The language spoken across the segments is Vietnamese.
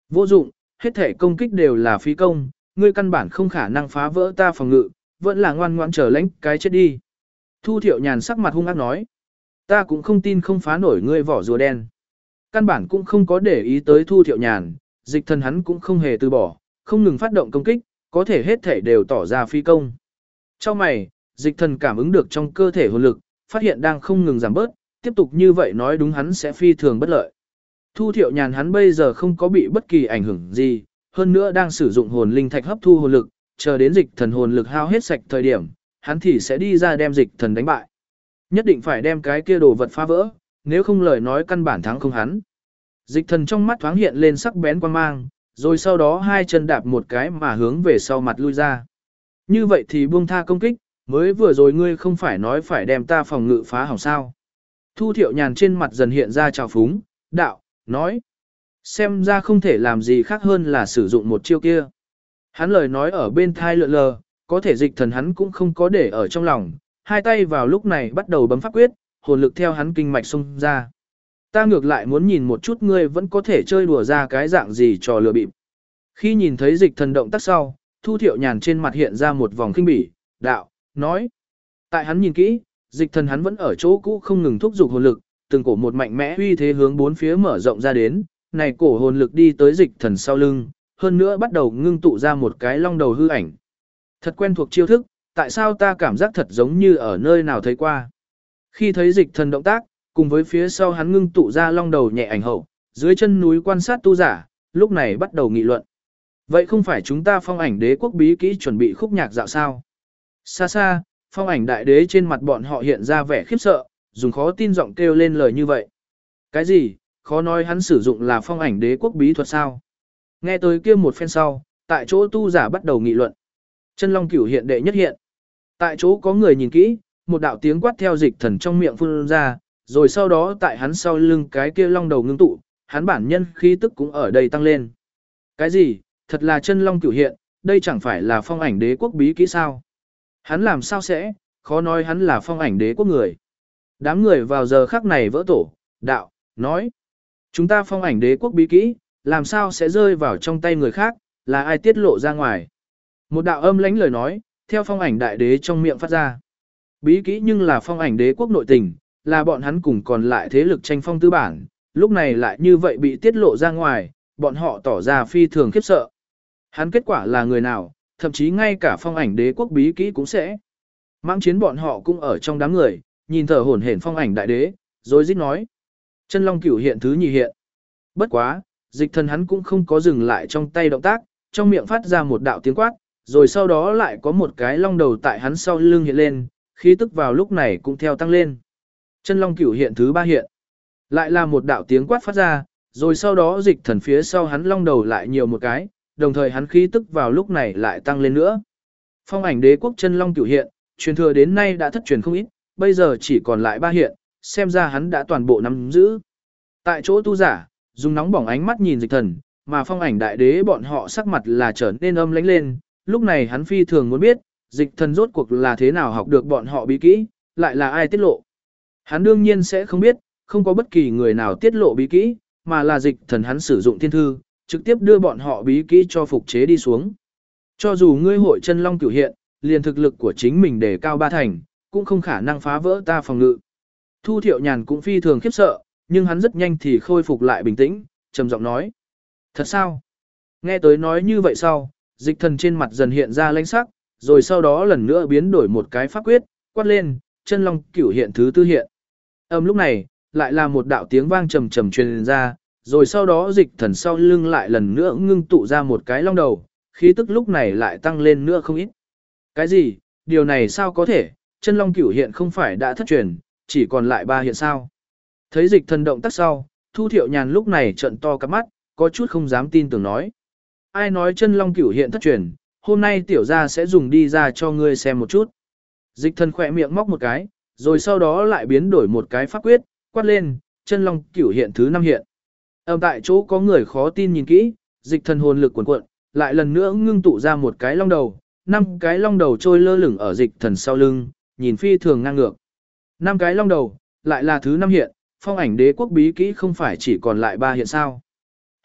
Vô dụng, hết thể công kích đều là phí công, ngươi căn bản không khả năng phá vỡ ta phòng ngự, vẫn là ngoan ngoãn chờ lãnh cái chết đi. Thu Thiệu Nhàn sắc mặt hung ác nói. Ta cũng không tin không phá nổi ngươi vỏ rùa đen. Căn bản cũng không có để ý tới Thu Thiệu Nhàn, Dịch Thần hắn cũng không hề từ bỏ, không ngừng phát động công kích, có thể hết thể đều tỏ ra phi công. Trong mày, Dịch Thần cảm ứng được trong cơ thể hồn lực, phát hiện đang không ngừng giảm bớt, tiếp tục như vậy nói đúng hắn sẽ phi thường bất lợi. Thu Thiệu Nhàn hắn bây giờ không có bị bất kỳ ảnh hưởng gì, hơn nữa đang sử dụng hồn linh thạch hấp thu hồn lực, chờ đến Dịch Thần hồn lực hao hết sạch thời điểm, hắn thì sẽ đi ra đem Dịch Thần đánh bại. Nhất định phải đem cái kia đồ vật phá vỡ, nếu không lời nói căn bản thắng không hắn. Dịch Thần trong mắt thoáng hiện lên sắc bén quan mang, rồi sau đó hai chân đạp một cái mà hướng về sau mặt lui ra. Như vậy thì buông tha công kích, mới vừa rồi ngươi không phải nói phải đem ta phòng ngự phá hỏng sao. Thu Thiệu Nhàn trên mặt dần hiện ra trào phúng, đạo, nói. Xem ra không thể làm gì khác hơn là sử dụng một chiêu kia. Hắn lời nói ở bên thai lượn lờ, có thể Dịch Thần hắn cũng không có để ở trong lòng, hai tay vào lúc này bắt đầu bấm pháp quyết, hồn lực theo hắn kinh mạch xông ra. Ta ngược lại muốn nhìn một chút ngươi vẫn có thể chơi đùa ra cái dạng gì trò lừa bịp. Khi nhìn thấy Dịch Thần động tác sau, Thu Thiệu Nhàn trên mặt hiện ra một vòng khinh bỉ, đạo, nói. Tại hắn nhìn kỹ, Dịch Thần hắn vẫn ở chỗ cũ không ngừng thúc giục hồn lực, từng cổ một mạnh mẽ uy thế hướng bốn phía mở rộng ra đến, này cổ hồn lực đi tới Dịch Thần sau lưng, hơn nữa bắt đầu ngưng tụ ra một cái long đầu hư ảnh. Thật quen thuộc chiêu thức, tại sao ta cảm giác thật giống như ở nơi nào thấy qua. Khi thấy Dịch Thần động tác, cùng với phía sau hắn ngưng tụ ra long đầu nhẹ ảnh hậu, dưới chân núi quan sát tu giả, lúc này bắt đầu nghị luận. Vậy không phải chúng ta Phong Ảnh Đế quốc bí kỹ chuẩn bị khúc nhạc dạo sao? Xa xa, Phong Ảnh Đại Đế trên mặt bọn họ hiện ra vẻ khiếp sợ, dùng khó tin giọng kêu lên lời như vậy. Cái gì, khó nói hắn sử dụng là Phong Ảnh Đế quốc bí thuật sao? Nghe tới kia một phen sau, tại chỗ tu giả bắt đầu nghị luận. Chân Long Cửu hiện đệ nhất hiện. Tại chỗ có người nhìn kỹ, một đạo tiếng quát theo Dịch Thần trong miệng phun ra, rồi sau đó tại hắn sau lưng cái kia long đầu ngưng tụ, hắn bản nhân khí tức cũng ở đây tăng lên. Cái gì, thật là Chân Long Cửu hiện, đây chẳng phải là Phong Ảnh Đế quốc bí kỹ sao? Hắn làm sao sẽ, khó nói hắn là Phong Ảnh Đế quốc người. Đám người vào giờ khắc này vỡ tổ, đạo, nói. Chúng ta Phong Ảnh Đế quốc bí kỹ, làm sao sẽ rơi vào trong tay người khác, là ai tiết lộ ra ngoài. Một đạo âm lãnh lời nói, theo Phong Ảnh Đại Đế trong miệng phát ra. Bí kỹ nhưng là Phong Ảnh Đế quốc nội tình, là bọn hắn cùng còn lại thế lực tranh phong tư bản, lúc này lại như vậy bị tiết lộ ra ngoài, bọn họ tỏ ra phi thường khiếp sợ. Hắn kết quả là người nào, thậm chí ngay cả Phong Ảnh Đế quốc bí kỹ cũng sẽ. Mãng chiến bọn họ cũng ở trong đám người, nhìn thở hổn hển Phong Ảnh Đại Đế, rồi rít nói. Chân Long Cửu hiện thứ nhì hiện. Bất quá, Dịch Thần hắn cũng không có dừng lại trong tay động tác, trong miệng phát ra một đạo tiếng quát, rồi sau đó lại có một cái long đầu tại hắn sau lưng hiện lên, khí tức vào lúc này cũng theo tăng lên. Chân Long Cửu hiện thứ ba hiện. Lại là một đạo tiếng quát phát ra, rồi sau đó Dịch Thần phía sau hắn long đầu lại nhiều một cái, đồng thời hắn khí tức vào lúc này lại tăng lên nữa. Phong Ảnh Đế quốc Chân Long Cửu hiện, truyền thừa đến nay đã thất truyền không ít, bây giờ chỉ còn lại ba hiện, xem ra hắn đã toàn bộ nắm giữ. Tại chỗ tu giả, dùng nóng bỏng ánh mắt nhìn Dịch Thần, mà Phong Ảnh Đại Đế bọn họ sắc mặt là trở nên âm lãnh lên, lúc này hắn phi thường muốn biết, Dịch Thần rốt cuộc là thế nào học được bọn họ bí kỹ, lại là ai tiết lộ. Hắn đương nhiên sẽ không biết, không có bất kỳ người nào tiết lộ bí kỹ, mà là Dịch Thần hắn sử dụng thiên thư, trực tiếp đưa bọn họ bí kỹ cho phục chế đi xuống. Cho dù ngươi hội Chân Long Cửu hiện, liền thực lực của chính mình đề cao ba thành, cũng không khả năng phá vỡ ta phòng ngự. Thu Thiệu Nhàn cũng phi thường khiếp sợ, nhưng hắn rất nhanh thì khôi phục lại bình tĩnh, trầm giọng nói. Thật sao? Nghe tới nói như vậy sau, Dịch Thần trên mặt dần hiện ra lãnh sắc, rồi sau đó lần nữa biến đổi một cái pháp quyết, quát lên, Chân Long Cửu hiện thứ tư hiện. Lúc này, lại là một đạo tiếng vang trầm trầm truyền ra, rồi sau đó Dịch Thần sau lưng lại lần nữa ngưng tụ ra một cái long đầu, khí tức lúc này lại tăng lên nữa không ít. Cái gì? Điều này sao có thể? Chân Long Cửu hiện không phải đã thất truyền, chỉ còn lại ba hiện sao? Thấy Dịch Thần động tác sau, Thu Thiệu Nhàn lúc này trợn to cặp mắt, có chút không dám tin tưởng nói. Ai nói Chân Long Cửu hiện thất truyền, hôm nay tiểu gia sẽ dùng đi ra cho ngươi xem một chút. Dịch Thần khỏe miệng móc một cái, rồi sau đó lại biến đổi một cái pháp quyết, quát lên, Chân Long Cửu hiện thứ năm hiện. Tại chỗ có người khó tin nhìn kỹ, Dịch Thần hồn lực cuồn cuộn, lại lần nữa ngưng tụ ra một cái long đầu, năm cái long đầu trôi lơ lửng ở Dịch Thần sau lưng, nhìn phi thường ngang ngược. Năm cái long đầu, lại là thứ năm hiện, Phong Ảnh Đế quốc bí kỹ không phải chỉ còn lại ba hiện sao?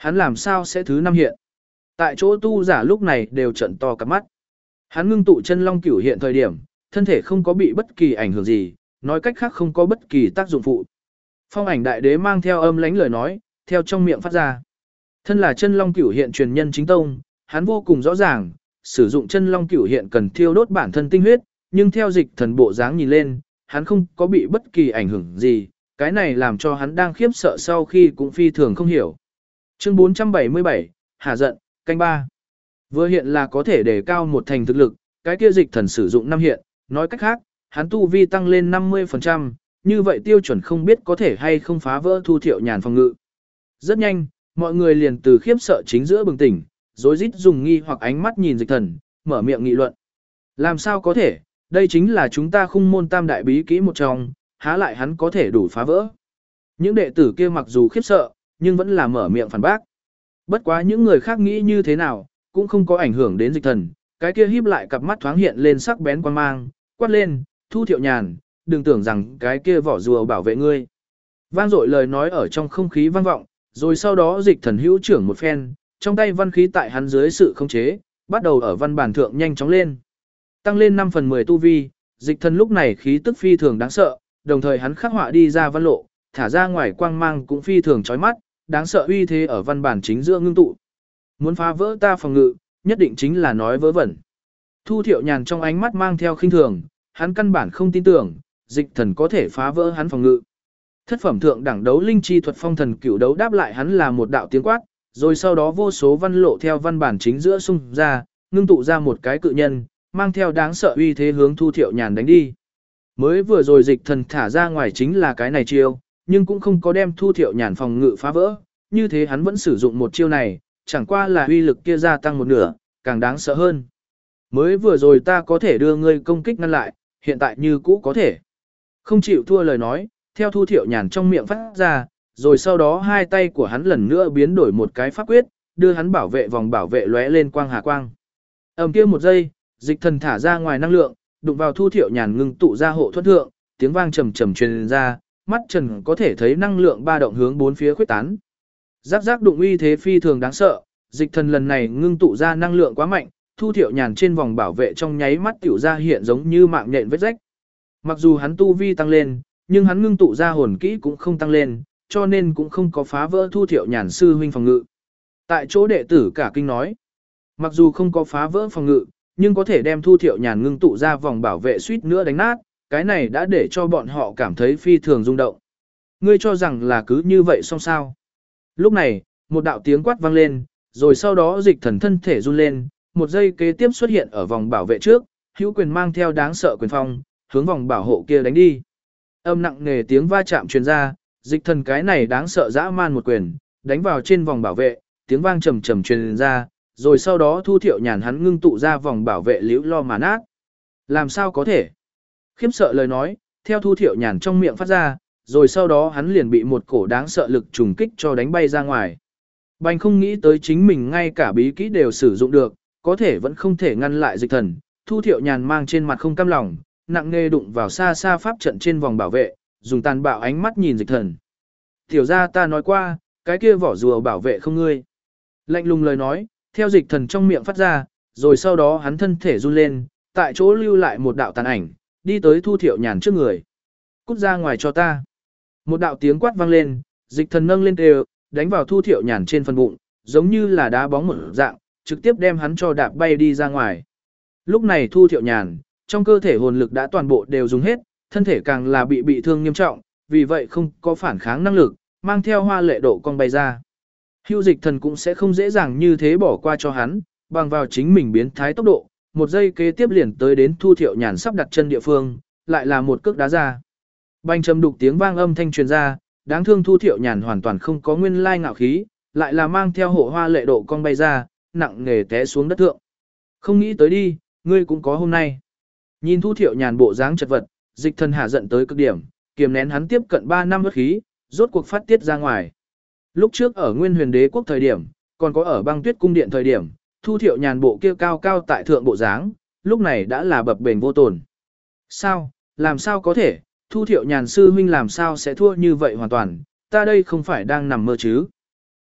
Hắn làm sao sẽ thứ 5 hiện? Tại chỗ tu giả lúc này đều trợn to cả mắt. Hắn ngưng tụ chân long cửu hiện thời điểm, thân thể không có bị bất kỳ ảnh hưởng gì, nói cách khác không có bất kỳ tác dụng phụ. Phong ảnh đại đế mang theo âm lãnh lời nói, theo trong miệng phát ra. Thân là chân long cửu hiện truyền nhân chính tông, hắn vô cùng rõ ràng, sử dụng chân long cửu hiện cần thiêu đốt bản thân tinh huyết, nhưng theo dịch thần bộ dáng nhìn lên, hắn không có bị bất kỳ ảnh hưởng gì, cái này làm cho hắn đang khiếp sợ sau khi cũng phi thường không hiểu. Chương 477, Hà giận, canh 3. Vừa hiện là có thể đề cao một thành thực lực, cái kia dịch thần sử dụng 5 hiện, nói cách khác, hắn tu vi tăng lên 50%, như vậy tiêu chuẩn không biết có thể hay không phá vỡ Thu Thiệu Nhàn phòng ngự. Rất nhanh, mọi người liền từ khiếp sợ chính giữa bừng tỉnh, rối rít dùng nghi hoặc ánh mắt nhìn dịch thần, mở miệng nghị luận. Làm sao có thể, đây chính là chúng ta khung môn tam đại bí kỹ một trong, há lại hắn có thể đủ phá vỡ. Những đệ tử kia mặc dù khiếp sợ, nhưng vẫn là mở miệng phản bác. Bất quá những người khác nghĩ như thế nào, cũng không có ảnh hưởng đến dịch thần, cái kia híp lại cặp mắt thoáng hiện lên sắc bén quan mang, quát lên, Thu Thiệu Nhàn, đừng tưởng rằng cái kia vỏ rùa bảo vệ ngươi. Vang dội lời nói ở trong không khí vang vọng, rồi sau đó dịch thần hữu trưởng một phen, trong tay văn khí tại hắn dưới sự khống chế, bắt đầu ở văn bản thượng nhanh chóng lên. Tăng lên 5/10 tu vi, dịch thần lúc này khí tức phi thường đáng sợ, đồng thời hắn khắc họa đi ra văn lộ, thả ra ngoài quang mang cũng phi thường chói mắt, đáng sợ uy thế ở văn bản chính giữa ngưng tụ. Muốn phá vỡ ta phòng ngự, nhất định chính là nói vớ vẩn. Thu Thiệu Nhàn trong ánh mắt mang theo khinh thường, hắn căn bản không tin tưởng, dịch thần có thể phá vỡ hắn phòng ngự. Thất phẩm thượng đẳng đấu linh chi thuật phong thần cửu đấu đáp lại hắn là một đạo tiếng quát, rồi sau đó vô số văn lộ theo văn bản chính giữa xung ra, ngưng tụ ra một cái cự nhân, mang theo đáng sợ uy thế hướng Thu Thiệu Nhàn đánh đi. Mới vừa rồi dịch thần thả ra ngoài chính là cái này chiêu, nhưng cũng không có đem Thu Thiệu Nhàn phòng ngự phá vỡ, như thế hắn vẫn sử dụng một chiêu này, chẳng qua là uy lực kia gia tăng một nửa, càng đáng sợ hơn. Mới vừa rồi ta có thể đưa ngươi công kích ngăn lại, hiện tại như cũ có thể. Không chịu thua lời nói, theo Thu Thiệu Nhàn trong miệng phát ra, rồi sau đó hai tay của hắn lần nữa biến đổi một cái pháp quyết, đưa hắn bảo vệ vòng bảo vệ lóe lên quang hà quang. Ầm kia một giây, dịch thần thả ra ngoài năng lượng, đụng vào Thu Thiệu Nhàn ngưng tụ ra hộ thuẫn thượng, tiếng vang trầm trầm truyền ra, mắt trần có thể thấy năng lượng ba động hướng bốn phía khuếch tán. Giác giác đụng uy thế phi thường đáng sợ, dịch thần lần này ngưng tụ ra năng lượng quá mạnh, Thu Thiệu Nhàn trên vòng bảo vệ trong nháy mắt tiểu ra hiện giống như mạng nhện vết rách. Mặc dù hắn tu vi tăng lên, nhưng hắn ngưng tụ ra hồn kỹ cũng không tăng lên, cho nên cũng không có phá vỡ Thu Thiệu Nhàn sư huynh phòng ngự. Tại chỗ đệ tử cả kinh nói, mặc dù không có phá vỡ phòng ngự, nhưng có thể đem Thu Thiệu Nhàn ngưng tụ ra vòng bảo vệ suýt nữa đánh nát, cái này đã để cho bọn họ cảm thấy phi thường rung động. Ngươi cho rằng là cứ như vậy xong sao? Lúc này, một đạo tiếng quát vang lên, rồi sau đó dịch thần thân thể run lên, một giây kế tiếp xuất hiện ở vòng bảo vệ trước, hữu quyền mang theo đáng sợ quyền phong, hướng vòng bảo hộ kia đánh đi. Âm nặng nề tiếng va chạm truyền ra, dịch thần cái này đáng sợ dã man một quyền, đánh vào trên vòng bảo vệ, tiếng vang trầm trầm truyền ra, rồi sau đó Thu Thiệu Nhàn hắn ngưng tụ ra vòng bảo vệ liễu lo mà nát. Làm sao có thể? Khiếp sợ lời nói, theo Thu Thiệu Nhàn trong miệng phát ra, rồi sau đó hắn liền bị một cổ đáng sợ lực trùng kích cho đánh bay ra ngoài. Bành không nghĩ tới chính mình ngay cả bí kỹ đều sử dụng được, có thể vẫn không thể ngăn lại dịch thần. Thu Thiệu Nhàn mang trên mặt không cam lòng, nặng nề đụng vào xa xa pháp trận trên vòng bảo vệ, dùng tàn bạo ánh mắt nhìn dịch thần. Tiểu ra ta nói qua, cái kia vỏ rùa bảo vệ không ngươi. Lạnh lùng lời nói, theo dịch thần trong miệng phát ra, rồi sau đó hắn thân thể run lên, tại chỗ lưu lại một đạo tàn ảnh, đi tới Thu Thiệu Nhàn trước người. Cút ra ngoài cho ta. Một đạo tiếng quát vang lên, dịch thần nâng lên đều, đánh vào Thu Thiệu Nhàn trên phần bụng, giống như là đá bóng một dạng, trực tiếp đem hắn cho đạp bay đi ra ngoài. Lúc này Thu Thiệu Nhàn, trong cơ thể hồn lực đã toàn bộ đều dùng hết, thân thể càng là bị thương nghiêm trọng, vì vậy không có phản kháng năng lực, mang theo hoa lệ độ cong bay ra. Hưu dịch thần cũng sẽ không dễ dàng như thế bỏ qua cho hắn, bằng vào chính mình biến thái tốc độ, một giây kế tiếp liền tới đến Thu Thiệu Nhàn sắp đặt chân địa phương, lại là một cước đá ra. Bành trầm đục tiếng vang âm thanh truyền ra, đáng thương Thu Thiệu Nhàn hoàn toàn không có nguyên lai ngạo khí, lại là mang theo hộ hoa lệ độ cong bay ra, nặng nề té xuống đất thượng. Không nghĩ tới đi, ngươi cũng có hôm nay. Nhìn Thu Thiệu Nhàn bộ dáng chật vật, dịch thần hạ giận tới cực điểm, kiềm nén hắn tiếp cận 3 năm bất khí, rốt cuộc phát tiết ra ngoài. Lúc trước ở Nguyên Huyền Đế quốc thời điểm, còn có ở Băng Tuyết cung điện thời điểm, Thu Thiệu Nhàn bộ kia cao cao tại thượng bộ dáng, lúc này đã là bập bềnh vô tồn. Sao, làm sao có thể, Thu Thiệu Nhàn sư huynh làm sao sẽ thua như vậy hoàn toàn, ta đây không phải đang nằm mơ chứ.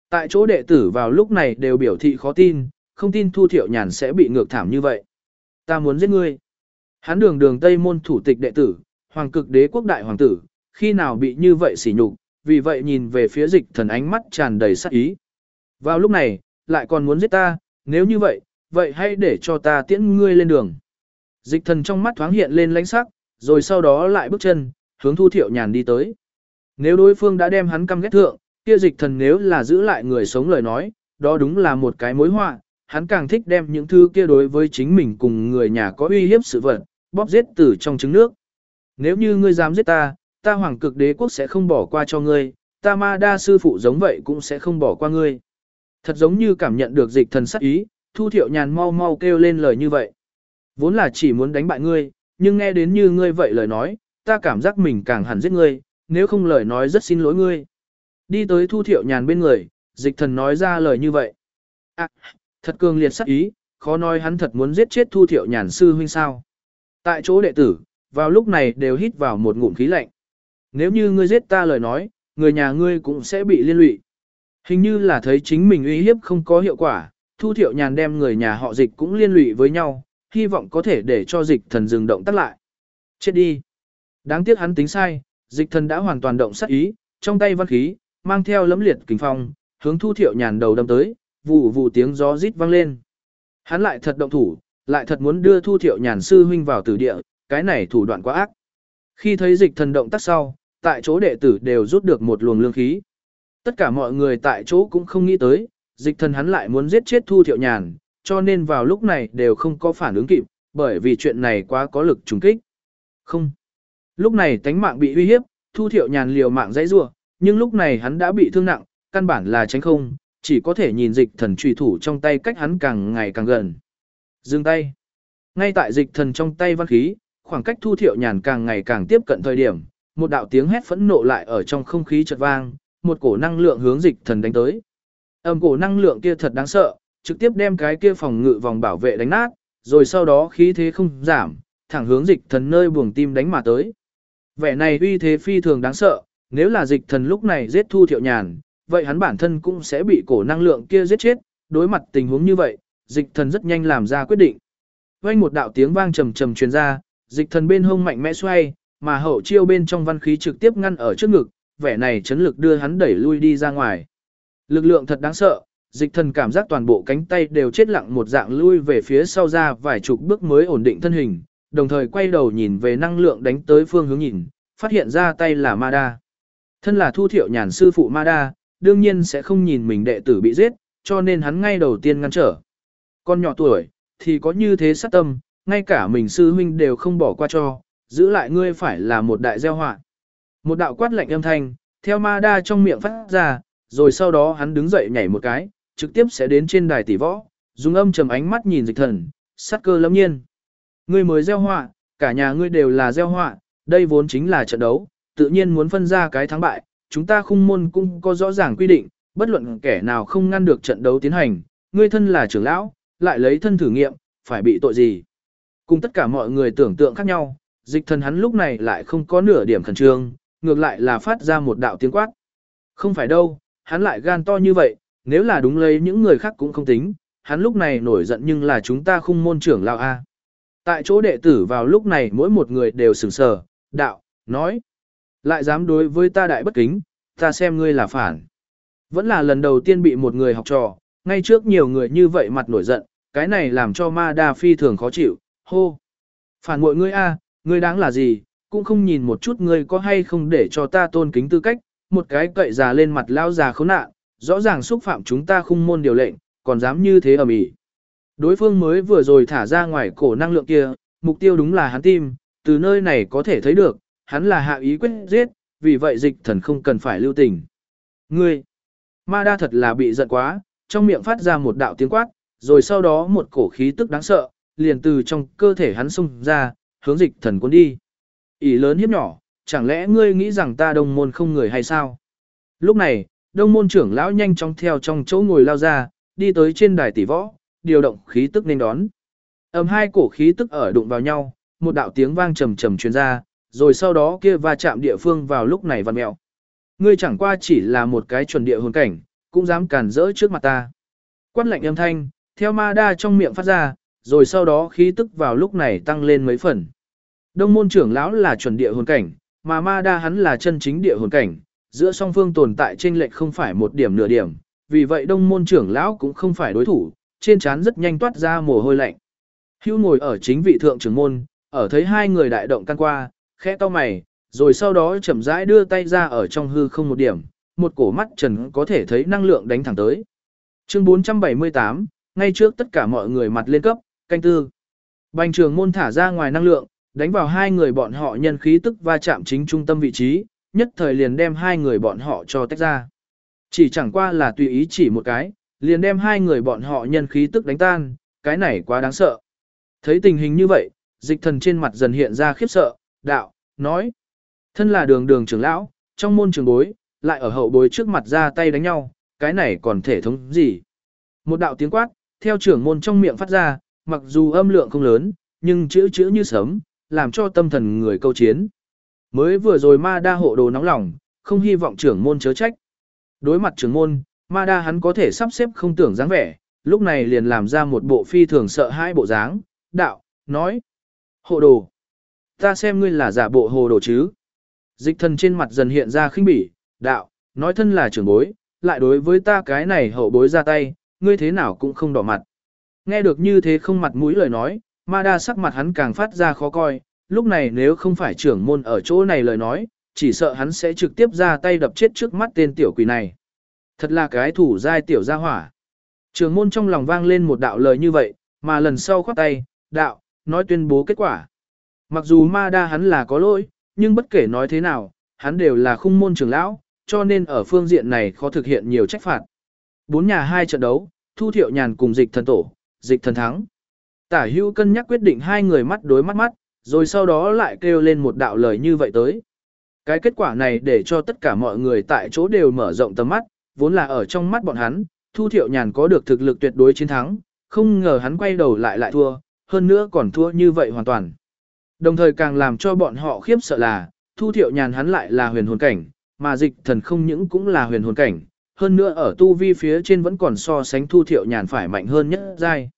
Tại chỗ đệ tử vào lúc này đều biểu thị khó tin, không tin Thu Thiệu Nhàn sẽ bị ngược thảm như vậy. Ta muốn giết ngươi. Hắn đường Tây môn thủ tịch đệ tử, Hoàng Cực Đế quốc đại hoàng tử, khi nào bị như vậy sỉ nhục, vì vậy nhìn về phía Dịch Thần ánh mắt tràn đầy sát ý. Vào lúc này, lại còn muốn giết ta, nếu như vậy, vậy hãy để cho ta tiễn ngươi lên đường. Dịch Thần trong mắt thoáng hiện lên lãnh sắc, rồi sau đó lại bước chân, hướng Thu Thiệu Nhàn đi tới. Nếu đối phương đã đem hắn căm ghét thượng, kia Dịch Thần nếu là giữ lại người sống lời nói, đó đúng là một cái mối họa, hắn càng thích đem những thứ kia đối với chính mình cùng người nhà có uy hiếp sự vật, bóp giết từ trong trứng nước. Nếu như ngươi dám giết ta, ta Hoàng Cực Đế quốc sẽ không bỏ qua cho ngươi, ta Ma Đa sư phụ giống vậy cũng sẽ không bỏ qua ngươi. Thật giống như cảm nhận được Dịch Thần sát ý, Thu Thiệu Nhàn mau mau kêu lên lời như vậy. Vốn là chỉ muốn đánh bại ngươi, nhưng nghe đến như ngươi vậy lời nói, ta cảm giác mình càng hẳn giết ngươi, nếu không lời nói rất xin lỗi ngươi. Đi tới Thu Thiệu Nhàn bên người, Dịch Thần nói ra lời như vậy. À, thật cường liệt sát ý, khó nói hắn thật muốn giết chết Thu Thiệu Nhàn sư huynh sao. Tại chỗ đệ tử, vào lúc này đều hít vào một ngụm khí lạnh. Nếu như ngươi giết ta lời nói, người nhà ngươi cũng sẽ bị liên lụy. Hình như là thấy chính mình uy hiếp không có hiệu quả, Thu Thiệu Nhàn đem người nhà họ Dịch cũng liên lụy với nhau, hy vọng có thể để cho Dịch Thần dừng động tác lại. Chết đi. Đáng tiếc hắn tính sai, Dịch Thần đã hoàn toàn động sát ý, trong tay văn khí, mang theo lẫm liệt kình phong, hướng Thu Thiệu Nhàn đầu đâm tới, vù vù tiếng gió rít vang lên. Hắn lại thật động thủ, lại thật muốn đưa Thu Thiệu Nhàn sư huynh vào tử địa, cái này thủ đoạn quá ác. Khi thấy Dịch Thần động tác sau, tại chỗ đệ tử đều rút được một luồng lương khí. Tất cả mọi người tại chỗ cũng không nghĩ tới, Dịch Thần hắn lại muốn giết chết Thu Thiệu Nhàn, cho nên vào lúc này đều không có phản ứng kịp, bởi vì chuyện này quá có lực trùng kích. Không. Lúc này tánh mạng bị uy hiếp, Thu Thiệu Nhàn liều mạng dãy rủa, nhưng lúc này hắn đã bị thương nặng, căn bản là tránh không, chỉ có thể nhìn Dịch Thần chùy thủ trong tay cách hắn càng ngày càng gần. Dừng tay. Ngay tại Dịch Thần trong tay văn khí, khoảng cách Thu Thiệu Nhàn càng ngày càng tiếp cận thời điểm, một đạo tiếng hét phẫn nộ lại ở trong không khí chợt vang, một cổ năng lượng hướng Dịch Thần đánh tới. Cổ năng lượng kia thật đáng sợ, trực tiếp đem cái kia phòng ngự vòng bảo vệ đánh nát, rồi sau đó khí thế không giảm, thẳng hướng Dịch Thần nơi buồng tim đánh mà tới. Vẻ này uy thế phi thường đáng sợ, nếu là Dịch Thần lúc này giết Thu Thiệu Nhàn, vậy hắn bản thân cũng sẽ bị cổ năng lượng kia giết chết, đối mặt tình huống như vậy, Dịch Thần rất nhanh làm ra quyết định. Vang một đạo tiếng vang trầm trầm truyền ra, Dịch Thần bên hông mạnh mẽ xoay, mà hậu chiêu bên trong văn khí trực tiếp ngăn ở trước ngực, vẻ này chấn lực đưa hắn đẩy lui đi ra ngoài. Lực lượng thật đáng sợ, Dịch Thần cảm giác toàn bộ cánh tay đều chết lặng một dạng lui về phía sau ra vài chục bước mới ổn định thân hình, đồng thời quay đầu nhìn về năng lượng đánh tới phương hướng nhìn, phát hiện ra tay là Ma Đa. Thân là Thu Thiệu Nhàn sư phụ Ma Đa, đương nhiên sẽ không nhìn mình đệ tử bị giết, cho nên hắn ngay đầu tiên ngăn trở. Con nhỏ tuổi, thì có như thế sát tâm, ngay cả mình sư huynh đều không bỏ qua cho, giữ lại ngươi phải là một đại gieo họa. Một đạo quát lạnh âm thanh, theo Ma Đa trong miệng phát ra, rồi sau đó hắn đứng dậy nhảy một cái, trực tiếp sẽ đến trên đài tỷ võ, dùng âm trầm ánh mắt nhìn Dịch Thần, sát cơ lâm nhiên. Ngươi mới gieo họa, cả nhà ngươi đều là gieo họa, đây vốn chính là trận đấu, tự nhiên muốn phân ra cái thắng bại, chúng ta khung môn cũng có rõ ràng quy định, bất luận kẻ nào không ngăn được trận đấu tiến hành, ngươi thân là trưởng lão, lại lấy thân thử nghiệm, phải bị tội gì. Cùng tất cả mọi người tưởng tượng khác nhau, Dịch Thần hắn lúc này lại không có nửa điểm khẩn trương, ngược lại là phát ra một đạo tiếng quát. Không phải đâu, hắn lại gan to như vậy, nếu là đúng lấy những người khác cũng không tính, hắn lúc này nổi giận nhưng là chúng ta khung môn trưởng lão A. Tại chỗ đệ tử vào lúc này mỗi một người đều sửng sờ, đạo, nói. Lại dám đối với ta đại bất kính, ta xem ngươi là phản. Vẫn là lần đầu tiên bị một người học trò, ngay trước nhiều người như vậy mặt nổi giận, cái này làm cho Ma Đa phi thường khó chịu, hô. Phản bội ngươi a, ngươi đáng là gì, cũng không nhìn một chút ngươi có hay không để cho ta tôn kính tư cách, một cái cậy già lên mặt lao già khốn nạn, rõ ràng xúc phạm chúng ta khung môn điều lệnh, còn dám như thế ầm ĩ. Đối phương mới vừa rồi thả ra ngoài cổ năng lượng kia, mục tiêu đúng là hắn tim, từ nơi này có thể thấy được, hắn là hạ ý quyết giết, vì vậy Dịch Thần không cần phải lưu tình. Ngươi, Ma Đa thật là bị giận quá, trong miệng phát ra một đạo tiếng quát, rồi sau đó một cổ khí tức đáng sợ, liền từ trong cơ thể hắn xông ra, hướng Dịch Thần cuốn đi. Ỷ lớn hiếp nhỏ, chẳng lẽ ngươi nghĩ rằng ta đông môn không người hay sao? Lúc này, đông môn trưởng lão nhanh chóng theo trong chỗ ngồi lao ra, đi tới trên đài tỷ võ, điều động khí tức nên đón. Hai cổ khí tức ở đụng vào nhau, một đạo tiếng vang trầm trầm truyền ra, rồi sau đó kia va chạm địa phương vào lúc này vặn mèo. Ngươi chẳng qua chỉ là một cái chuẩn địa hồn cảnh, cũng dám cản rỡ trước mặt ta. Quát lạnh âm thanh, theo ma đa trong miệng phát ra, rồi sau đó khí tức vào lúc này tăng lên mấy phần. Đông môn trưởng lão là chuẩn địa hồn cảnh, mà ma đa hắn là chân chính địa hồn cảnh, giữa song phương tồn tại chênh lệch không phải một điểm nửa điểm, vì vậy đông môn trưởng lão cũng không phải đối thủ, trên trán rất nhanh toát ra mồ hôi lạnh. Hưu ngồi ở chính vị thượng trưởng môn, ở thấy hai người đại động can qua, khẽ to mày, rồi sau đó chậm rãi đưa tay ra ở trong hư không một điểm, một cổ mắt trần có thể thấy năng lượng đánh thẳng tới. Chương 478, ngay trước tất cả mọi người mặt lên cấp, canh tư. Bành trưởng môn thả ra ngoài năng lượng, đánh vào hai người bọn họ nhân khí tức va chạm chính trung tâm vị trí, nhất thời liền đem hai người bọn họ cho tách ra. Chỉ chẳng qua là tùy ý chỉ một cái, liền đem hai người bọn họ nhân khí tức đánh tan, cái này quá đáng sợ. Thấy tình hình như vậy, dịch thần trên mặt dần hiện ra khiếp sợ, đạo, nói. Thân là đường đường trưởng lão, trong môn trường bối, lại ở hậu bối trước mặt ra tay đánh nhau, cái này còn thể thống gì. Một đạo tiếng quát, theo trưởng môn trong miệng phát ra, mặc dù âm lượng không lớn, nhưng chữ chữ như sấm, làm cho tâm thần người câu chiến. Mới vừa rồi ma đa hộ đồ nóng lòng, không hy vọng trưởng môn chớ trách. Đối mặt trưởng môn, ma đa hắn có thể sắp xếp không tưởng dáng vẻ, lúc này liền làm ra một bộ phi thường sợ hãi bộ dáng, đạo, nói. Hộ đồ. Ta xem ngươi là giả bộ hồ đồ chứ. Dịch thần trên mặt dần hiện ra khinh bỉ, đạo, nói thân là trưởng bối, lại đối với ta cái này hậu bối ra tay, ngươi thế nào cũng không đỏ mặt. Nghe được như thế không mặt mũi lời nói, ma đa sắc mặt hắn càng phát ra khó coi, lúc này nếu không phải trưởng môn ở chỗ này lời nói, chỉ sợ hắn sẽ trực tiếp ra tay đập chết trước mắt tên tiểu quỷ này. Thật là cái thủ giai tiểu gia hỏa. Trưởng môn trong lòng vang lên một đạo lời như vậy, mà lần sau khoát tay, đạo, nói tuyên bố kết quả. Mặc dù ma đa hắn là có lỗi, nhưng bất kể nói thế nào, hắn đều là khung môn trưởng lão, cho nên ở phương diện này khó thực hiện nhiều trách phạt. 4 nhà 2 trận đấu, Thu Thiệu Nhàn cùng dịch thần tổ, dịch thần thắng. Tả Hữu cân nhắc quyết định hai người mắt đối mắt, rồi sau đó lại kêu lên một đạo lời như vậy tới. Cái kết quả này để cho tất cả mọi người tại chỗ đều mở rộng tầm mắt, vốn là ở trong mắt bọn hắn, Thu Thiệu Nhàn có được thực lực tuyệt đối chiến thắng, không ngờ hắn quay đầu lại thua, hơn nữa còn thua như vậy hoàn toàn. Đồng thời càng làm cho bọn họ khiếp sợ là, Thu Thiệu Nhàn hắn lại là huyền hồn cảnh, mà dịch thần không những cũng là huyền hồn cảnh, hơn nữa ở tu vi phía trên vẫn còn so sánh Thu Thiệu Nhàn phải mạnh hơn nhất giai.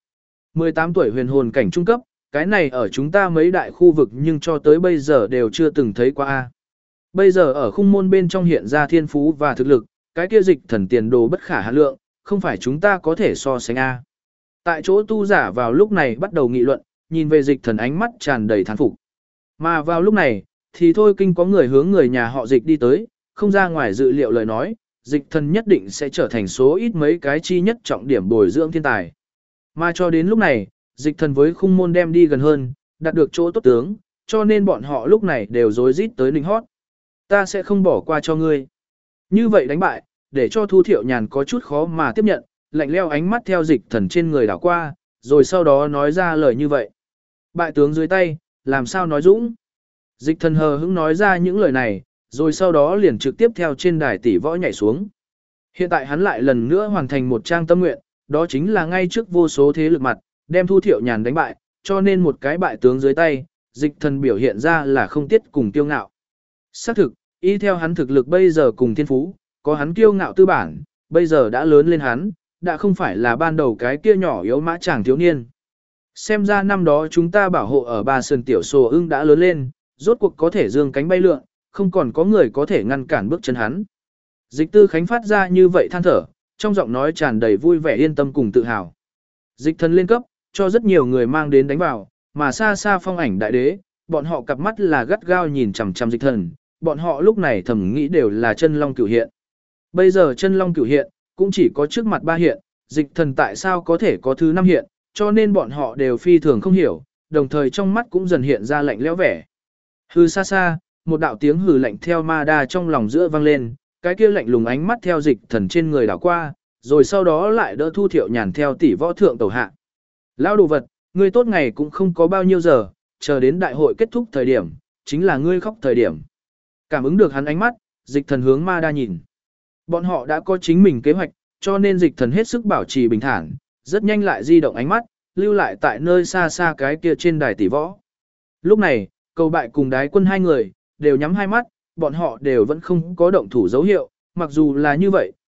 18 tuổi huyền hồn cảnh trung cấp, cái này ở chúng ta mấy đại khu vực nhưng cho tới bây giờ đều chưa từng thấy qua a. Bây giờ ở khung môn bên trong hiện ra thiên phú và thực lực, cái kia dịch thần tiền đồ bất khả hạn lượng, không phải chúng ta có thể so sánh a. Tại chỗ tu giả vào lúc này bắt đầu nghị luận, nhìn về dịch thần ánh mắt tràn đầy thán phục. Mà vào lúc này, thì thôi kinh có người hướng người nhà họ dịch đi tới, không ra ngoài dự liệu lời nói, dịch thần nhất định sẽ trở thành số ít mấy cái chi nhất trọng điểm bồi dưỡng thiên tài. Mà cho đến lúc này, dịch thần với khung môn đem đi gần hơn, đạt được chỗ tốt tướng, cho nên bọn họ lúc này đều rối rít tới nịnh hót. Ta sẽ không bỏ qua cho ngươi. Như vậy đánh bại, để cho Thu Thiệu Nhàn có chút khó mà tiếp nhận, lạnh leo ánh mắt theo dịch thần trên người đảo qua, rồi sau đó nói ra lời như vậy. Bại tướng dưới tay, làm sao nói dũng. Dịch thần hờ hững nói ra những lời này, rồi sau đó liền trực tiếp theo trên đài tỷ võ nhảy xuống. Hiện tại hắn lại lần nữa hoàn thành một trang tâm nguyện, đó chính là ngay trước vô số thế lực mặt, đem Thu Thiệu Nhàn đánh bại, cho nên một cái bại tướng dưới tay, dịch thần biểu hiện ra là không tiết cùng kiêu ngạo. Xác thực, y theo hắn thực lực bây giờ cùng thiên phú, có hắn kiêu ngạo tư bản, bây giờ đã lớn lên hắn, đã không phải là ban đầu cái kia nhỏ yếu mã chàng thiếu niên. Xem ra năm đó chúng ta bảo hộ ở Ba Sơn tiểu sồ ưng đã lớn lên, rốt cuộc có thể dương cánh bay lượn, không còn có người có thể ngăn cản bước chân hắn. Dịch Tư Khánh phát ra như vậy than thở, trong giọng nói tràn đầy vui vẻ yên tâm cùng tự hào. Dịch thần lên cấp, cho rất nhiều người mang đến đánh vào, mà xa xa phong ảnh đại đế, bọn họ cặp mắt là gắt gao nhìn chằm chằm dịch thần, bọn họ lúc này thầm nghĩ đều là chân long cửu hiện. Bây giờ chân long cửu hiện, cũng chỉ có trước mặt 3 hiện, dịch thần tại sao có thể có thứ 5 hiện, cho nên bọn họ đều phi thường không hiểu, đồng thời trong mắt cũng dần hiện ra lạnh lẽo vẻ. Hừ xa xa, một đạo tiếng hừ lạnh theo ma đa trong lòng giữa vang lên, cái kia lạnh lùng ánh mắt theo dịch thần trên người đảo qua, rồi sau đó lại đỡ Thu Thiệu Nhàn theo tỷ võ thượng tẩu hạ. Lão đồ vật, ngươi tốt ngày cũng không có bao nhiêu giờ, chờ đến đại hội kết thúc thời điểm, chính là ngươi khóc thời điểm. Cảm ứng được hắn ánh mắt, dịch thần hướng ma đa nhìn. Bọn họ đã có chính mình kế hoạch, cho nên dịch thần hết sức bảo trì bình thản, rất nhanh lại di động ánh mắt, lưu lại tại nơi xa xa cái kia trên đài tỷ võ. Lúc này, Cầu Bại cùng Đái Quân hai người, đều nhắm hai mắt, bọn họ đều vẫn không có động thủ dấu hiệu, mặc dù là như vậy,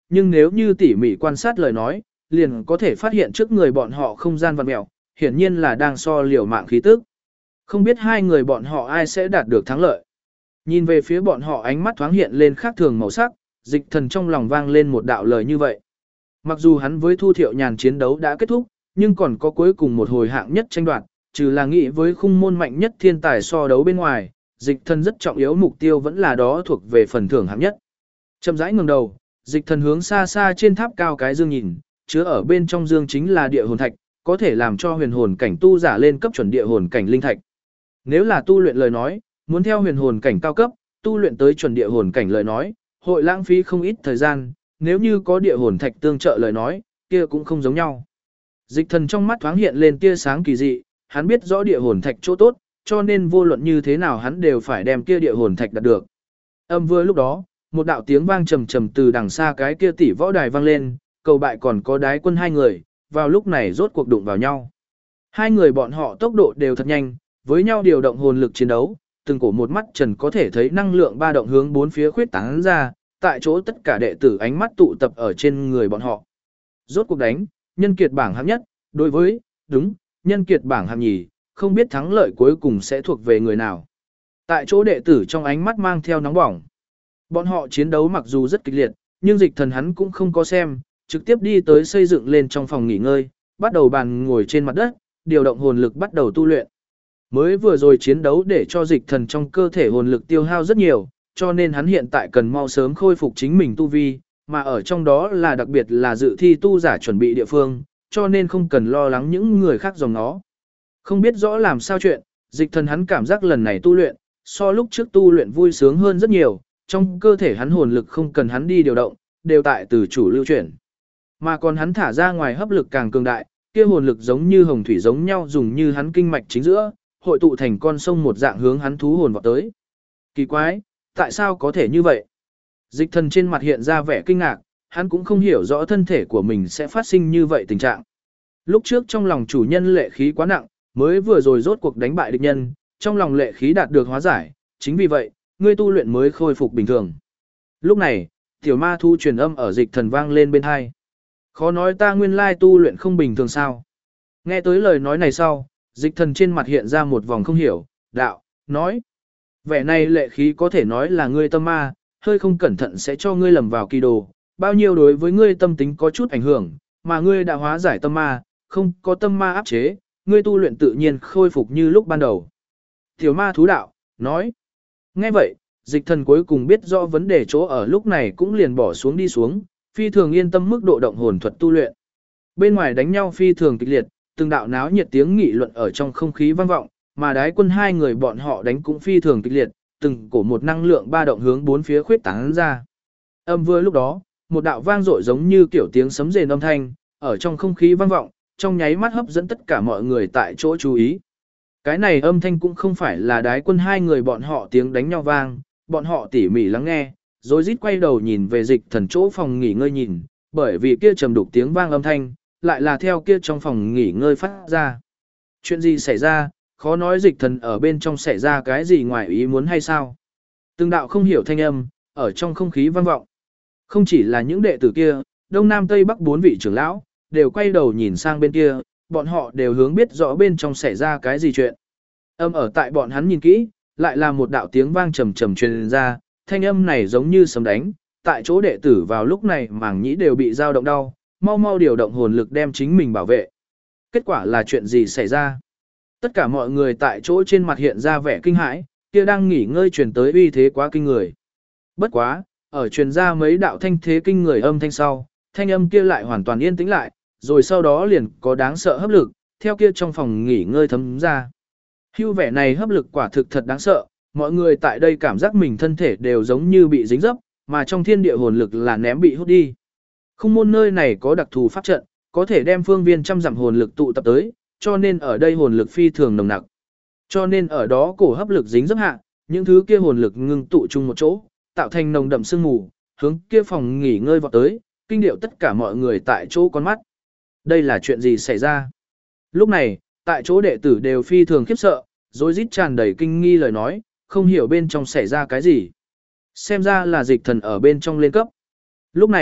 nhưng nếu như tỉ mỉ quan sát lời nói, liền có thể phát hiện trước người bọn họ không gian vặn mẹo, hiển nhiên là đang so liều mạng khí tức. Không biết hai người bọn họ ai sẽ đạt được thắng lợi. Nhìn về phía bọn họ ánh mắt thoáng hiện lên khác thường màu sắc, Dịch Thần trong lòng vang lên một đạo lời như vậy. Mặc dù hắn với Thu Thiệu Nhàn chiến đấu đã kết thúc, nhưng còn có cuối cùng một hồi hạng nhất tranh đoạt, trừ là nghĩ với khung môn mạnh nhất thiên tài so đấu bên ngoài, Dịch Thần rất trọng yếu mục tiêu vẫn là đó thuộc về phần thưởng hạng nhất. Chậm rãi ngẩng đầu, Dịch Thần hướng xa xa trên tháp cao cái dương nhìn, chứa ở bên trong dương chính là địa hồn thạch, có thể làm cho huyền hồn cảnh tu giả lên cấp chuẩn địa hồn cảnh linh thạch. Nếu là tu luyện lời nói, muốn theo huyền hồn cảnh cao cấp, tu luyện tới chuẩn địa hồn cảnh lời nói, hội lãng phí không ít thời gian, nếu như có địa hồn thạch tương trợ lời nói, kia cũng không giống nhau. Dịch Thần trong mắt thoáng hiện lên tia sáng kỳ dị, hắn biết rõ địa hồn thạch chỗ tốt, cho nên vô luận như thế nào hắn đều phải đem kia địa hồn thạch đạt được. Vừa lúc đó, một đạo tiếng vang trầm trầm từ đằng xa cái kia tỷ võ đài vang lên, cầu bại còn có đái quân hai người, vào lúc này rốt cuộc đụng vào nhau. Hai người bọn họ tốc độ đều thật nhanh, với nhau điều động hồn lực chiến đấu, từng cổ một mắt trần có thể thấy năng lượng ba động hướng bốn phía khuyết tán ra, tại chỗ tất cả đệ tử ánh mắt tụ tập ở trên người bọn họ. Rốt cuộc đánh, nhân kiệt bảng hạng nhất, đối với, đúng, nhân kiệt bảng hạng nhì, không biết thắng lợi cuối cùng sẽ thuộc về người nào. Tại chỗ đệ tử trong ánh mắt mang theo nóng bỏng. Bọn họ chiến đấu mặc dù rất kịch liệt, nhưng Dịch Thần hắn cũng không có xem, trực tiếp đi tới xây dựng lên trong phòng nghỉ ngơi, bắt đầu bàn ngồi trên mặt đất, điều động hồn lực bắt đầu tu luyện. Mới vừa rồi chiến đấu để cho Dịch Thần trong cơ thể hồn lực tiêu hao rất nhiều, cho nên hắn hiện tại cần mau sớm khôi phục chính mình tu vi, mà ở trong đó là đặc biệt là dự thi tu giả chuẩn bị địa phương, cho nên không cần lo lắng những người khác dòng nó. Không biết rõ làm sao chuyện, Dịch Thần hắn cảm giác lần này tu luyện, so lúc trước tu luyện vui sướng hơn rất nhiều, trong cơ thể hắn hồn lực không cần hắn đi điều động, đều tại từ chủ lưu chuyển. Mà còn hắn thả ra ngoài hấp lực càng cường đại, kia hồn lực giống như hồng thủy giống nhau dùng như hắn kinh mạch chính giữa, hội tụ thành con sông một dạng hướng hắn thú hồn vào tới. Kỳ quái, tại sao có thể như vậy? Dịch Thần trên mặt hiện ra vẻ kinh ngạc, hắn cũng không hiểu rõ thân thể của mình sẽ phát sinh như vậy tình trạng. Lúc trước trong lòng chủ nhân lệ khí quá nặng, mới vừa rồi rốt cuộc đánh bại địch nhân, trong lòng lệ khí đạt được hóa giải, chính vì vậy, ngươi tu luyện mới khôi phục bình thường. Lúc này, tiểu ma thu truyền âm ở Dịch Thần vang lên bên tai. Khó nói ta nguyên lai tu luyện không bình thường sao? Nghe tới lời nói này sau, Dịch Thần trên mặt hiện ra một vòng không hiểu, đạo, nói. Vẻ này lệ khí có thể nói là ngươi tâm ma, hơi không cẩn thận sẽ cho ngươi lầm vào kỳ đồ, bao nhiêu đối với ngươi tâm tính có chút ảnh hưởng, mà ngươi đã hóa giải tâm ma, không có tâm ma áp chế, ngươi tu luyện tự nhiên khôi phục như lúc ban đầu. Tiểu ma thú đạo, nói. Nghe vậy, Dịch Thần cuối cùng biết rõ vấn đề chỗ ở lúc này cũng liền bỏ xuống đi xuống, phi thường yên tâm mức độ động hồn thuật tu luyện. Bên ngoài đánh nhau phi thường kịch liệt, từng đạo náo nhiệt tiếng nghị luận ở trong không khí vang vọng, mà đái quân hai người bọn họ đánh cũng phi thường kịch liệt, từng cổ một năng lượng ba động hướng bốn phía khuyết tán ra. Vừa lúc đó, một đạo vang dội giống như kiểu tiếng sấm rền âm thanh, ở trong không khí vang vọng, trong nháy mắt hấp dẫn tất cả mọi người tại chỗ chú ý. Cái này âm thanh cũng không phải là đái quân hai người bọn họ tiếng đánh nhau vang, bọn họ tỉ mỉ lắng nghe, rồi rít quay đầu nhìn về Dịch Thần chỗ phòng nghỉ ngơi nhìn, bởi vì kia trầm đục tiếng vang âm thanh, lại là theo kia trong phòng nghỉ ngơi phát ra. Chuyện gì xảy ra, khó nói Dịch Thần ở bên trong xảy ra cái gì ngoài ý muốn hay sao? Từng đạo không hiểu thanh âm, ở trong không khí vang vọng. Không chỉ là những đệ tử kia, Đông Nam Tây Bắc bốn vị trưởng lão, đều quay đầu nhìn sang bên kia, bọn họ đều hướng biết rõ bên trong xảy ra cái gì chuyện. Ở tại bọn hắn nhìn kỹ, lại là một đạo tiếng vang trầm trầm truyền ra, thanh âm này giống như sấm đánh, tại chỗ đệ tử vào lúc này màng nhĩ đều bị dao động đau, mau mau điều động hồn lực đem chính mình bảo vệ. Kết quả là chuyện gì xảy ra? Tất cả mọi người tại chỗ trên mặt hiện ra vẻ kinh hãi, kia đang nghỉ ngơi truyền tới uy thế quá kinh người. Bất quá, ở truyền ra mấy đạo thanh thế kinh người âm thanh sau, thanh âm kia lại hoàn toàn yên tĩnh lại, rồi sau đó liền có đáng sợ hấp lực, theo kia trong phòng nghỉ ngơi thấm ra. Hưu vẻ này hấp lực quả thực thật đáng sợ, mọi người tại đây cảm giác mình thân thể đều giống như bị dính dấp, mà trong thiên địa hồn lực là ném bị hút đi. Không môn nơi này có đặc thù pháp trận, có thể đem phương viên trăm dặm hồn lực tụ tập tới, cho nên ở đây hồn lực phi thường nồng nặc. Cho nên ở đó cổ hấp lực dính dấp hạ, những thứ kia hồn lực ngưng tụ chung một chỗ, tạo thành nồng đậm sương mù, hướng kia phòng nghỉ ngơi vọt tới, kinh điệu tất cả mọi người tại chỗ con mắt. Đây là chuyện gì xảy ra? Lúc này, tại chỗ đệ tử đều phi thường khiếp sợ, rồi rít tràn đầy kinh nghi lời nói, không hiểu bên trong xảy ra cái gì. Xem ra là Dịch Thần ở bên trong lên cấp. Lúc này,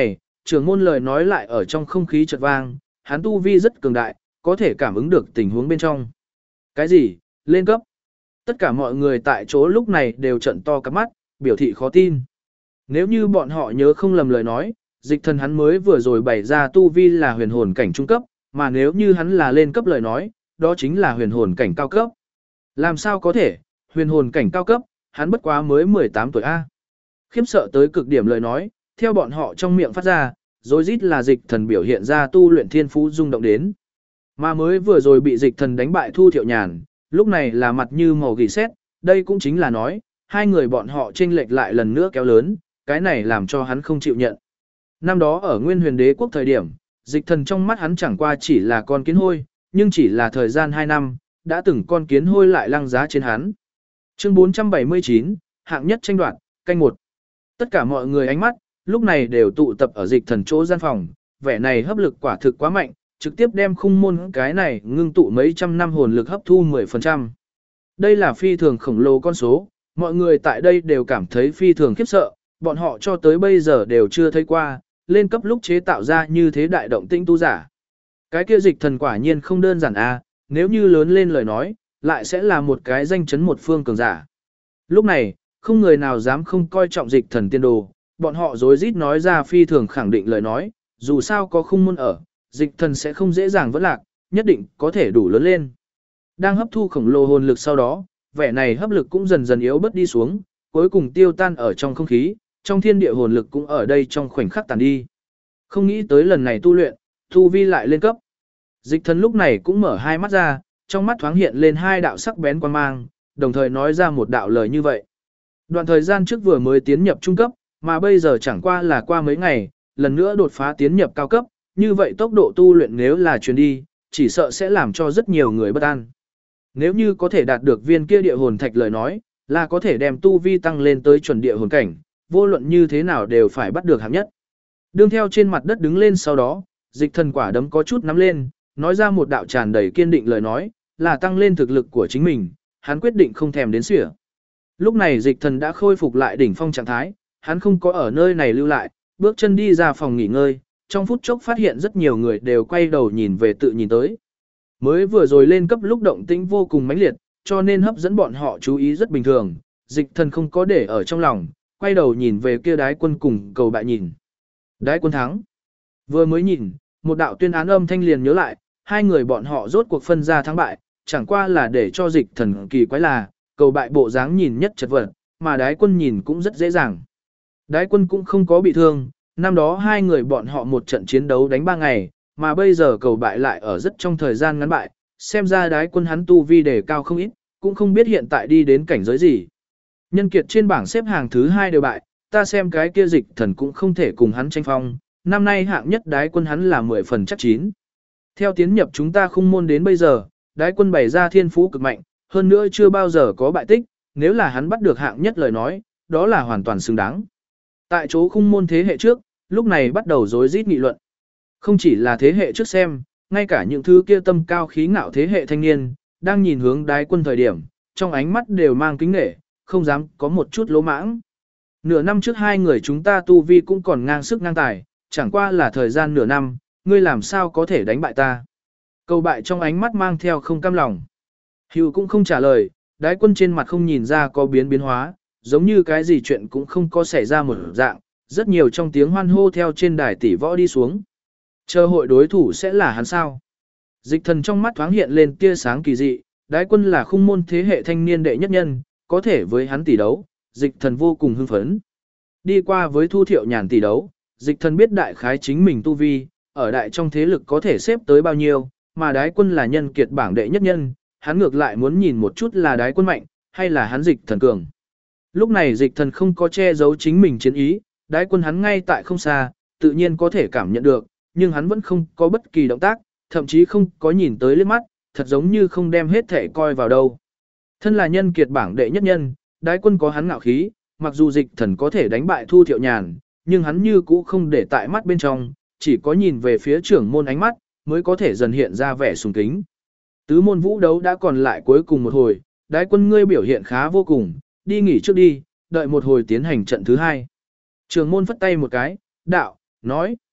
trưởng môn lời nói lại ở trong không khí chợt vang, hắn tu vi rất cường đại, có thể cảm ứng được tình huống bên trong. Cái gì? Lên cấp? Tất cả mọi người tại chỗ lúc này đều trợn to cặp mắt, biểu thị khó tin. Nếu như bọn họ nhớ không lầm lời nói, dịch thần hắn mới vừa rồi bày ra tu vi là huyền hồn cảnh trung cấp, mà nếu như hắn là lên cấp lời nói, đó chính là huyền hồn cảnh cao cấp. Làm sao có thể, huyền hồn cảnh cao cấp, hắn bất quá mới 18 tuổi A. Khiếp sợ tới cực điểm lời nói, theo bọn họ trong miệng phát ra, rối rít là dịch thần biểu hiện ra tu luyện thiên phú rung động đến. Mà mới vừa rồi bị dịch thần đánh bại Thu Thiệu Nhàn, lúc này là mặt như màu gỉ sét, đây cũng chính là nói, hai người bọn họ chênh lệch lại lần nữa kéo lớn, cái này làm cho hắn không chịu nhận. Năm đó ở Nguyên Huyền Đế quốc thời điểm, dịch thần trong mắt hắn chẳng qua chỉ là con kiến hôi, nhưng chỉ là thời gian 2 năm, đã từng con kiến hôi lại lăng giá trên hắn. Chương 479, hạng nhất tranh đoạt, canh 1. Tất cả mọi người ánh mắt, lúc này đều tụ tập ở dịch thần chỗ gian phòng, vẻ này hấp lực quả thực quá mạnh, trực tiếp đem khung môn cái này ngưng tụ mấy trăm năm hồn lực hấp thu 10%. Đây là phi thường khổng lồ con số, mọi người tại đây đều cảm thấy phi thường khiếp sợ, bọn họ cho tới bây giờ đều chưa thấy qua, lên cấp lúc chế tạo ra như thế đại động tĩnh tu giả. Cái kia dịch thần quả nhiên không đơn giản a, nếu như lớn lên lời nói, lại sẽ là một cái danh chấn một phương cường giả. Lúc này, không người nào dám không coi trọng dịch thần tiên đồ, bọn họ rối rít nói ra phi thường khẳng định lời nói, dù sao có khung môn ở, dịch thần sẽ không dễ dàng vỡ lạc, nhất định có thể đủ lớn lên. Đang hấp thu khổng lồ hồn lực sau đó, vẻ này hấp lực cũng dần dần yếu bớt đi xuống, cuối cùng tiêu tan ở trong không khí, trong thiên địa hồn lực cũng ở đây trong khoảnh khắc tàn đi. Không nghĩ tới lần này tu luyện, tu vi lại lên cấp. Dịch thần lúc này cũng mở hai mắt ra, trong mắt thoáng hiện lên hai đạo sắc bén quan mang, đồng thời nói ra một đạo lời như vậy. Đoạn thời gian trước vừa mới tiến nhập trung cấp, mà bây giờ chẳng qua là qua mấy ngày, lần nữa đột phá tiến nhập cao cấp, như vậy tốc độ tu luyện nếu là truyền đi, chỉ sợ sẽ làm cho rất nhiều người bất an. Nếu như có thể đạt được viên kia địa hồn thạch lời nói, là có thể đem tu vi tăng lên tới chuẩn địa hồn cảnh, vô luận như thế nào đều phải bắt được hạng nhất. Đương theo trên mặt đất đứng lên sau đó, dịch thần quả đấm có chút nắm lên, nói ra một đạo tràn đầy kiên định lời nói, là tăng lên thực lực của chính mình, hắn quyết định không thèm đến xỉa. Lúc này dịch thần đã khôi phục lại đỉnh phong trạng thái, hắn không có ở nơi này lưu lại, bước chân đi ra phòng nghỉ ngơi, trong phút chốc phát hiện rất nhiều người đều quay đầu nhìn về tự nhìn tới. Mới vừa rồi lên cấp lúc động tĩnh vô cùng mãnh liệt, cho nên hấp dẫn bọn họ chú ý rất bình thường, dịch thần không có để ở trong lòng, quay đầu nhìn về kia đái quân cùng cầu bại nhìn. Đái quân thắng. Vừa mới nhìn, một đạo tuyên án âm thanh liền nhớ lại, hai người bọn họ rốt cuộc phân ra thắng bại, chẳng qua là để cho dịch thần kỳ quái là, cầu bại bộ dáng nhìn nhất chật vật, mà đái quân nhìn cũng rất dễ dàng. Đái quân cũng không có bị thương, năm đó hai người bọn họ một trận chiến đấu đánh 3 ngày, mà bây giờ cầu bại lại ở rất trong thời gian ngắn bại, xem ra đái quân hắn tu vi đề cao không ít, cũng không biết hiện tại đi đến cảnh giới gì. Nhân kiệt trên bảng xếp hàng thứ 2 đều bại, ta xem cái kia dịch thần cũng không thể cùng hắn tranh phong, năm nay hạng nhất đái quân hắn là 10 phần chắc chín. Theo tiến nhập chúng ta khung môn đến bây giờ, đái quân bày ra thiên phú cực mạnh, hơn nữa chưa bao giờ có bại tích, nếu là hắn bắt được hạng nhất lời nói, đó là hoàn toàn xứng đáng. Tại chỗ khung môn thế hệ trước, lúc này bắt đầu rối rít nghị luận. Không chỉ là thế hệ trước xem, ngay cả những thứ kia tâm cao khí ngạo thế hệ thanh niên, đang nhìn hướng đái quân thời điểm, trong ánh mắt đều mang kính nể, không dám có một chút lỗ mãng. Nửa năm trước hai người chúng ta tu vi cũng còn ngang sức ngang tài, chẳng qua là thời gian nửa năm, ngươi làm sao có thể đánh bại ta. Cầu bại trong ánh mắt mang theo không cam lòng. Hữu cũng không trả lời, đái quân trên mặt không nhìn ra có biến hóa, giống như cái gì chuyện cũng không có xảy ra một dạng, rất nhiều trong tiếng hoan hô theo trên đài tỷ võ đi xuống. Chờ hội đối thủ sẽ là hắn sao? Dịch thần trong mắt thoáng hiện lên tia sáng kỳ dị, đái quân là khung môn thế hệ thanh niên đệ nhất nhân, có thể với hắn tỷ đấu, dịch thần vô cùng hưng phấn. Đi qua với Thu Thiệu Nhàn tỷ đấu, dịch thần biết đại khái chính mình tu vi, ở đại trong thế lực có thể xếp tới bao nhiêu, mà đái quân là nhân kiệt bảng đệ nhất nhân, hắn ngược lại muốn nhìn một chút là đái quân mạnh, hay là hắn dịch thần cường. Lúc này dịch thần không có che giấu chính mình chiến ý, đái quân hắn ngay tại không xa, tự nhiên có thể cảm nhận được, nhưng hắn vẫn không có bất kỳ động tác, thậm chí không có nhìn tới liếc mắt, thật giống như không đem hết thể coi vào đâu. Thân là nhân kiệt bảng đệ nhất nhân, đái quân có hắn ngạo khí, mặc dù dịch thần có thể đánh bại Thu Thiệu Nhàn, nhưng hắn như cũ không để tại mắt bên trong, chỉ có nhìn về phía trưởng môn ánh mắt, mới có thể dần hiện ra vẻ sùng kính. Tứ môn vũ đấu đã còn lại cuối cùng một hồi, đái quân ngươi biểu hiện khá vô cùng, đi nghỉ trước đi, đợi một hồi tiến hành trận thứ 2. Trưởng môn phất tay một cái, đạo, nói,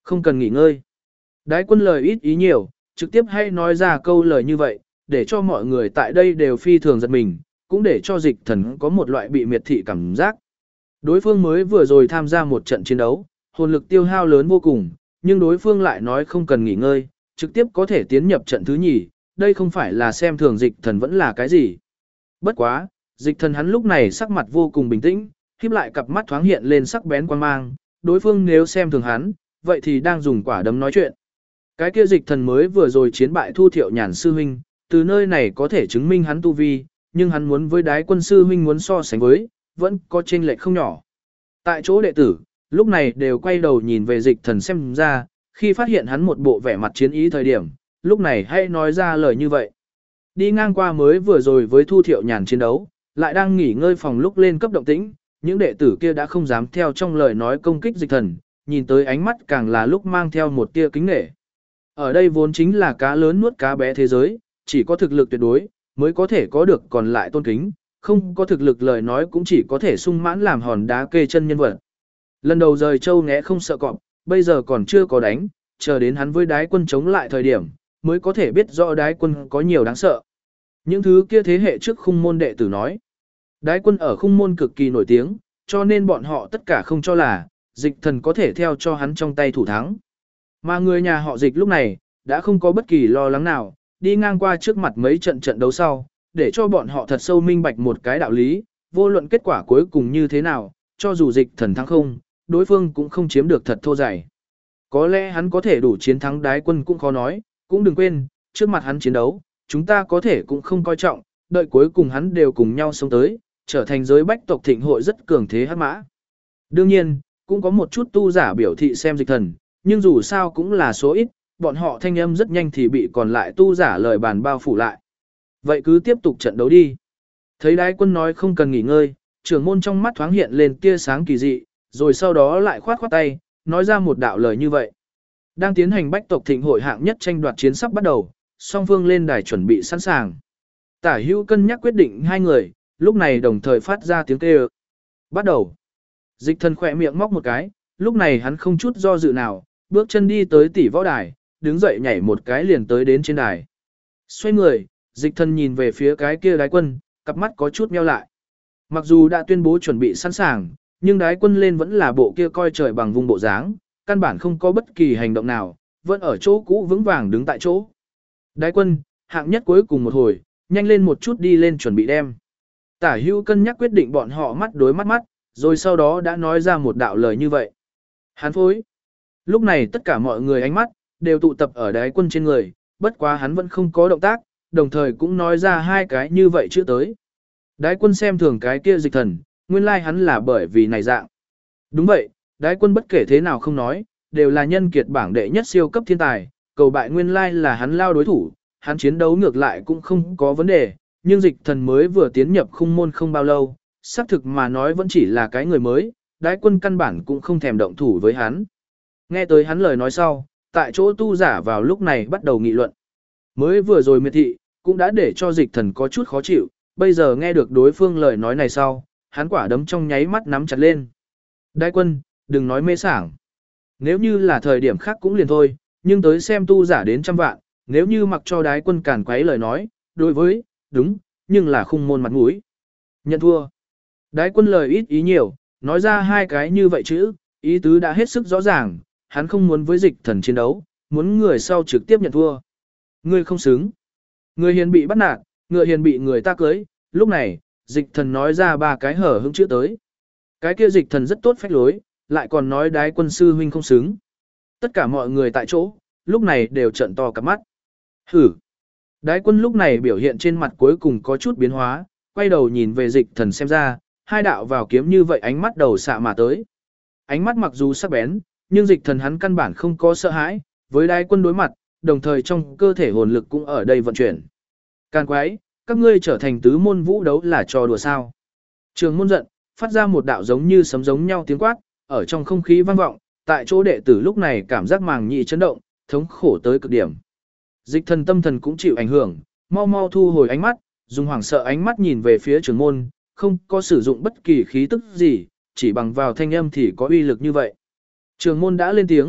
Không cần nghỉ ngơi. Đái quân lời ít ý nhiều, trực tiếp hay nói ra câu lời như vậy, để cho mọi người tại đây đều phi thường giật mình, cũng để cho dịch thần có một loại bị miệt thị cảm giác. Đối phương mới vừa rồi tham gia một trận chiến đấu, hồn lực tiêu hao lớn vô cùng, nhưng đối phương lại nói không cần nghỉ ngơi, trực tiếp có thể tiến nhập trận thứ nhì, đây không phải là xem thường dịch thần vẫn là cái gì. Bất quá, dịch thần hắn lúc này sắc mặt vô cùng bình tĩnh, khép lại cặp mắt thoáng hiện lên sắc bén quan mang, đối phương nếu xem thường hắn, vậy thì đang dùng quả đấm nói chuyện. Cái kia dịch thần mới vừa rồi chiến bại Thu Thiệu Nhàn sư huynh, từ nơi này có thể chứng minh hắn tu vi, nhưng hắn muốn với Đái Quân sư huynh muốn so sánh với, vẫn có chênh lệch không nhỏ. Tại chỗ đệ tử, lúc này đều quay đầu nhìn về dịch thần xem ra, khi phát hiện hắn một bộ vẻ mặt chiến ý thời điểm, lúc này hãy nói ra lời như vậy. Đi ngang qua mới vừa rồi với Thu Thiệu Nhàn chiến đấu, lại đang nghỉ ngơi phòng lúc lên cấp động tĩnh, những đệ tử kia đã không dám theo trong lời nói công kích dịch thần, nhìn tới ánh mắt càng là lúc mang theo một tia kính nể. Ở đây vốn chính là cá lớn nuốt cá bé thế giới, chỉ có thực lực tuyệt đối, mới có thể có được còn lại tôn kính, không có thực lực lời nói cũng chỉ có thể sung mãn làm hòn đá kê chân nhân vật. Lần đầu rời châu nghé không sợ cọp, bây giờ còn chưa có đánh, chờ đến hắn với Đái Quân chống lại thời điểm, mới có thể biết rõ Đái Quân có nhiều đáng sợ. Những thứ kia thế hệ trước khung môn đệ tử nói. Đái Quân ở khung môn cực kỳ nổi tiếng, cho nên bọn họ tất cả không cho là, dịch thần có thể theo cho hắn trong tay thủ thắng. Mà người nhà họ dịch lúc này, đã không có bất kỳ lo lắng nào, đi ngang qua trước mặt mấy trận đấu sau, để cho bọn họ thật sâu minh bạch một cái đạo lý, vô luận kết quả cuối cùng như thế nào, cho dù dịch thần thắng không, đối phương cũng không chiếm được thật thô dày. Có lẽ hắn có thể đủ chiến thắng Đái Quân cũng khó nói, cũng đừng quên, trước mặt hắn chiến đấu, chúng ta có thể cũng không coi trọng, đợi cuối cùng hắn đều cùng nhau sống tới, trở thành giới bách tộc thịnh hội rất cường thế hắc mã. Đương nhiên, cũng có một chút tu giả biểu thị xem dịch thần, nhưng dù sao cũng là số ít, bọn họ thanh âm rất nhanh thì bị còn lại tu giả lời bàn bao phủ lại. Vậy cứ tiếp tục trận đấu đi. Thấy Đái Quân nói không cần nghỉ ngơi, trưởng môn trong mắt thoáng hiện lên tia sáng kỳ dị, rồi sau đó lại khoát tay, nói ra một đạo lời như vậy. Đang tiến hành bách tộc thịnh hội hạng nhất tranh đoạt chiến sắp bắt đầu, song phương lên đài chuẩn bị sẵn sàng. Tả Hữu cân nhắc quyết định hai người, lúc này đồng thời phát ra tiếng kêu. Bắt đầu. Dịch thần khỏe miệng móc một cái, lúc này hắn không chút do dự nào, bước chân đi tới tỷ võ đài, đứng dậy nhảy một cái liền tới đến trên đài. Xoay người, dịch thần nhìn về phía cái kia Đái Quân, cặp mắt có chút nheo lại. Mặc dù đã tuyên bố chuẩn bị sẵn sàng, nhưng Đái Quân lên vẫn là bộ kia coi trời bằng vùng bộ dáng, căn bản không có bất kỳ hành động nào, vẫn ở chỗ cũ vững vàng đứng tại chỗ. Đái Quân, hạng nhất cuối cùng một hồi, nhanh lên một chút đi lên chuẩn bị đem. Tả Hữu cân nhắc quyết định bọn họ mắt đối mắt, rồi sau đó đã nói ra một đạo lời như vậy. Hắn phối. Lúc này tất cả mọi người ánh mắt, đều tụ tập ở Đái Quân trên người, bất quá hắn vẫn không có động tác, đồng thời cũng nói ra hai cái như vậy chữ tới. Đái Quân xem thường cái kia dịch thần, nguyên lai hắn là bởi vì này dạng. Đúng vậy, Đái Quân bất kể thế nào không nói, đều là nhân kiệt bảng đệ nhất siêu cấp thiên tài, cầu bại nguyên lai là hắn lao đối thủ, hắn chiến đấu ngược lại cũng không có vấn đề, nhưng dịch thần mới vừa tiến nhập khung môn không bao lâu, xác thực mà nói vẫn chỉ là cái người mới, Đái Quân căn bản cũng không thèm động thủ với hắn. Nghe tới hắn lời nói sau, tại chỗ tu giả vào lúc này bắt đầu nghị luận. Mới vừa rồi miệt thị, cũng đã để cho dịch thần có chút khó chịu, bây giờ nghe được đối phương lời nói này sau, hắn quả đấm trong nháy mắt nắm chặt lên. Đái Quân, đừng nói mê sảng. Nếu như là thời điểm khác cũng liền thôi, nhưng tới xem tu giả đến trăm vạn, nếu như mặc cho Đái Quân càn quấy lời nói, đối với, đúng, nhưng là khung môn mặt mũi. Nhận thua. Đái Quân lời ít ý nhiều, nói ra hai cái như vậy chữ, ý tứ đã hết sức rõ ràng, hắn không muốn với dịch thần chiến đấu, muốn người sau trực tiếp nhận thua. Ngươi không xứng. Người hiền bị bắt nạt, ngựa hiền bị người ta cưới, lúc này, dịch thần nói ra ba cái hở hững chữ tới. Cái kia dịch thần rất tốt phách lối, lại còn nói Đái Quân sư huynh không xứng. Tất cả mọi người tại chỗ, lúc này đều trợn to cặp mắt. Hử. Đái Quân lúc này biểu hiện trên mặt cuối cùng có chút biến hóa, quay đầu nhìn về dịch thần xem ra, hai đạo vào kiếm như vậy ánh mắt đầu xạ mà tới. Ánh mắt mặc dù sắc bén, nhưng dịch thần hắn căn bản không có sợ hãi, với Đái Quân đối mặt, đồng thời trong cơ thể hồn lực cũng ở đây vận chuyển. Can quái, các ngươi trở thành tứ môn vũ đấu là trò đùa sao. Trường môn giận, phát ra một đạo giống như sấm giống nhau tiếng quát, ở trong không khí vang vọng, tại chỗ đệ tử lúc này cảm giác màng nhĩ chấn động, thống khổ tới cực điểm. Dịch thần tâm thần cũng chịu ảnh hưởng, mau mau thu hồi ánh mắt, dùng hoảng sợ ánh mắt nhìn về phía trường môn, không có sử dụng bất kỳ khí tức gì, chỉ bằng vào thanh âm thì có uy lực như vậy. Trường môn đã lên tiếng,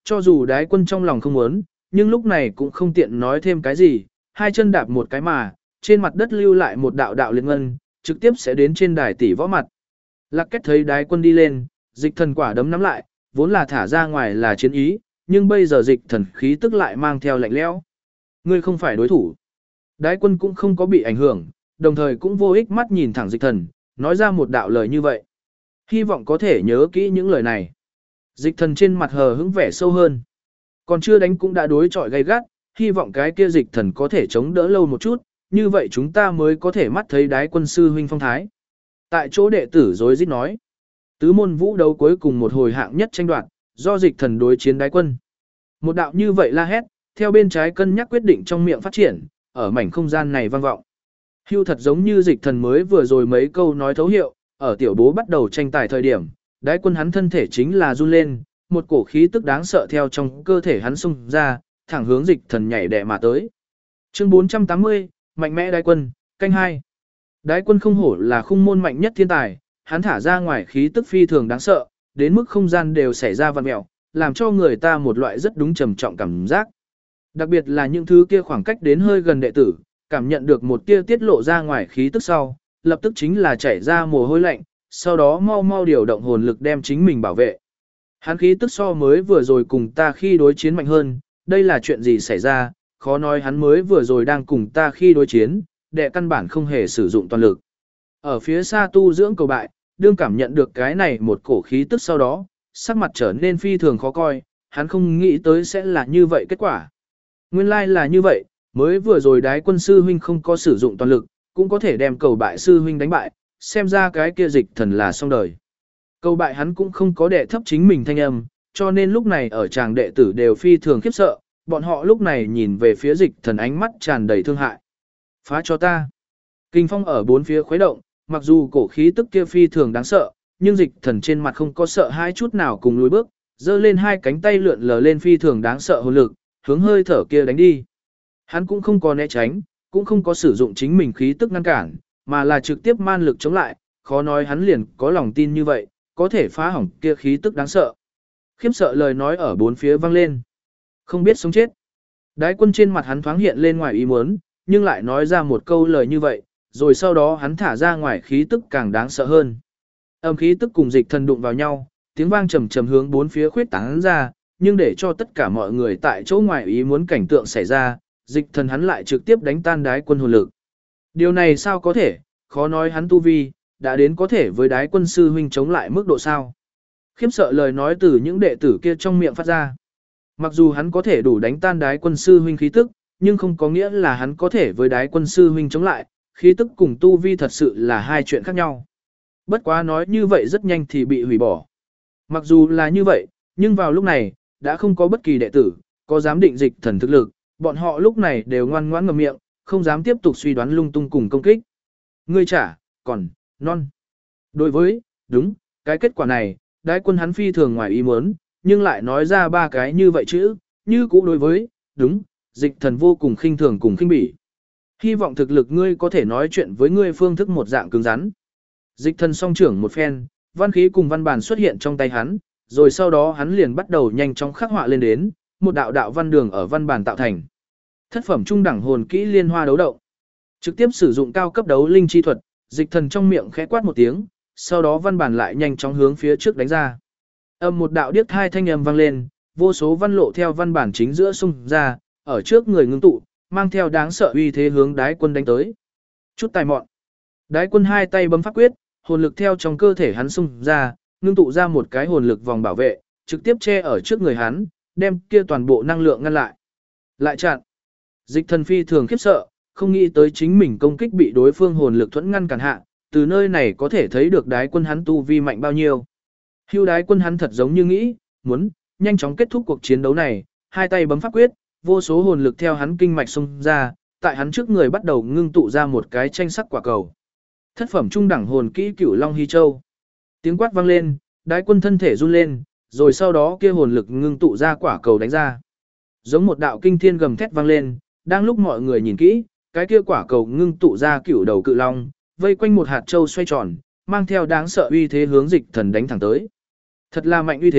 Cho dù đái quân trong lòng không muốn, nhưng lúc này cũng không tiện nói thêm cái gì, hai chân đạp một cái mà, trên mặt đất lưu lại một đạo đạo liên ngân, trực tiếp sẽ đến trên đài tỷ võ mặt. Lạc Kết thấy đái quân đi lên, dịch thần quả đấm nắm lại, vốn là thả ra ngoài là chiến ý, nhưng bây giờ dịch thần khí tức lại mang theo lạnh lẽo. Ngươi không phải đối thủ. Đái quân cũng không có bị ảnh hưởng, đồng thời cũng vô ích mắt nhìn thẳng dịch thần, nói ra một đạo lời như vậy. Hy vọng có thể nhớ kỹ những lời này. Dịch thần trên mặt hờ hững vẻ sâu hơn. Còn chưa đánh cũng đã đối chọi gay gắt, hy vọng cái kia dịch thần có thể chống đỡ lâu một chút, như vậy chúng ta mới có thể mắt thấy đái quân sư huynh phong thái. Tại chỗ đệ tử rối rít nói. Tứ môn vũ đấu cuối cùng một hồi hạng nhất tranh đoạt, do dịch thần đối chiến đái quân. Một đạo như vậy la hét, theo bên trái cân nhắc quyết định trong miệng phát triển, ở mảnh không gian này vang vọng. Hưu thật giống như dịch thần mới vừa rồi mấy câu nói thấu hiệu, ở tiểu bố bắt đầu tranh tài thời điểm, đái quân hắn thân thể chính là run lên, một cổ khí tức đáng sợ theo trong cơ thể hắn xung ra, thẳng hướng dịch thần nhảy đè mà tới. Chương 480, mạnh mẽ đái quân, canh 2. Đái quân không hổ là khung môn mạnh nhất thiên tài, hắn thả ra ngoài khí tức phi thường đáng sợ, đến mức không gian đều xảy ra vặn mèo, làm cho người ta một loại rất đúng trầm trọng cảm giác. Đặc biệt là những thứ kia khoảng cách đến hơi gần đệ tử, cảm nhận được một tia tiết lộ ra ngoài khí tức sau, lập tức chính là chảy ra mồ hôi lạnh, sau đó mau mau điều động hồn lực đem chính mình bảo vệ. Hắn khí tức so mới vừa rồi cùng ta khi đối chiến mạnh hơn, đây là chuyện gì xảy ra, khó nói hắn mới vừa rồi đang cùng ta khi đối chiến, đệ căn bản không hề sử dụng toàn lực. Ở phía xa tu dưỡng cầu bại, đương cảm nhận được cái này một cổ khí tức sau đó, sắc mặt trở nên phi thường khó coi, hắn không nghĩ tới sẽ là như vậy kết quả. Nguyên lai là như vậy, mới vừa rồi đái quân sư huynh không có sử dụng toàn lực, cũng có thể đem cầu bại sư huynh đánh bại, xem ra cái kia dịch thần là xong đời. Cầu bại hắn cũng không có đệ thấp chính mình thanh âm, cho nên lúc này ở tràng đệ tử đều phi thường khiếp sợ, bọn họ lúc này nhìn về phía dịch thần ánh mắt tràn đầy thương hại. Phá cho ta. Kinh phong ở bốn phía khuấy động, mặc dù cổ khí tức kia phi thường đáng sợ, nhưng dịch thần trên mặt không có sợ hãi chút nào cùng lùi bước, giơ lên hai cánh tay lượn lờ lên phi thường đáng sợ hồn lực, hướng hơi thở kia đánh đi. Hắn cũng không có né tránh, cũng không có sử dụng chính mình khí tức ngăn cản, mà là trực tiếp man lực chống lại, khó nói hắn liền có lòng tin như vậy, có thể phá hỏng kia khí tức đáng sợ. Khiếp sợ lời nói ở bốn phía vang lên. Không biết sống chết. Đái quân trên mặt hắn thoáng hiện lên ngoài ý muốn, nhưng lại nói ra một câu lời như vậy, rồi sau đó hắn thả ra ngoài khí tức càng đáng sợ hơn. Âm khí tức cùng dịch thần đụng vào nhau, tiếng vang trầm trầm hướng bốn phía khuyết tán ra, nhưng để cho tất cả mọi người tại chỗ ngoài ý muốn cảnh tượng xảy ra, dịch thần hắn lại trực tiếp đánh tan đái quân hồn lực. Điều này sao có thể, khó nói hắn tu vi, đã đến có thể với đái quân sư huynh chống lại mức độ sao. Khiếp sợ lời nói từ những đệ tử kia trong miệng phát ra. Mặc dù hắn có thể đủ đánh tan đái quân sư huynh khí tức, nhưng không có nghĩa là hắn có thể với đái quân sư huynh chống lại, khí tức cùng tu vi thật sự là hai chuyện khác nhau. Bất quá nói như vậy rất nhanh thì bị hủy bỏ. Mặc dù là như vậy, nhưng vào lúc này, đã không có bất kỳ đệ tử, có dám định dịch thần thực lực, bọn họ lúc này đều ngoan ngoãn ngậm miệng, không dám tiếp tục suy đoán lung tung cùng công kích. Ngươi trả, còn, non. Đối với, đúng, cái kết quả này, đái quân hắn phi thường ngoài ý muốn, nhưng lại nói ra ba cái như vậy chữ, như cũ đối với, đúng, dịch thần vô cùng khinh thường cùng khinh bỉ. Hy vọng thực lực ngươi có thể nói chuyện với ngươi phương thức một dạng cứng rắn. Dịch thần song trưởng một phen, văn khí cùng văn bản xuất hiện trong tay hắn, rồi sau đó hắn liền bắt đầu nhanh chóng khắc họa lên đến, một đạo đạo văn đường ở văn bản tạo thành. Thất phẩm trung đẳng hồn kỹ liên hoa đấu động. Trực tiếp sử dụng cao cấp đấu linh chi thuật, dịch thần trong miệng khẽ quát một tiếng, sau đó văn bản lại nhanh chóng hướng phía trước đánh ra. Một đạo điếc hai thanh âm vang lên, vô số văn lộ theo văn bản chính giữa xung ra, ở trước người ngưng tụ, mang theo đáng sợ uy thế hướng đái quân đánh tới. Chút tài mọn. Đái quân hai tay bấm pháp quyết, hồn lực theo trong cơ thể hắn xung ra, ngưng tụ ra một cái hồn lực vòng bảo vệ, trực tiếp che ở trước người hắn, đem kia toàn bộ năng lượng ngăn lại. Lại chặn. Dịch thần phi thường khiếp sợ, không nghĩ tới chính mình công kích bị đối phương hồn lực thuẫn ngăn cản hạ, từ nơi này có thể thấy được đái quân hắn tu vi mạnh bao nhiêu. Hưu đái quân hắn thật giống như nghĩ, muốn nhanh chóng kết thúc cuộc chiến đấu này, hai tay bấm pháp quyết, vô số hồn lực theo hắn kinh mạch xông ra, tại hắn trước người bắt đầu ngưng tụ ra một cái tranh sắc quả cầu. Thất phẩm trung đẳng hồn kỹ Cửu Long Hy Châu. Tiếng quát vang lên, đái quân thân thể run lên, rồi sau đó kia hồn lực ngưng tụ ra quả cầu đánh ra. Giống một đạo kinh thiên gầm thét vang lên, đang lúc mọi người nhìn kỹ, cái kia quả cầu ngưng tụ ra cửu đầu cự long, vây quanh một hạt châu xoay tròn, mang theo đáng sợ uy thế hướng dịch thần đánh thẳng tới. Thật là mạnh uy thế,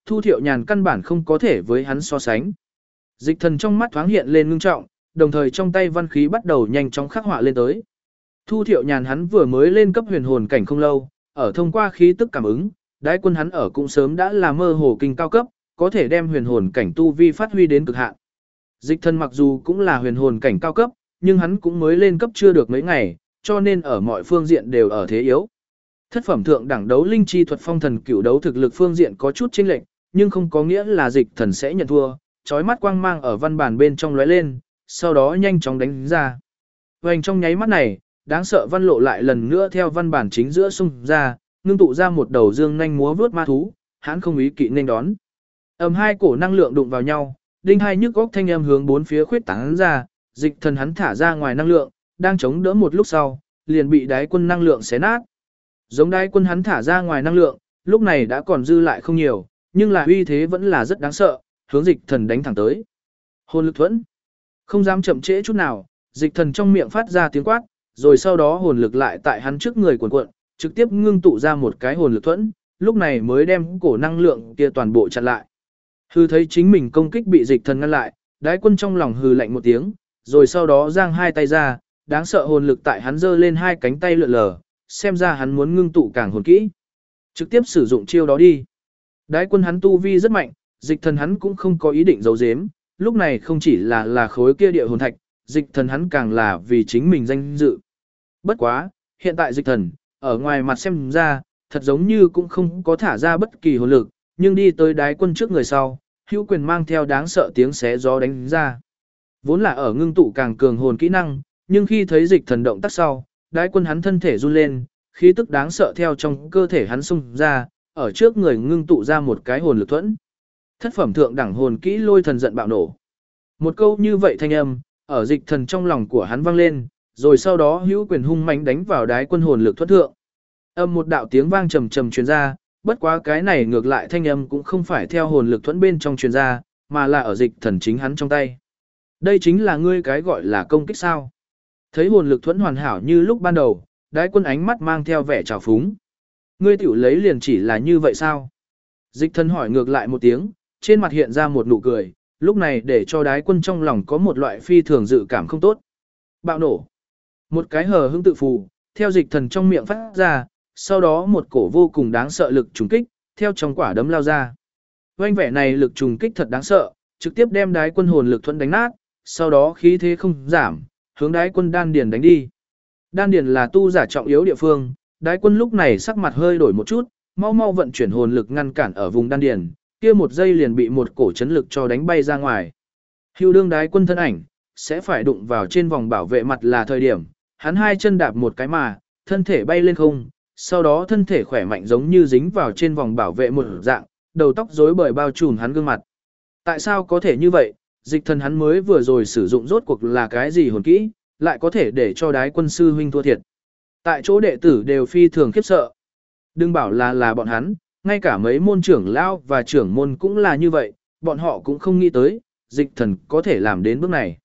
Thu Thiệu Nhàn căn bản không có thể với hắn so sánh. Dịch thần trong mắt thoáng hiện lên ngưng trọng, đồng thời trong tay văn khí bắt đầu nhanh chóng khắc họa lên tới. Thu Thiệu Nhàn hắn vừa mới lên cấp huyền hồn cảnh không lâu, ở thông qua khí tức cảm ứng, đái quân hắn ở cũng sớm đã là mơ hồ kinh cao cấp, có thể đem huyền hồn cảnh tu vi phát huy đến cực hạn. Dịch thần mặc dù cũng là huyền hồn cảnh cao cấp, nhưng hắn cũng mới lên cấp chưa được mấy ngày, cho nên ở mọi phương diện đều ở thế yếu. Thất phẩm thượng đẳng đấu linh chi thuật phong thần cửu đấu thực lực phương diện có chút chênh lệch, nhưng không có nghĩa là dịch thần sẽ nhận thua, chói mắt quang mang ở văn bản bên trong lóe lên, sau đó nhanh chóng đánh ra. Vành trong nháy mắt này, đáng sợ văn lộ lại lần nữa theo văn bản chính giữa xung ra, ngưng tụ ra một đầu dương nhanh múa vướt ma thú, hắn không ý kỵ nên đón. Hai cổ năng lượng đụng vào nhau, đinh hai nhức góc thanh âm hướng bốn phía khuyết tán ra, dịch thần hắn thả ra ngoài năng lượng, đang chống đỡ một lúc sau, liền bị đái quân năng lượng xé nát. Giống đái quân hắn thả ra ngoài năng lượng, lúc này đã còn dư lại không nhiều, nhưng là uy thế vẫn là rất đáng sợ, hướng dịch thần đánh thẳng tới. Hồn lực thuẫn. Không dám chậm trễ chút nào, dịch thần trong miệng phát ra tiếng quát, rồi sau đó hồn lực lại tại hắn trước người cuộn cuộn, trực tiếp ngưng tụ ra một cái hồn lực thuẫn, lúc này mới đem cổ năng lượng kia toàn bộ chặn lại. Hư thấy chính mình công kích bị dịch thần ngăn lại, đái quân trong lòng hừ lạnh một tiếng, rồi sau đó giang hai tay ra, đáng sợ hồn lực tại hắn giơ lên hai cánh tay lượn lờ, xem ra hắn muốn ngưng tụ càng hồn kỹ. Trực tiếp sử dụng chiêu đó đi. Đái quân hắn tu vi rất mạnh, dịch thần hắn cũng không có ý định giấu giếm, lúc này không chỉ là khối kia địa hồn thạch, dịch thần hắn càng là vì chính mình danh dự. Bất quá, hiện tại dịch thần, ở ngoài mặt xem ra, thật giống như cũng không có thả ra bất kỳ hồn lực, nhưng đi tới đái quân trước người sau, hữu quyền mang theo đáng sợ tiếng xé gió đánh ra. Vốn là ở ngưng tụ càng cường hồn kỹ năng, nhưng khi thấy dịch thần động tác sau, đái quân hắn thân thể run lên, khí tức đáng sợ theo trong cơ thể hắn xung ra, ở trước người ngưng tụ ra một cái hồn lực thuẫn. Thất phẩm thượng đẳng hồn kỹ lôi thần giận bạo nổ. Một câu như vậy thanh âm, ở dịch thần trong lòng của hắn vang lên, rồi sau đó hữu quyền hung mãnh đánh vào đái quân hồn lực thuẫn thượng. Một đạo tiếng vang trầm trầm truyền ra, bất quá cái này ngược lại thanh âm cũng không phải theo hồn lực thuẫn bên trong truyền ra, mà là ở dịch thần chính hắn trong tay. Đây chính là ngươi cái gọi là công kích sao? Thấy hồn lực thuẫn hoàn hảo như lúc ban đầu, đái quân ánh mắt mang theo vẻ trào phúng. Ngươi tiểu lấy liền chỉ là như vậy sao? Dịch thần hỏi ngược lại một tiếng, trên mặt hiện ra một nụ cười, lúc này để cho đái quân trong lòng có một loại phi thường dự cảm không tốt. Bạo nổ. Một cái hờ hững tự phù, theo dịch thần trong miệng phát ra, sau đó một cổ vô cùng đáng sợ lực trùng kích, theo trong quả đấm lao ra. Oanh vẻ này lực trùng kích thật đáng sợ, trực tiếp đem đái quân hồn lực thuẫn đánh nát, sau đó khí thế không giảm, hướng đái quân đan điền đánh đi. Đan điền là tu giả trọng yếu địa phương, đái quân lúc này sắc mặt hơi đổi một chút, mau mau vận chuyển hồn lực ngăn cản ở vùng đan điền, kia một giây liền bị một cổ chấn lực cho đánh bay ra ngoài. Hưu đương đái quân thân ảnh, sẽ phải đụng vào trên vòng bảo vệ mặt là thời điểm, hắn hai chân đạp một cái mà, thân thể bay lên không, sau đó thân thể khỏe mạnh giống như dính vào trên vòng bảo vệ một dạng, đầu tóc rối bời bao trùm hắn gương mặt. Tại sao có thể như vậy, dịch thần hắn mới vừa rồi sử dụng rốt cuộc là cái gì hồn kỹ, lại có thể để cho đái quân sư huynh thua thiệt. Tại chỗ đệ tử đều phi thường khiếp sợ. Đừng bảo là bọn hắn, ngay cả mấy môn trưởng lão và trưởng môn cũng là như vậy, bọn họ cũng không nghĩ tới, dịch thần có thể làm đến bước này.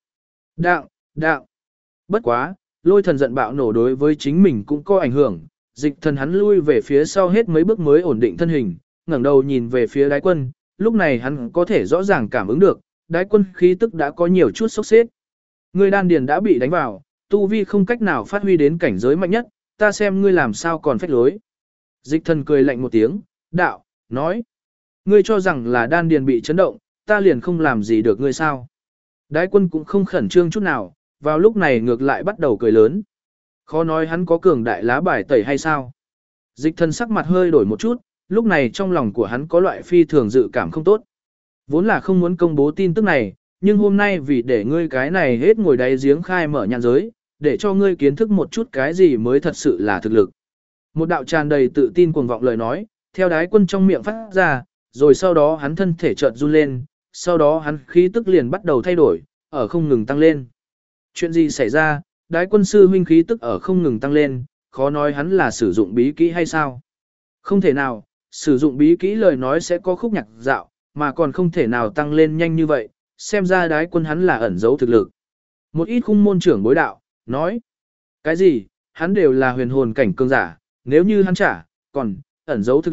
Đạo. Bất quá, lôi thần giận bạo nổ đối với chính mình cũng có ảnh hưởng, dịch thần hắn lui về phía sau hết mấy bước mới ổn định thân hình, ngẩng đầu nhìn về phía đái quân, lúc này hắn có thể rõ ràng cảm ứng được, đái quân khí tức đã có nhiều chút sốc xếp. Ngươi đan điền đã bị đánh vào, tu vi không cách nào phát huy đến cảnh giới mạnh nhất, ta xem ngươi làm sao còn phách lối. Dịch thần cười lạnh một tiếng, nói. Ngươi cho rằng là đan điền bị chấn động, ta liền không làm gì được ngươi sao. Đái quân cũng không khẩn trương chút nào, vào lúc này ngược lại bắt đầu cười lớn. Khó nói hắn có cường đại lá bài tẩy hay sao. Dịch thần sắc mặt hơi đổi một chút, lúc này trong lòng của hắn có loại phi thường dự cảm không tốt. Vốn là không muốn công bố tin tức này, nhưng hôm nay vì để ngươi cái này hết ngồi đáy giếng khai mở nhãn giới, để cho ngươi kiến thức một chút cái gì mới thật sự là thực lực. Một đạo tràn đầy tự tin cuồng vọng lời nói, theo đái quân trong miệng phát ra, rồi sau đó hắn thân thể chợt run lên, sau đó hắn khí tức liền bắt đầu thay đổi, ở không ngừng tăng lên. Chuyện gì xảy ra, đái quân sư huynh khí tức ở không ngừng tăng lên, khó nói hắn là sử dụng bí kỹ hay sao? Không thể nào, sử dụng bí kỹ lời nói sẽ có khúc nhạc dạo, mà còn không thể nào tăng lên nhanh như vậy, xem ra đái quân hắn là ẩn giấu thực lực. Một ít khung môn trưởng bối đạo, nói, cái gì, hắn đều là huyền hồn cảnh cường giả, nếu như hắn trả, còn, ẩn giấu thực lực,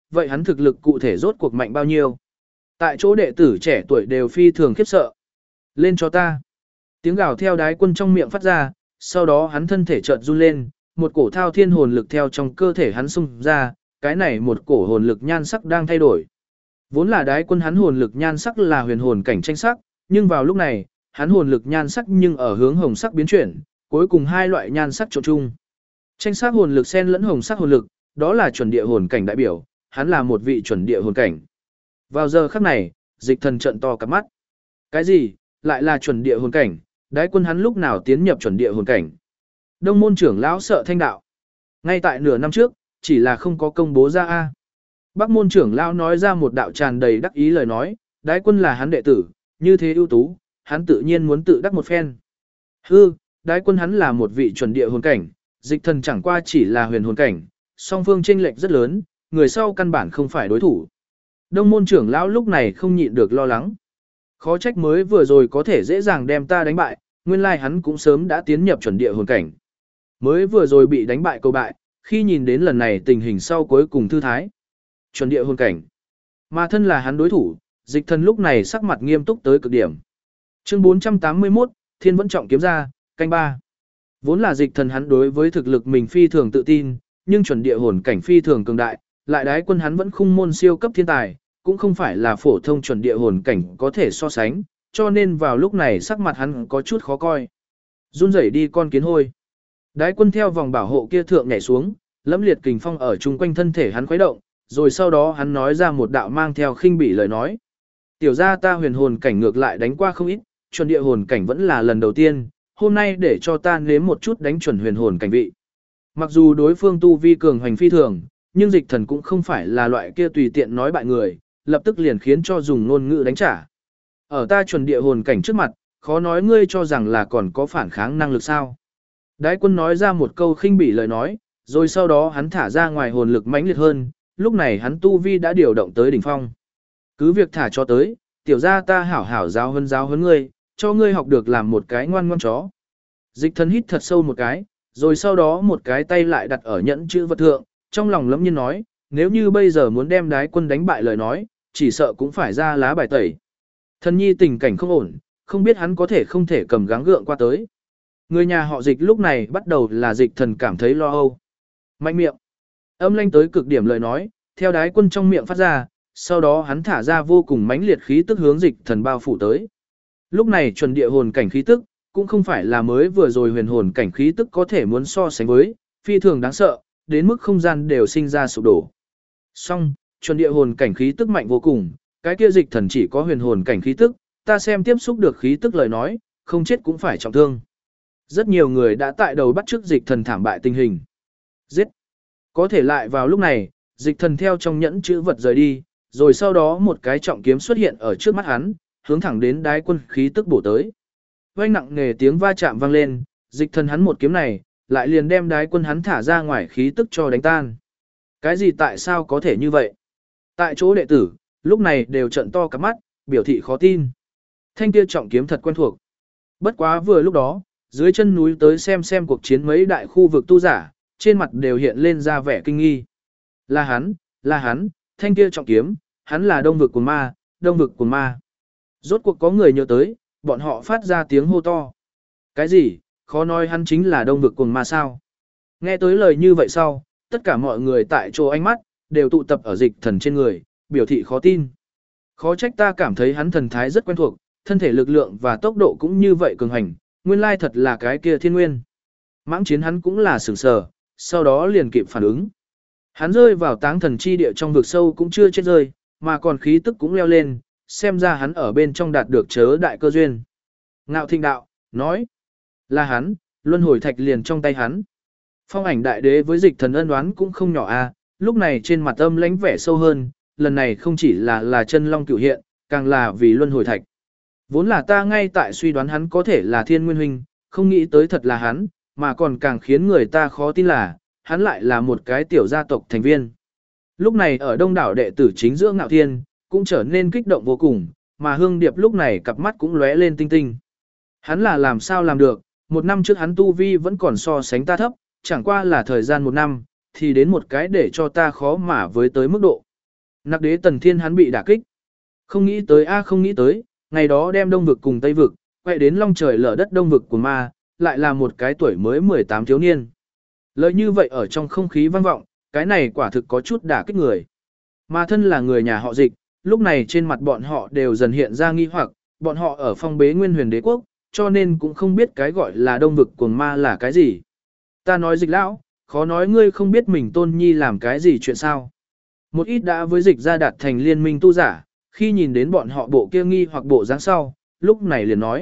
vậy hắn thực lực cụ thể rốt cuộc mạnh bao nhiêu? Tại chỗ đệ tử trẻ tuổi đều phi thường khiếp sợ. Lên cho ta. Tiếng gào theo đái quân trong miệng phát ra, sau đó hắn thân thể chợt run lên, một cổ thao thiên hồn lực theo trong cơ thể hắn xung ra, cái này một cổ hồn lực nhan sắc đang thay đổi. Vốn là đái quân hắn hồn lực nhan sắc là huyền hồn cảnh tranh sắc, nhưng vào lúc này, hắn hồn lực nhan sắc nhưng ở hướng hồng sắc biến chuyển, cuối cùng hai loại nhan sắc trộn chung. Tranh sắc hồn lực xen lẫn hồng sắc hồn lực, đó là chuẩn địa hồn cảnh đại biểu, hắn là một vị chuẩn địa hồn cảnh. Vào giờ khắc này, Dịch Thần trợn to cả mắt. Cái gì? Lại là chuẩn địa hồn cảnh? Đái quân hắn lúc nào tiến nhập chuẩn địa hồn cảnh? Đông môn trưởng lão sợ thanh đạo. Ngay tại nửa năm trước, chỉ là không có công bố ra a. Bắc môn trưởng lão nói ra một đạo tràn đầy đắc ý lời nói, đái quân là hắn đệ tử, như thế ưu tú, hắn tự nhiên muốn tự đắc một phen. Hư, đái quân hắn là một vị chuẩn địa hồn cảnh, Dịch Thần chẳng qua chỉ là huyền hồn cảnh, song phương chênh lệch rất lớn, người sau căn bản không phải đối thủ. Đông môn trưởng lão lúc này không nhịn được lo lắng. Khó trách mới vừa rồi có thể dễ dàng đem ta đánh bại, nguyên lai hắn cũng sớm đã tiến nhập chuẩn địa hồn cảnh. Mới vừa rồi bị đánh bại cầu bại, khi nhìn đến lần này tình hình sau cuối cùng thư thái. Chuẩn địa hồn cảnh. Mà thân là hắn đối thủ, Dịch Thần lúc này sắc mặt nghiêm túc tới cực điểm. Chương 481, Thiên vẫn trọng kiếm ra, canh 3. Vốn là Dịch Thần hắn đối với thực lực mình phi thường tự tin, nhưng chuẩn địa hồn cảnh phi thường cường đại, lại đái quân hắn vẫn khung môn siêu cấp thiên tài, cũng không phải là phổ thông chuẩn địa hồn cảnh có thể so sánh, cho nên vào lúc này sắc mặt hắn có chút khó coi. Run rẩy đi con kiến hôi. Đái quân theo vòng bảo hộ kia thượng nhảy xuống, lẫm liệt kình phong ở chung quanh thân thể hắn khuấy động, rồi sau đó hắn nói ra một đạo mang theo khinh bỉ lời nói. Tiểu gia ta huyền hồn cảnh ngược lại đánh qua không ít, chuẩn địa hồn cảnh vẫn là lần đầu tiên, hôm nay để cho ta nếm một chút đánh chuẩn huyền hồn cảnh vị. Mặc dù đối phương tu vi cường hoành phi thường, nhưng Dịch Thần cũng không phải là loại kia tùy tiện nói bại người, lập tức liền khiến cho dùng ngôn ngữ đánh trả. Ở ta chuẩn địa hồn cảnh trước mặt, khó nói ngươi cho rằng là còn có phản kháng năng lực sao. Đái quân nói ra một câu khinh bỉ lời nói, rồi sau đó hắn thả ra ngoài hồn lực mãnh liệt hơn, lúc này hắn tu vi đã điều động tới đỉnh phong. Cứ việc thả cho tới, tiểu gia ta hảo hảo giáo huấn ngươi, cho ngươi học được làm một cái ngoan ngoãn chó. Dịch Thần hít thật sâu một cái, rồi sau đó một cái tay lại đặt ở nhẫn chữ vật thượng, trong lòng lẫm nhiên nói, nếu như bây giờ muốn đem đái quân đánh bại lời nói, chỉ sợ cũng phải ra lá bài tẩy. Thần nhi tình cảnh không ổn, không biết hắn có thể không thể cầm gắng gượng qua tới. Người nhà họ Dịch lúc này bắt đầu là Dịch Thần cảm thấy lo âu. Mạnh miệng. Âm lanh tới cực điểm lời nói, theo đái quân trong miệng phát ra, sau đó hắn thả ra vô cùng mãnh liệt khí tức hướng Dịch Thần bao phủ tới. Lúc này chuẩn địa hồn cảnh khí tức, cũng không phải là mới vừa rồi huyền hồn cảnh khí tức có thể muốn so sánh với, phi thường đáng sợ, đến mức không gian đều sinh ra sụp đổ. Song, chuẩn địa hồn cảnh khí tức mạnh vô cùng, cái kia Dịch Thần chỉ có huyền hồn cảnh khí tức, ta xem tiếp xúc được khí tức lời nói, không chết cũng phải trọng thương. Rất nhiều người đã tại đầu bắt trước Dịch Thần thảm bại tình hình. Giết! Có thể lại vào lúc này, Dịch Thần theo trong nhẫn chữ vật rời đi, rồi sau đó một cái trọng kiếm xuất hiện ở trước mắt hắn, hướng thẳng đến đái quân khí tức bổ tới. Vang nặng nề tiếng va chạm vang lên, Dịch Thần hắn một kiếm này, lại liền đem đái quân hắn thả ra ngoài khí tức cho đánh tan. Cái gì tại sao có thể như vậy? Tại chỗ đệ tử, lúc này đều trợn to cả mắt, biểu thị khó tin. Thanh kia trọng kiếm thật quen thuộc. Bất quá vừa lúc đó, dưới chân núi tới xem cuộc chiến mấy đại khu vực tu giả, trên mặt đều hiện lên ra vẻ kinh nghi. Là hắn, thanh kia trọng kiếm, hắn là đông vực của ma, đông vực của ma. Rốt cuộc có người nhớ tới, bọn họ phát ra tiếng hô to. Cái gì, khó nói hắn chính là đông vực cùng ma sao? Nghe tới lời như vậy sau, tất cả mọi người tại chỗ ánh mắt, đều tụ tập ở Dịch Thần trên người, biểu thị khó tin. Khó trách ta cảm thấy hắn thần thái rất quen thuộc, thân thể lực lượng và tốc độ cũng như vậy cường hành, nguyên lai thật là cái kia thiên nguyên. Mãng chiến hắn cũng là sửng sờ, sau đó liền kịp phản ứng. Hắn rơi vào táng thần chi địa trong vực sâu cũng chưa chết rơi, mà còn khí tức cũng leo lên, xem ra hắn ở bên trong đạt được chớ đại cơ duyên. Ngạo Thịnh đạo, nói, là hắn, luân hồi thạch liền trong tay hắn. Phong ảnh đại đế với Dịch Thần ân oán cũng không nhỏ a, lúc này trên mặt âm lãnh vẻ sâu hơn, lần này không chỉ là chân long cửu hiện, càng là vì luân hồi thạch. Vốn là ta ngay tại suy đoán hắn có thể là thiên nguyên huynh, không nghĩ tới thật là hắn, mà còn càng khiến người ta khó tin là, hắn lại là một cái tiểu gia tộc thành viên. Lúc này ở đông đảo đệ tử chính giữa Ngạo Thiên, cũng trở nên kích động vô cùng, mà Hương Điệp lúc này cặp mắt cũng lóe lên tinh tinh. Hắn là làm sao làm được, một năm trước hắn tu vi vẫn còn so sánh ta thấp, chẳng qua là thời gian một năm, thì đến một cái để cho ta khó mà với tới mức độ. Nặc đế Tần Thiên hắn bị đả kích. Không nghĩ tới không nghĩ tới, ngày đó đem Đông vực cùng Tây vực, quay đến long trời lở đất Đông vực của ma, lại là một cái tuổi mới 18 thiếu niên. Lời như vậy ở trong không khí vang vọng, cái này quả thực có chút đả kích người. Mà thân là người nhà họ Dịch, lúc này trên mặt bọn họ đều dần hiện ra nghi hoặc, bọn họ ở phong bế Nguyên Huyền Đế quốc, cho nên cũng không biết cái gọi là Đông vực cuồng ma là cái gì. Ta nói Dịch lão, khó nói ngươi không biết mình Tôn Nhi làm cái gì chuyện sao? Một ít đã với Dịch ra đạt thành liên minh tu giả, khi nhìn đến bọn họ bộ kia nghi hoặc bộ dáng sau, lúc này liền nói: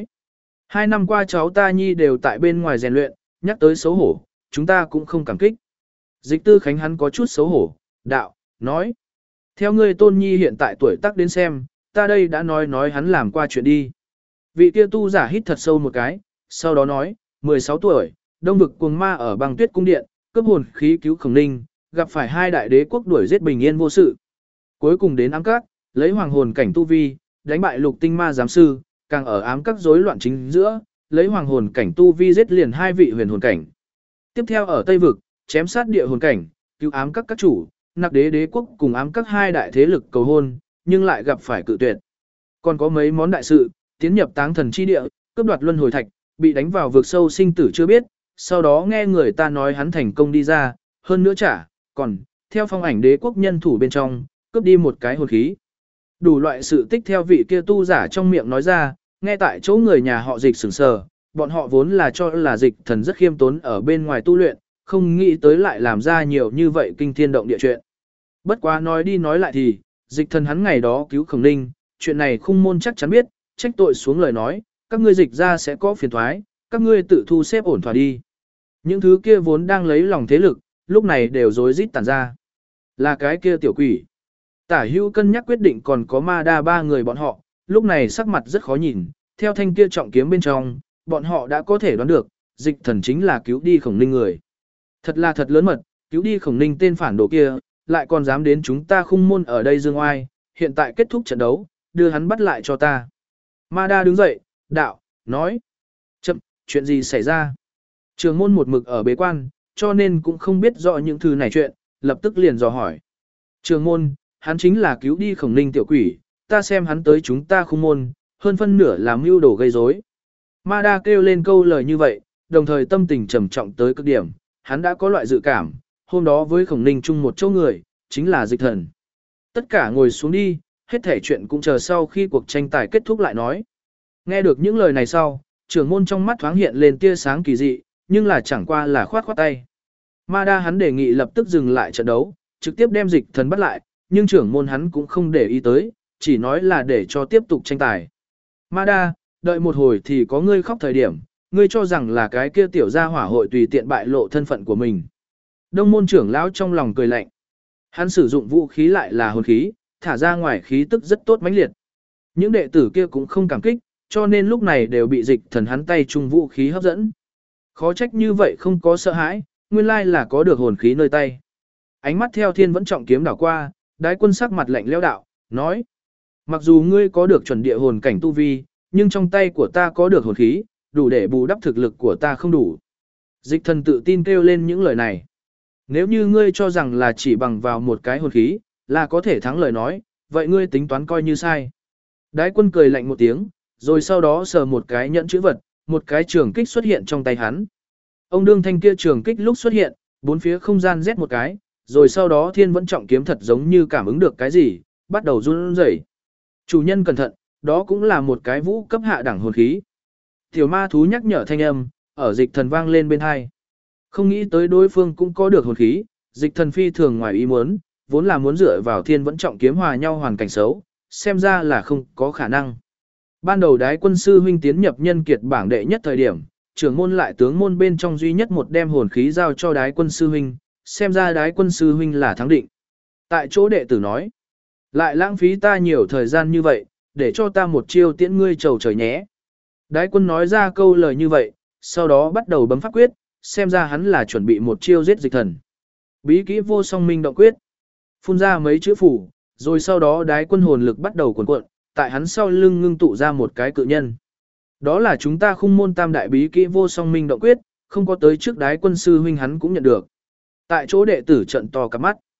2 năm qua cháu ta Nhi đều tại bên ngoài rèn luyện, nhắc tới xấu hổ, chúng ta cũng không cảm kích. Dịch Tư Khánh hắn có chút xấu hổ, đạo, nói: theo ngươi Tôn Nhi hiện tại tuổi tác đến xem, ta đây đã nói hắn làm qua chuyện đi. Vị kia tu giả hít thật sâu một cái, sau đó nói: 16 tuổi, Đông vực cuồng ma ở băng tuyết cung điện, cướp hồn khí cứu Khổng Ninh, gặp phải 2 đại đế quốc đuổi giết bình yên vô sự. Cuối cùng đến ám các, lấy hoàng hồn cảnh tu vi, đánh bại lục tinh ma giám sư, càng ở ám các rối loạn chính giữa, lấy hoàng hồn cảnh tu vi giết liền 2 vị huyền hồn cảnh. Tiếp theo ở Tây vực, chém sát địa hồn cảnh, cứu ám các chủ, Nặc đế đế quốc cùng ám các 2 đại thế lực cầu hôn, nhưng lại gặp phải cự tuyệt. Còn có mấy món đại sự, tiến nhập táng thần chi địa, cướp đoạt luân hồi thạch, bị đánh vào vực sâu sinh tử chưa biết, sau đó nghe người ta nói hắn thành công đi ra, hơn nữa còn, theo phong ảnh đế quốc nhân thủ bên trong, cướp đi một cái hồn khí. Đủ loại sự tích theo vị kia tu giả trong miệng nói ra, nghe tại chỗ người nhà họ Dịch sửng sờ, bọn họ vốn là cho là Dịch thần rất khiêm tốn ở bên ngoài tu luyện, không nghĩ tới lại làm ra nhiều như vậy kinh thiên động địa chuyện. Bất quá nói đi nói lại thì, Dịch thần hắn ngày đó cứu Khổng Ninh, chuyện này khung môn chắc chắn biết, trách tội xuống lời nói, các ngươi Dịch ra sẽ có phiền thoái, các ngươi tự thu xếp ổn thỏa đi. Những thứ kia vốn đang lấy lòng thế lực, lúc này đều rối rít tản ra. Là cái kia tiểu quỷ. Tả Hữu cân nhắc quyết định còn có Ma Đa 3 người bọn họ, lúc này sắc mặt rất khó nhìn, theo thanh kia trọng kiếm bên trong, bọn họ đã có thể đoán được, Dịch thần chính là cứu đi Khổng Ninh người. Thật là thật lớn mật, cứu đi Khổng Ninh tên phản đồ kia, lại còn dám đến chúng ta khung môn ở đây dương oai, hiện tại kết thúc trận đấu, đưa hắn bắt lại cho ta. Ma Đa đứng dậy, đạo, nói: chậm, chuyện gì xảy ra? Trường môn một mực ở bế quan, cho nên cũng không biết rõ những thứ này chuyện, lập tức liền dò hỏi. Trường môn, hắn chính là cứu đi Khổng Ninh tiểu quỷ, ta xem hắn tới chúng ta khung môn, hơn phân nửa làm mưu đồ gây rối. Ma Đa kêu lên câu lời như vậy, đồng thời tâm tình trầm trọng tới cực điểm, hắn đã có loại dự cảm, hôm đó với Khổng Ninh chung một chỗ người, chính là Dịch thần. Tất cả ngồi xuống đi, hết thể chuyện cũng chờ sau khi cuộc tranh tài kết thúc lại nói. Nghe được những lời này sau, trưởng môn trong mắt thoáng hiện lên tia sáng kỳ dị, nhưng là chẳng qua là khoát khoát tay. Ma Đa hắn đề nghị lập tức dừng lại trận đấu, trực tiếp đem Dịch thần bắt lại, nhưng trưởng môn hắn cũng không để ý tới, chỉ nói là để cho tiếp tục tranh tài. Ma Đa, đợi một hồi thì có ngươi khóc thời điểm, ngươi cho rằng là cái kia tiểu gia hỏa hội tùy tiện bại lộ thân phận của mình. Đông môn trưởng lão trong lòng cười lạnh. Hắn sử dụng vũ khí lại là hồn khí, thả ra ngoài khí tức rất tốt mãnh liệt. Những đệ tử kia cũng không cảm kích, cho nên lúc này đều bị Dịch thần hắn tay chung vũ khí hấp dẫn. Khó trách như vậy không có sợ hãi, nguyên lai là có được hồn khí nơi tay. Ánh mắt theo Thiên Vẫn trọng kiếm đảo qua, Đái Quân sắc mặt lạnh lẽo đạo, nói: mặc dù ngươi có được chuẩn địa hồn cảnh tu vi, nhưng trong tay của ta có được hồn khí, đủ để bù đắp thực lực của ta không đủ. Dịch thần tự tin kêu lên những lời này. Nếu như ngươi cho rằng là chỉ bằng vào một cái hồn khí, là có thể thắng lời nói, vậy ngươi tính toán coi như sai. Đái Quân cười lạnh một tiếng, rồi sau đó sờ một cái nhẫn chữ vật, một cái trường kích xuất hiện trong tay hắn. Ông đương thanh kia trường kích lúc xuất hiện, bốn phía không gian rét một cái, rồi sau đó Thiên Vẫn trọng kiếm thật giống như cảm ứng được cái gì, bắt đầu run rẩy. Chủ nhân cẩn thận, đó cũng là một cái vũ cấp hạ đẳng hồn khí. Tiểu ma thú nhắc nhở thanh âm, ở Dịch thần vang lên bên hai. Không nghĩ tới đối phương cũng có được hồn khí, Dịch thần phi thường ngoài ý muốn, vốn là muốn dựa vào Thiên Vẫn trọng kiếm hòa nhau hoàn cảnh xấu, xem ra là không có khả năng. Ban đầu Đái Quân sư huynh tiến nhập nhân kiệt bảng đệ nhất thời điểm, trưởng môn lại tướng môn bên trong duy nhất một đem hồn khí giao cho Đái Quân sư huynh, xem ra Đái Quân sư huynh là thắng định. Tại chỗ đệ tử nói: lại lãng phí ta nhiều thời gian như vậy, để cho ta một chiêu tiễn ngươi trầu trời nhé. Đái Quân nói ra câu lời như vậy, sau đó bắt đầu bấm pháp quyết, xem ra hắn là chuẩn bị một chiêu giết Dịch thần. Bí kỹ Vô Song Minh động quyết. Phun ra mấy chữ phủ, rồi sau đó Đái Quân hồn lực bắt đầu cuồn cuộn, tại hắn sau lưng ngưng tụ ra một cái cự nhân. Đó là chúng ta khung môn tam đại bí kỹ Vô Song Minh động quyết, không có tới trước Đái Quân sư huynh hắn cũng nhận được. Tại chỗ đệ tử trận to cả mắt.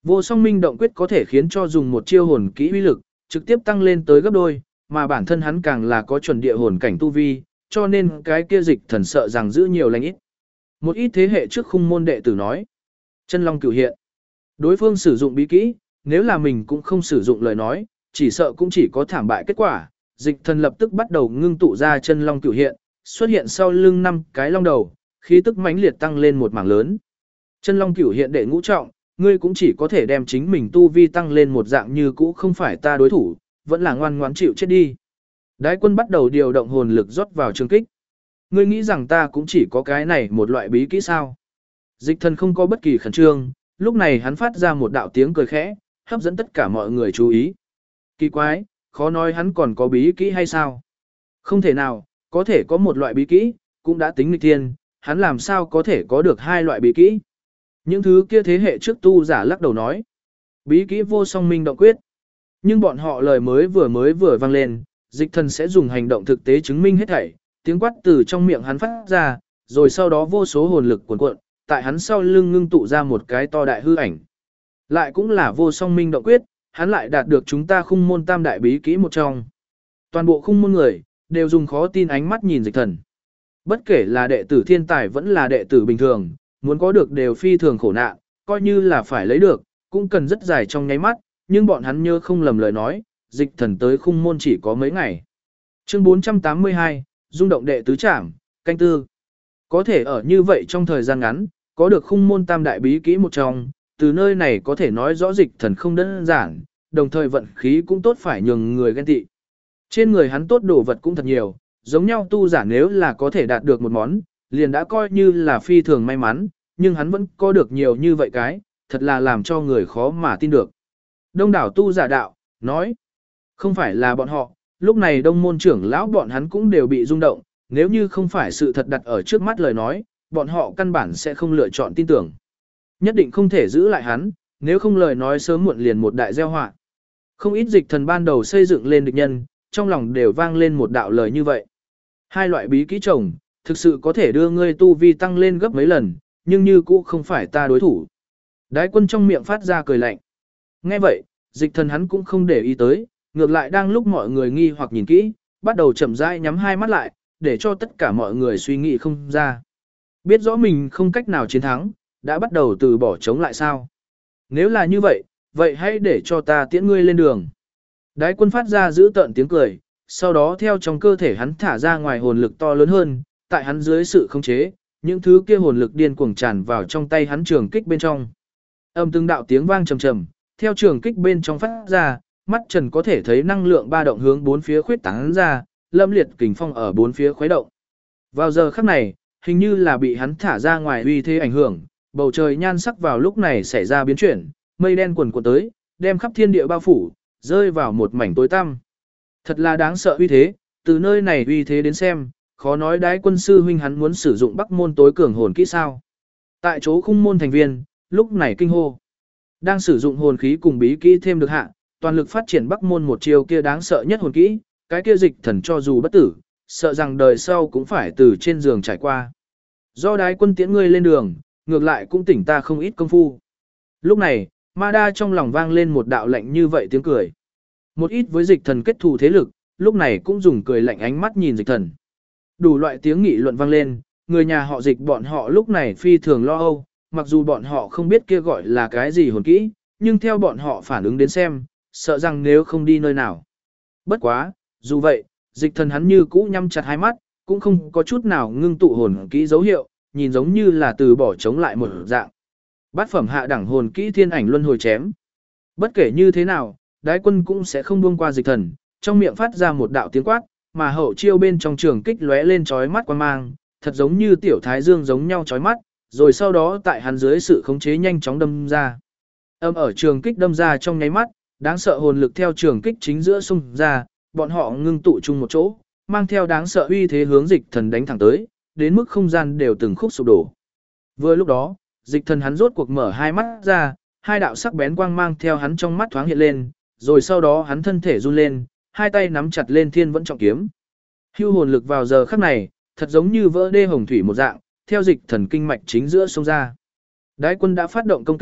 Vô song minh động quyết có thể khiến cho dùng một chiêu hồn kỹ uy lực, trực tiếp tăng lên tới gấp đôi, mà bản thân hắn càng là có chuẩn địa hồn cảnh tu vi, cho nên cái kia dịch thần sợ rằng giữ nhiều lành ít. Một ít thế hệ trước khung môn đệ tử nói, chân long cửu hiện. Đối phương sử dụng bí kỹ, nếu là mình cũng không sử dụng lời nói, chỉ sợ cũng chỉ có thảm bại kết quả. Dịch thần lập tức bắt đầu ngưng tụ ra chân long cửu hiện, xuất hiện sau lưng 5 cái long đầu, khí tức mãnh liệt tăng lên một mảng lớn. Chân long cửu hiện đệ ngũ trọng, ngươi cũng chỉ có thể đem chính mình tu vi tăng lên một dạng như cũ không phải ta đối thủ, vẫn là ngoan ngoãn chịu chết đi. Đái quân bắt đầu điều động hồn lực rót vào trường kích. Ngươi nghĩ rằng ta cũng chỉ có cái này một loại bí kỹ sao? Dịch thần không có bất kỳ khẩn trương, lúc này hắn phát ra một đạo tiếng cười khẽ, hấp dẫn tất cả mọi người chú ý. Kỳ quái, khó nói hắn còn có bí kỹ hay sao? Không thể nào, có thể có một loại bí kỹ, cũng đã tính nghịch thiên, hắn làm sao có thể có được 2 loại bí kỹ? Những thứ kia thế hệ trước tu giả lắc đầu nói. Bí kỹ vô song minh động quyết. Nhưng bọn họ lời mới vừa vang lên, dịch thần sẽ dùng hành động thực tế chứng minh hết thảy, tiếng quát từ trong miệng hắn phát ra, rồi sau đó vô số hồn lực cuồn cuộn, tại hắn sau lưng ngưng tụ ra một cái to đại hư ảnh. Lại cũng là vô song minh động quyết, hắn lại đạt được chúng ta khung môn tam đại bí kỹ một trong. Toàn bộ khung môn người, đều dùng khó tin ánh mắt nhìn dịch thần. Bất kể là đệ tử thiên tài vẫn là đệ tử bình thường, muốn có được đều phi thường khổ nạn, coi như là phải lấy được, cũng cần rất dài trong nháy mắt, nhưng bọn hắn nhớ không lầm lời nói, dịch thần tới khung môn chỉ có mấy ngày. Chương 482, rung động đệ tứ trảm, canh tư. Có thể ở như vậy trong thời gian ngắn, có được khung môn tam đại bí kỹ một trong, từ nơi này có thể nói rõ dịch thần không đơn giản, đồng thời vận khí cũng tốt phải nhường người ghen tị. Trên người hắn tốt đồ vật cũng thật nhiều, giống nhau tu giả nếu là có thể đạt được một món, liền đã coi như là phi thường may mắn, nhưng hắn vẫn có được nhiều như vậy cái, thật là làm cho người khó mà tin được. Đông đảo tu giả đạo, nói, không phải là bọn họ, lúc này đông môn trưởng lão bọn hắn cũng đều bị rung động, nếu như không phải sự thật đặt ở trước mắt lời nói, bọn họ căn bản sẽ không lựa chọn tin tưởng. Nhất định không thể giữ lại hắn, nếu không lời nói sớm muộn liền một đại gieo họa. Không ít dịch thần ban đầu xây dựng lên địch nhân, trong lòng đều vang lên một đạo lời như vậy. 2 loại bí kỹ chồng, thực sự có thể đưa ngươi tu vi tăng lên gấp mấy lần, nhưng như cũ không phải ta đối thủ. Đái quân trong miệng phát ra cười lạnh. Nghe vậy, dịch thần hắn cũng không để ý tới, ngược lại đang lúc mọi người nghi hoặc nhìn kỹ, bắt đầu chậm rãi nhắm 2 mắt lại, để cho tất cả mọi người suy nghĩ không ra. Biết rõ mình không cách nào chiến thắng, đã bắt đầu từ bỏ chống lại sao. Nếu là như vậy, vậy hãy để cho ta tiễn ngươi lên đường. Đái quân phát ra giữ tợn tiếng cười, sau đó theo trong cơ thể hắn thả ra ngoài hồn lực to lớn hơn, tại hắn dưới sự khống chế, những thứ kia hồn lực điên cuồng tràn vào trong tay hắn trường kích bên trong. Âm từng đạo tiếng vang trầm trầm, theo trường kích bên trong phát ra, mắt Trần có thể thấy năng lượng ba động hướng bốn phía khuyết tán ra, lâm liệt kình phong ở bốn phía khuấy động. Vào giờ khắc này, hình như là bị hắn thả ra ngoài uy thế ảnh hưởng, bầu trời nhan sắc vào lúc này xảy ra biến chuyển, mây đen quần cuộn tới, đem khắp thiên địa bao phủ, rơi vào một mảnh tối tăm. Thật là đáng sợ uy thế, từ nơi này uy thế đến xem, khó nói Đái quân sư huynh hắn muốn sử dụng Bắc môn tối cường hồn kỹ sao. Tại chỗ khung môn thành viên, lúc này kinh hô. Đang sử dụng hồn khí cùng bí kỹ thêm được hạ, toàn lực phát triển Bắc môn một chiêu kia đáng sợ nhất hồn kỹ, cái kia dịch thần cho dù bất tử, sợ rằng đời sau cũng phải từ trên giường trải qua. Do Đái quân tiễn ngươi lên đường, ngược lại cũng tỉnh ta không ít công phu. Lúc này, Ma Đa trong lòng vang lên một đạo lạnh như vậy tiếng cười. Một ít với dịch thần kết thù thế lực, lúc này cũng dùng cười lạnh ánh mắt nhìn dịch thần. Đủ loại tiếng nghị luận vang lên, người nhà họ dịch bọn họ lúc này phi thường lo âu, mặc dù bọn họ không biết kia gọi là cái gì hồn kỹ, nhưng theo bọn họ phản ứng đến xem, sợ rằng nếu không đi nơi nào. Bất quá, dù vậy, dịch thần hắn như cũ nhắm chặt hai mắt, cũng không có chút nào ngưng tụ hồn kỹ dấu hiệu, nhìn giống như là từ bỏ chống lại một dạng. Bát phẩm hạ đẳng hồn kỹ thiên ảnh luân hồi chém. Bất kể như thế nào, Đái quân cũng sẽ không buông qua dịch thần, trong miệng phát ra một đạo tiếng quát, mà hậu chiêu bên trong trường kích lóe lên chói mắt quang mang, thật giống như tiểu thái dương giống nhau chói mắt, rồi sau đó tại hắn dưới sự khống chế nhanh chóng đâm ra. Âm ở trường kích đâm ra trong nháy mắt, đáng sợ hồn lực theo trường kích chính giữa xung ra, bọn họ ngưng tụ chung một chỗ, mang theo đáng sợ uy thế hướng dịch thần đánh thẳng tới, đến mức không gian đều từng khúc sụp đổ. Vừa lúc đó, dịch thần hắn rốt cuộc mở hai mắt ra, 2 đạo sắc bén quang mang theo hắn trong mắt thoáng hiện lên, rồi sau đó hắn thân thể run lên, 2 tay nắm chặt lên thiên vẫn trọng kiếm. Hưu hồn lực vào giờ khắc này, thật giống như vỡ đê hồng thủy một dạng, theo dịch thần kinh mạch chính giữa sông ra. Đái quân đã phát động công kích,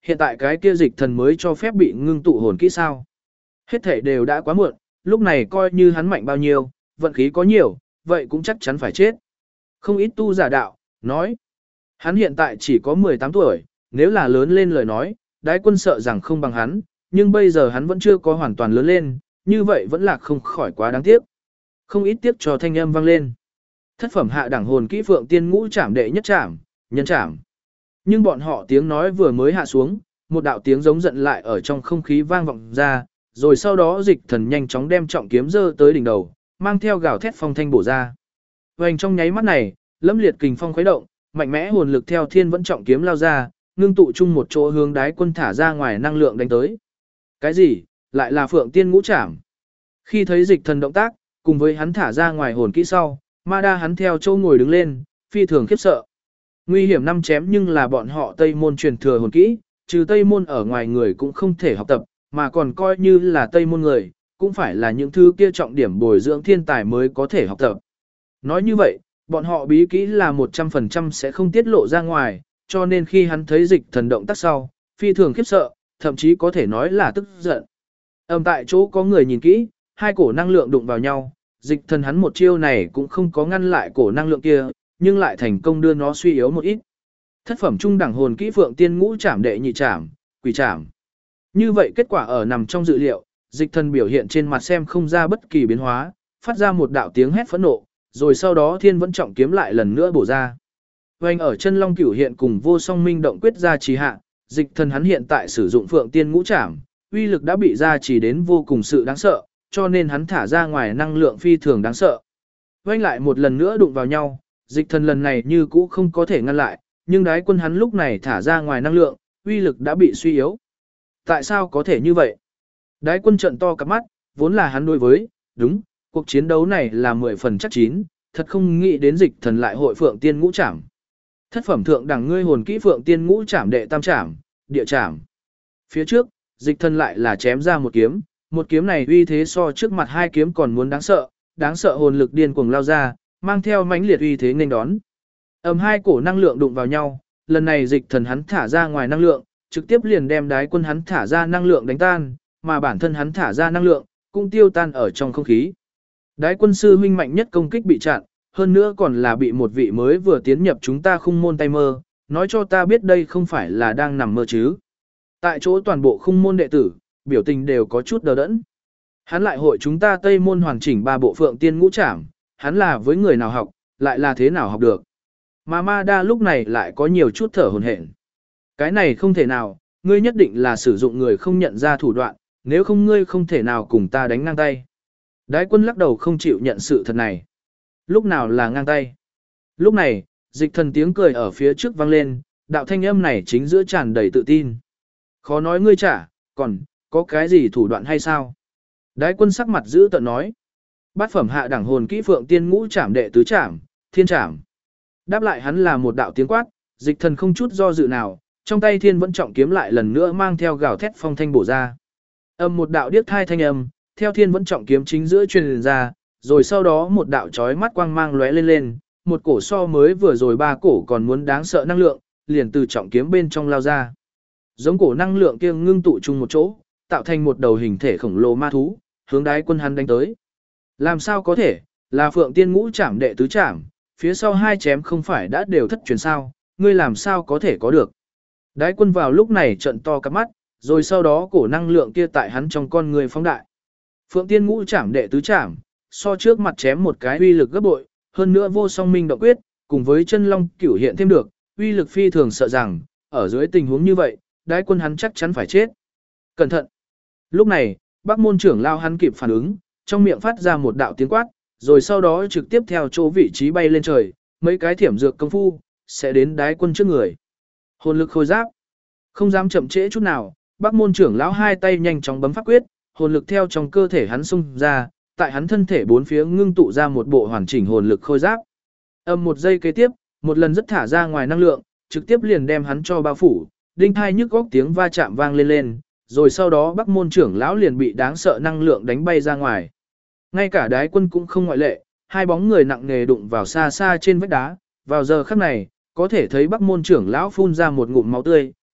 hiện tại cái kia dịch thần mới cho phép bị ngưng tụ hồn kỹ sao. Hết thể đều đã quá muộn, lúc này coi như hắn mạnh bao nhiêu, vận khí có nhiều, vậy cũng chắc chắn phải chết. Không ít tu giả đạo, nói, hắn hiện tại chỉ có 18 tuổi, nếu là lớn lên lời nói, đái quân sợ rằng không bằng hắn, nhưng bây giờ hắn vẫn chưa có hoàn toàn lớn lên, như vậy vẫn là không khỏi quá đáng tiếc. Không ít tiếc cho thanh âm vang lên. Thất phẩm hạ đẳng hồn kỹ Phượng Tiên Ngũ Trảm đệ nhất trảm, nhân trảm. Nhưng bọn họ tiếng nói vừa mới hạ xuống, một đạo tiếng giống giận lại ở trong không khí vang vọng ra, rồi sau đó dịch thần nhanh chóng đem trọng kiếm giơ tới đỉnh đầu, mang theo gào thét phong thanh bổ ra. Vành trong nháy mắt này, lâm liệt kình phong khuấy động, mạnh mẽ hồn lực theo thiên vẫn trọng kiếm lao ra, ngưng tụ chung một chỗ hướng đái quân thả ra ngoài năng lượng đánh tới. Cái gì? Lại là Phượng Tiên Ngũ Trảm. Khi thấy dịch thần động tác, cùng với hắn thả ra ngoài hồn kỹ sau, ma đa hắn theo châu ngồi đứng lên, phi thường khiếp sợ. Nguy hiểm năm chém nhưng là bọn họ Tây môn truyền thừa hồn kỹ, trừ Tây môn ở ngoài người cũng không thể học tập, mà còn coi như là Tây môn người, cũng phải là những thứ kia trọng điểm bồi dưỡng thiên tài mới có thể học tập. Nói như vậy, bọn họ bí kỹ là 100% sẽ không tiết lộ ra ngoài, cho nên khi hắn thấy dịch thần động tác sau, phi thường khiếp sợ, thậm chí có thể nói là tức giận. Tại chỗ có người nhìn kỹ, hai cổ năng lượng đụng vào nhau, dịch thần hắn một chiêu này cũng không có ngăn lại cổ năng lượng kia, nhưng lại thành công đưa nó suy yếu một ít. Thất phẩm trung đẳng hồn kỹ Phượng Tiên Ngũ Trảm đệ nhị trảm, quỷ trảm. Như vậy kết quả ở nằm trong dự liệu, dịch thần biểu hiện trên mặt xem không ra bất kỳ biến hóa, phát ra một đạo tiếng hét phẫn nộ, rồi sau đó thiên vẫn trọng kiếm lại lần nữa bổ ra. Hoành ở chân long cửu hiện cùng vô song minh động quyết ra trì hạ, dịch thần hắn hiện tại sử dụng Phượng Tiên Ngũ Trảm, uy lực đã bị ra trì đến vô cùng sự đáng sợ, cho nên hắn thả ra ngoài năng lượng phi thường đáng sợ. Hoành lại một lần nữa đụng vào nhau, dịch thần lần này như cũ không có thể ngăn lại, nhưng đái quân hắn lúc này thả ra ngoài năng lượng, uy lực đã bị suy yếu. Tại sao có thể như vậy? Đái quân trợn to cặp mắt, vốn là hắn đối với, đúng, cuộc chiến đấu này là 10 phần chắc chín, thật không nghĩ đến dịch thần lại hội Phượng Tiên Ngũ Trảm. Thất phẩm thượng đẳng ngươi hồn kỹ Phượng Tiên Ngũ Trảm đệ tam trảm, địa trảm. Phía trước, dịch thần lại là chém ra một kiếm này uy thế so trước mặt hai kiếm còn muốn đáng sợ hồn lực điên cuồng lao ra, mang theo mãnh liệt uy thế nghênh đón. Hai cổ năng lượng đụng vào nhau, lần này dịch thần hắn thả ra ngoài năng lượng, trực tiếp liền đem đái quân hắn thả ra năng lượng đánh tan, mà bản thân hắn thả ra năng lượng cũng tiêu tan ở trong không khí. Đái quân sư huynh mạnh nhất công kích bị chặn, hơn nữa còn là bị một vị mới vừa tiến nhập chúng ta khung môn tay mơ, nói cho ta biết đây không phải là đang nằm mơ chứ. Tại chỗ toàn bộ khung môn đệ tử, biểu tình đều có chút đờ đẫn. Hắn lại hội chúng ta Tây môn hoàn chỉnh 3 bộ Phượng Tiên Ngũ Trảm, hắn là với người nào học, lại là thế nào học được. Mà Ma Đa lúc này lại có nhiều chút thở hổn hển. Cái này không thể nào, ngươi nhất định là sử dụng người không nhận ra thủ đoạn, nếu không ngươi không thể nào cùng ta đánh ngang tay. Đái quân lắc đầu không chịu nhận sự thật này. Lúc nào là ngang tay? Lúc này, dịch thần tiếng cười ở phía trước vang lên, đạo thanh âm này chính giữa tràn đầy tự tin. Khó nói ngươi trả, còn, có cái gì thủ đoạn hay sao? Đái quân sắc mặt giữ tợn nói. Bát phẩm hạ đẳng hồn kỹ Phượng Tiên Ngũ Trảm đệ tứ trảm, thiên trảm. Đáp lại hắn là một đạo tiếng quát, dịch thần không chút do dự nào, trong tay thiên vẫn trọng kiếm lại lần nữa mang theo gào thét phong thanh bổ ra. Một đạo điếc thai thanh âm, theo thiên vẫn trọng kiếm chính giữa truyền ra, rồi sau đó một đạo chói mắt quang mang lóe lên lên, một cổ so mới vừa rồi 3 cổ còn muốn đáng sợ năng lượng, liền từ trọng kiếm bên trong lao ra. Giống cổ năng lượng kia ngưng tụ chung một chỗ, tạo thành một đầu hình thể khổng lồ ma thú, hướng đái quân hắn đánh tới. Làm sao có thể, là Phượng Tiên Ngũ Trảm đệ tứ trảm, phía sau hai chém không phải đã đều thất truyền sao, ngươi làm sao có thể có được. Đái quân vào lúc này trận to cặp mắt, rồi sau đó cổ năng lượng kia tại hắn trong con người phóng đại. Phượng Tiên Ngũ Trảm đệ tứ trảm, so trước mặt chém một cái uy lực gấp bội, hơn nữa vô song minh động quyết, cùng với chân long cửu hiện thêm được, uy lực phi thường sợ rằng, ở dưới tình huống như vậy, đái quân hắn chắc chắn phải chết. Cẩn thận! Lúc này, Bắc môn trưởng lao hắn kịp phản ứng, trong miệng phát ra một đạo tiếng quát, rồi sau đó trực tiếp theo chỗ vị trí bay lên trời, mấy cái thiểm dược công phu, sẽ đến đái quân trước người. Hồn lực khôi giáp. Không dám chậm trễ chút nào, Bắc môn trưởng lão hai tay nhanh chóng bấm pháp quyết, hồn lực theo trong cơ thể hắn xung ra, tại hắn thân thể bốn phía ngưng tụ ra một bộ hoàn chỉnh hồn lực khôi giáp. Một giây kế tiếp, một lần rất thả ra ngoài năng lượng, trực tiếp liền đem hắn cho bao phủ, đinh thai nhức góc tiếng va chạm vang lên lên, rồi sau đó Bắc môn trưởng lão liền bị đáng sợ năng lượng đánh bay ra ngoài. Ngay cả đái quân cũng không ngoại lệ, hai bóng người nặng nề đụng vào xa xa trên vách đá, vào giờ khắc này, có thể thấy Bắc môn trưởng lão phun ra một ngụm máu tươi,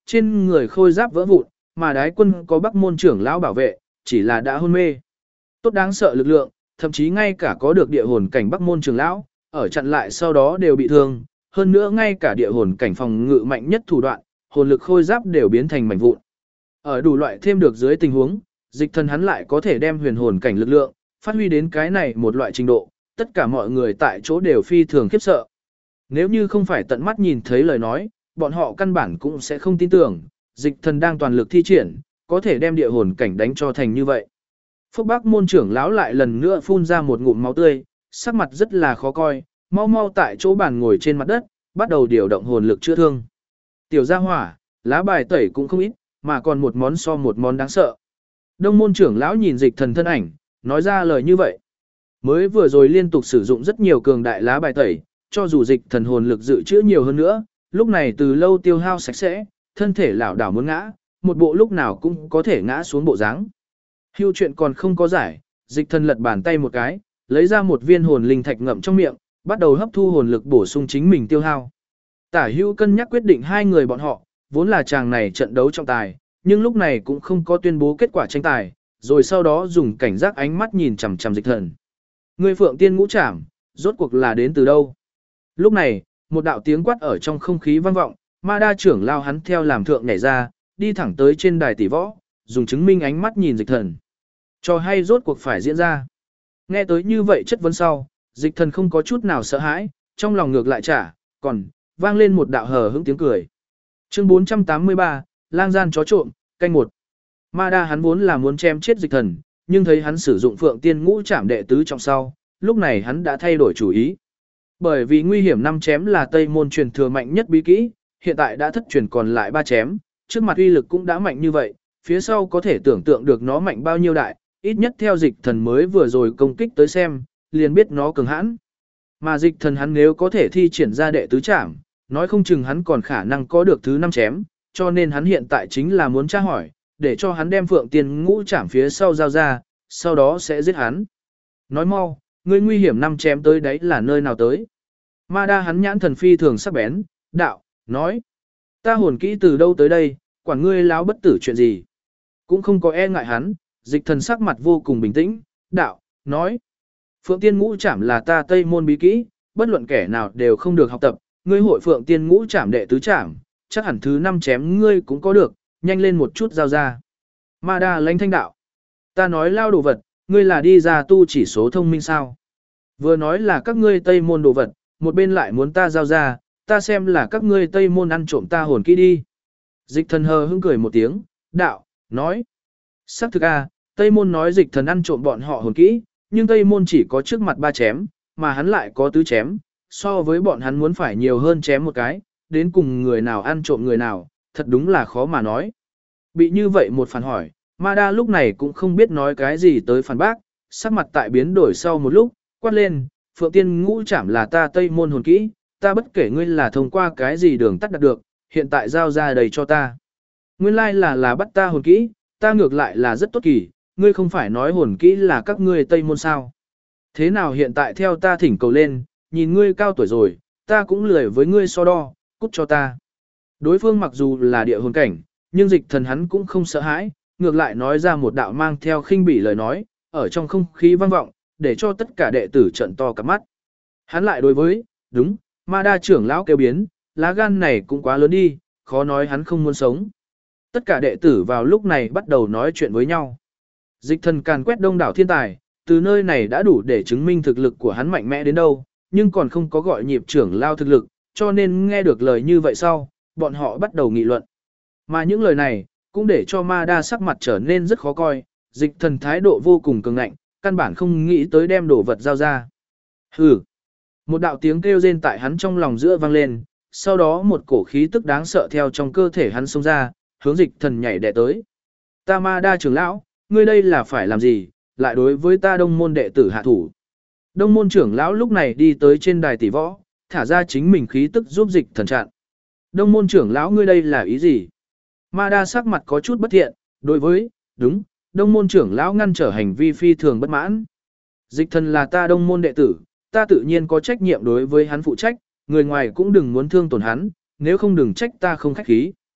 trên người khôi giáp vỡ vụn, mà đái quân có Bắc môn trưởng lão bảo vệ, chỉ là đã hôn mê. Tốt đáng sợ lực lượng, thậm chí ngay cả có được địa hồn cảnh Bắc môn trưởng lão, ở chặn lại sau đó đều bị thương, hơn nữa ngay cả địa hồn cảnh phòng ngự mạnh nhất thủ đoạn, hồn lực khôi giáp đều biến thành mảnh vụn. Ở đủ loại thêm được dưới tình huống, Dịch Thần hắn lại có thể đem huyền hồn cảnh lực lượng phát huy đến cái này một loại trình độ, tất cả mọi người tại chỗ đều phi thường khiếp sợ. Nếu như không phải tận mắt nhìn thấy lời nói, bọn họ căn bản cũng sẽ không tin tưởng, Dịch Thần đang toàn lực thi triển, có thể đem địa hồn cảnh đánh cho thành như vậy. Phúc Bắc môn trưởng lão lại lần nữa phun ra một ngụm máu tươi, sắc mặt rất là khó coi, mau mau tại chỗ bàn ngồi trên mặt đất, bắt đầu điều động hồn lực chữa thương. Tiểu gia hỏa, lá bài tẩy cũng không ít, mà còn một món so một món đáng sợ. Đông môn trưởng lão nhìn Dịch Thần thân ảnh, nói ra lời như vậy. Mới vừa rồi liên tục sử dụng rất nhiều cường đại lá bài tẩy, cho dù Dịch Thần hồn lực dự trữ nhiều hơn nữa, lúc này từ lâu tiêu hao sạch sẽ, thân thể lảo đảo muốn ngã, một bộ lúc nào cũng có thể ngã xuống bộ dáng. Hưu chuyện còn không có giải, Dịch Thần lật bàn tay một cái, lấy ra một viên hồn linh thạch ngậm trong miệng, bắt đầu hấp thu hồn lực bổ sung chính mình tiêu hao. Tả Hưu cân nhắc quyết định hai người bọn họ, vốn là chàng này trận đấu trọng tài, nhưng lúc này cũng không có tuyên bố kết quả tranh tài, rồi sau đó dùng cảnh giác ánh mắt nhìn chằm chằm Dịch Thần. Người Phượng Tiên Ngũ Trảm, rốt cuộc là đến từ đâu? Lúc này, một đạo tiếng quát ở trong không khí vang vọng, Ma Đa trưởng lao hắn theo làm thượng nhảy ra, đi thẳng tới trên đài tỷ võ, dùng chứng minh ánh mắt nhìn Dịch Thần. Cho hay rốt cuộc phải diễn ra. Nghe tới như vậy chất vấn sau, Dịch Thần không có chút nào sợ hãi, trong lòng ngược lại trả, còn vang lên một đạo hờ hững tiếng cười. Chương 483, lang gian chó trộm, canh một. Ma Đa hắn vốn là muốn chém chết Dịch Thần, nhưng thấy hắn sử dụng Phượng Tiên Ngũ Trảm đệ tứ trọng sau, lúc này hắn đã thay đổi chủ ý. Bởi vì nguy hiểm năm chém là Tây môn truyền thừa mạnh nhất bí kỹ, hiện tại đã thất truyền còn lại 3 chém, trước mặt uy lực cũng đã mạnh như vậy, phía sau có thể tưởng tượng được nó mạnh bao nhiêu đại, ít nhất theo Dịch Thần mới vừa rồi công kích tới xem, liền biết nó cường hãn. Mà Dịch Thần hắn nếu có thể thi triển ra đệ tứ trảm, nói không chừng hắn còn khả năng có được thứ 5 chém, cho nên hắn hiện tại chính là muốn tra hỏi, để cho hắn đem Phượng Tiên Ngũ Trảm phía sau giao ra, sau đó sẽ giết hắn. Nói mau, ngươi nguy hiểm 5 chém tới đấy là nơi nào tới? Ma Đa hắn nhãn thần phi thường sắc bén, đạo, nói. Ta hồn kỹ từ đâu tới đây, quản ngươi láo bất tử chuyện gì? Cũng không có e ngại hắn, Dịch Thần sắc mặt vô cùng bình tĩnh, đạo, nói. Phượng Tiên Ngũ Trảm là ta Tây môn bí kỹ, bất luận kẻ nào đều không được học tập, ngươi hội Phượng Tiên Ngũ Trảm đệ tứ trảm, chắc hẳn thứ 5 chém ngươi cũng có được, nhanh lên một chút giao ra. Ma Đa lãnh thanh đạo. Ta nói lao đồ vật, ngươi là đi ra tu chỉ số thông minh sao? Vừa nói là các ngươi Tây môn đồ vật, một bên lại muốn ta giao ra, ta xem là các ngươi Tây môn ăn trộm ta hồn kỹ đi. Dịch Thần hờ hững cười một tiếng, đạo, nói. Sắc thực a, Tây môn nói Dịch Thần ăn trộm bọn họ hồn kỹ, nhưng Tây môn chỉ có trước mặt 3 chém, mà hắn lại có tứ chém, so với bọn hắn muốn phải nhiều hơn chém một cái, đến cùng người nào ăn trộm người nào, thật đúng là khó mà nói. Bị như vậy một phản hỏi, Ma Đa lúc này cũng không biết nói cái gì tới phản bác, sắc mặt tại biến đổi sau một lúc, quát lên, Phượng Tiên Ngũ Trảm là ta Tây môn hồn kỹ, ta bất kể ngươi là thông qua cái gì đường tắt đạt được, hiện tại giao ra đầy cho ta. Nguyên lai là bắt ta hồn kỹ, ta ngược lại là rất tốt kỳ, ngươi không phải nói hồn kỹ là các ngươi Tây môn sao. Thế nào hiện tại theo ta thỉnh cầu lên, nhìn ngươi cao tuổi rồi, ta cũng lười với ngươi so đo, cút cho ta. Đối phương mặc dù là địa hồn cảnh, nhưng Dịch Thần hắn cũng không sợ hãi, ngược lại nói ra một đạo mang theo khinh bỉ lời nói, ở trong không khí vang vọng, để cho tất cả đệ tử trợn to cả mắt. Hắn lại đối với, đúng, Ma Đa trưởng lão kêu biến, lá gan này cũng quá lớn đi, khó nói hắn không muốn sống. Tất cả đệ tử vào lúc này bắt đầu nói chuyện với nhau. Dịch Thần càn quét đông đảo thiên tài, từ nơi này đã đủ để chứng minh thực lực của hắn mạnh mẽ đến đâu, nhưng còn không có gọi nhịp trưởng lao thực lực, cho nên nghe được lời như vậy sau, bọn họ bắt đầu nghị luận. Mà những lời này, cũng để cho Ma Đa sắc mặt trở nên rất khó coi, Dịch Thần thái độ vô cùng cường ngạnh, căn bản không nghĩ tới đem đồ vật giao ra. Hừ. Một đạo tiếng kêu rên tại hắn trong lòng giữa vang lên, sau đó một cổ khí tức đáng sợ theo trong cơ thể hắn xông ra, hướng Dịch Thần nhảy đè tới. Ta Ma Đa trưởng lão, ngươi đây là phải làm gì, lại đối với ta đông môn đệ tử hạ thủ. Đông môn trưởng lão lúc này đi tới trên đài tỷ võ, thả ra chính mình khí tức giúp Dịch Thần chặn. Đông môn trưởng lão ngươi đây là ý gì? Ma Đa sắc mặt có chút bất thiện, đối với, đúng, đông môn trưởng lão ngăn trở hành vi phi thường bất mãn. Dịch Thần là ta đông môn đệ tử, ta tự nhiên có trách nhiệm đối với hắn phụ trách, người ngoài cũng đừng muốn thương tổn hắn, nếu không đừng trách ta không khách khí.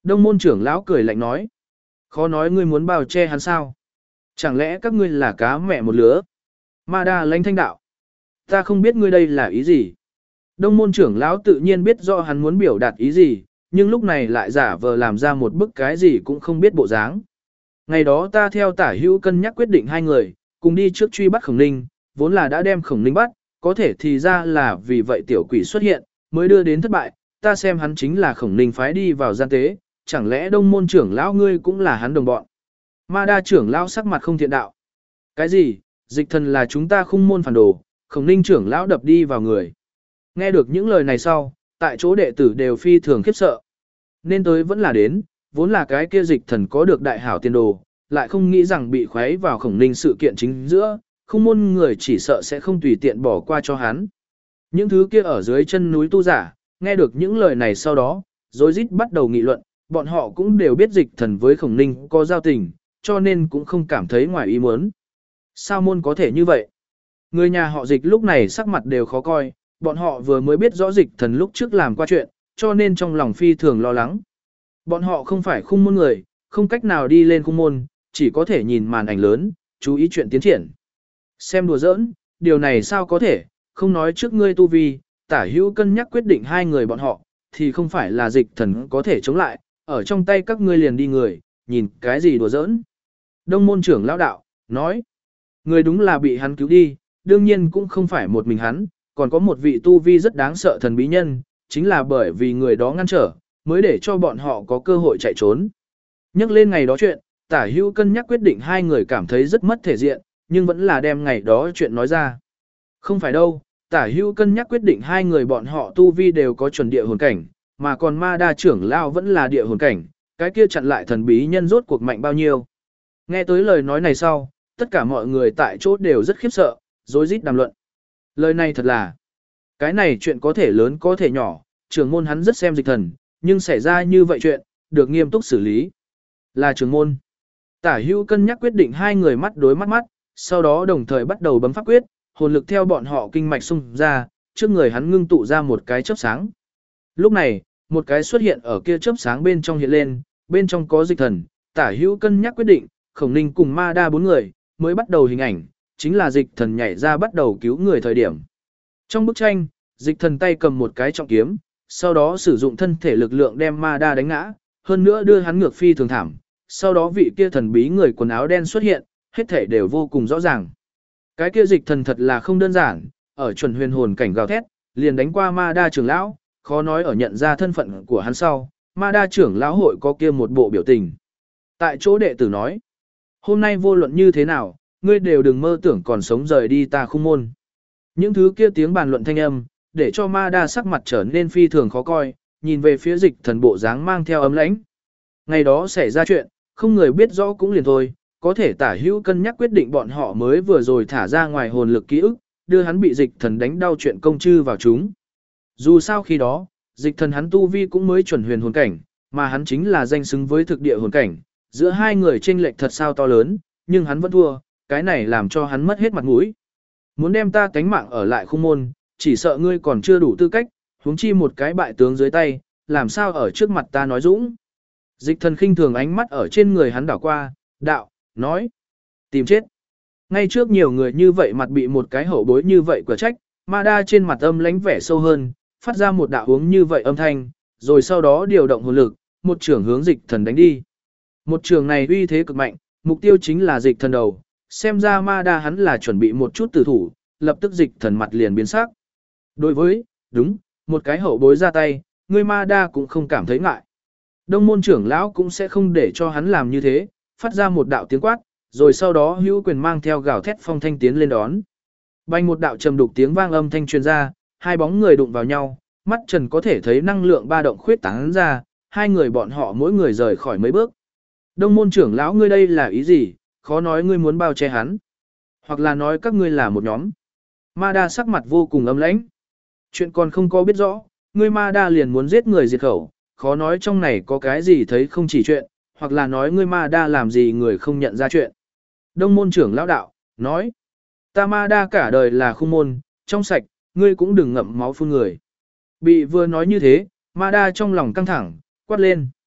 Đông môn trưởng lão cười lạnh nói. Khó nói ngươi muốn bao che hắn sao? Chẳng lẽ các ngươi là cá mẹ một lứa? Ma đa lãnh thanh đạo. Ta không biết ngươi đây là ý gì. Đông môn trưởng lão tự nhiên biết rõ hắn muốn biểu đạt ý gì, nhưng lúc này lại giả vờ làm ra một bức cái gì cũng không biết bộ dáng. Ngày đó ta theo Tả Hữu cân nhắc quyết định hai người, cùng đi trước truy bắt Khổng Ninh, vốn là đã đem Khổng Ninh bắt, có thể thì ra là vì vậy tiểu quỷ xuất hiện, mới đưa đến thất bại, ta xem hắn chính là Khổng Ninh phái đi vào gian tế, chẳng lẽ Đông môn trưởng lão ngươi cũng là hắn đồng bọn. Ma đa trưởng lão sắc mặt không thiện đạo. Cái gì, dịch thần là chúng ta khung môn phản đồ, Khổng Ninh trưởng lão đập đi vào người. Nghe được những lời này sau, tại chỗ đệ tử đều phi thường khiếp sợ. Nên tới vẫn là đến, vốn là cái kia dịch thần có được đại hảo tiền đồ, lại không nghĩ rằng bị khuấy vào Khổng Ninh sự kiện chính giữa, không môn người chỉ sợ sẽ không tùy tiện bỏ qua cho hắn. Những thứ kia ở dưới chân núi tu giả, nghe được những lời này sau đó, rối rít bắt đầu nghị luận, bọn họ cũng đều biết dịch thần với Khổng Ninh có giao tình, cho nên cũng không cảm thấy ngoài ý muốn. Sao môn có thể như vậy? Người nhà họ dịch lúc này sắc mặt đều khó coi, bọn họ vừa mới biết rõ dịch thần lúc trước làm qua chuyện, cho nên trong lòng phi thường lo lắng. Bọn họ không phải khung môn người, không cách nào đi lên khung môn, chỉ có thể nhìn màn ảnh lớn, chú ý chuyện tiến triển. Xem đùa giỡn, điều này sao có thể, không nói trước ngươi tu vi, Tả Hữu cân nhắc quyết định hai người bọn họ, thì không phải là dịch thần có thể chống lại, ở trong tay các ngươi liền đi người, nhìn cái gì đùa giỡn. Đông môn trưởng lão đạo, nói, người đúng là bị hắn cứu đi, đương nhiên cũng không phải một mình hắn, còn có một vị tu vi rất đáng sợ thần bí nhân, chính là bởi vì người đó ngăn trở, mới để cho bọn họ có cơ hội chạy trốn. Nhắc lên ngày đó chuyện, Tả Hữu cân nhắc quyết định hai người cảm thấy rất mất thể diện, nhưng vẫn là đem ngày đó chuyện nói ra. Không phải đâu, Tả Hữu cân nhắc quyết định hai người bọn họ tu vi đều có chuẩn địa hồn cảnh, mà còn ma đa trưởng lao vẫn là địa hồn cảnh, cái kia chặn lại thần bí nhân rốt cuộc mạnh bao nhiêu. Nghe tới lời nói này sau, tất cả mọi người tại chỗ đều rất khiếp sợ, rối rít đàm luận. Lời này thật là, cái này chuyện có thể lớn có thể nhỏ, trưởng môn hắn rất xem dịch thần, nhưng xảy ra như vậy chuyện, được nghiêm túc xử lý. Là trưởng môn. Tả Hữu cân nhắc quyết định hai người mắt đối mắt mắt, sau đó đồng thời bắt đầu bấm pháp quyết, hồn lực theo bọn họ kinh mạch xung ra, trước người hắn ngưng tụ ra một cái chớp sáng. Lúc này, một cái xuất hiện ở kia chớp sáng bên trong hiện lên, bên trong có dịch thần, Tả Hữu cân nhắc quyết định, Khổng Ninh cùng ma đa bốn người, mới bắt đầu hình ảnh, chính là dịch thần nhảy ra bắt đầu cứu người thời điểm. Trong bức tranh, dịch thần tay cầm một cái trọng kiếm, sau đó sử dụng thân thể lực lượng đem ma đa đánh ngã, hơn nữa đưa hắn ngược phi thường thảm. Sau đó vị kia thần bí người quần áo đen xuất hiện, hết thể đều vô cùng rõ ràng. Cái kia dịch thần thật là không đơn giản, ở chuẩn huyền hồn cảnh gào thét, liền đánh qua ma đa trưởng lão, khó nói ở nhận ra thân phận của hắn sau, ma đa trưởng lão hội có kia một bộ biểu tình. Tại chỗ đệ tử nói, hôm nay vô luận như thế nào, ngươi đều đừng mơ tưởng còn sống rời đi ta khung môn. Những thứ kia tiếng bàn luận thanh âm, để cho ma đa sắc mặt trở nên phi thường khó coi, nhìn về phía dịch thần bộ dáng mang theo ấm lãnh. Ngày đó xảy ra chuyện, không người biết rõ cũng liền thôi, có thể Tả Hữu cân nhắc quyết định bọn họ mới vừa rồi thả ra ngoài hồn lực ký ức, đưa hắn bị dịch thần đánh đau chuyện công chư vào chúng. Dù sao khi đó, dịch thần hắn tu vi cũng mới chuẩn huyền hồn cảnh, mà hắn chính là danh xứng với thực địa hồn cảnh, giữa hai người chênh lệch thật sao to lớn, nhưng hắn vẫn thua, cái này làm cho hắn mất hết mặt mũi. Muốn đem ta cánh mạng ở lại khung môn, chỉ sợ ngươi còn chưa đủ tư cách, huống chi một cái bại tướng dưới tay, làm sao ở trước mặt ta nói dũng. Dịch thần khinh thường ánh mắt ở trên người hắn đảo qua, đạo, nói, tìm chết. Ngay trước nhiều người như vậy mặt bị một cái hậu bối như vậy quả trách, ma đa trên mặt âm lánh vẻ sâu hơn, phát ra một đạo hướng như vậy âm thanh, rồi sau đó điều động hồn lực, một trường hướng dịch thần đánh đi. Một trường này uy thế cực mạnh, mục tiêu chính là dịch thần đầu, xem ra ma đa hắn là chuẩn bị một chút tử thủ, lập tức dịch thần mặt liền biến sắc. Đối với, đúng, một cái hậu bối ra tay, người ma đa cũng không cảm thấy ngại. Đông môn trưởng lão cũng sẽ không để cho hắn làm như thế, phát ra một đạo tiếng quát, rồi sau đó hữu quyền mang theo gào thét phong thanh tiến lên đón. Bành một đạo trầm đục tiếng vang âm thanh truyền ra, hai bóng người đụng vào nhau, mắt Trần có thể thấy năng lượng ba động khuyết tán ra, hai người bọn họ mỗi người rời khỏi mấy bước. Đông môn trưởng lão ngươi đây là ý gì, khó nói ngươi muốn bao che hắn, hoặc là nói các ngươi là một nhóm. Ma đa sắc mặt vô cùng âm lãnh. Chuyện còn không có biết rõ, ngươi ma đa liền muốn giết người diệt khẩu, khó nói trong này có cái gì thấy không chỉ chuyện, hoặc là nói ngươi ma đa làm gì người không nhận ra chuyện. Đông môn trưởng lão đạo, nói, ta ma đa cả đời là khung môn, trong sạch, ngươi cũng đừng ngậm máu phun người. Bị vừa nói như thế, ma đa trong lòng căng thẳng, quát lên.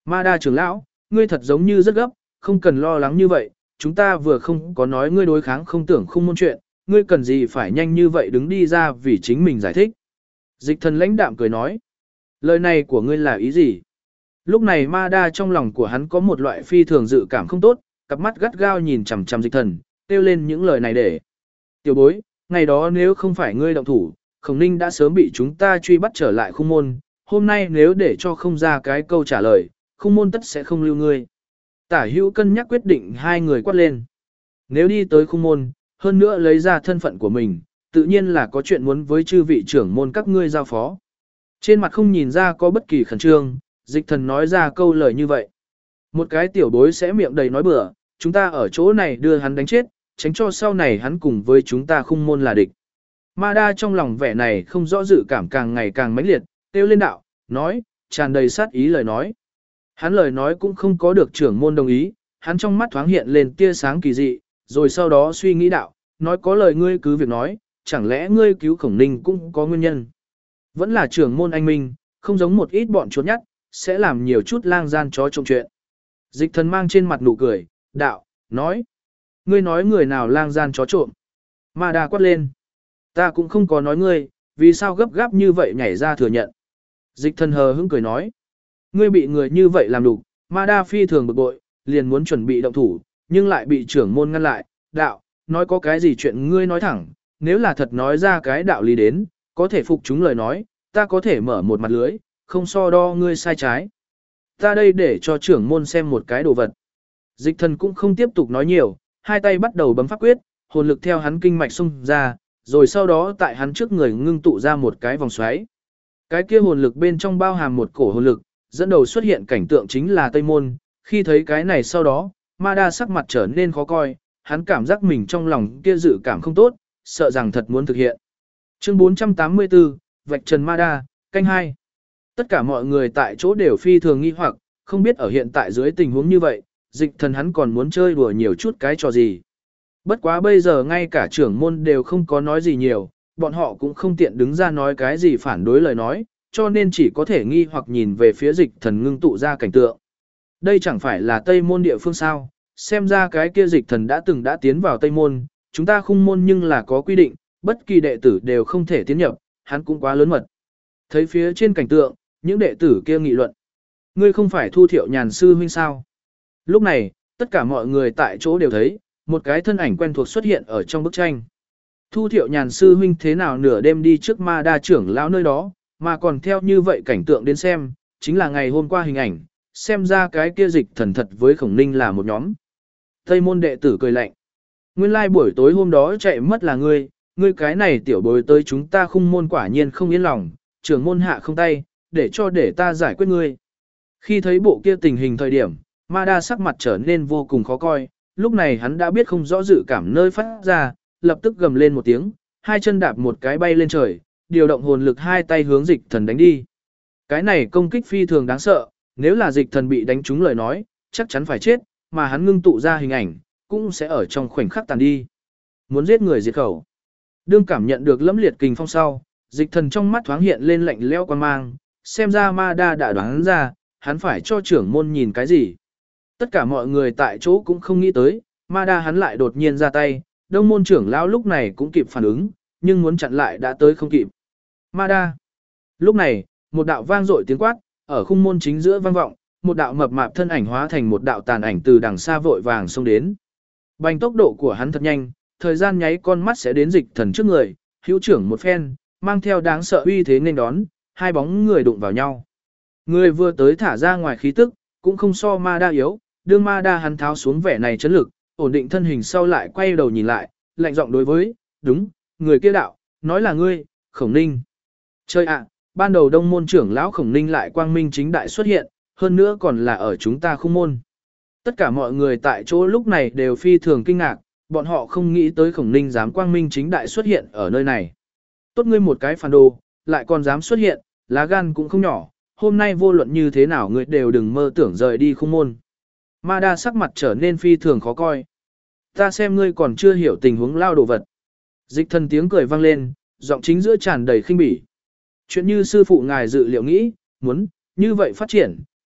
Ma đa trưởng lão, ngươi thật giống như rất gấp, không cần lo lắng như vậy, chúng ta vừa không có nói ngươi đối kháng không tưởng không môn chuyện, ngươi cần gì phải nhanh như vậy đứng đi ra vì chính mình giải thích. Dịch thần lãnh đạm cười nói, lời này của ngươi là ý gì? Lúc này ma đa trong lòng của hắn có một loại phi thường dự cảm không tốt, cặp mắt gắt gao nhìn chằm chằm dịch thần, kêu lên những lời này để. Tiểu bối, ngày đó nếu không phải ngươi động thủ, Khổng Ninh đã sớm bị chúng ta truy bắt trở lại khung môn, hôm nay nếu để cho không ra cái câu trả lời, khung môn tất sẽ không lưu ngươi. Tả hữu cân nhắc quyết định hai người quát lên. Nếu đi tới khung môn, hơn nữa lấy ra thân phận của mình, tự nhiên là có chuyện muốn với chư vị trưởng môn các ngươi giao phó. Trên mặt không nhìn ra có bất kỳ khẩn trương, dịch thần nói ra câu lời như vậy. Một cái tiểu bối sẽ miệng đầy nói bừa, chúng ta ở chỗ này đưa hắn đánh chết, tránh cho sau này hắn cùng với chúng ta khung môn là địch. Ma đa trong lòng vẻ này không rõ dự cảm càng ngày càng mãnh liệt, kêu lên đạo, nói, tràn đầy sát ý lời nói. Hắn lời nói cũng không có được trưởng môn đồng ý, hắn trong mắt thoáng hiện lên tia sáng kỳ dị, rồi sau đó suy nghĩ đạo, nói có lời ngươi cứ việc nói, chẳng lẽ ngươi cứu Khổng Ninh cũng có nguyên nhân. Vẫn là trưởng môn anh minh, không giống một ít bọn chuột nhắt, sẽ làm nhiều chút lang gian chó trộm chuyện. Dịch thần mang trên mặt nụ cười, đạo, nói, ngươi nói người nào lang gian chó trộm. Ma đa quát lên, ta cũng không có nói ngươi, vì sao gấp gáp như vậy nhảy ra thừa nhận. Dịch thần hờ hững cười nói, ngươi bị người như vậy làm đủ, ma đa phi thường bực bội, liền muốn chuẩn bị động thủ, nhưng lại bị trưởng môn ngăn lại, đạo, nói có cái gì chuyện ngươi nói thẳng, nếu là thật nói ra cái đạo lý đến, có thể phục chúng lời nói, ta có thể mở một mặt lưới, không so đo ngươi sai trái. Ta đây để cho trưởng môn xem một cái đồ vật. Dịch thần cũng không tiếp tục nói nhiều, hai tay bắt đầu bấm pháp quyết, hồn lực theo hắn kinh mạch xung ra, rồi sau đó tại hắn trước người ngưng tụ ra một cái vòng xoáy. Cái kia hồn lực bên trong bao hàm một cổ hồn lực, dẫn đầu xuất hiện cảnh tượng chính là Tây Môn, khi thấy cái này sau đó, Ma đa sắc mặt trở nên khó coi, hắn cảm giác mình trong lòng kia dự cảm không tốt, sợ rằng thật muốn thực hiện. Chương 484, Vạch Trần Ma đa, canh 2. Tất cả mọi người tại chỗ đều phi thường nghi hoặc, không biết ở hiện tại dưới tình huống như vậy, dịch thần hắn còn muốn chơi đùa nhiều chút cái trò gì. Bất quá bây giờ ngay cả trưởng môn đều không có nói gì nhiều, bọn họ cũng không tiện đứng ra nói cái gì phản đối lời nói, cho nên chỉ có thể nghi hoặc nhìn về phía dịch thần ngưng tụ ra cảnh tượng. Đây chẳng phải là Tây Môn địa phương sao, xem ra cái kia dịch thần đã tiến vào Tây Môn, chúng ta khung môn nhưng là có quy định, bất kỳ đệ tử đều không thể tiến nhập, hắn cũng quá lớn mật. Thấy phía trên cảnh tượng, những đệ tử kia nghị luận. Ngươi không phải Thu Thiệu Nhàn sư huynh sao? Lúc này, tất cả mọi người tại chỗ đều thấy, một cái thân ảnh quen thuộc xuất hiện ở trong bức tranh. Thu Thiệu Nhàn sư huynh thế nào nửa đêm đi trước Ma đa trưởng lão nơi đó, mà còn theo như vậy cảnh tượng đến xem, chính là ngày hôm qua hình ảnh, xem ra cái kia dịch thần thật với Khổng Ninh là một nhóm. Tây môn đệ tử cười lạnh. Nguyên lai buổi tối hôm đó chạy mất là ngươi cái này tiểu bối tới chúng ta khung môn quả nhiên không yên lòng, trưởng môn hạ không tay, để ta giải quyết ngươi. Khi thấy bộ kia tình hình thời điểm, Ma đa sắc mặt trở nên vô cùng khó coi, lúc này hắn đã biết không rõ dự cảm nơi phát ra, lập tức gầm lên một tiếng, hai chân đạp một cái bay lên trời, điều động hồn lực hai tay hướng dịch thần đánh đi. Cái này công kích phi thường đáng sợ, nếu là dịch thần bị đánh trúng lời nói, chắc chắn phải chết, mà hắn ngưng tụ ra hình ảnh, cũng sẽ ở trong khoảnh khắc tàn đi. Muốn giết người diệt khẩu. Đương cảm nhận được lẫm liệt kình phong sau, dịch thần trong mắt thoáng hiện lên lạnh lẽo quan mang, xem ra Ma đa đã đoán ra, hắn phải cho trưởng môn nhìn cái gì. Tất cả mọi người tại chỗ cũng không nghĩ tới, Ma đa hắn lại đột nhiên ra tay, đông môn trưởng lão lúc này cũng kịp phản ứng, nhưng muốn chặn lại đã tới không kịp. Ma đa. Lúc này, một đạo vang dội tiếng quát, ở khung môn chính giữa vang vọng, một đạo mập mạp thân ảnh hóa thành một đạo tàn ảnh từ đằng xa vội vàng xông đến. Bành tốc độ của hắn thật nhanh, thời gian nháy con mắt sẽ đến dịch thần trước người, hữu trưởng một phen, mang theo đáng sợ uy thế nên đón, hai bóng người đụng vào nhau. Người vừa tới thả ra ngoài khí tức, cũng không so Ma đa yếu, đương Ma đa hắn tháo xuống vẻ này chấn lực, ổn định thân hình sau lại quay đầu nhìn lại, lạnh giọng đối với, đúng, người kia đạo, nói là ngươi, Khổng Ninh. Chơi ạ, ban đầu đông môn trưởng lão Khổng Ninh lại quang minh chính đại xuất hiện, hơn nữa còn là ở chúng ta khung môn. Tất cả mọi người tại chỗ lúc này đều phi thường kinh ngạc, bọn họ không nghĩ tới Khổng Ninh dám quang minh chính đại xuất hiện ở nơi này. Tốt ngươi một cái phản đồ, lại còn dám xuất hiện, lá gan cũng không nhỏ, hôm nay vô luận như thế nào ngươi đều đừng mơ tưởng rời đi khung môn. Ma đa sắc mặt trở nên phi thường khó coi. Ta xem ngươi còn chưa hiểu tình huống lao đồ vật. Dịch thần tiếng cười vang lên, giọng chính giữa tràn đầy khinh bỉ. Chuyện như sư phụ ngài dự liệu nghĩ, muốn, như vậy phát triển,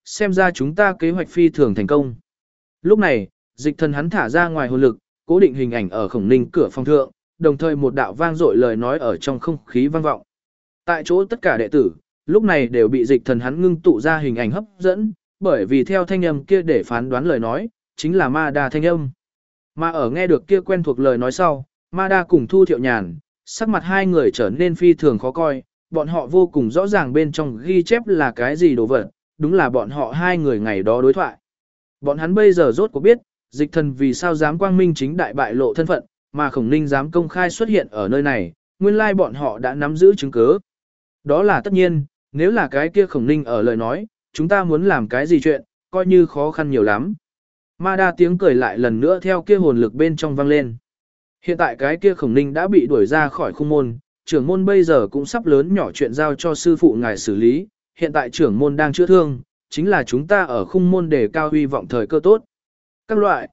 xem ra chúng ta kế hoạch phi thường thành công. Lúc này, dịch thần hắn thả ra ngoài hồn lực, cố định hình ảnh ở Khổng Ninh cửa phòng thượng, đồng thời một đạo vang dội lời nói ở trong không khí vang vọng. Tại chỗ tất cả đệ tử, lúc này đều bị dịch thần hắn ngưng tụ ra hình ảnh hấp dẫn, bởi vì theo thanh âm kia để phán đoán lời nói, chính là Ma Đa thanh âm. Mà ở nghe được kia quen thuộc lời nói sau, Ma Đa cùng Thu Thiệu Nhàn, sắc mặt hai người trở nên phi thường khó coi, bọn họ vô cùng rõ ràng bên trong ghi chép là cái gì đồ vật, đúng là bọn họ hai người ngày đó đối thoại. Bọn hắn bây giờ rốt cuộc biết, dịch thần vì sao dám quang minh chính đại bại lộ thân phận, mà Khổng Ninh dám công khai xuất hiện ở nơi này, nguyên lai bọn họ đã nắm giữ chứng cứ. Đó là tất nhiên, nếu là cái kia Khổng Ninh ở lời nói, chúng ta muốn làm cái gì chuyện, coi như khó khăn nhiều lắm. Ma Đa tiếng cười lại lần nữa theo kia hồn lực bên trong vang lên. Hiện tại cái kia Khổng Ninh đã bị đuổi ra khỏi khung môn, trưởng môn bây giờ cũng sắp lớn nhỏ chuyện giao cho sư phụ ngài xử lý, hiện tại trưởng môn đang chữa thương, chính là chúng ta ở khung môn để cao hy vọng thời cơ tốt. Các loại,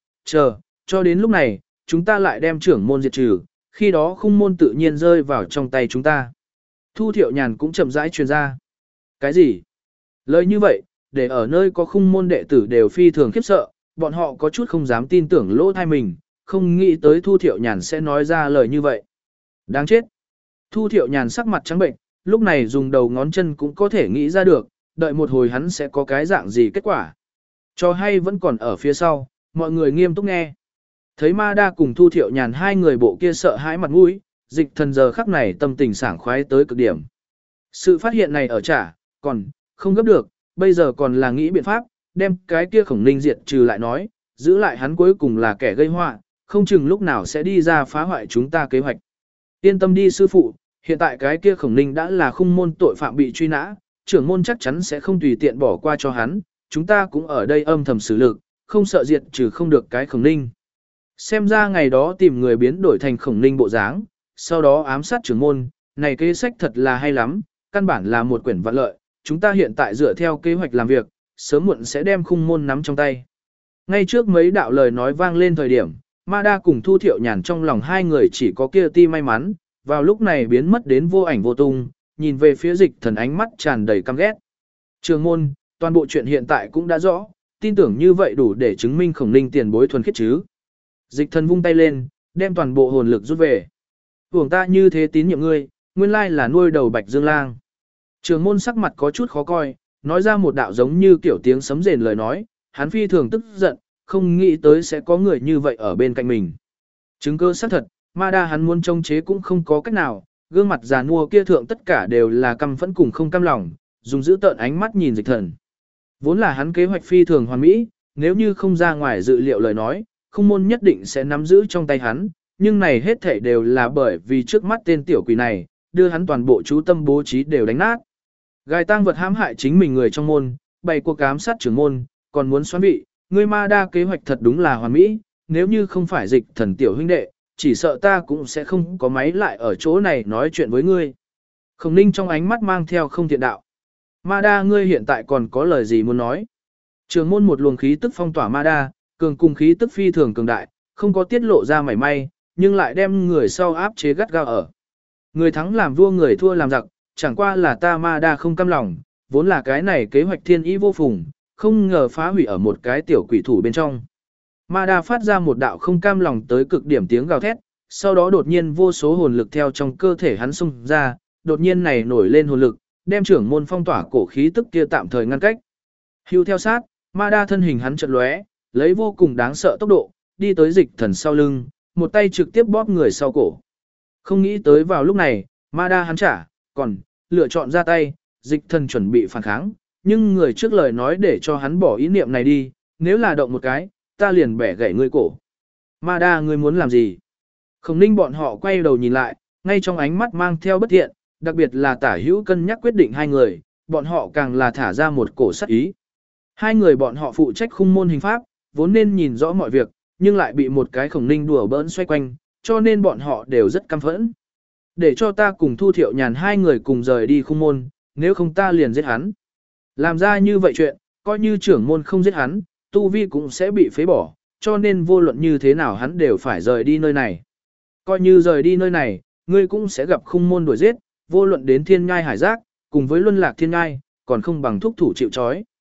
cho đến lúc này, chúng ta lại đem trưởng môn diệt trừ, khi đó khung môn tự nhiên rơi vào trong tay chúng ta. Thu Thiệu Nhàn cũng chậm rãi truyền ra. Cái gì? Lời như vậy, để ở nơi có khung môn đệ tử đều phi thường khiếp sợ, bọn họ có chút không dám tin tưởng lỗ thai mình, không nghĩ tới Thu Thiệu Nhàn sẽ nói ra lời như vậy. Đáng chết. Thu Thiệu Nhàn sắc mặt trắng bệnh, lúc này dùng đầu ngón chân cũng có thể nghĩ ra được, đợi một hồi hắn sẽ có cái dạng gì kết quả. Cho hay vẫn còn ở phía sau, mọi người nghiêm túc nghe. Thấy Ma Đa cùng Thu Thiệu Nhàn hai người bộ kia sợ hãi mặt mũi, dịch thần giờ khắc này tâm tình sảng khoái tới cực điểm. Sự phát hiện này ở trả, còn, không gấp được, bây giờ còn là nghĩ biện pháp, đem cái kia Khổng Ninh diệt trừ lại nói, giữ lại hắn cuối cùng là kẻ gây họa, không chừng lúc nào sẽ đi ra phá hoại chúng ta kế hoạch. Yên tâm đi sư phụ, hiện tại cái kia Khổng Ninh đã là khung môn tội phạm bị truy nã, trưởng môn chắc chắn sẽ không tùy tiện bỏ qua cho hắn, chúng ta cũng ở đây âm thầm xử lực, không sợ diệt trừ không được cái Khổng Ninh. Xem ra ngày đó tìm người biến đổi thành Khổng Ninh bộ dáng, sau đó ám sát trưởng môn, này kế sách thật là hay lắm, căn bản là một quyển vạn lợi, chúng ta hiện tại dựa theo kế hoạch làm việc, sớm muộn sẽ đem khung môn nắm trong tay. Ngay trước mấy đạo lời nói vang lên thời điểm, Ma Đa cùng Thu Thiệu Nhàn trong lòng hai người chỉ có kia ti may mắn, vào lúc này biến mất đến vô ảnh vô tung, nhìn về phía dịch thần ánh mắt tràn đầy căm ghét. Trường môn, toàn bộ chuyện hiện tại cũng đã rõ, tin tưởng như vậy đủ để chứng minh Khổng Ninh tiền bối thuần khiết chứ. Dịch thần vung tay lên, đem toàn bộ hồn lực rút về. Hưởng ta như thế tín nhiệm ngươi, nguyên lai là nuôi đầu Bạch Dương Lang. Trường môn sắc mặt có chút khó coi, nói ra một đạo giống như kiểu tiếng sấm rền lời nói, hắn phi thường tức giận, không nghĩ tới sẽ có người như vậy ở bên cạnh mình. Chứng cơ xác thật, Ma Đa hắn muốn chống chế cũng không có cách nào, gương mặt già nua kia thượng tất cả đều là căm phẫn cùng không cam lòng, dùng giữ tợn ánh mắt nhìn dịch thần. Vốn là hắn kế hoạch phi thường hoàn mỹ, nếu như không ra ngoài dự liệu lời nói, khung môn nhất định sẽ nắm giữ trong tay hắn, nhưng này hết thảy đều là bởi vì trước mắt tên tiểu quỷ này, đưa hắn toàn bộ chú tâm bố trí đều đánh nát. Gai tang vật hãm hại chính mình người trong môn, bày cuộc ám sát trưởng môn, còn muốn xoán vị, ngươi Ma Đa kế hoạch thật đúng là hoàn mỹ, nếu như không phải dịch thần tiểu huynh đệ, chỉ sợ ta cũng sẽ không có máy lại ở chỗ này nói chuyện với ngươi. Khổng Ninh trong ánh mắt mang theo không thiện đạo. Ma Đa ngươi hiện tại còn có lời gì muốn nói? Trường môn một luồng khí tức phong tỏa Ma Đa, cường cùng khí tức phi thường cường đại, không có tiết lộ ra mảy may, nhưng lại đem người sau áp chế gắt gao ở. Người thắng làm vua người thua làm giặc, chẳng qua là ta Ma Đa không cam lòng, vốn là cái này kế hoạch thiên ý vô phùng, không ngờ phá hủy ở một cái tiểu quỷ thủ bên trong. Ma Đa phát ra một đạo không cam lòng tới cực điểm tiếng gào thét, sau đó đột nhiên vô số hồn lực theo trong cơ thể hắn xung ra, đột nhiên này nổi lên hồn lực, đem trưởng môn phong tỏa cổ khí tức kia tạm thời ngăn cách. Hưu theo sát, Ma Đa thân hình hắn chợt lóe, lấy vô cùng đáng sợ tốc độ, đi tới dịch thần sau lưng, một tay trực tiếp bóp người sau cổ. Không nghĩ tới vào lúc này, Ma Đa hắn còn lựa chọn ra tay, dịch thần chuẩn bị phản kháng, nhưng người trước lời nói để cho hắn bỏ ý niệm này đi, nếu là động một cái, ta liền bẻ gãy ngươi cổ. Ma Đa ngươi muốn làm gì? Khổng Ninh bọn họ quay đầu nhìn lại, ngay trong ánh mắt mang theo bất thiện, đặc biệt là Tả Hữu cân nhắc quyết định hai người, bọn họ càng là thả ra một cổ sát ý. Hai người bọn họ phụ trách khung môn hình pháp, vốn nên nhìn rõ mọi việc, nhưng lại bị một cái Khổng Ninh đùa bỡn xoay quanh, cho nên bọn họ đều rất căm phẫn. Để cho ta cùng Thu Thiệu Nhàn hai người cùng rời đi khung môn, nếu không ta liền giết hắn. Làm ra như vậy chuyện, coi như trưởng môn không giết hắn, tu vi cũng sẽ bị phế bỏ, cho nên vô luận như thế nào hắn đều phải rời đi nơi này. Coi như rời đi nơi này, ngươi cũng sẽ gặp khung môn đuổi giết, vô luận đến thiên ngai hải giác, cùng với luân lạc thiên ngai, còn không bằng thúc thủ chịu trói.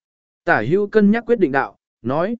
Tả hữu cân nhắc quyết định đạo, nói.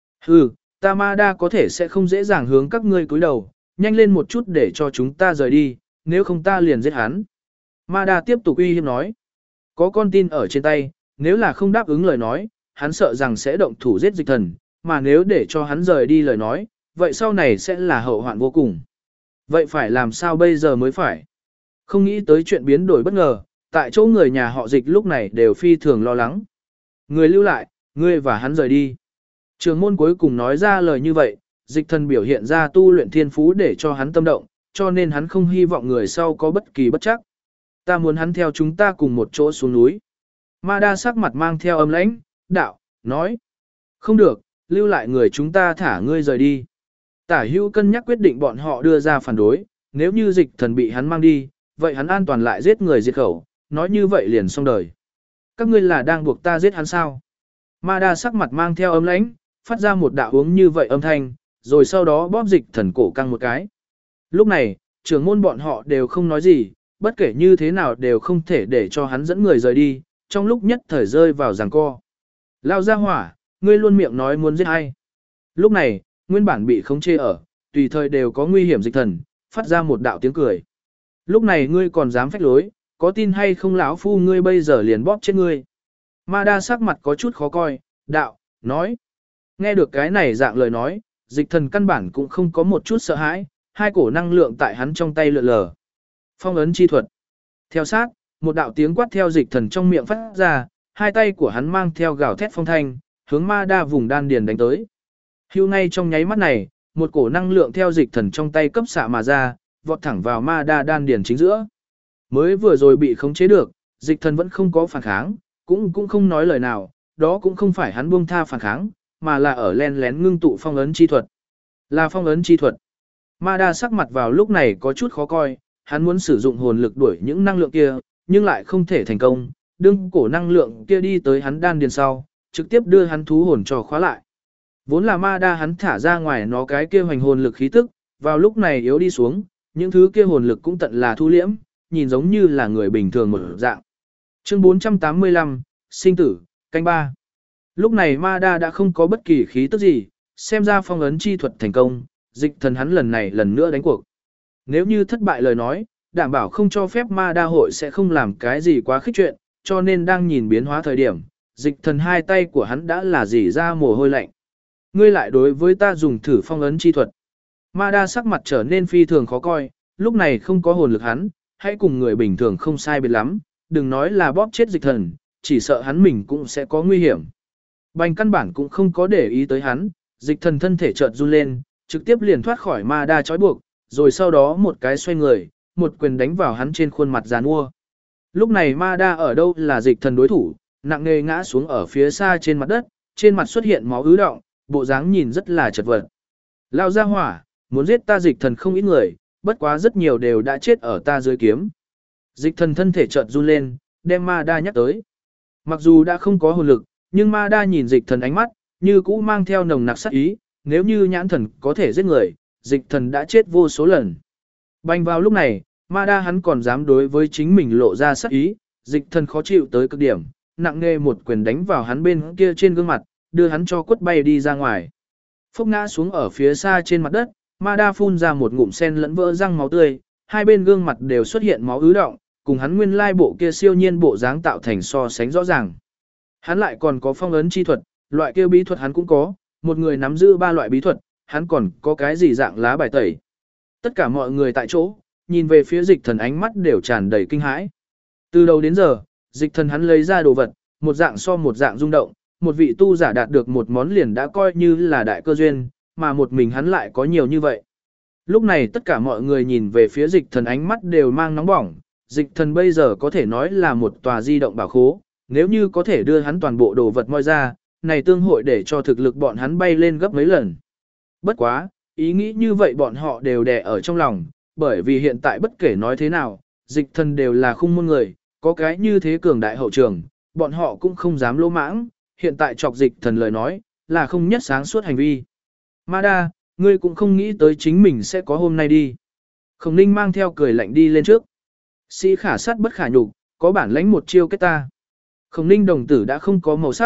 Ta ma đa có thể sẽ không dễ dàng hướng các ngươi cúi đầu, nhanh lên một chút để cho chúng ta rời đi, nếu không ta liền giết hắn. Ma đa tiếp tục uy hiếp nói. Có con tin ở trên tay, nếu là không đáp ứng lời nói, hắn sợ rằng sẽ động thủ giết dịch thần, mà nếu để cho hắn rời đi lời nói, vậy sau này sẽ là hậu hoạn vô cùng. Vậy phải làm sao bây giờ mới phải? Không nghĩ tới chuyện biến đổi bất ngờ, tại chỗ người nhà họ dịch lúc này đều phi thường lo lắng. Người lưu lại, ngươi và hắn rời đi. Trường môn cuối cùng nói ra lời như vậy, dịch thần biểu hiện ra tu luyện thiên phú để cho hắn tâm động, cho nên hắn không hy vọng người sau có bất kỳ bất chắc. Ta muốn hắn theo chúng ta cùng một chỗ xuống núi. Ma đa sắc mặt mang theo âm lãnh, đạo, nói. Không được, lưu lại người chúng ta thả ngươi rời đi. Tả hữu cân nhắc quyết định bọn họ đưa ra phản đối, nếu như dịch thần bị hắn mang đi, vậy hắn an toàn lại giết người diệt khẩu, nói như vậy liền xong đời. Các ngươi là đang buộc ta giết hắn sao? Ma đa sắc mặt mang theo âm lãnh, phát ra một đạo uống như vậy âm thanh, rồi sau đó bóp dịch thần cổ căng một cái. Lúc này, trưởng môn bọn họ đều không nói gì, bất kể như thế nào đều không thể để cho hắn dẫn người rời đi, trong lúc nhất thời rơi vào giằng co. Lao ra hỏa, ngươi luôn miệng nói muốn giết ai. Lúc này, nguyên bản bị khống chế ở, tùy thời đều có nguy hiểm dịch thần, phát ra một đạo tiếng cười. Lúc này ngươi còn dám phách lối, có tin hay không lão phu ngươi bây giờ liền bóp chết ngươi. Ma đa sắc mặt có chút khó coi, đạo, nói. Nghe được cái này dạng lời nói, dịch thần căn bản cũng không có một chút sợ hãi, hai cổ năng lượng tại hắn trong tay lượn lờ. Phong ấn chi thuật. Theo sát, một đạo tiếng quát theo dịch thần trong miệng phát ra, hai tay của hắn mang theo gào thét phong thanh, hướng ma đa vùng đan điền đánh tới. Hưu ngay trong nháy mắt này, một cổ năng lượng theo dịch thần trong tay cấp xạ mà ra, vọt thẳng vào ma đa đan điền chính giữa. Mới vừa rồi bị khống chế được, dịch thần vẫn không có phản kháng, cũng không nói lời nào, đó cũng không phải hắn buông tha phản kháng, mà là ở len lén ngưng tụ phong ấn chi thuật. Là phong ấn chi thuật. Ma đa sắc mặt vào lúc này có chút khó coi, hắn muốn sử dụng hồn lực đuổi những năng lượng kia, nhưng lại không thể thành công, đương cổ năng lượng kia đi tới hắn đan điền sau, trực tiếp đưa hắn thú hồn cho khóa lại. Vốn là ma đa hắn thả ra ngoài nó cái kia hoành hồn lực khí tức, vào lúc này yếu đi xuống, những thứ kia hồn lực cũng tận là thu liễm, nhìn giống như là người bình thường một dạng. Chương 485, sinh tử, canh ba. Lúc này ma đa đã không có bất kỳ khí tức gì, xem ra phong ấn chi thuật thành công, dịch thần hắn lần này lần nữa đánh cuộc. Nếu như thất bại lời nói, đảm bảo không cho phép ma đa hội sẽ không làm cái gì quá khích chuyện, cho nên đang nhìn biến hóa thời điểm, dịch thần hai tay của hắn đã là dỉ ra mồ hôi lạnh. Ngươi lại đối với ta dùng thử phong ấn chi thuật. Ma đa sắc mặt trở nên phi thường khó coi, lúc này không có hồn lực hắn, hãy cùng người bình thường không sai biệt lắm, đừng nói là bóp chết dịch thần, chỉ sợ hắn mình cũng sẽ có nguy hiểm. Bành căn bản cũng không có để ý tới hắn, dịch thần thân thể chợt run lên, trực tiếp liền thoát khỏi ma đa trói buộc, rồi sau đó một cái xoay người, một quyền đánh vào hắn trên khuôn mặt giàn mua. Lúc này ma đa ở đâu là dịch thần đối thủ, nặng nề ngã xuống ở phía xa trên mặt đất, trên mặt xuất hiện máu ứ đọng, bộ dáng nhìn rất là chật vật. Lao ra hỏa, muốn giết ta dịch thần không ít người, bất quá rất nhiều đều đã chết ở ta dưới kiếm. Dịch thần thân thể chợt run lên, đem ma đa nhắc tới. Mặc dù đã không có hồn lực, nhưng ma đa nhìn dịch thần ánh mắt, như cũ mang theo nồng nặc sát ý, nếu như nhãn thần có thể giết người, dịch thần đã chết vô số lần. Bành vào lúc này, ma đa hắn còn dám đối với chính mình lộ ra sát ý, dịch thần khó chịu tới cực điểm, nặng nề một quyền đánh vào hắn bên kia trên gương mặt, đưa hắn cho quất bay đi ra ngoài. Phốc ngã xuống ở phía xa trên mặt đất, ma đa phun ra một ngụm sen lẫn vỡ răng máu tươi, hai bên gương mặt đều xuất hiện máu ứ đọng, cùng hắn nguyên lai bộ kia siêu nhiên bộ dáng tạo thành so sánh rõ ràng. Hắn lại còn có phong ấn chi thuật, loại kia bí thuật hắn cũng có, một người nắm giữ ba loại bí thuật, hắn còn có cái gì dạng lá bài tẩy. Tất cả mọi người tại chỗ, nhìn về phía dịch thần ánh mắt đều tràn đầy kinh hãi. Từ đầu đến giờ, dịch thần hắn lấy ra đồ vật, một dạng so một dạng rung động, một vị tu giả đạt được một món liền đã coi như là đại cơ duyên, mà một mình hắn lại có nhiều như vậy. Lúc này tất cả mọi người nhìn về phía dịch thần ánh mắt đều mang nóng bỏng, dịch thần bây giờ có thể nói là một tòa di động bảo khố, nếu như có thể đưa hắn toàn bộ đồ vật moi ra, này tương hội để cho thực lực bọn hắn bay lên gấp mấy lần. Bất quá, ý nghĩ như vậy bọn họ đều đè ở trong lòng, bởi vì hiện tại bất kể nói thế nào, dịch thần đều là khung môn người, có cái như thế cường đại hậu trường, bọn họ cũng không dám lỗ mãng, hiện tại chọc dịch thần lời nói, là không nhất sáng suốt hành vi. Ma đa, ngươi cũng không nghĩ tới chính mình sẽ có hôm nay đi. Khổng ninh mang theo cười lạnh đi lên trước. Sĩ khả sát bất khả nhục, có bản lãnh một chiêu kết ta. Khổng ninh đồng tử đã không có màu sắc,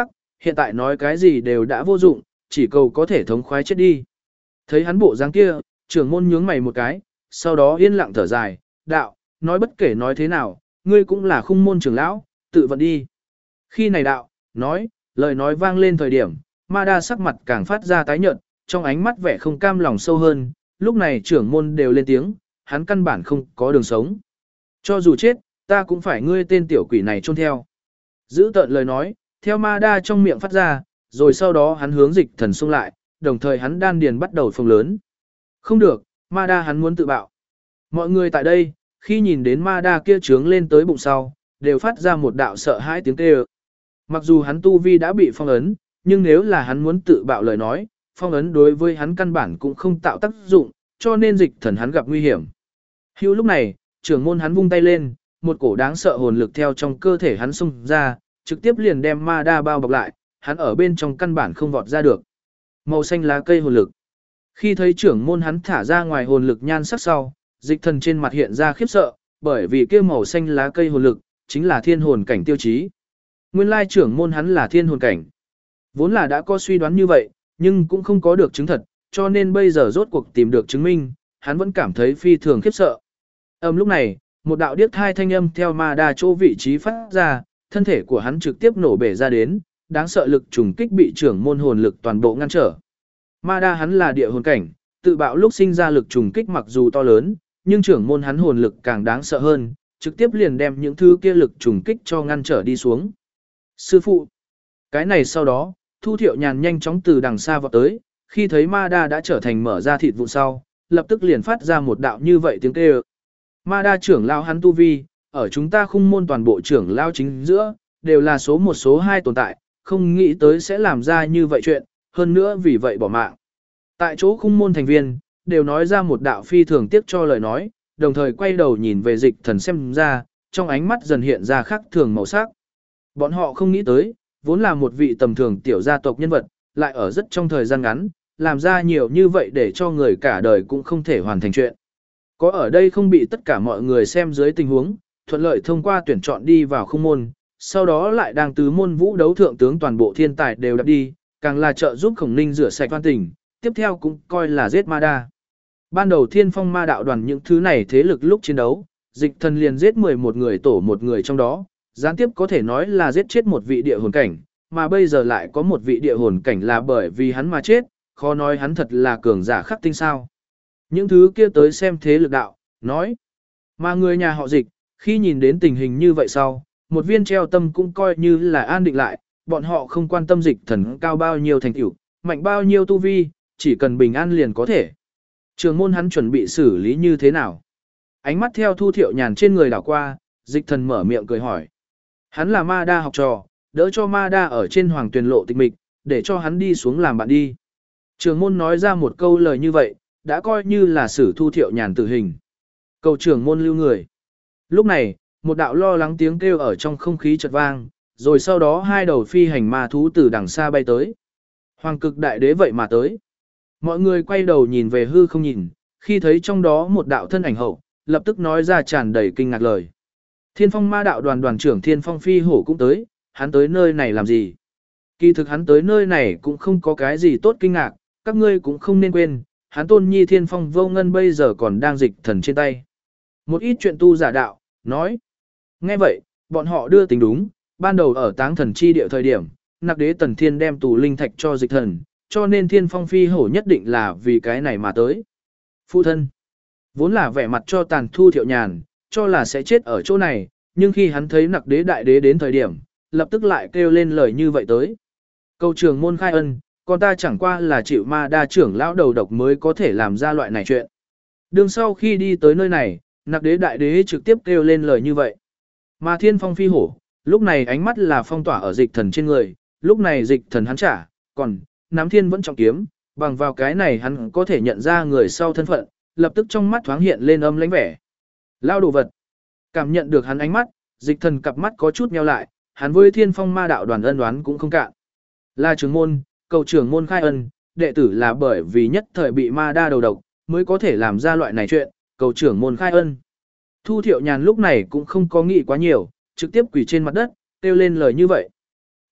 hiện tại nói cái gì đều đã vô dụng, chỉ cầu có thể thống khoái chết đi. Thấy hắn bộ dáng kia, trưởng môn nhướng mày một cái, sau đó yên lặng thở dài, đạo, nói bất kể nói thế nào, ngươi cũng là khung môn trưởng lão, tự vận đi. Khi này đạo, nói, lời nói vang lên thời điểm, ma đa sắc mặt càng phát ra tái nhợt, trong ánh mắt vẻ không cam lòng sâu hơn, lúc này trưởng môn đều lên tiếng, hắn căn bản không có đường sống. Cho dù chết, ta cũng phải ngươi tên tiểu quỷ này chôn theo. Giữ tợn lời nói, theo ma đa trong miệng phát ra, rồi sau đó hắn hướng dịch thần xung lại, đồng thời hắn đan điền bắt đầu phồng lớn. Không được, ma đa hắn muốn tự bạo. Mọi người tại đây, khi nhìn đến ma đa kia trướng lên tới bụng sau, đều phát ra một đạo sợ hãi tiếng kêu. Mặc dù hắn tu vi đã bị phong ấn, nhưng nếu là hắn muốn tự bạo lời nói, phong ấn đối với hắn căn bản cũng không tạo tác dụng, cho nên dịch thần hắn gặp nguy hiểm. Hữu lúc này, trưởng môn hắn vung tay lên, một cổ đáng sợ hồn lực theo trong cơ thể hắn xung ra, trực tiếp liền đem ma đa bao bọc lại, hắn ở bên trong căn bản không vọt ra được. Màu xanh lá cây hồn lực. Khi thấy trưởng môn hắn thả ra ngoài hồn lực nhan sắc sau, dịch thần trên mặt hiện ra khiếp sợ, bởi vì kia màu xanh lá cây hồn lực chính là thiên hồn cảnh tiêu chí. Nguyên lai trưởng môn hắn là thiên hồn cảnh. Vốn là đã có suy đoán như vậy, nhưng cũng không có được chứng thật, cho nên bây giờ rốt cuộc tìm được chứng minh, hắn vẫn cảm thấy phi thường khiếp sợ. Lúc này, một đạo điếc thai thanh âm theo ma đa chỗ vị trí phát ra, thân thể của hắn trực tiếp nổ bể ra đến, đáng sợ lực trùng kích bị trưởng môn hồn lực toàn bộ ngăn trở. Ma đa hắn là địa hồn cảnh, tự bạo lúc sinh ra lực trùng kích mặc dù to lớn, nhưng trưởng môn hắn hồn lực càng đáng sợ hơn, trực tiếp liền đem những thứ kia lực trùng kích cho ngăn trở đi xuống. Sư phụ, cái này sau đó, Thu Thiệu Nhàn nhanh chóng từ đằng xa vọt tới, khi thấy ma đa đã trở thành mở ra thịt vụ sau, lập tức liền phát ra một đạo như vậy tiếng kêu. Ma đa trưởng lao hắn tu vi, ở chúng ta khung môn toàn bộ trưởng lao chính giữa, đều là số 1 số 2 tồn tại, không nghĩ tới sẽ làm ra như vậy chuyện, hơn nữa vì vậy bỏ mạng. Tại chỗ khung môn thành viên, đều nói ra một đạo phi thường tiếc cho lời nói, đồng thời quay đầu nhìn về dịch thần xem ra, trong ánh mắt dần hiện ra khác thường màu sắc. Bọn họ không nghĩ tới, vốn là một vị tầm thường tiểu gia tộc nhân vật, lại ở rất trong thời gian ngắn, làm ra nhiều như vậy để cho người cả đời cũng không thể hoàn thành chuyện. Có ở đây không bị tất cả mọi người xem dưới tình huống, thuận lợi thông qua tuyển chọn đi vào khung môn, sau đó lại đang tứ môn vũ đấu thượng tướng toàn bộ thiên tài đều đạp đi, càng là trợ giúp Khổng Ninh rửa sạch oan tình, tiếp theo cũng coi là giết ma đa. Ban đầu thiên phong ma đạo đoàn những thứ này thế lực lúc chiến đấu, dịch thần liền giết 11 người tổ một người trong đó, gián tiếp có thể nói là giết chết một vị địa hồn cảnh, mà bây giờ lại có một vị địa hồn cảnh là bởi vì hắn mà chết, khó nói hắn thật là cường giả khắc tinh sao. Những thứ kia tới xem thế lực đạo, nói, mà người nhà họ dịch, khi nhìn đến tình hình như vậy sau, một viên treo tâm cũng coi như là an định lại, bọn họ không quan tâm dịch thần cao bao nhiêu thành tựu, mạnh bao nhiêu tu vi, chỉ cần bình an liền có thể. Trường môn hắn chuẩn bị xử lý như thế nào? Ánh mắt theo Thu Thiệu Nhàn trên người đảo qua, dịch thần mở miệng cười hỏi. Hắn là ma đa học trò, đỡ cho ma đa ở trên hoàng tuyền lộ tịch mịch, để cho hắn đi xuống làm bạn đi. Trường môn nói ra một câu lời như vậy, đã coi như là xử Thu Thiệu Nhàn tử hình. Cầu trưởng môn lưu người. Lúc này, một đạo lo lắng tiếng kêu ở trong không khí chợt vang, rồi sau đó hai đầu phi hành ma thú từ đằng xa bay tới. Hoàng cực đại đế vậy mà tới. Mọi người quay đầu nhìn về hư không nhìn, khi thấy trong đó một đạo thân ảnh hậu, lập tức nói ra tràn đầy kinh ngạc lời. Thiên phong ma đạo đoàn đoàn trưởng Thiên phong phi hổ cũng tới, hắn tới nơi này làm gì? Kỳ thực hắn tới nơi này cũng không có cái gì tốt kinh ngạc, các ngươi cũng không nên quên, hắn tôn nhi Thiên phong vô ngân bây giờ còn đang dịch thần trên tay. Một ít chuyện tu giả đạo, nói. Nghe vậy, bọn họ đưa tính đúng, ban đầu ở táng thần chi địa thời điểm, nặc đế tần thiên đem tù linh thạch cho dịch thần, cho nên Thiên phong phi hổ nhất định là vì cái này mà tới. Phụ thân, vốn là vẻ mặt cho tàn Thu Thiệu Nhàn, cho là sẽ chết ở chỗ này, nhưng khi hắn thấy nặc đế đại đế đến thời điểm, lập tức lại kêu lên lời như vậy tới. Cầu trưởng môn khai ân, con ta chẳng qua là chịu ma đa trưởng lão đầu độc mới có thể làm ra loại này chuyện. Đường sau khi đi tới nơi này, nặc đế đại đế trực tiếp kêu lên lời như vậy. Mà Thiên phong phi hổ, lúc này ánh mắt là phong tỏa ở dịch thần trên người, lúc này dịch thần hắn trả, còn nắm thiên vẫn trọng kiếm, bằng vào cái này hắn có thể nhận ra người sau thân phận, lập tức trong mắt thoáng hiện lên âm lãnh vẻ. Lao đồ vật. Cảm nhận được hắn ánh mắt, dịch thần cặp mắt có chút nheo lại, hắn với Thiên phong ma đạo đoàn ân đoán cũng không cạn. Là trưởng môn, cầu trưởng môn khai ân, đệ tử là bởi vì nhất thời bị ma đa đầu độc, mới có thể làm ra loại này chuyện, cầu trưởng môn khai ân. Thu Thiệu Nhàn lúc này cũng không có nghĩ quá nhiều, trực tiếp quỳ trên mặt đất, kêu lên lời như vậy.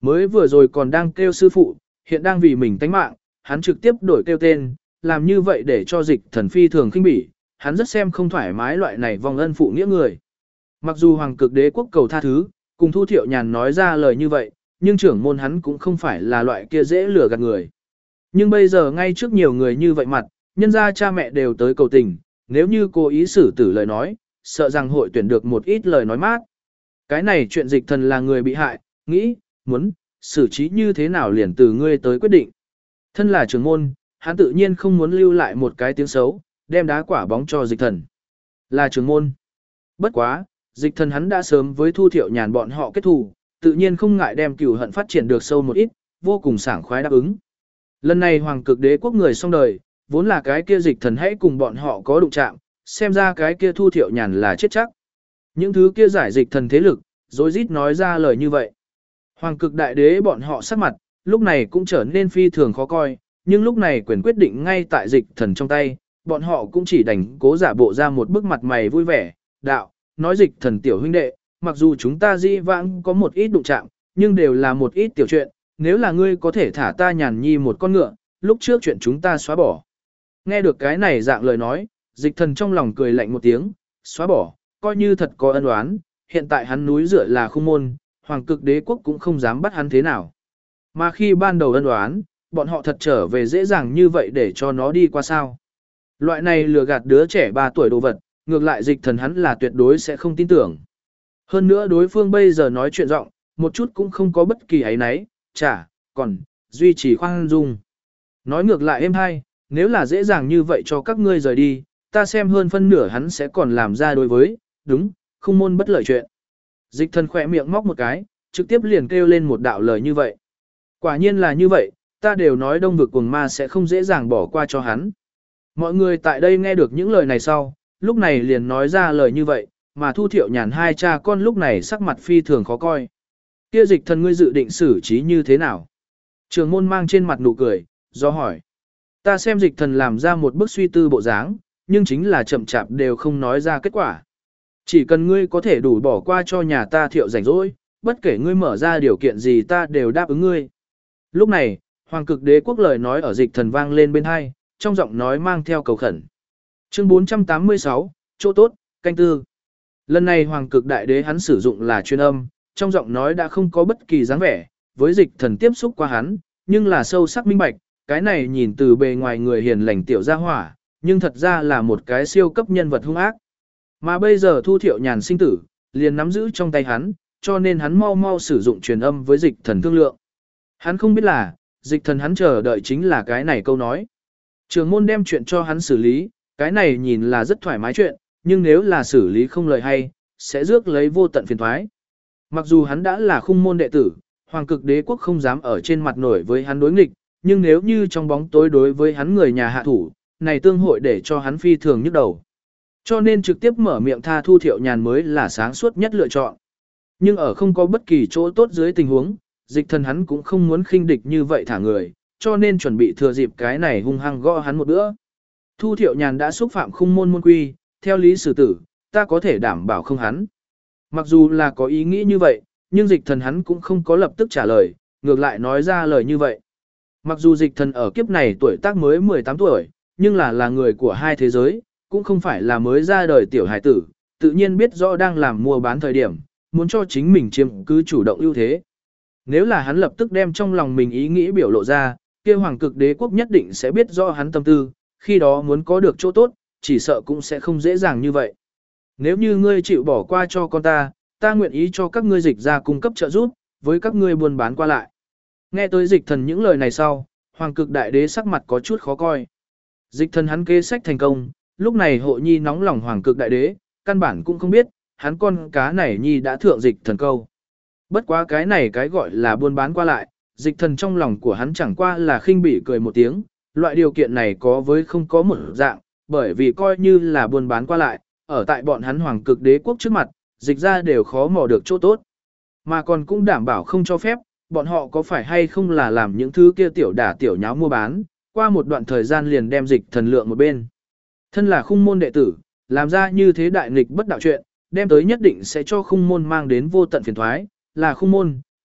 Mới vừa rồi còn đang kêu sư phụ, hiện đang vì mình tánh mạng, hắn trực tiếp đổi kêu tên, làm như vậy để cho dịch thần phi thường khinh bỉ, hắn rất xem không thoải mái loại này vong ân phụ nghĩa người. Mặc dù Hoàng Cực Đế quốc cầu tha thứ, cùng Thu Thiệu Nhàn nói ra lời như vậy, nhưng trưởng môn hắn cũng không phải là loại kia dễ lừa gạt người. Nhưng bây giờ ngay trước nhiều người như vậy mặt, nhân ra cha mẹ đều tới cầu tình, nếu như cố ý xử tử lời nói, sợ rằng hội tuyển được một ít lời nói mát. Cái này chuyện dịch thần là người bị hại, nghĩ, muốn, xử trí như thế nào liền từ ngươi tới quyết định. Thân là trưởng môn, hắn tự nhiên không muốn lưu lại một cái tiếng xấu, đem đá quả bóng cho dịch thần. Là trưởng môn. Bất quá, dịch thần hắn đã sớm với Thu Thiệu Nhàn bọn họ kết thù, tự nhiên không ngại đem cửu hận phát triển được sâu một ít, vô cùng sảng khoái đáp ứng. Lần này Hoàng Cực Đế quốc người xong đời, vốn là cái kia dịch thần hãy cùng bọn họ có đụng chạm, xem ra cái kia Thu Thiệu Nhàn là chết chắc. Những thứ kia giải dịch thần thế lực, rối rít nói ra lời như vậy. Hoàng Cực Đại Đế bọn họ sắc mặt, lúc này cũng trở nên phi thường khó coi, nhưng lúc này quyền quyết định ngay tại dịch thần trong tay, bọn họ cũng chỉ đành cố giả bộ ra một bức mặt mày vui vẻ, đạo, nói dịch thần tiểu huynh đệ, mặc dù chúng ta di vãng có một ít đụng chạm, nhưng đều là một ít tiểu chuyện, nếu là ngươi có thể thả ta Nhàn nhi một con ngựa, lúc trước chuyện chúng ta xóa bỏ. Nghe được cái này dạng lời nói, dịch thần trong lòng cười lạnh một tiếng, xóa bỏ, coi như thật có ân oán, hiện tại hắn núi dựa là khung môn, Hoàng Cực Đế quốc cũng không dám bắt hắn thế nào. Mà khi ban đầu ân oán, bọn họ thật trở về dễ dàng như vậy để cho nó đi qua sao. Loại này lừa gạt đứa trẻ 3 tuổi đồ vật, ngược lại dịch thần hắn là tuyệt đối sẽ không tin tưởng. Hơn nữa đối phương bây giờ nói chuyện rộng, một chút cũng không có bất kỳ ấy nấy, còn, duy trì khoan dung. Nói ngược lại êm hay, nếu là dễ dàng như vậy cho các ngươi rời đi, ta xem hơn phân nửa hắn sẽ còn làm ra đối với, đúng, không môn bất lợi chuyện. Dịch thần khỏe miệng móc một cái, trực tiếp liền kêu lên một đạo lời như vậy. Quả nhiên là như vậy, ta đều nói đông vực cuồng ma sẽ không dễ dàng bỏ qua cho hắn. Mọi người tại đây nghe được những lời này sau, lúc này liền nói ra lời như vậy, mà Thu Thiệu Nhàn hai cha con lúc này sắc mặt phi thường khó coi. Kia dịch thần ngươi dự định xử trí như thế nào? Trường môn mang trên mặt nụ cười, do hỏi. Ta xem dịch thần làm ra một bức suy tư bộ dáng, nhưng chính là chậm chạp đều không nói ra kết quả. Chỉ cần ngươi có thể đủ bỏ qua cho nhà ta Thiệu rảnh rỗi, bất kể ngươi mở ra điều kiện gì ta đều đáp ứng ngươi. Lúc này, Hoàng Cực Đế quốc lời nói ở dịch thần vang lên bên hai, trong giọng nói mang theo cầu khẩn. Chương 486, chỗ tốt, canh tư. Lần này Hoàng Cực Đại Đế hắn sử dụng là chuyên âm, trong giọng nói đã không có bất kỳ dáng vẻ, với dịch thần tiếp xúc qua hắn, nhưng là sâu sắc minh bạch, cái này nhìn từ bề ngoài người hiền lành tiểu gia hỏa, nhưng thật ra là một cái siêu cấp nhân vật hung ác. Mà bây giờ Thu Thiệu Nhàn sinh tử, liền nắm giữ trong tay hắn, cho nên hắn mau mau sử dụng truyền âm với dịch thần thương lượng. Hắn không biết là, dịch thần hắn chờ đợi chính là cái này câu nói. Trường môn đem chuyện cho hắn xử lý, cái này nhìn là rất thoải mái chuyện, nhưng nếu là xử lý không lời hay, sẽ rước lấy vô tận phiền toái. Mặc dù hắn đã là khung môn đệ tử, Hoàng Cực Đế quốc không dám ở trên mặt nổi với hắn đối nghịch, nhưng nếu như trong bóng tối đối với hắn người nhà hạ thủ, này tương hội để cho hắn phi thường nhức đầu. Cho nên trực tiếp mở miệng tha Thu Thiệu Nhàn mới là sáng suốt nhất lựa chọn. Nhưng ở không có bất kỳ chỗ tốt dưới tình huống, dịch thần hắn cũng không muốn khinh địch như vậy thả người, cho nên chuẩn bị thừa dịp cái này hung hăng gõ hắn một bữa. Thu Thiệu Nhàn đã xúc phạm khung môn môn quy, theo lý xử tử, ta có thể đảm bảo không hắn. Mặc dù là có ý nghĩ như vậy, nhưng dịch thần hắn cũng không có lập tức trả lời, ngược lại nói ra lời như vậy. Mặc dù dịch thần ở kiếp này tuổi tác mới 18 tuổi, nhưng là người của hai thế giới, cũng không phải là mới ra đời tiểu hải tử, tự nhiên biết rõ đang làm mua bán thời điểm, muốn cho chính mình chiếm cứ chủ động ưu thế. Nếu là hắn lập tức đem trong lòng mình ý nghĩ biểu lộ ra, kia Hoàng Cực Đế quốc nhất định sẽ biết rõ hắn tâm tư, khi đó muốn có được chỗ tốt, chỉ sợ cũng sẽ không dễ dàng như vậy. Nếu như ngươi chịu bỏ qua cho con ta nguyện ý cho các ngươi dịch ra cung cấp trợ giúp, với các ngươi buôn bán qua lại. Nghe tới dịch thần những lời này sau, Hoàng Cực Đại Đế sắc mặt có chút khó coi. Dịch thần hắn kế sách thành công, lúc này hộ nhi nóng lòng Hoàng Cực Đại Đế, căn bản cũng không biết, hắn con cá này nhi đã thượng dịch thần câu. Bất quá cái này cái gọi là buôn bán qua lại, dịch thần trong lòng của hắn chẳng qua là khinh bỉ cười một tiếng, loại điều kiện này có với không có một dạng, bởi vì coi như là buôn bán qua lại, ở tại bọn hắn Hoàng Cực Đế quốc trước mặt, dịch ra đều khó mò được chỗ tốt. Mà còn cũng đảm bảo không cho phép, bọn họ có phải hay không là làm những thứ kia tiểu đả tiểu nháo mua bán, qua một đoạn thời gian liền đem dịch thần lượng một bên. Thân là khung môn đệ tử, làm ra như thế đại nghịch bất đạo chuyện, đem tới nhất định sẽ cho khung môn mang đến vô tận phiền thoái, là khung môn,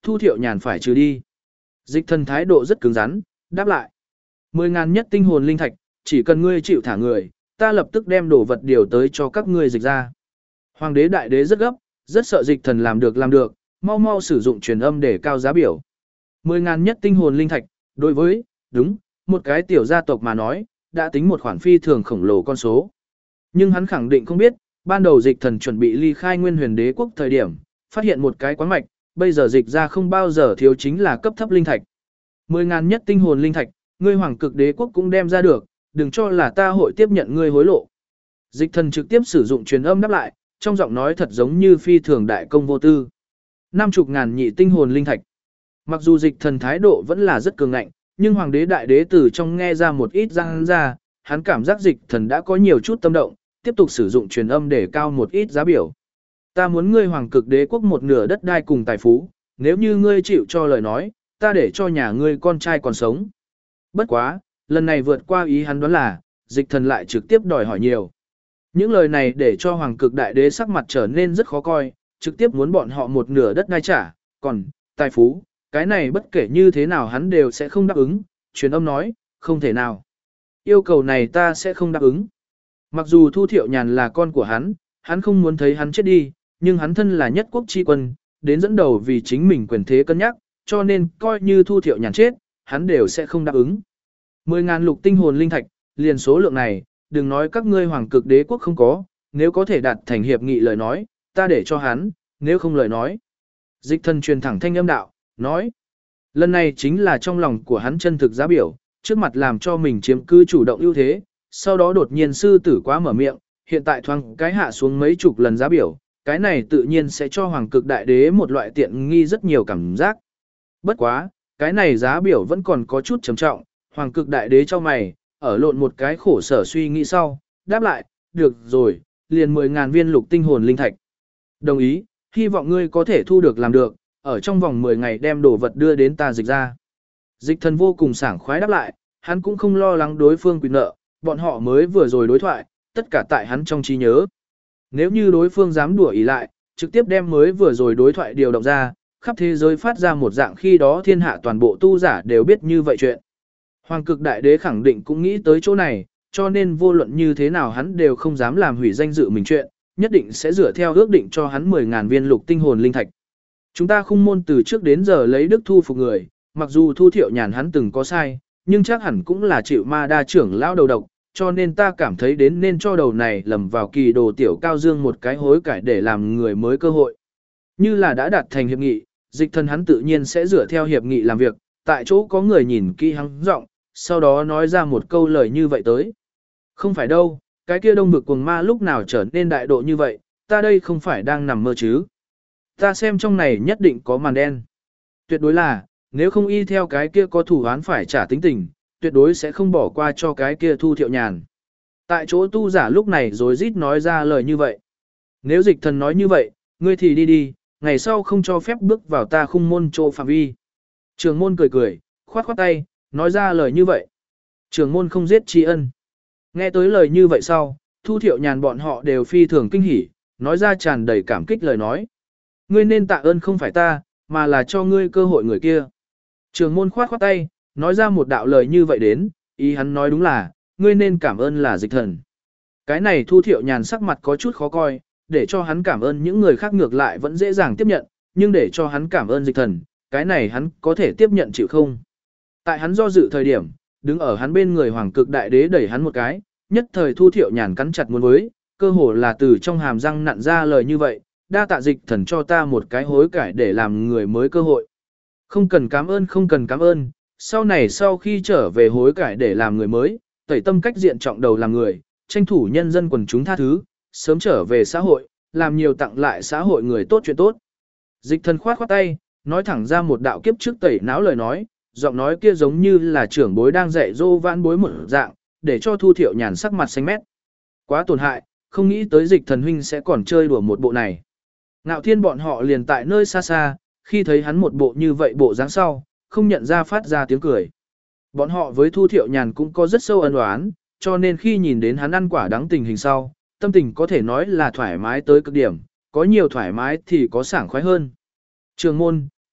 Thu Thiệu Nhàn phải trừ đi. Dịch thần thái độ rất cứng rắn, đáp lại. 10.000 nhất tinh hồn linh thạch, chỉ cần ngươi chịu thả người, ta lập tức đem đồ vật điều tới cho các ngươi dịch ra. Hoàng đế đại đế rất gấp, rất sợ dịch thần làm được, mau mau sử dụng truyền âm để cao giá biểu. 10.000 nhất tinh hồn linh thạch, đối với, đúng, một cái tiểu gia tộc mà nói, đã tính một khoản phi thường khổng lồ con số. Nhưng hắn khẳng định không biết, ban đầu dịch thần chuẩn bị ly khai Nguyên Huyền Đế quốc thời điểm, phát hiện một cái quán mạch, bây giờ dịch ra không bao giờ thiếu chính là cấp thấp linh thạch. 10.000 nhất tinh hồn linh thạch, ngươi Hoàng Cực Đế quốc cũng đem ra được, đừng cho là ta hội tiếp nhận ngươi hối lộ. Dịch thần trực tiếp sử dụng truyền âm đáp lại, trong giọng nói thật giống như phi thường đại công vô tư. 50.000 nhị tinh hồn linh thạch. Mặc dù dịch thần thái độ vẫn là rất cường ngạnh, nhưng Hoàng đế đại đế từ trong nghe ra một ít răng ra, hắn cảm giác dịch thần đã có nhiều chút tâm động, tiếp tục sử dụng truyền âm để cao một ít giá biểu. Ta muốn ngươi Hoàng Cực Đế quốc một nửa đất đai cùng tài phú, nếu như ngươi chịu cho lời nói, ta để cho nhà ngươi con trai còn sống. Bất quá, lần này vượt qua ý hắn đoán là, dịch thần lại trực tiếp đòi hỏi nhiều. Những lời này để cho Hoàng Cực Đại Đế sắc mặt trở nên rất khó coi, trực tiếp muốn bọn họ một nửa đất đai trả, còn, tài phú, cái này bất kể như thế nào hắn đều sẽ không đáp ứng, truyền âm nói, không thể nào. Yêu cầu này ta sẽ không đáp ứng. Mặc dù Thu Thiệu Nhàn là con của hắn không muốn thấy hắn chết đi, nhưng hắn thân là nhất quốc chi quân, đến dẫn đầu vì chính mình quyền thế cân nhắc, cho nên coi như Thu Thiệu Nhàn chết, hắn đều sẽ không đáp ứng. 10.000 lục tinh hồn linh thạch, liền số lượng này, đừng nói các ngươi Hoàng Cực Đế quốc không có, nếu có thể đạt thành hiệp nghị lời nói, ta để cho hắn, nếu không lời nói. Dịch thần truyền thẳng thanh âm đạo, nói. Lần này chính là trong lòng của hắn chân thực giá biểu, trước mặt làm cho mình chiếm cứ chủ động ưu thế, sau đó đột nhiên sư tử quá mở miệng, hiện tại thoáng cái hạ xuống mấy chục lần giá biểu, cái này tự nhiên sẽ cho Hoàng Cực Đại Đế một loại tiện nghi rất nhiều cảm giác. Bất quá, cái này giá biểu vẫn còn có chút trầm trọng, Hoàng Cực Đại Đế cho mày, ở lộn một cái khổ sở suy nghĩ sau, đáp lại, được rồi, liền 10.000 viên lục tinh hồn linh thạch. Đồng ý, hy vọng ngươi có thể thu được làm được, ở trong vòng 10 ngày đem đồ vật đưa đến ta dịch ra. Dịch thần vô cùng sảng khoái đáp lại, hắn cũng không lo lắng đối phương quyền nợ, bọn họ mới vừa rồi đối thoại, tất cả tại hắn trong trí nhớ. Nếu như đối phương dám đùa ý lại, trực tiếp đem mới vừa rồi đối thoại điều động ra, khắp thế giới phát ra một dạng khi đó thiên hạ toàn bộ tu giả đều biết như vậy chuyện. Hoàng Cực Đại Đế khẳng định cũng nghĩ tới chỗ này, cho nên vô luận như thế nào hắn đều không dám làm hủy danh dự mình chuyện, nhất định sẽ dựa theo ước định cho hắn 10.000 viên lục tinh hồn linh thạch. Chúng ta khung môn từ trước đến giờ lấy đức thu phục người, mặc dù Thu Thiệu Nhàn hắn từng có sai, nhưng chắc hẳn cũng là chịu ma đa trưởng lão đầu độc, cho nên ta cảm thấy đến nên cho đầu này lầm vào kỳ đồ tiểu cao dương một cái hối cải để làm người mới cơ hội. Như là đã đạt thành hiệp nghị, dịch thần hắn tự nhiên sẽ dựa theo hiệp nghị làm việc, tại chỗ có người nhìn kỹ hắn giọng, sau đó nói ra một câu lời như vậy tới. Không phải đâu, cái kia đông vực cuồng ma lúc nào trở nên đại độ như vậy, ta đây không phải đang nằm mơ chứ. Ta xem trong này nhất định có màn đen. Tuyệt đối là, nếu không y theo cái kia có thủ án phải trả tính tình, tuyệt đối sẽ không bỏ qua cho cái kia Thu Thiệu Nhàn. Tại chỗ tu giả lúc này rồi rít nói ra lời như vậy. Nếu dịch thần nói như vậy, ngươi thì đi đi, ngày sau không cho phép bước vào ta khung môn chỗ phạm vi. Trường môn cười cười, khoát khoát tay, nói ra lời như vậy. Trường môn không giết tri ân. Nghe tới lời như vậy sau, Thu Thiệu Nhàn bọn họ đều phi thường kinh hỉ, nói ra tràn đầy cảm kích lời nói. Ngươi nên tạ ơn không phải ta, mà là cho ngươi cơ hội người kia. Trường môn khoát khoát tay, nói ra một đạo lời như vậy đến, ý hắn nói đúng là, ngươi nên cảm ơn là dịch thần. Cái này Thu Thiệu Nhàn sắc mặt có chút khó coi, để cho hắn cảm ơn những người khác ngược lại vẫn dễ dàng tiếp nhận, nhưng để cho hắn cảm ơn dịch thần, cái này hắn có thể tiếp nhận chịu không. Tại hắn do dự thời điểm, đứng ở hắn bên người Hoàng Cực Đại Đế đẩy hắn một cái, nhất thời Thu Thiệu Nhàn cắn chặt muốn với, cơ hồ là từ trong hàm răng nặn ra lời như vậy, đa tạ dịch thần cho ta một cái hối cải để làm người mới cơ hội. Không cần cảm ơn, không cần cảm ơn, sau này sau khi trở về hối cải để làm người mới, tẩy tâm cách diện trọng đầu làm người, tranh thủ nhân dân quần chúng tha thứ, sớm trở về xã hội, làm nhiều tặng lại xã hội người tốt chuyện tốt. Dịch thần khoát khoát tay, nói thẳng ra một đạo kiếp trước tẩy não lời nói, giọng nói kia giống như là trưởng bối đang dạy dỗ vãn bối một dạng, để cho Thu Thiệu Nhàn sắc mặt xanh mét. Quá tổn hại, không nghĩ tới dịch thần huynh sẽ còn chơi đùa một bộ này. Ngạo Thiên bọn họ liền tại nơi xa xa, khi thấy hắn một bộ như vậy bộ dáng sau, không nhận ra phát ra tiếng cười. Bọn họ với Thu Thiệu Nhàn cũng có rất sâu ân oán, cho nên khi nhìn đến hắn ăn quả đắng tình hình sau, tâm tình có thể nói là thoải mái tới cực điểm, có nhiều thoải mái thì có sảng khoái hơn. Trường môn,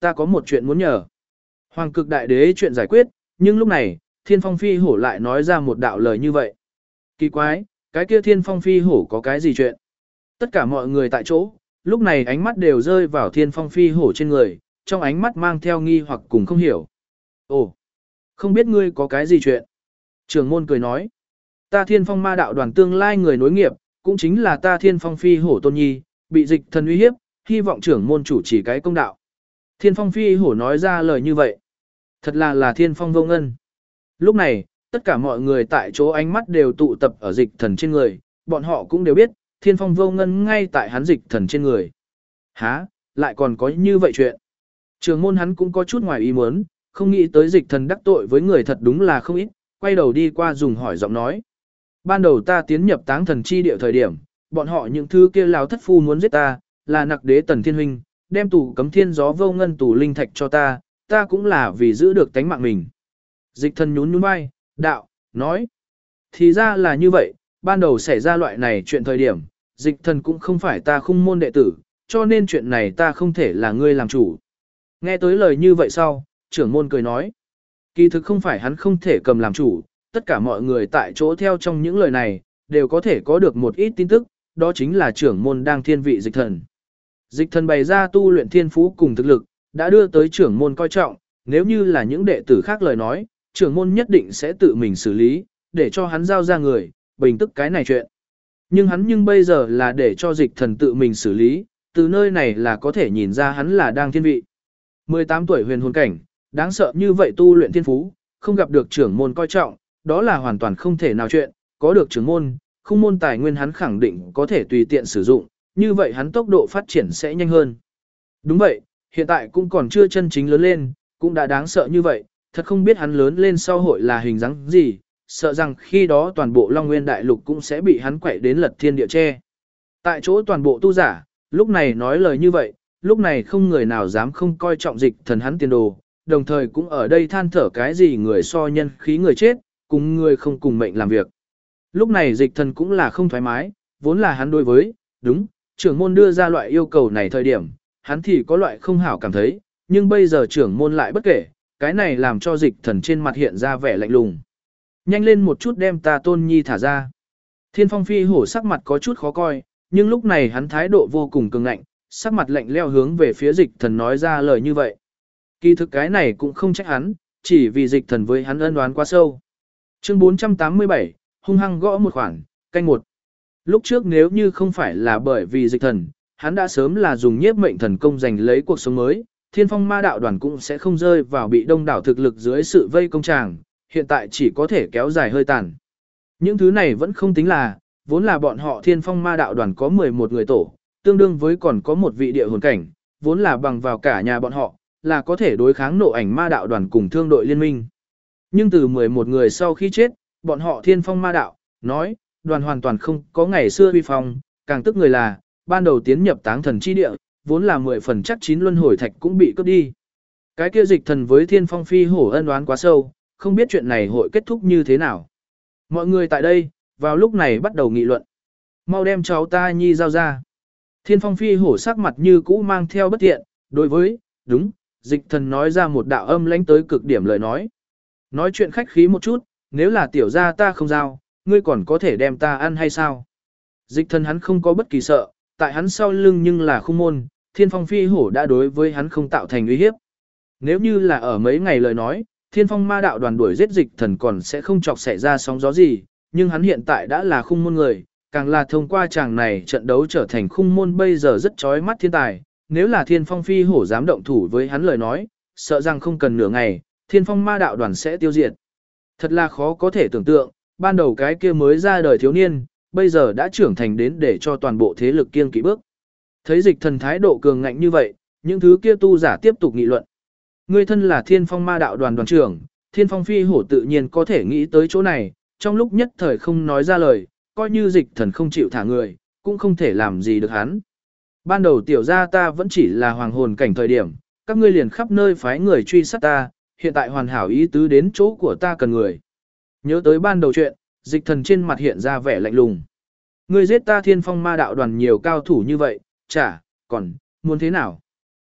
ta có một chuyện muốn nhờ. Hoàng cực đại đế chuyện giải quyết, nhưng lúc này, Thiên Phong Phi Hổ lại nói ra một đạo lời như vậy. Kỳ quái, cái kia Thiên Phong Phi Hổ có cái gì chuyện? Tất cả mọi người tại chỗ, lúc này ánh mắt đều rơi vào Thiên Phong Phi Hổ trên người, trong ánh mắt mang theo nghi hoặc cùng không hiểu. Ồ, không biết ngươi có cái gì chuyện? Trưởng môn cười nói, ta Thiên Phong ma đạo đoàn tương lai người nối nghiệp, cũng chính là ta Thiên Phong Phi Hổ tôn nhi, bị dịch thần uy hiếp, hy vọng trưởng môn chủ chỉ cái công đạo. Thiên Phong Phi Hổ nói ra lời như vậy. Thật là Thiên Phong vô ngân. Lúc này, tất cả mọi người tại chỗ ánh mắt đều tụ tập ở dịch thần trên người, bọn họ cũng đều biết, Thiên Phong vô ngân ngay tại hắn dịch thần trên người. Hả, lại còn có như vậy chuyện. Trường môn hắn cũng có chút ngoài ý muốn, không nghĩ tới dịch thần đắc tội với người thật đúng là không ít, quay đầu đi qua dùng hỏi giọng nói. Ban đầu ta tiến nhập táng thần chi địa thời điểm, bọn họ những thứ kia lao thất phu muốn giết ta, là nặc đế tần thiên huynh, đem tù cấm thiên gió vô ngân tù linh thạch cho ta, ta cũng là vì giữ được tánh mạng mình. Dịch thần nhún nhún vai, đạo, nói. Thì ra là như vậy, ban đầu xảy ra loại này chuyện thời điểm, dịch thần cũng không phải ta khung môn đệ tử, cho nên chuyện này ta không thể là ngươi làm chủ. Nghe tới lời như vậy sau, trưởng môn cười nói. Kỳ thực không phải hắn không thể cầm làm chủ, tất cả mọi người tại chỗ theo trong những lời này, đều có thể có được một ít tin tức, đó chính là trưởng môn đang thiên vị dịch thần. Dịch thần bày ra tu luyện thiên phú cùng thực lực, đã đưa tới trưởng môn coi trọng, nếu như là những đệ tử khác lời nói, trưởng môn nhất định sẽ tự mình xử lý, để cho hắn giao ra người, bình tức cái này chuyện. Nhưng bây giờ là để cho dịch thần tự mình xử lý, từ nơi này là có thể nhìn ra hắn là đang thiên vị. 18 tuổi huyền hồn cảnh, đáng sợ như vậy tu luyện thiên phú, không gặp được trưởng môn coi trọng, đó là hoàn toàn không thể nào chuyện, có được trưởng môn, không môn tài nguyên hắn khẳng định có thể tùy tiện sử dụng, như vậy hắn tốc độ phát triển sẽ nhanh hơn. Đúng vậy, hiện tại cũng còn chưa chân chính lớn lên, cũng đã đáng sợ như vậy, thật không biết hắn lớn lên sau hội là hình dáng gì, sợ rằng khi đó toàn bộ Long Nguyên Đại Lục cũng sẽ bị hắn quậy đến lật thiên địa che. Tại chỗ toàn bộ tu giả, lúc này nói lời như vậy, lúc này không người nào dám không coi trọng dịch thần hắn tiền đồ, đồng thời cũng ở đây than thở cái gì người so nhân khí người chết, cùng người không cùng mệnh làm việc. Lúc này dịch thần cũng là không thoải mái, vốn là hắn đối với, đúng, trưởng môn đưa ra loại yêu cầu này thời điểm, hắn thì có loại không hảo cảm thấy, nhưng bây giờ trưởng môn lại bất kể, cái này làm cho dịch thần trên mặt hiện ra vẻ lạnh lùng. Nhanh lên một chút đem ta tôn nhi thả ra. Thiên Phong Phi Hổ sắc mặt có chút khó coi, nhưng lúc này hắn thái độ vô cùng cường ngạnh, sắc mặt lạnh leo hướng về phía dịch thần nói ra lời như vậy. Kỳ thực cái này cũng không trách hắn, chỉ vì dịch thần với hắn ân oán quá sâu. Chương 487, hung hăng gõ một khoản, canh một. Lúc trước nếu như không phải là bởi vì dịch thần, hắn đã sớm là dùng nhiếp mệnh thần công giành lấy cuộc sống mới, Thiên Phong ma đạo đoàn cũng sẽ không rơi vào bị đông đảo thực lực dưới sự vây công tràng, hiện tại chỉ có thể kéo dài hơi tàn. Những thứ này vẫn không tính là, vốn là bọn họ Thiên Phong ma đạo đoàn có 11 người tổ, tương đương với còn có một vị địa hồn cảnh, vốn là bằng vào cả nhà bọn họ, là có thể đối kháng nộ ảnh ma đạo đoàn cùng thương đội liên minh. Nhưng từ 11 người sau khi chết, bọn họ Thiên Phong ma đạo, nói, đoàn hoàn toàn không có ngày xưa uy phong, càng tức người là, ban đầu tiến nhập táng thần chi địa, vốn là 10 phần chắc 9 luân hồi thạch cũng bị cướp đi. Cái kia dịch thần với Thiên Phong Phi Hổ ân oán quá sâu, không biết chuyện này hội kết thúc như thế nào. Mọi người tại đây, vào lúc này bắt đầu nghị luận. Mau đem cháu ta nhi giao ra. Thiên Phong Phi Hổ sắc mặt như cũ mang theo bất tiện, đối với, đúng, dịch thần nói ra một đạo âm lãnh tới cực điểm lời nói. Nói chuyện khách khí một chút, nếu là tiểu gia ta không giao, ngươi còn có thể đem ta ăn hay sao? Dịch thần hắn không có bất kỳ sợ, tại hắn sau lưng nhưng là khung môn, Thiên Phong Phi Hổ đã đối với hắn không tạo thành uy hiếp. Nếu như là ở mấy ngày lời nói, Thiên Phong ma đạo đoàn đuổi giết dịch thần còn sẽ không chọc xảy ra sóng gió gì, nhưng hắn hiện tại đã là khung môn người, càng là thông qua chàng này trận đấu trở thành khung môn bây giờ rất chói mắt thiên tài, nếu là Thiên Phong Phi Hổ dám động thủ với hắn lời nói, sợ rằng không cần nửa ngày, Thiên Phong ma đạo đoàn sẽ tiêu diệt. Thật là khó có thể tưởng tượng, ban đầu cái kia mới ra đời thiếu niên, bây giờ đã trưởng thành đến để cho toàn bộ thế lực kiêng kỵ bước. Thấy dịch thần thái độ cường ngạnh như vậy, những thứ kia tu giả tiếp tục nghị luận. Ngươi thân là Thiên Phong ma đạo đoàn đoàn trưởng, Thiên Phong Phi Hổ tự nhiên có thể nghĩ tới chỗ này, trong lúc nhất thời không nói ra lời, coi như dịch thần không chịu thả người, cũng không thể làm gì được hắn. Ban đầu tiểu gia ta vẫn chỉ là hoàng hồn cảnh thời điểm, các ngươi liền khắp nơi phái người truy sát ta, hiện tại hoàn hảo ý tứ đến chỗ của ta cần người. Nhớ tới ban đầu chuyện, dịch thần trên mặt hiện ra vẻ lạnh lùng. Ngươi giết ta Thiên Phong ma đạo đoàn nhiều cao thủ như vậy, chả, còn, muốn thế nào?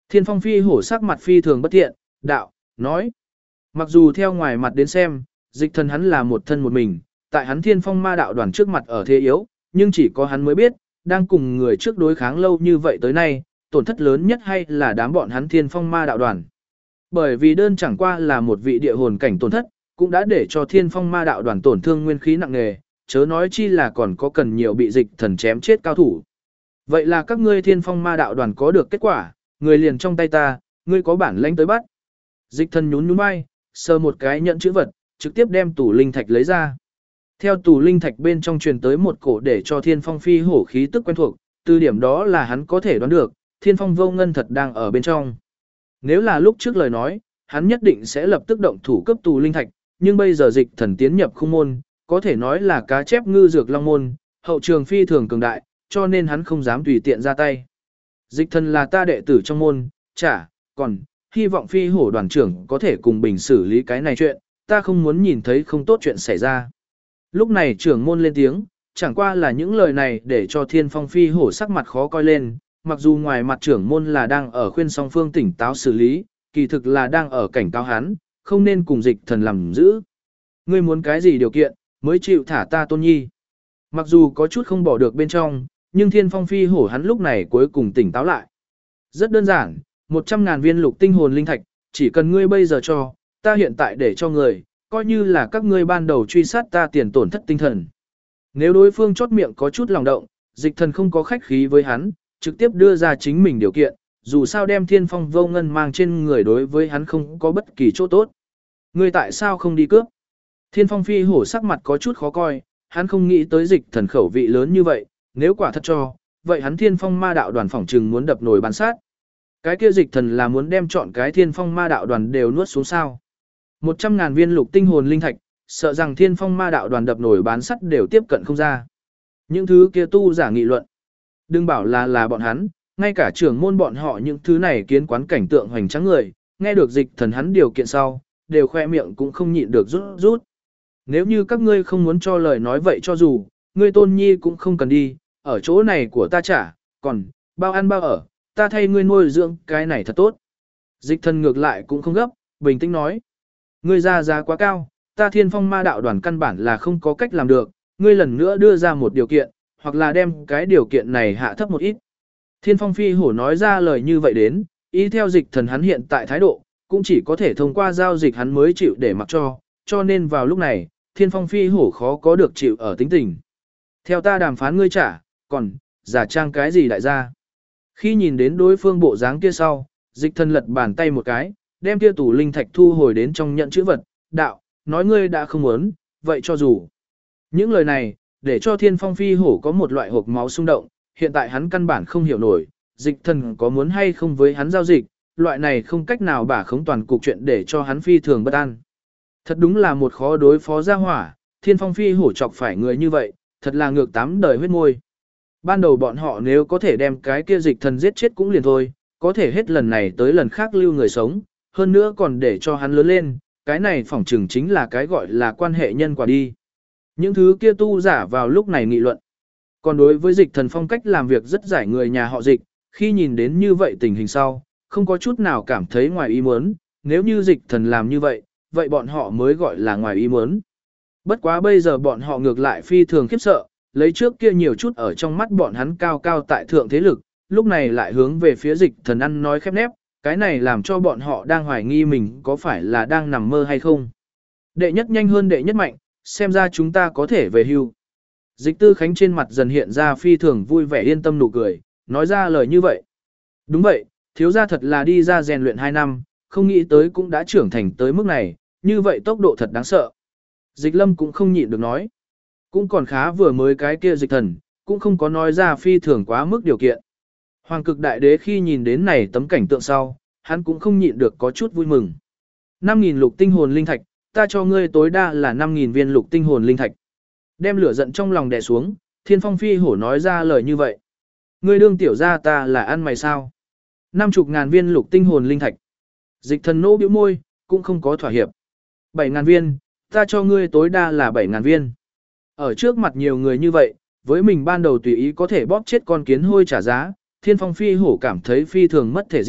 Thiên phong phi hổ sắc mặt phi thường bất thiện, đạo, nói. Mặc dù theo ngoài mặt đến xem, dịch thần hắn là một thân một mình, tại hắn thiên phong ma đạo đoàn trước mặt ở thế yếu, nhưng chỉ có hắn mới biết, đang cùng người trước đối kháng lâu như vậy tới nay, tổn thất lớn nhất hay là đám bọn hắn thiên phong ma đạo đoàn. Bởi vì đơn chẳng qua là một vị địa hồn cảnh tổn thất, cũng đã để cho thiên phong ma đạo đoàn tổn thương nguyên khí nặng nề, chớ nói chi là còn có cần nhiều bị dịch thần chém chết cao thủ. Vậy là các ngươi thiên phong ma đạo đoàn có được kết quả, người liền trong tay ta, ngươi có bản lãnh tới bắt. Dịch thần nhún nhún vai, sờ một cái nhận chữ vật, trực tiếp đem tủ linh thạch lấy ra. Theo tủ linh thạch bên trong truyền tới một cổ để cho thiên phong phi hổ khí tức quen thuộc, từ điểm đó là hắn có thể đoán được, thiên phong vô ngân thật đang ở bên trong. Nếu là lúc trước lời nói, hắn nhất định sẽ lập tức động thủ cấp tù linh thạch, nhưng bây giờ dịch thần tiến nhập khung môn, có thể nói là cá chép ngư dược long môn, hậu trường phi thường cường đại, cho nên hắn không dám tùy tiện ra tay. Dịch thần là ta đệ tử trong môn, còn, hy vọng phi hổ đoàn trưởng có thể cùng bình xử lý cái này chuyện, ta không muốn nhìn thấy không tốt chuyện xảy ra. Lúc này trưởng môn lên tiếng, chẳng qua là những lời này để cho thiên phong phi hổ sắc mặt khó coi lên, mặc dù ngoài mặt trưởng môn là đang ở khuyên song phương tỉnh táo xử lý, kỳ thực là đang ở cảnh cáo hắn, không nên cùng dịch thần làm giữ. Ngươi muốn cái gì điều kiện, mới chịu thả ta Tôn Nhi. Mặc dù có chút không bỏ được bên trong, nhưng thiên phong phi hổ hắn lúc này cuối cùng tỉnh táo lại. Rất đơn giản, 100.000 viên lục tinh hồn linh thạch, chỉ cần ngươi bây giờ cho, ta hiện tại để cho người, coi như là các ngươi ban đầu truy sát ta tiền tổn thất tinh thần. Nếu đối phương chót miệng có chút lòng động, dịch thần không có khách khí với hắn, trực tiếp đưa ra chính mình điều kiện, dù sao đem thiên phong vô ngân mang trên người đối với hắn không có bất kỳ chỗ tốt. Ngươi tại sao không đi cướp? Thiên phong phi hổ sắc mặt có chút khó coi, hắn không nghĩ tới dịch thần khẩu vị lớn như vậy, nếu quả thật cho, vậy hắn thiên phong ma đạo đoàn phỏng trừng muốn đập nồi bán sát. Cái kia dịch thần là muốn đem chọn cái thiên phong ma đạo đoàn đều nuốt xuống sao. 100.000 viên lục tinh hồn linh thạch, sợ rằng thiên phong ma đạo đoàn đập nổi bán sắt đều tiếp cận không ra. Những thứ kia tu giả nghị luận. Đừng bảo là bọn hắn, ngay cả trưởng môn bọn họ những thứ này kiến quán cảnh tượng hoành tráng người, nghe được dịch thần hắn điều kiện sau, đều khoe miệng cũng không nhịn được rút. Nếu như các ngươi không muốn cho lời nói vậy cho dù, ngươi Tôn Nhi cũng không cần đi, ở chỗ này của ta trả, còn, bao ăn bao ở, ta thay ngươi nuôi dưỡng cái này thật tốt. Dịch thần ngược lại cũng không gấp, bình tĩnh nói. Ngươi ra giá quá cao, ta thiên phong ma đạo đoàn căn bản là không có cách làm được, ngươi lần nữa đưa ra một điều kiện, hoặc là đem cái điều kiện này hạ thấp một ít. Thiên phong phi hổ nói ra lời như vậy đến, ý theo dịch thần hắn hiện tại thái độ, cũng chỉ có thể thông qua giao dịch hắn mới chịu để mặc cho nên vào lúc này, thiên phong phi hổ khó có được chịu ở tính tình. Theo ta đàm phán ngươi trả, còn, giả trang cái gì đại gia. Khi nhìn đến đối phương bộ dáng kia sau, dịch thần lật bàn tay một cái, đem kia tủ linh thạch thu hồi đến trong nhận chữ vật, đạo, nói ngươi đã không muốn, vậy cho dù. Những lời này, để cho thiên phong phi hổ có một loại hộp máu xung động, hiện tại hắn căn bản không hiểu nổi, dịch thần có muốn hay không với hắn giao dịch, loại này không cách nào bả khống toàn cục chuyện để cho hắn phi thường bất an. Thật đúng là một khó đối phó gia hỏa, thiên phong phi hổ chọc phải người như vậy, thật là ngược 8 đời huyết môi. Ban đầu bọn họ nếu có thể đem cái kia dịch thần giết chết cũng liền thôi, có thể hết lần này tới lần khác lưu người sống, hơn nữa còn để cho hắn lớn lên, cái này phỏng chừng chính là cái gọi là quan hệ nhân quả đi. Những thứ kia tu giả vào lúc này nghị luận. Còn đối với dịch thần phong cách làm việc rất giải người nhà họ dịch, khi nhìn đến như vậy tình hình sau, không có chút nào cảm thấy ngoài ý muốn, nếu như dịch thần làm như vậy, vậy bọn họ mới gọi là ngoài ý muốn. Bất quá bây giờ bọn họ ngược lại phi thường khiếp sợ, lấy trước kia nhiều chút ở trong mắt bọn hắn cao cao tại thượng thế lực, lúc này lại hướng về phía dịch thần ăn nói khép nép, cái này làm cho bọn họ đang hoài nghi mình có phải là đang nằm mơ hay không. Đệ nhất nhanh hơn đệ nhất mạnh, xem ra chúng ta có thể về hưu. Dịch Tư Khánh trên mặt dần hiện ra phi thường vui vẻ yên tâm nụ cười, nói ra lời như vậy. Đúng vậy, thiếu gia thật là đi ra rèn luyện 2 năm, không nghĩ tới cũng đã trưởng thành tới mức này, như vậy tốc độ thật đáng sợ. Dịch Lâm cũng không nhịn được nói. Cũng còn khá vừa mới cái kia dịch thần, cũng không có nói ra phi thường quá mức điều kiện. Hoàng cực đại đế khi nhìn đến này tấm cảnh tượng sau, hắn cũng không nhịn được có chút vui mừng. 5.000 lục tinh hồn linh thạch, ta cho ngươi tối đa là 5.000 viên lục tinh hồn linh thạch. Đem lửa giận trong lòng đè xuống, thiên phong phi hổ nói ra lời như vậy. Ngươi đương tiểu ra ta là ăn mày sao? 50.000 viên lục tinh hồn linh thạch. Dịch thần nỗ bĩu môi, cũng không có thỏa hiệp. 7.000 viên, ta cho ngươi tối đa là 7.000 viên. Ở trước mặt nhiều người như vậy, với mình ban đầu tùy ý có thể bóp chết con kiến hôi trả giá, thiên phong phi hổ cảm thấy phi thường mất thể diện,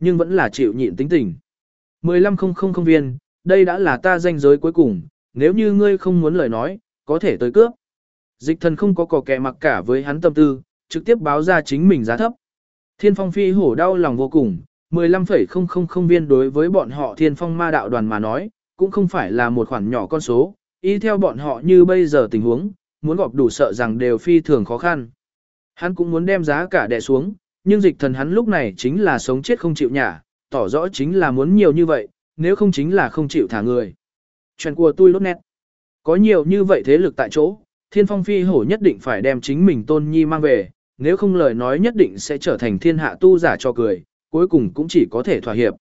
nhưng vẫn là chịu nhịn tính tình. 15.000 viên, đây đã là ta danh giới cuối cùng, nếu như ngươi không muốn lời nói, có thể tới cướp. Dịch thần không có kẻ mặc cả với hắn tâm tư, trực tiếp báo ra chính mình giá thấp. Thiên phong phi hổ đau lòng vô cùng, 15.000 viên đối với bọn họ thiên phong ma đạo đoàn mà nói, cũng không phải là một khoản nhỏ con số, y theo bọn họ như bây giờ tình huống, muốn gọp đủ sợ rằng đều phi thường khó khăn. Hắn cũng muốn đem giá cả đè xuống, nhưng dịch thần hắn lúc này chính là sống chết không chịu nhả, tỏ rõ chính là muốn nhiều như vậy, nếu không chính là không chịu thả người. Chuyện của tôi lốt nét. Có nhiều như vậy thế lực tại chỗ, thiên phong phi hổ nhất định phải đem chính mình tôn nhi mang về, nếu không lời nói nhất định sẽ trở thành thiên hạ tu giả cho cười, cuối cùng cũng chỉ có thể thỏa hiệp.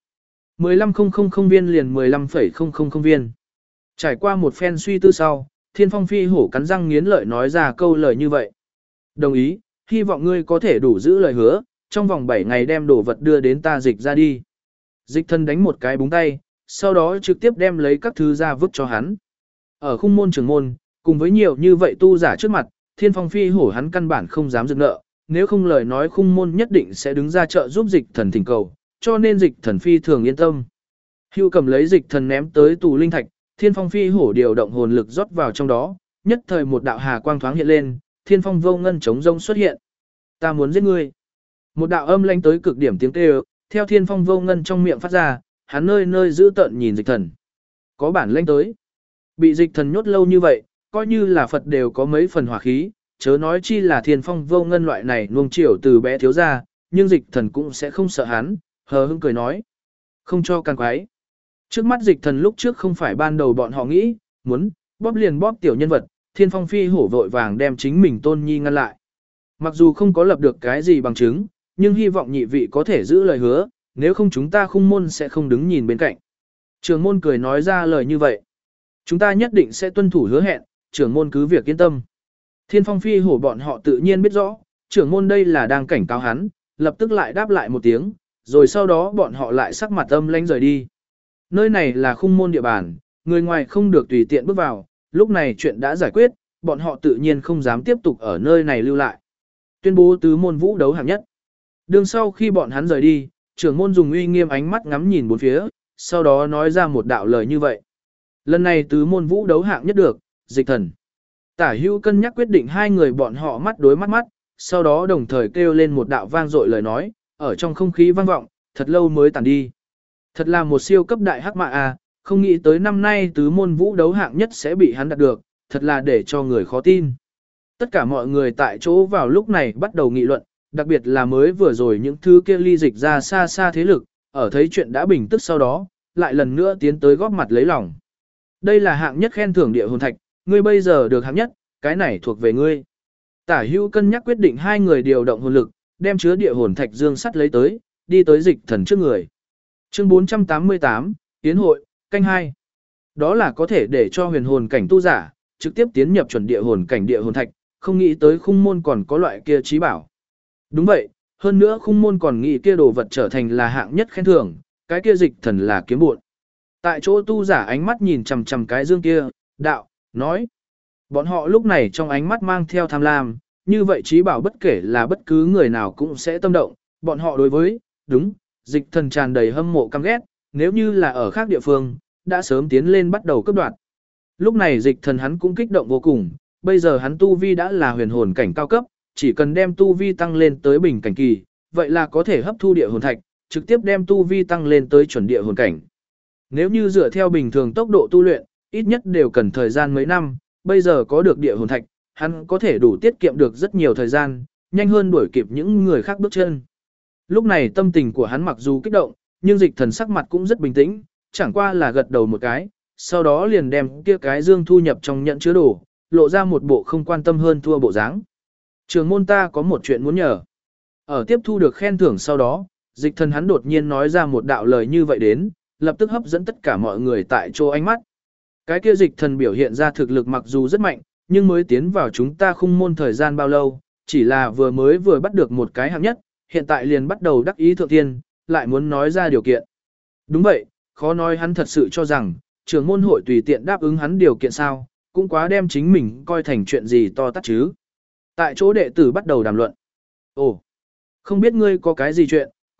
15.000 viên liền 15.000 viên. Trải qua một phen suy tư sau, thiên phong phi hổ cắn răng nghiến lợi nói ra câu lời như vậy. Đồng ý, hy vọng ngươi có thể đủ giữ lời hứa, trong vòng 7 ngày đem đồ vật đưa đến ta dịch ra đi. Dịch thần đánh một cái búng tay, sau đó trực tiếp đem lấy các thứ ra vứt cho hắn. Ở khung môn trưởng môn, cùng với nhiều như vậy tu giả trước mặt, thiên phong phi hổ hắn căn bản không dám dừng nợ, nếu không lời nói khung môn nhất định sẽ đứng ra trợ giúp dịch thần thỉnh cầu, cho nên dịch thần phi thường yên tâm. Hưu cầm lấy dịch thần ném tới tù linh thạch, thiên phong phi hổ điều động hồn lực rót vào trong đó, nhất thời một đạo hà quang thoáng hiện lên, thiên phong vô ngân chống rông xuất hiện. Ta muốn giết ngươi. Một đạo âm lãnh tới cực điểm tiếng kêu, theo thiên phong vô ngân trong miệng phát ra, hắn nơi nơi giữ tợn nhìn dịch thần. Có bản lãnh tới. Bị dịch thần nhốt lâu như vậy, coi như là Phật đều có mấy phần hỏa khí, chớ nói chi là thiên phong vô ngân loại này nuông chiều từ bé thiếu ra, nhưng dịch thần cũng sẽ không sợ hắn, hờ hững cười nói. Không cho càng quái. Trước mắt dịch thần lúc trước không phải ban đầu bọn họ nghĩ, muốn, bóp liền bóp tiểu nhân vật, thiên phong phi hổ vội vàng đem chính mình tôn nhi ngăn lại. Mặc dù không có lập được cái gì bằng chứng, nhưng hy vọng nhị vị có thể giữ lời hứa, nếu không chúng ta khung môn sẽ không đứng nhìn bên cạnh. Trưởng môn cười nói ra lời như vậy. Chúng ta nhất định sẽ tuân thủ hứa hẹn, trưởng môn cứ việc yên tâm. Thiên phong phi hổ bọn họ tự nhiên biết rõ, trưởng môn đây là đang cảnh cáo hắn, lập tức lại đáp lại một tiếng, rồi sau đó bọn họ lại sắc mặt âm lãnh rời đi. Nơi này là khung môn địa bàn, người ngoài không được tùy tiện bước vào, lúc này chuyện đã giải quyết, bọn họ tự nhiên không dám tiếp tục ở nơi này lưu lại. Tuyên bố tứ môn vũ đấu hạng nhất. Đương sau khi bọn hắn rời đi, trưởng môn dùng uy nghiêm ánh mắt ngắm nhìn bốn phía, sau đó nói ra một đạo lời như vậy. Lần này tứ môn vũ đấu hạng nhất được, dịch thần. Tả hữu cân nhắc quyết định hai người bọn họ mắt đối mắt, sau đó đồng thời kêu lên một đạo vang dội lời nói, ở trong không khí vang vọng, thật lâu mới tàn đi. Thật là một siêu cấp đại hắc mã à, không nghĩ tới năm nay tứ môn vũ đấu hạng nhất sẽ bị hắn đạt được, thật là để cho người khó tin. Tất cả mọi người tại chỗ vào lúc này bắt đầu nghị luận, đặc biệt là mới vừa rồi những thứ kia ly dịch ra xa xa thế lực, ở thấy chuyện đã bình tức sau đó, lại lần nữa tiến tới góp mặt lấy lòng. Đây là hạng nhất khen thưởng địa hồn thạch, ngươi bây giờ được hạng nhất, cái này thuộc về ngươi. Tả hữu cân nhắc quyết định hai người điều động hồn lực, đem chứa địa hồn thạch dương sắt lấy tới, đi tới dịch thần trước người. Chương 488, Tiến hội, canh 2. Đó là có thể để cho huyền hồn cảnh tu giả, trực tiếp tiến nhập chuẩn địa hồn cảnh địa hồn thạch, không nghĩ tới khung môn còn có loại kia trí bảo. Đúng vậy, hơn nữa khung môn còn nghĩ kia đồ vật trở thành là hạng nhất khen thưởng, cái kia dịch thần là kiếm buồn. Tại chỗ tu giả ánh mắt nhìn chằm chằm cái dương kia, đạo, nói. Bọn họ lúc này trong ánh mắt mang theo tham lam, như vậy trí bảo bất kể là bất cứ người nào cũng sẽ tâm động, bọn họ đối với, đúng, dịch thần tràn đầy hâm mộ căm ghét, nếu như là ở khác địa phương, đã sớm tiến lên bắt đầu cấp đoạt. Lúc này dịch thần hắn cũng kích động vô cùng, bây giờ hắn tu vi đã là huyền hồn cảnh cao cấp, chỉ cần đem tu vi tăng lên tới bình cảnh kỳ, vậy là có thể hấp thu địa hồn thạch, trực tiếp đem tu vi tăng lên tới chuẩn địa hồn cảnh. Nếu như dựa theo bình thường tốc độ tu luyện, ít nhất đều cần thời gian mấy năm, bây giờ có được địa hồn thạch, hắn có thể đủ tiết kiệm được rất nhiều thời gian, nhanh hơn đuổi kịp những người khác bước chân. Lúc này tâm tình của hắn mặc dù kích động, nhưng dịch thần sắc mặt cũng rất bình tĩnh, chẳng qua là gật đầu một cái, sau đó liền đem kia cái dương thu nhập trong nhận chứa đồ, lộ ra một bộ không quan tâm hơn thua bộ dáng. Trường môn ta có một chuyện muốn nhờ. Ở tiếp thu được khen thưởng sau đó, dịch thần hắn đột nhiên nói ra một đạo lời như vậy đến, lập tức hấp dẫn tất cả mọi người tại chỗ ánh mắt. Cái kia dịch thần biểu hiện ra thực lực mặc dù rất mạnh, nhưng mới tiến vào chúng ta khung môn thời gian bao lâu, chỉ là vừa bắt được một cái hạng nhất, hiện tại liền bắt đầu đắc ý thượng thiên, lại muốn nói ra điều kiện. Đúng vậy, khó nói hắn thật sự cho rằng, trưởng môn hội tùy tiện đáp ứng hắn điều kiện sao, cũng quá đem chính mình coi thành chuyện gì to tát chứ. Tại chỗ đệ tử bắt đầu đàm luận. Ồ, không biết ngươi có cái gì chuyện,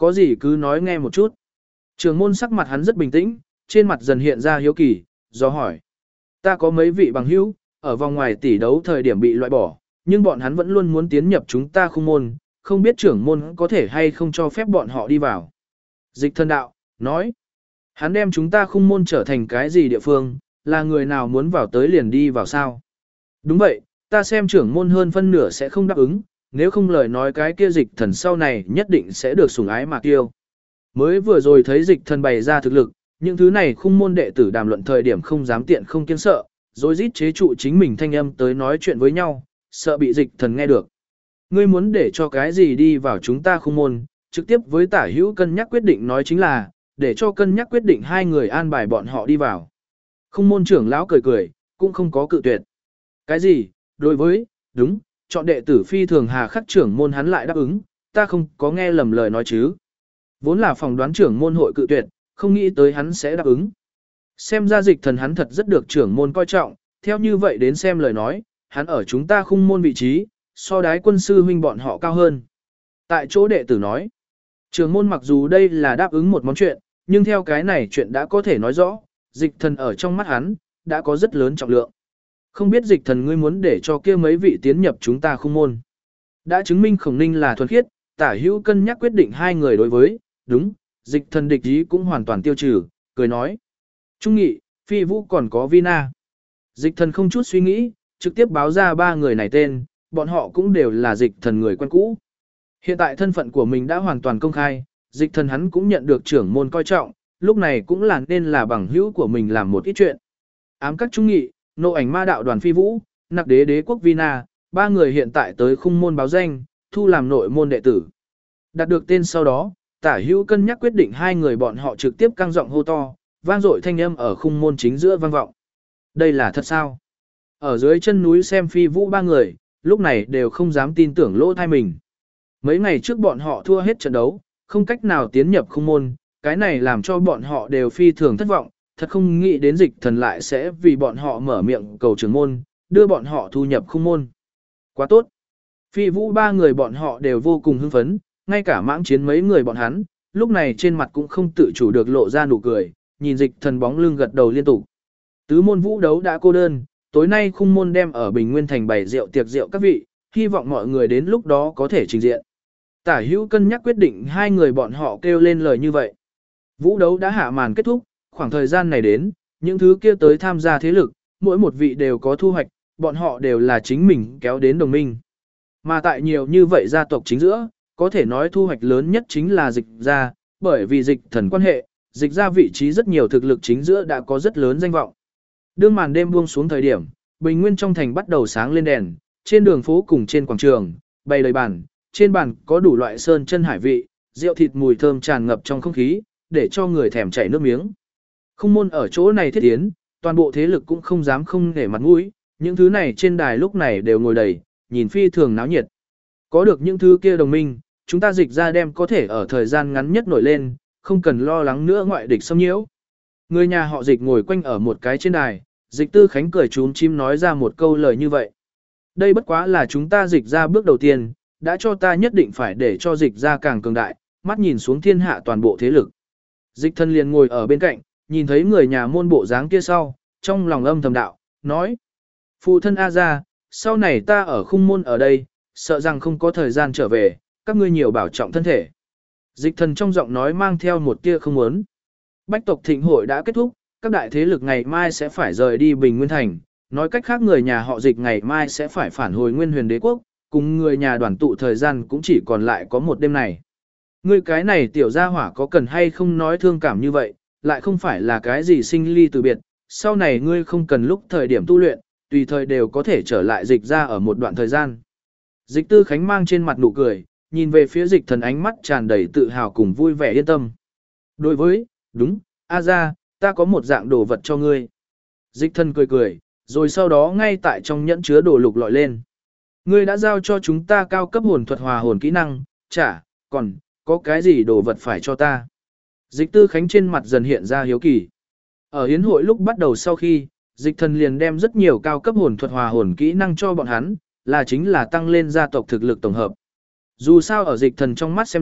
có gì cứ nói nghe một chút. Trưởng môn sắc mặt hắn rất bình tĩnh, trên mặt dần hiện ra hiếu kỳ, do hỏi. Ta có mấy vị bằng hữu, ở vòng ngoài tỷ đấu thời điểm bị loại bỏ, nhưng bọn hắn vẫn luôn muốn tiến nhập chúng ta khung môn, không biết trưởng môn có thể hay không cho phép bọn họ đi vào. Dịch Thần đạo, nói. Hắn đem chúng ta khung môn trở thành cái gì địa phương, là người nào muốn vào tới liền đi vào sao? Đúng vậy, ta xem trưởng môn hơn phân nửa sẽ không đáp ứng, nếu không lời nói cái kia Dịch Thần sau này nhất định sẽ được sủng ái mà kiêu. Mới vừa rồi thấy Dịch Thần bày ra thực lực, những thứ này khung môn đệ tử đàm luận thời điểm không dám tiện không kiêng sợ, rồi rít chế trụ chính mình thanh âm tới nói chuyện với nhau, sợ bị Dịch Thần nghe được. Ngươi muốn để cho cái gì đi vào chúng ta khung môn, trực tiếp với tả hữu cân nhắc quyết định nói chính là, để cho cân nhắc quyết định hai người an bài bọn họ đi vào. Khung môn trưởng lão cười cười, cũng không có cự tuyệt. Cái gì, đối với, đúng, chọn đệ tử phi thường hà khắc trưởng môn hắn lại đáp ứng, ta không có nghe lầm lời nói chứ. Vốn là phòng đoán trưởng môn hội cự tuyệt, không nghĩ tới hắn sẽ đáp ứng. Xem ra Dịch Thần hắn thật rất được trưởng môn coi trọng, theo như vậy đến xem lời nói, hắn ở chúng ta khung môn vị trí, so đái quân sư huynh bọn họ cao hơn. Tại chỗ đệ tử nói, trưởng môn mặc dù đây là đáp ứng một món chuyện, nhưng theo cái này chuyện đã có thể nói rõ, Dịch Thần ở trong mắt hắn, đã có rất lớn trọng lượng. Không biết Dịch Thần ngươi muốn để cho kia mấy vị tiến nhập chúng ta khung môn. Đã chứng minh Khổng Ninh là thuần khiết, tả hữu cân nhắc quyết định hai người đối với, đúng, Dịch Thần địch ý cũng hoàn toàn tiêu trừ, cười nói. Trung Nghị, Phi Vũ còn có Vina. Dịch Thần không chút suy nghĩ, trực tiếp báo ra ba người này tên, bọn họ cũng đều là Dịch Thần người quen cũ. Hiện tại thân phận của mình đã hoàn toàn công khai, Dịch Thần hắn cũng nhận được trưởng môn coi trọng, lúc này cũng là nên là bằng hữu của mình làm một ít chuyện. Ám các Trung Nghị, Nộ Ảnh Ma Đạo Đoàn Phi Vũ, Nặc Đế Đế Quốc Vina, ba người hiện tại tới khung môn báo danh, thu làm nội môn đệ tử. Đạt được tên sau đó, tả hữu cân nhắc quyết định hai người bọn họ trực tiếp căng giọng hô to, vang dội thanh âm ở khung môn chính giữa vang vọng. Đây là thật sao? Ở dưới chân núi xem Phi Vũ ba người, lúc này đều không dám tin tưởng lỗ thai mình. Mấy ngày trước bọn họ thua hết trận đấu, không cách nào tiến nhập khung môn, cái này làm cho bọn họ đều phi thường thất vọng, thật không nghĩ đến Dịch Thần lại sẽ vì bọn họ mở miệng cầu trưởng môn, đưa bọn họ thu nhập khung môn. Quá tốt. Phi Vũ ba người bọn họ đều vô cùng hưng phấn, ngay cả mãng chiến mấy người bọn hắn, lúc này trên mặt cũng không tự chủ được lộ ra nụ cười, nhìn Dịch Thần bóng lưng gật đầu liên tục. Tứ môn vũ đấu đã cô đơn, tối nay khung môn đem ở Bình Nguyên Thành bày rượu tiệc rượu các vị, hy vọng mọi người đến lúc đó có thể trình diện. Tả hữu cân nhắc quyết định hai người bọn họ kêu lên lời như vậy. Vũ đấu đã hạ màn kết thúc, khoảng thời gian này đến, những thứ kia tới tham gia thế lực, mỗi một vị đều có thu hoạch, bọn họ đều là chính mình kéo đến đồng minh. Mà tại nhiều như vậy gia tộc chính giữa, có thể nói thu hoạch lớn nhất chính là Dịch gia, bởi vì Dịch Thần quan hệ, Dịch gia vị trí rất nhiều thực lực chính giữa đã có rất lớn danh vọng. Đương màn đêm buông xuống thời điểm, Bình Nguyên trong thành bắt đầu sáng lên đèn, trên đường phố cùng trên quảng trường, bày đầy bàn, trên bàn có đủ loại sơn chân hải vị, rượu thịt mùi thơm tràn ngập trong không khí, để cho người thèm chảy nước miếng. Khung môn ở chỗ này thiết tiến, toàn bộ thế lực cũng không dám không để mặt mũi, những thứ này trên đài lúc này đều ngồi đầy, nhìn phi thường náo nhiệt. Có được những thứ kia đồng minh, chúng ta Dịch ra đem có thể ở thời gian ngắn nhất nổi lên, không cần lo lắng nữa ngoại địch xâm nhiễu. Người nhà họ Dịch ngồi quanh ở một cái trên đài, Dịch Tư Khánh cười chúm chim nói ra một câu lời như vậy. Đây bất quá là chúng ta Dịch ra bước đầu tiên, đã cho ta nhất định phải để cho Dịch ra càng cường đại, mắt nhìn xuống thiên hạ toàn bộ thế lực. Dịch Thần liền ngồi ở bên cạnh, nhìn thấy người nhà môn bộ dáng kia sau, trong lòng âm thầm đạo, nói. Phụ thân A ra, sau này ta ở khung môn ở đây, sợ rằng không có thời gian trở về, các ngươi nhiều bảo trọng thân thể. Dịch Thần trong giọng nói mang theo một tia không muốn. Bách tộc thịnh hội đã kết thúc, các đại thế lực ngày mai sẽ phải rời đi Bình Nguyên Thành, nói cách khác người nhà họ Dịch ngày mai sẽ phải phản hồi Nguyên Huyền Đế Quốc, cùng người nhà đoàn tụ thời gian cũng chỉ còn lại có một đêm này. Ngươi cái này tiểu gia hỏa có cần hay không nói thương cảm như vậy, lại không phải là cái gì sinh ly từ biệt, sau này ngươi không cần lúc thời điểm tu luyện, tùy thời đều có thể trở lại Dịch ra ở một đoạn thời gian. Dịch Tư Khánh mang trên mặt nụ cười, nhìn về phía Dịch Thần ánh mắt tràn đầy tự hào cùng vui vẻ yên tâm. Đối với, đúng, A ra, ta có một dạng đồ vật cho ngươi. Dịch Thần cười cười, rồi sau đó ngay tại trong nhẫn chứa đồ lục lọi lên. Ngươi đã giao cho chúng ta cao cấp hồn thuật hòa hồn kỹ năng, chả, còn, có cái gì đồ vật phải cho ta. Dịch Tư Khánh trên mặt dần hiện ra hiếu kỳ. Ở hiến hội lúc bắt đầu sau khi, Dịch Thần liền đem rất nhiều cao cấp hồn thuật hòa hồn kỹ năng cho bọn hắn, là chính là tăng lên gia tộc thực lực tổng hợp. Dù sao ở Dịch Thần trong mắt xem ra,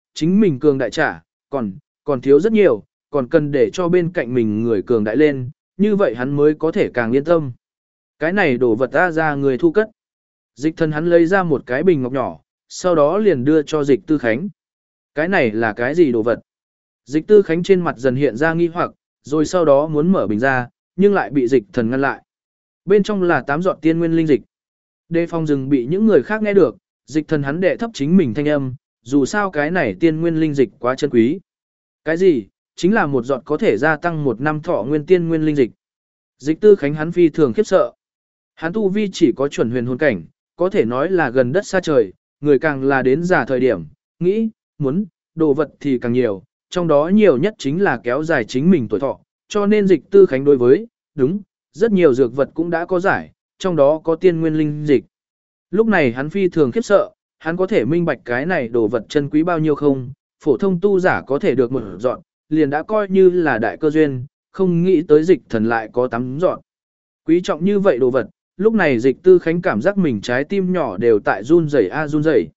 chính mình cường đại trả, còn thiếu rất nhiều, còn cần để cho bên cạnh mình người cường đại lên, như vậy hắn mới có thể càng yên tâm. Cái này đổ vật ra người thu cất. Dịch thần hắn lấy ra một cái bình ngọc nhỏ, sau đó liền đưa cho dịch tư khánh. Cái này là cái gì đồ vật? Dịch tư khánh trên mặt dần hiện ra nghi hoặc, rồi sau đó muốn mở bình ra, nhưng lại bị dịch thần ngăn lại. Bên trong là 8 giọt tiên nguyên linh dịch. Đề phòng rừng bị những người khác nghe được, dịch thần hắn đệ thấp chính mình thanh âm, dù sao cái này tiên nguyên linh dịch quá chân quý. Cái gì? Chính là một giọt có thể gia tăng 1 năm thọ nguyên tiên nguyên linh dịch. Dịch tư khánh hắn phi thường khiếp sợ. Hắn tu vi chỉ có chuẩn huyền hồn cảnh, có thể nói là gần đất xa trời, người càng là đến già thời điểm, nghĩ, muốn, đồ vật thì càng nhiều, trong đó nhiều nhất chính là kéo dài chính mình tuổi thọ, cho nên dịch tư khánh đối với, đúng, rất nhiều dược vật cũng đã có giải, trong đó có tiên nguyên linh dịch. Lúc này hắn phi thường khiếp sợ, hắn có thể minh bạch cái này đồ vật chân quý bao nhiêu không, phổ thông tu giả có thể được một dọn, liền đã coi như là đại cơ duyên, không nghĩ tới dịch thần lại có 8 dọn. Quý trọng như vậy đồ vật, lúc này dịch tư khánh cảm giác mình trái tim nhỏ đều tại run rẩy run rẩy.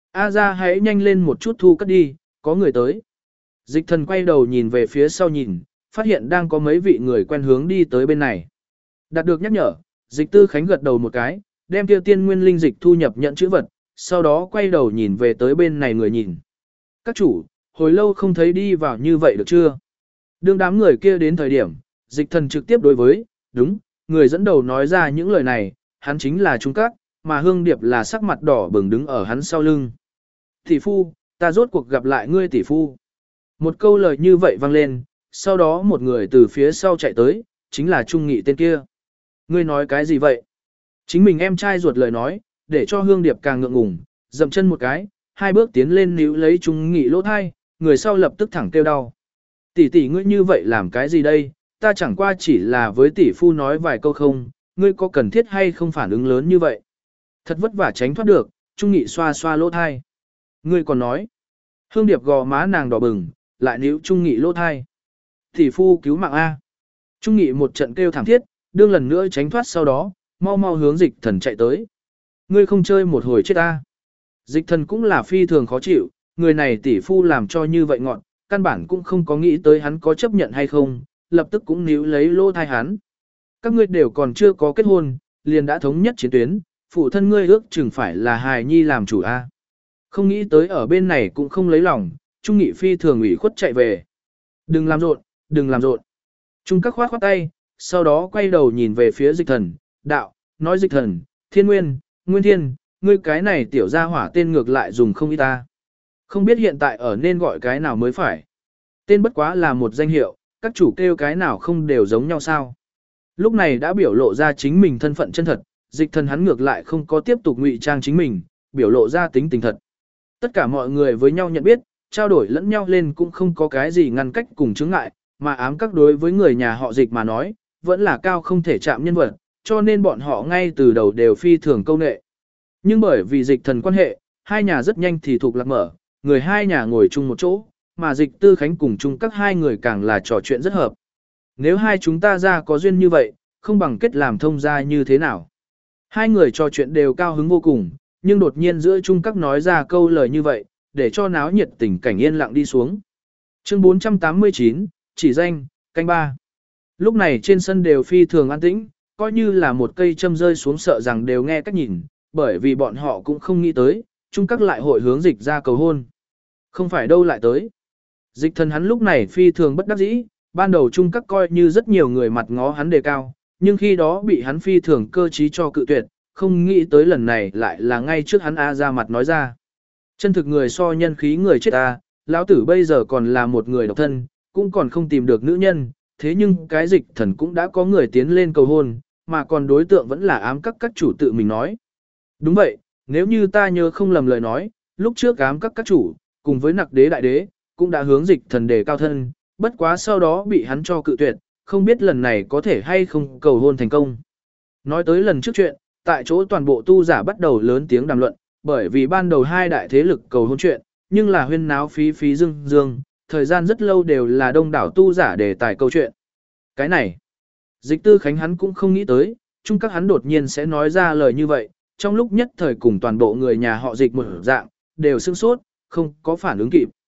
Ra hãy nhanh lên một chút thu cất đi, có người tới. Dịch thần quay đầu nhìn về phía sau nhìn, phát hiện đang có mấy vị người quen hướng đi tới bên này. Đạt được nhắc nhở, dịch tư khánh gật đầu một cái, đem tiêu tiên nguyên linh dịch thu nhập nhận chữ vật, sau đó quay đầu nhìn về tới bên này người nhìn. Các chủ, hồi lâu không thấy đi vào như vậy được chưa? Đương đám người kia đến thời điểm, dịch thần trực tiếp đối với, đúng, người dẫn đầu nói ra những lời này, hắn chính là Trung Các, mà Hương Điệp là sắc mặt đỏ bừng đứng ở hắn sau lưng. Tỷ phu, ta rốt cuộc gặp lại ngươi tỷ phu. Một câu lời như vậy vang lên, sau đó một người từ phía sau chạy tới, chính là Trung Nghị tên kia. Ngươi nói cái gì vậy? Chính mình em trai ruột lời nói, để cho Hương Điệp càng ngượng ngùng, dậm chân một cái, 2 bước tiến lên níu lấy Trung Nghị lỗ thai, người sau lập tức thẳng kêu đau. Tỷ tỷ ngươi như vậy làm cái gì đây? Ta chẳng qua chỉ là với tỷ phu nói vài câu không, ngươi có cần thiết hay không phản ứng lớn như vậy? Thật vất vả tránh thoát được, Trung Nghị xoa xoa lỗ thai. Ngươi còn nói. Hương Điệp gò má nàng đỏ bừng, lại níu Trung Nghị lỗ thai. Tỷ phu cứu mạng A. Trung Nghị một trận kêu thảm thiết, đương lần nữa tránh thoát sau đó, mau mau hướng dịch thần chạy tới. Ngươi không chơi một hồi chết A. Dịch thần cũng là phi thường khó chịu, người này tỷ phu làm cho như vậy ngọn, căn bản cũng không có nghĩ tới hắn có chấp nhận hay không, lập tức cũng níu lấy lỗ thai hắn. Các ngươi đều còn chưa có kết hôn, liền đã thống nhất chiến tuyến, phụ thân ngươi ước chừng phải là hài nhi làm chủ A. Không nghĩ tới ở bên này cũng không lấy lòng, Trung Nghị phi thường ủy khuất chạy về. Đừng làm rộn, đừng làm rộn. Trung Các khoát khoát tay, sau đó quay đầu nhìn về phía dịch thần, đạo, nói dịch thần, Thiên Nguyên, Nguyên Thiên, ngươi cái này tiểu gia hỏa tên ngược lại dùng không ít ta. Không biết hiện tại ở nên gọi cái nào mới phải. Tên bất quá là một danh hiệu, các chủ kêu cái nào không đều giống nhau sao. Lúc này đã biểu lộ ra chính mình thân phận chân thật, dịch thần hắn ngược lại không có tiếp tục ngụy trang chính mình, biểu lộ ra tính tình thật. Tất cả mọi người với nhau nhận biết, trao đổi lẫn nhau lên cũng không có cái gì ngăn cách cùng chướng ngại, mà ám các đối với người nhà họ dịch mà nói, vẫn là cao không thể chạm nhân vật, cho nên bọn họ ngay từ đầu đều phi thường câu nệ. Nhưng bởi vì dịch thần quan hệ, hai nhà rất nhanh thì thuộc lạc mở, người hai nhà ngồi chung một chỗ, mà dịch tư khánh cùng chung các hai người càng là trò chuyện rất hợp. Nếu hai chúng ta ra có duyên như vậy, không bằng kết làm thông gia như thế nào. Hai người trò chuyện đều cao hứng vô cùng, nhưng đột nhiên giữa chung các nói ra câu lời như vậy, để cho náo nhiệt tình cảnh yên lặng đi xuống. Chương 489, chỉ danh, canh ba. Lúc này trên sân đều phi thường an tĩnh, coi như là một cây châm rơi xuống sợ rằng đều nghe cách nhìn, bởi vì bọn họ cũng không nghĩ tới, chung các lại hội hướng dịch ra cầu hôn. Không phải đâu lại tới. Dịch thần hắn lúc này phi thường bất đắc dĩ, ban đầu chung các coi như rất nhiều người mặt ngó hắn đề cao, nhưng khi đó bị hắn phi thường cơ trí cho cự tuyệt, không nghĩ tới lần này lại là ngay trước hắn ra mặt nói ra. Chân thực người so nhân khí người chết lão tử bây giờ còn là một người độc thân, cũng còn không tìm được nữ nhân, thế nhưng cái dịch thần cũng đã có người tiến lên cầu hôn, mà còn đối tượng vẫn là ám các chủ tự mình nói. Đúng vậy, nếu như ta nhớ không lầm lời nói, lúc trước ám các chủ, cùng với nặc đế đại đế, cũng đã hướng dịch thần đề cao thân, bất quá sau đó bị hắn cho cự tuyệt, không biết lần này có thể hay không cầu hôn thành công. Nói tới lần trước chuyện, tại chỗ toàn bộ tu giả bắt đầu lớn tiếng đàm luận, bởi vì ban đầu hai đại thế lực cầu hôn chuyện, nhưng là huyên náo phí dương, thời gian rất lâu đều là đông đảo tu giả đề tài câu chuyện. Cái này, dịch tư khánh hắn cũng không nghĩ tới, chung các hắn đột nhiên sẽ nói ra lời như vậy, trong lúc nhất thời cùng toàn bộ người nhà họ dịch một dạng, đều sửng sốt, không có phản ứng kịp.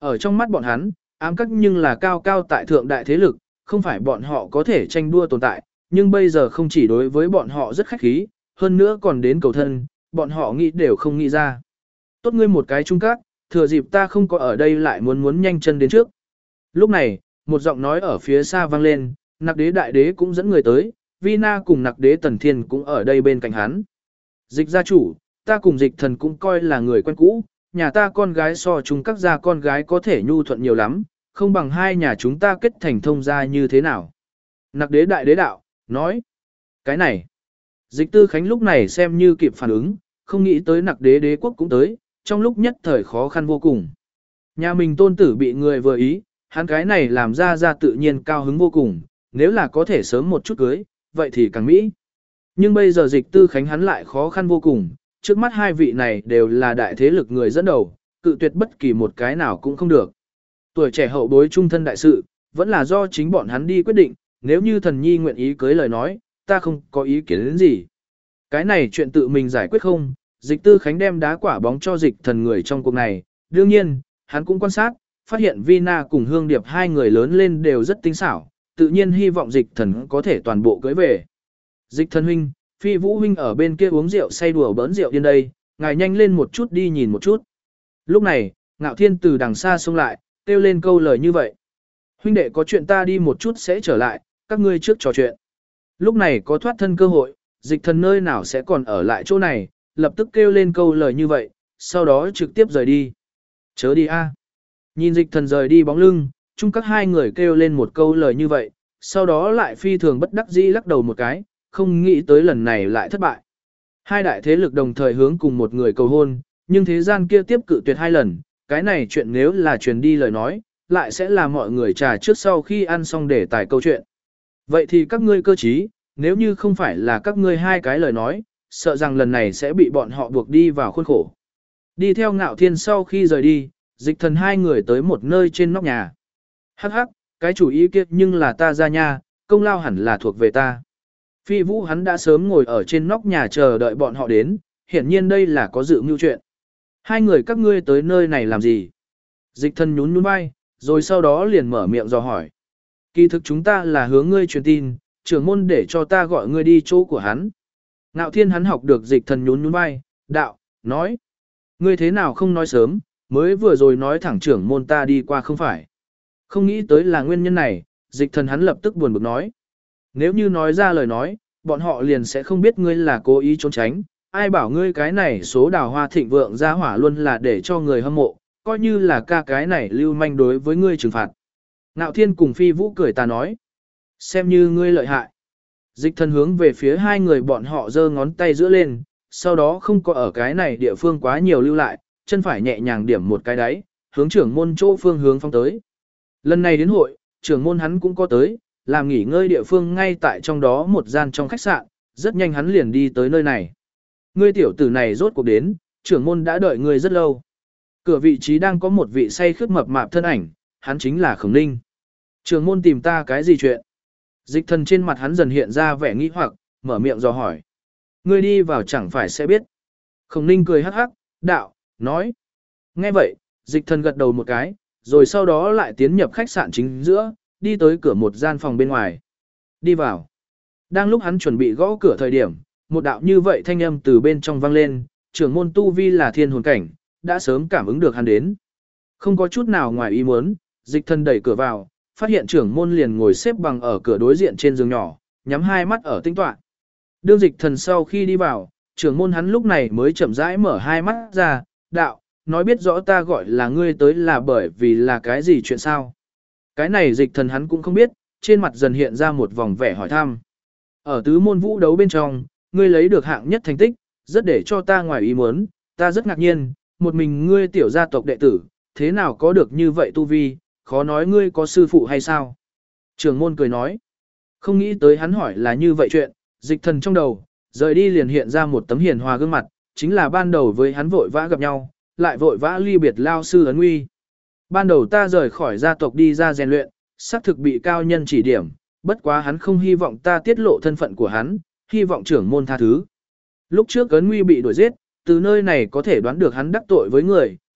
Ở trong mắt bọn hắn, ám các nhưng là cao cao tại thượng đại thế lực, không phải bọn họ có thể tranh đua tồn tại, nhưng bây giờ không chỉ đối với bọn họ rất khách khí, hơn nữa còn đến cầu thân, bọn họ nghĩ đều không nghĩ ra. Tốt ngươi một cái trung các, thừa dịp ta không có ở đây lại muốn nhanh chân đến trước. Lúc này, một giọng nói ở phía xa vang lên, Nặc Đế đại đế cũng dẫn người tới, Vina cùng Nặc Đế Tần Thiên cũng ở đây bên cạnh hắn. Dịch gia chủ, ta cùng Dịch thần cũng coi là người quen cũ, nhà ta con gái so chúng các gia con gái có thể nhu thuận nhiều lắm, không bằng hai nhà chúng ta kết thành thông gia như thế nào. Nặc Đế đại đế đạo, nói, cái này. Dịch Tư Khánh lúc này xem như kịp phản ứng, không nghĩ tới Nặc Đế đế quốc cũng tới, trong lúc nhất thời khó khăn vô cùng. Nhà mình tôn tử bị người vừa ý, hắn cái này làm ra tự nhiên cao hứng vô cùng, nếu là có thể sớm một chút cưới, vậy thì càng mỹ. Nhưng bây giờ Dịch Tư Khánh hắn lại khó khăn vô cùng, trước mắt hai vị này đều là đại thế lực người dẫn đầu, cự tuyệt bất kỳ một cái nào cũng không được. Tuổi trẻ hậu bối trung thân đại sự, vẫn là do chính bọn hắn đi quyết định, nếu như thần nhi nguyện ý cưới lời nói, ta không có ý kiến đến gì. Cái này chuyện tự mình giải quyết không, Dịch Tư Khánh đem đá quả bóng cho Dịch thần người trong cuộc này, đương nhiên, hắn cũng quan sát, phát hiện Vina cùng Hương Điệp hai người lớn lên đều rất tinh xảo, tự nhiên hy vọng Dịch thần có thể toàn bộ cưới về. Dịch thần huynh, Phi Vũ huynh ở bên kia uống rượu say đùa bỡn rượu điên đây, ngài nhanh lên một chút đi nhìn một chút. Lúc này, Ngạo Thiên từ đằng xa xông lại, kêu lên câu lời như vậy. Huynh đệ có chuyện ta đi một chút sẽ trở lại, các ngươi trước trò chuyện. Lúc này có thoát thân cơ hội, Dịch thần nơi nào sẽ còn ở lại chỗ này, lập tức kêu lên câu lời như vậy, sau đó trực tiếp rời đi. Chớ đi a. Nhìn Dịch thần rời đi bóng lưng, chung các hai người kêu lên một câu lời như vậy, sau đó lại phi thường bất đắc dĩ lắc đầu một cái, không nghĩ tới lần này lại thất bại. Hai đại thế lực đồng thời hướng cùng một người cầu hôn, nhưng thế gian kia tiếp cự tuyệt hai lần, cái này chuyện nếu là truyền đi lời nói, lại sẽ là mọi người trà trước sau khi ăn xong để tải câu chuyện. Vậy thì các ngươi cơ trí, nếu như không phải là các ngươi hai cái lời nói, sợ rằng lần này sẽ bị bọn họ buộc đi vào khuôn khổ. Đi theo Ngạo Thiên sau khi rời đi, Dịch thần hai người tới một nơi trên nóc nhà. Hắc hắc, cái chủ ý kia nhưng là ta ra nha, công lao hẳn là thuộc về ta. Phi Vũ hắn đã sớm ngồi ở trên nóc nhà chờ đợi bọn họ đến, hiển nhiên đây là có dự mưu chuyện. Hai người các ngươi tới nơi này làm gì? Dịch thần nhún nhún vai, rồi sau đó liền mở miệng dò hỏi. Kỳ thực chúng ta là hướng ngươi truyền tin, trưởng môn để cho ta gọi ngươi đi chỗ của hắn. Ngạo Thiên hắn học được Dịch thần nhún nhún vai, đạo, nói. Ngươi thế nào không nói sớm, mới vừa rồi nói thẳng trưởng môn ta đi qua không phải. Không nghĩ tới là nguyên nhân này, Dịch thần hắn lập tức buồn bực nói. Nếu như nói ra lời nói, bọn họ liền sẽ không biết ngươi là cố ý trốn tránh, ai bảo ngươi cái này số đào hoa thịnh vượng ra hỏa luôn là để cho người hâm mộ, coi như là ca cái này lưu manh đối với ngươi trừng phạt. Ngạo Thiên cùng Phi Vũ cười ta nói, xem như ngươi lợi hại. Dịch thần hướng về phía hai người bọn họ giơ ngón tay giữa lên, sau đó không có ở cái này địa phương quá nhiều lưu lại, chân phải nhẹ nhàng điểm một cái đáy, hướng trưởng môn chỗ phương hướng phong tới. Lần này đến hội, trưởng môn hắn cũng có tới, làm nghỉ ngơi địa phương ngay tại trong đó một gian trong khách sạn, rất nhanh hắn liền đi tới nơi này. Ngươi tiểu tử này rốt cuộc đến, trưởng môn đã đợi ngươi rất lâu. Cửa vị trí đang có một vị say khướt mập mạp thân ảnh, hắn chính là Khổng Ninh. Trưởng môn tìm ta cái gì chuyện? Dịch thần trên mặt hắn dần hiện ra vẻ nghi hoặc, mở miệng dò hỏi. Ngươi đi vào chẳng phải sẽ biết. Khổng Ninh cười hắc hắc, đạo, nói. Nghe vậy, dịch thần gật đầu một cái, rồi sau đó lại tiến nhập khách sạn chính giữa, đi tới cửa một gian phòng bên ngoài. Đi vào. Đang lúc hắn chuẩn bị gõ cửa thời điểm, một đạo như vậy thanh âm từ bên trong vang lên, trưởng môn tu vi là thiên hồn cảnh, đã sớm cảm ứng được hắn đến. Không có chút nào ngoài ý muốn, dịch thần đẩy cửa vào, phát hiện trưởng môn liền ngồi xếp bằng ở cửa đối diện trên giường nhỏ, nhắm hai mắt ở tinh tọa. Đương dịch thần sau khi đi vào, trưởng môn hắn lúc này mới chậm rãi mở hai mắt ra, đạo, nói biết rõ ta gọi là ngươi tới là bởi vì là cái gì chuyện sao. Cái này dịch thần hắn cũng không biết, trên mặt dần hiện ra một vòng vẻ hỏi thăm. Ở tứ môn vũ đấu bên trong, ngươi lấy được hạng nhất thành tích, rất để cho ta ngoài ý muốn, ta rất ngạc nhiên, một mình ngươi tiểu gia tộc đệ tử, thế nào có được như vậy tu vi, khó nói ngươi có sư phụ hay sao? Trưởng môn cười nói, không nghĩ tới hắn hỏi là như vậy chuyện, dịch thần trong đầu, rời đi liền hiện ra một tấm hiền hòa gương mặt, chính là ban đầu với hắn vội vã gặp nhau, lại vội vã ly biệt lao sư ấn uy. Ban đầu ta rời khỏi gia tộc đi ra rèn luyện, xác thực bị cao nhân chỉ điểm, bất quá hắn không hy vọng ta tiết lộ thân phận của hắn, hy vọng trưởng môn tha thứ. Lúc trước ấn nguy bị đuổi giết, từ nơi này có thể đoán được hắn đắc tội với người,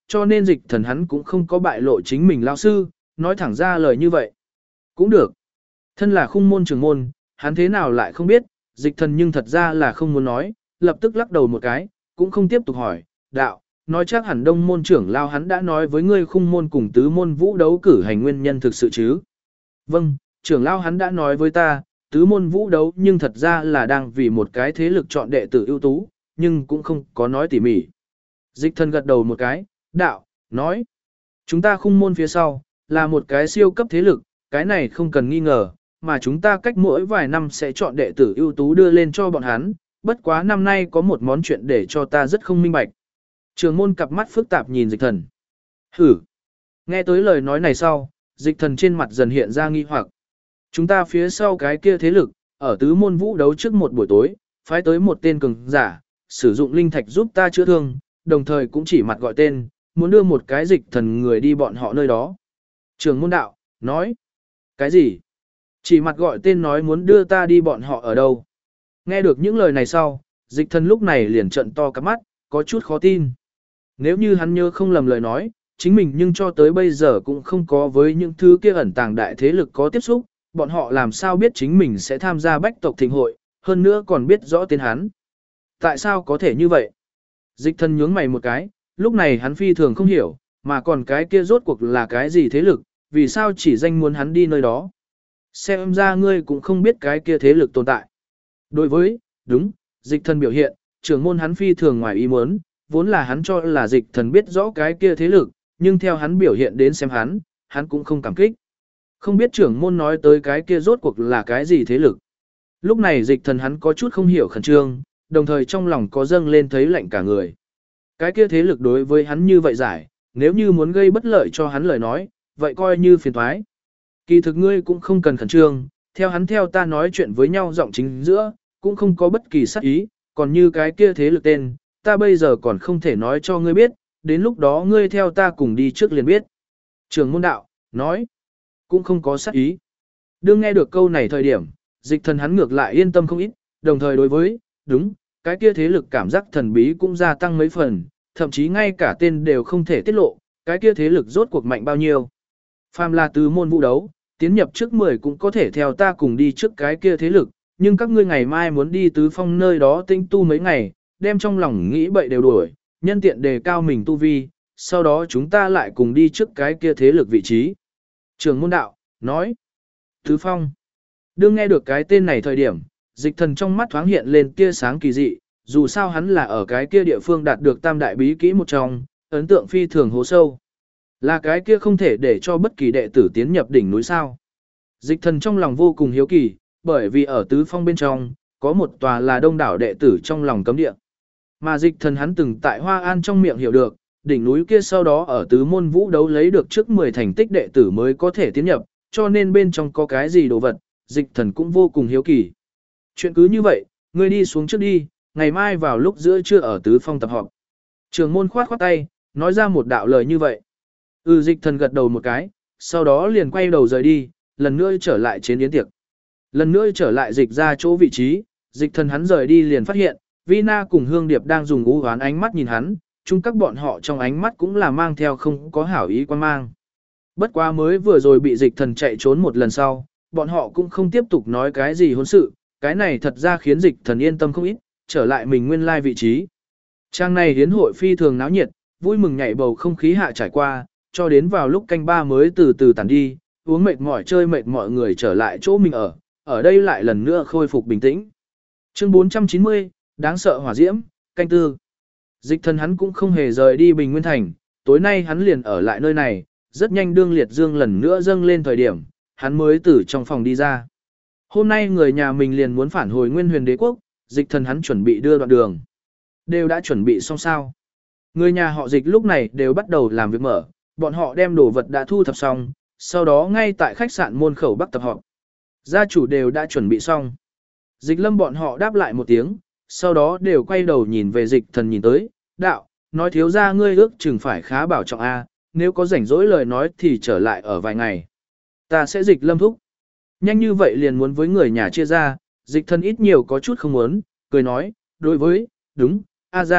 cho nên dịch thần hắn cũng không có bại lộ chính mình lao sư, nói thẳng ra lời như vậy. Cũng được. Thân là khung môn trưởng môn, hắn thế nào lại không biết, dịch thần nhưng thật ra là không muốn nói, lập tức lắc đầu một cái, cũng không tiếp tục hỏi, đạo, nói chắc hẳn đông môn trưởng lao hắn đã nói với ngươi khung môn cùng tứ môn vũ đấu cử hành nguyên nhân thực sự chứ. Vâng, trưởng lao hắn đã nói với ta, tứ môn vũ đấu nhưng thật ra là đang vì một cái thế lực chọn đệ tử ưu tú, nhưng cũng không có nói tỉ mỉ. Dịch thần gật đầu một cái, đạo, nói, chúng ta khung môn phía sau, là một cái siêu cấp thế lực, cái này không cần nghi ngờ, mà chúng ta cách mỗi vài năm sẽ chọn đệ tử ưu tú đưa lên cho bọn hắn, bất quá năm nay có một món chuyện để cho ta rất không minh bạch. Trường môn cặp mắt phức tạp nhìn dịch thần. Hử! Nghe tới lời nói này sau, dịch thần trên mặt dần hiện ra nghi hoặc. Chúng ta phía sau cái kia thế lực, ở tứ môn vũ đấu trước một buổi tối, phái tới một tên cường giả, sử dụng linh thạch giúp ta chữa thương, đồng thời cũng chỉ mặt gọi tên, muốn đưa một cái dịch thần người đi bọn họ nơi đó. Trường môn đạo, nói. Cái gì? Chỉ mặt gọi tên nói muốn đưa ta đi bọn họ ở đâu? Nghe được những lời này sau, dịch thần lúc này liền trợn to cặp mắt, có chút khó tin. Nếu như hắn nhớ không lầm lời nói, chính mình nhưng cho tới bây giờ cũng không có với những thứ kia ẩn tàng đại thế lực có tiếp xúc, bọn họ làm sao biết chính mình sẽ tham gia bách tộc thịnh hội, hơn nữa còn biết rõ tên hắn. Tại sao có thể như vậy? Dịch thần nhướng mày một cái, lúc này hắn phi thường không hiểu, mà còn cái kia rốt cuộc là cái gì thế lực, vì sao chỉ danh muốn hắn đi nơi đó. Xem ra ngươi cũng không biết cái kia thế lực tồn tại. Đối với, đúng, dịch thần biểu hiện, trưởng môn hắn phi thường ngoài ý muốn, vốn là hắn cho là dịch thần biết rõ cái kia thế lực, nhưng theo hắn biểu hiện đến xem hắn cũng không cảm kích. Không biết trưởng môn nói tới cái kia rốt cuộc là cái gì thế lực. Lúc này dịch thần hắn có chút không hiểu khẩn trương, đồng thời trong lòng có dâng lên thấy lạnh cả người. Cái kia thế lực đối với hắn như vậy giải, nếu như muốn gây bất lợi cho hắn lời nói, vậy coi như phiền toái. Kỳ thực ngươi cũng không cần khẩn trương, theo hắn theo ta nói chuyện với nhau giọng chính giữa, cũng không có bất kỳ sát ý, còn như cái kia thế lực tên, ta bây giờ còn không thể nói cho ngươi biết, đến lúc đó ngươi theo ta cùng đi trước liền biết. Trường môn đạo, nói, cũng không có sát ý. Đương nghe được câu này thời điểm, dịch thần hắn ngược lại yên tâm không ít, đồng thời đối với, đúng, cái kia thế lực cảm giác thần bí cũng gia tăng mấy phần, thậm chí ngay cả tên đều không thể tiết lộ, cái kia thế lực rốt cuộc mạnh bao nhiêu. Phàm là từ môn vũ đấu, tiến nhập trước 10 cũng có thể theo ta cùng đi trước cái kia thế lực, nhưng các ngươi ngày mai muốn đi tứ phong nơi đó tinh tu mấy ngày, đem trong lòng nghĩ bậy đều đuổi, nhân tiện đề cao mình tu vi, sau đó chúng ta lại cùng đi trước cái kia thế lực vị trí. Trường môn đạo, nói, tứ phong. Đương nghe được cái tên này thời điểm, dịch thần trong mắt thoáng hiện lên tia sáng kỳ dị, dù sao hắn là ở cái kia địa phương đạt được tam đại bí kỹ một trong, ấn tượng phi thường hố sâu. Là cái kia không thể để cho bất kỳ đệ tử tiến nhập đỉnh núi sao. Dịch thần trong lòng vô cùng hiếu kỳ, bởi vì ở tứ phong bên trong, có một tòa là đông đảo đệ tử trong lòng cấm địa. Mà dịch thần hắn từng tại Hoa An trong miệng hiểu được, đỉnh núi kia sau đó ở tứ môn vũ đấu lấy được trước 10 thành tích đệ tử mới có thể tiến nhập, cho nên bên trong có cái gì đồ vật, dịch thần cũng vô cùng hiếu kỳ. Chuyện cứ như vậy, ngươi đi xuống trước đi, ngày mai vào lúc giữa trưa ở tứ phong tập họp. Trường môn khoát khoát tay, nói ra một đạo lời như vậy. Dịch thần gật đầu một cái, sau đó liền quay đầu rời đi, lần nữa trở lại trên yến tiệc. Lần nữa trở lại dịch ra chỗ vị trí, dịch thần hắn rời đi liền phát hiện, Vina cùng Hương Điệp đang dùng u hoán ánh mắt nhìn hắn, chung các bọn họ trong ánh mắt cũng là mang theo không có hảo ý quan mang. Bất quá mới vừa rồi bị dịch thần chạy trốn một lần sau, bọn họ cũng không tiếp tục nói cái gì hôn sự, cái này thật ra khiến dịch thần yên tâm không ít, trở lại mình nguyên lai vị trí. Trang này hiến hội phi thường náo nhiệt, vui mừng nhảy bầu không khí hạ trải qua, cho đến vào lúc canh ba mới từ từ tàn đi, uống mệt mỏi chơi mệt mọi người trở lại chỗ mình ở đây lại lần nữa khôi phục bình tĩnh. Chương 490, đáng sợ hỏa diễm, canh tư. Dịch thần hắn cũng không hề rời đi Bình Nguyên Thành, tối nay hắn liền ở lại nơi này, rất nhanh đương liệt dương lần nữa dâng lên thời điểm, hắn mới từ trong phòng đi ra. Hôm nay người nhà mình liền muốn phản hồi Nguyên Huyền Đế Quốc, dịch thần hắn chuẩn bị đưa đoạn đường. Đều đã chuẩn bị xong sao. Người nhà họ dịch lúc này đều bắt đầu làm việc mở, bọn họ đem đồ vật đã thu thập xong, sau đó ngay tại khách sạn môn khẩu bắc tập họp. Gia chủ đều đã chuẩn bị xong. Dịch lâm bọn họ đáp lại một tiếng, sau đó đều quay đầu nhìn về dịch thần nhìn tới, đạo, nói thiếu ra ngươi ước chừng phải khá bảo trọng A, nếu có rảnh rỗi lời nói thì trở lại ở vài ngày. Ta sẽ dịch lâm thúc. Nhanh như vậy liền muốn với người nhà chia ra, dịch thần ít nhiều có chút không muốn, cười nói, đối với, đúng, A ra,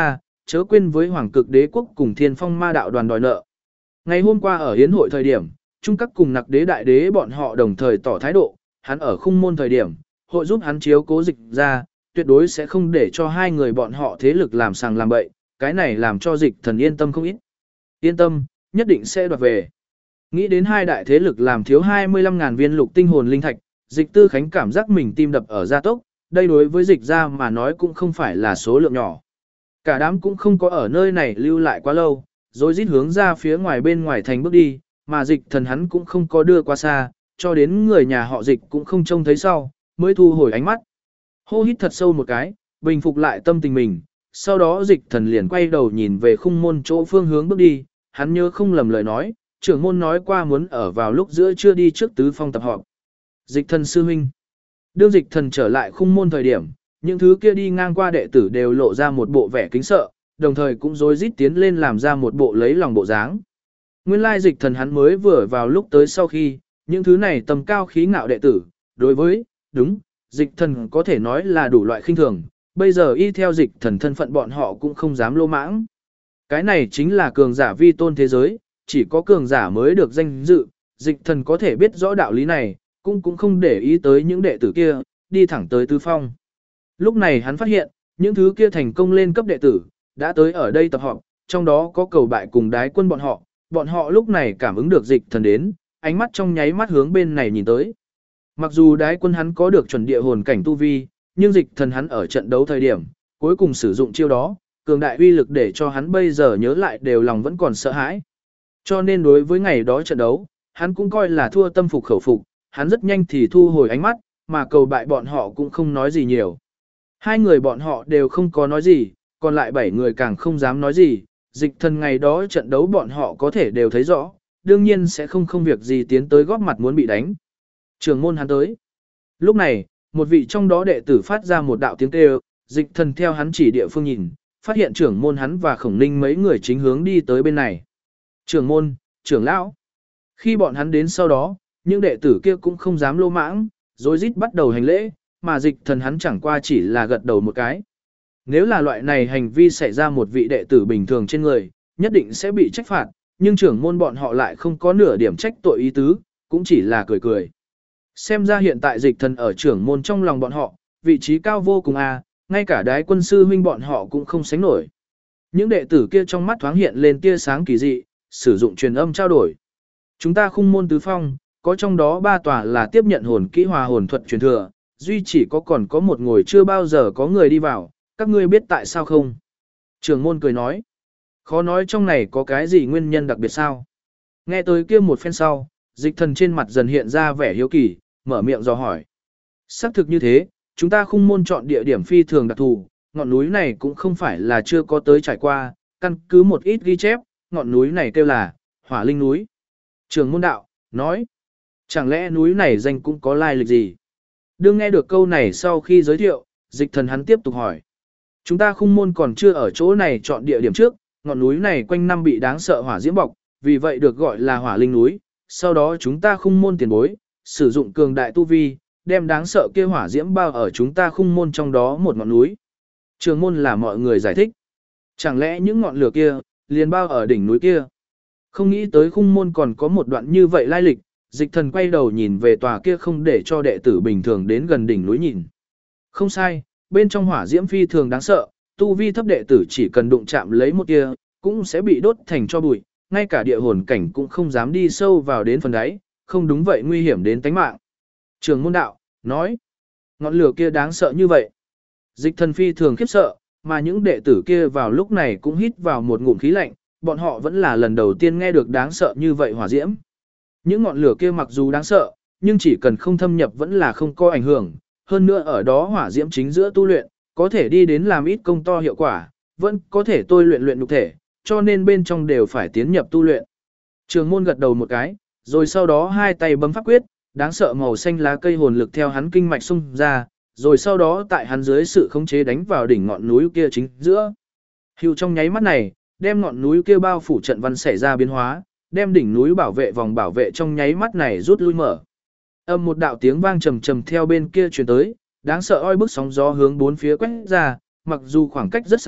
chớ quên với Hoàng Cực Đế quốc cùng Thiên Phong Ma đạo đoàn đòi nợ. Ngày hôm qua ở hiến hội thời điểm, Trung Các cùng Nặc Đế Đại Đế bọn họ đồng thời tỏ thái độ, hắn ở khung môn thời điểm, hội giúp hắn chiếu cố Dịch ra, tuyệt đối sẽ không để cho hai người bọn họ thế lực làm sàng làm bậy, cái này làm cho Dịch Thần yên tâm không ít. Yên tâm, nhất định sẽ đoạt về. Nghĩ đến hai đại thế lực làm thiếu 25.000 viên lục tinh hồn linh thạch, Dịch Tư Khánh cảm giác mình tim đập ở gia tốc, đây đối với Dịch ra mà nói cũng không phải là số lượng nhỏ. Cả đám cũng không có ở nơi này lưu lại quá lâu, rồi rít hướng ra phía ngoài bên ngoài thành bước đi, mà Dịch Thần hắn cũng không có đưa qua xa, cho đến người nhà họ Dịch cũng không trông thấy sau, mới thu hồi ánh mắt. Hô hít thật sâu một cái, bình phục lại tâm tình mình, sau đó Dịch Thần liền quay đầu nhìn về khung môn chỗ phương hướng bước đi, hắn nhớ không lầm lời nói, trưởng môn nói qua muốn ở vào lúc giữa trưa đi trước tứ phong tập họp. Dịch Thần sư huynh. Đương Dịch Thần trở lại khung môn thời điểm, những thứ kia đi ngang qua đệ tử đều lộ ra một bộ vẻ kính sợ, đồng thời cũng rối rít tiến lên làm ra một bộ lấy lòng bộ dáng. Nguyên lai Dịch Thần hắn mới vừa vào lúc tới sau khi, những thứ này tầm cao khí ngạo đệ tử, đối với, đúng, Dịch Thần có thể nói là đủ loại khinh thường, bây giờ y theo Dịch Thần thân phận bọn họ cũng không dám lô mãng. Cái này chính là cường giả vi tôn thế giới, chỉ có cường giả mới được danh dự, Dịch Thần có thể biết rõ đạo lý này, cũng không để ý tới những đệ tử kia, đi thẳng tới tứ phong. Lúc này hắn phát hiện, những thứ kia thành công lên cấp đệ tử, đã tới ở đây tập họp, trong đó có Cầu Bại cùng Đái Quân bọn họ lúc này cảm ứng được Dịch Thần đến, ánh mắt trong nháy mắt hướng bên này nhìn tới. Mặc dù Đái Quân hắn có được chuẩn địa hồn cảnh tu vi, nhưng Dịch Thần hắn ở trận đấu thời điểm, cuối cùng sử dụng chiêu đó, cường đại uy lực để cho hắn bây giờ nhớ lại đều lòng vẫn còn sợ hãi. Cho nên đối với ngày đó trận đấu, hắn cũng coi là thua tâm phục khẩu phục, hắn rất nhanh thì thu hồi ánh mắt, mà Cầu Bại bọn họ cũng không nói gì nhiều. Hai người bọn họ đều không có nói gì, còn lại 7 người càng không dám nói gì, Dịch Thần ngày đó trận đấu bọn họ có thể đều thấy rõ, đương nhiên sẽ không việc gì tiến tới góp mặt muốn bị đánh. Trưởng môn hắn tới. Lúc này, một vị trong đó đệ tử phát ra một đạo tiếng kêu, Dịch Thần theo hắn chỉ địa phương nhìn, phát hiện trưởng môn hắn và Khổng Ninh mấy người chính hướng đi tới bên này. Trưởng môn, trưởng lão. Khi bọn hắn đến sau đó, những đệ tử kia cũng không dám lô mãng, rối rít bắt đầu hành lễ, mà Dịch Thần hắn chẳng qua chỉ là gật đầu một cái. Nếu là loại này hành vi xảy ra một vị đệ tử bình thường trên người, nhất định sẽ bị trách phạt, nhưng trưởng môn bọn họ lại không có nửa điểm trách tội ý tứ, cũng chỉ là cười cười. Xem ra hiện tại Dịch Thần ở trưởng môn trong lòng bọn họ, vị trí cao vô cùng ngay cả Đái Quân sư huynh bọn họ cũng không sánh nổi. Những đệ tử kia trong mắt thoáng hiện lên tia sáng kỳ dị, sử dụng truyền âm trao đổi. Chúng ta khung môn tứ phong, có trong đó 3 tòa là tiếp nhận hồn kỹ hòa hồn thuật truyền thừa, duy chỉ còn có một ngồi chưa bao giờ có người đi vào, các ngươi biết tại sao không? Trưởng môn cười nói, khó nói trong này có cái gì nguyên nhân đặc biệt sao? Nghe tới kia một phen sau, Dịch Thần trên mặt dần hiện ra vẻ hiếu kỳ, mở miệng dò hỏi. Xác thực như thế, chúng ta khung môn chọn địa điểm phi thường đặc thù, ngọn núi này cũng không phải là chưa có tới trải qua, căn cứ một ít ghi chép, ngọn núi này kêu là Hỏa Linh núi. Trưởng môn đạo, nói, chẳng lẽ núi này danh cũng có lai lịch gì? Đương nghe được câu này sau khi giới thiệu, Dịch Thần hắn tiếp tục hỏi. Chúng ta khung môn còn chưa ở chỗ này chọn địa điểm trước, ngọn núi này quanh năm bị đáng sợ hỏa diễm bọc, vì vậy được gọi là Hỏa Linh núi. Sau đó chúng ta khung môn tiền bối, sử dụng cường đại tu vi, đem đáng sợ kia hỏa diễm bao ở chúng ta khung môn trong đó một ngọn núi. Trường môn là mọi người giải thích. Chẳng lẽ những ngọn lửa kia, liền bao ở đỉnh núi kia? Không nghĩ tới khung môn còn có một đoạn như vậy lai lịch, Dịch Thần quay đầu nhìn về tòa kia không để cho đệ tử bình thường đến gần đỉnh núi nhìn. Không sai, bên trong hỏa diễm phi thường đáng sợ, tu vi thấp đệ tử chỉ cần đụng chạm lấy một kia, cũng sẽ bị đốt thành cho bụi, ngay cả địa hồn cảnh cũng không dám đi sâu vào đến phần đáy, không đúng vậy nguy hiểm đến tánh mạng. Trường môn đạo, nói, ngọn lửa kia đáng sợ như vậy. Dịch Thần phi thường khiếp sợ, mà những đệ tử kia vào lúc này cũng hít vào một ngụm khí lạnh, bọn họ vẫn là lần đầu tiên nghe được đáng sợ như vậy hỏa diễm. Những ngọn lửa kia mặc dù đáng sợ, nhưng chỉ cần không thâm nhập vẫn là không có ảnh hưởng, hơn nữa ở đó hỏa diễm chính giữa tu luyện, có thể đi đến làm ít công to hiệu quả, vẫn có thể tôi luyện nhục thể, cho nên bên trong đều phải tiến nhập tu luyện. Trường môn gật đầu một cái, rồi sau đó hai tay bấm pháp quyết, đáng sợ màu xanh lá cây hồn lực theo hắn kinh mạch xung ra, rồi sau đó tại hắn dưới sự khống chế đánh vào đỉnh ngọn núi kia chính giữa. Hưu trong nháy mắt này, đem ngọn núi kia bao phủ trận văn xảy ra biến hóa, đem đỉnh núi bảo vệ vòng bảo vệ trong nháy mắt này rút lui mở. Âm một đạo tiếng vang trầm trầm theo bên kia truyền tới, đáng sợ oi bức sóng gió hướng bốn phía quét ra, mặc dù khoảng cách rất xa,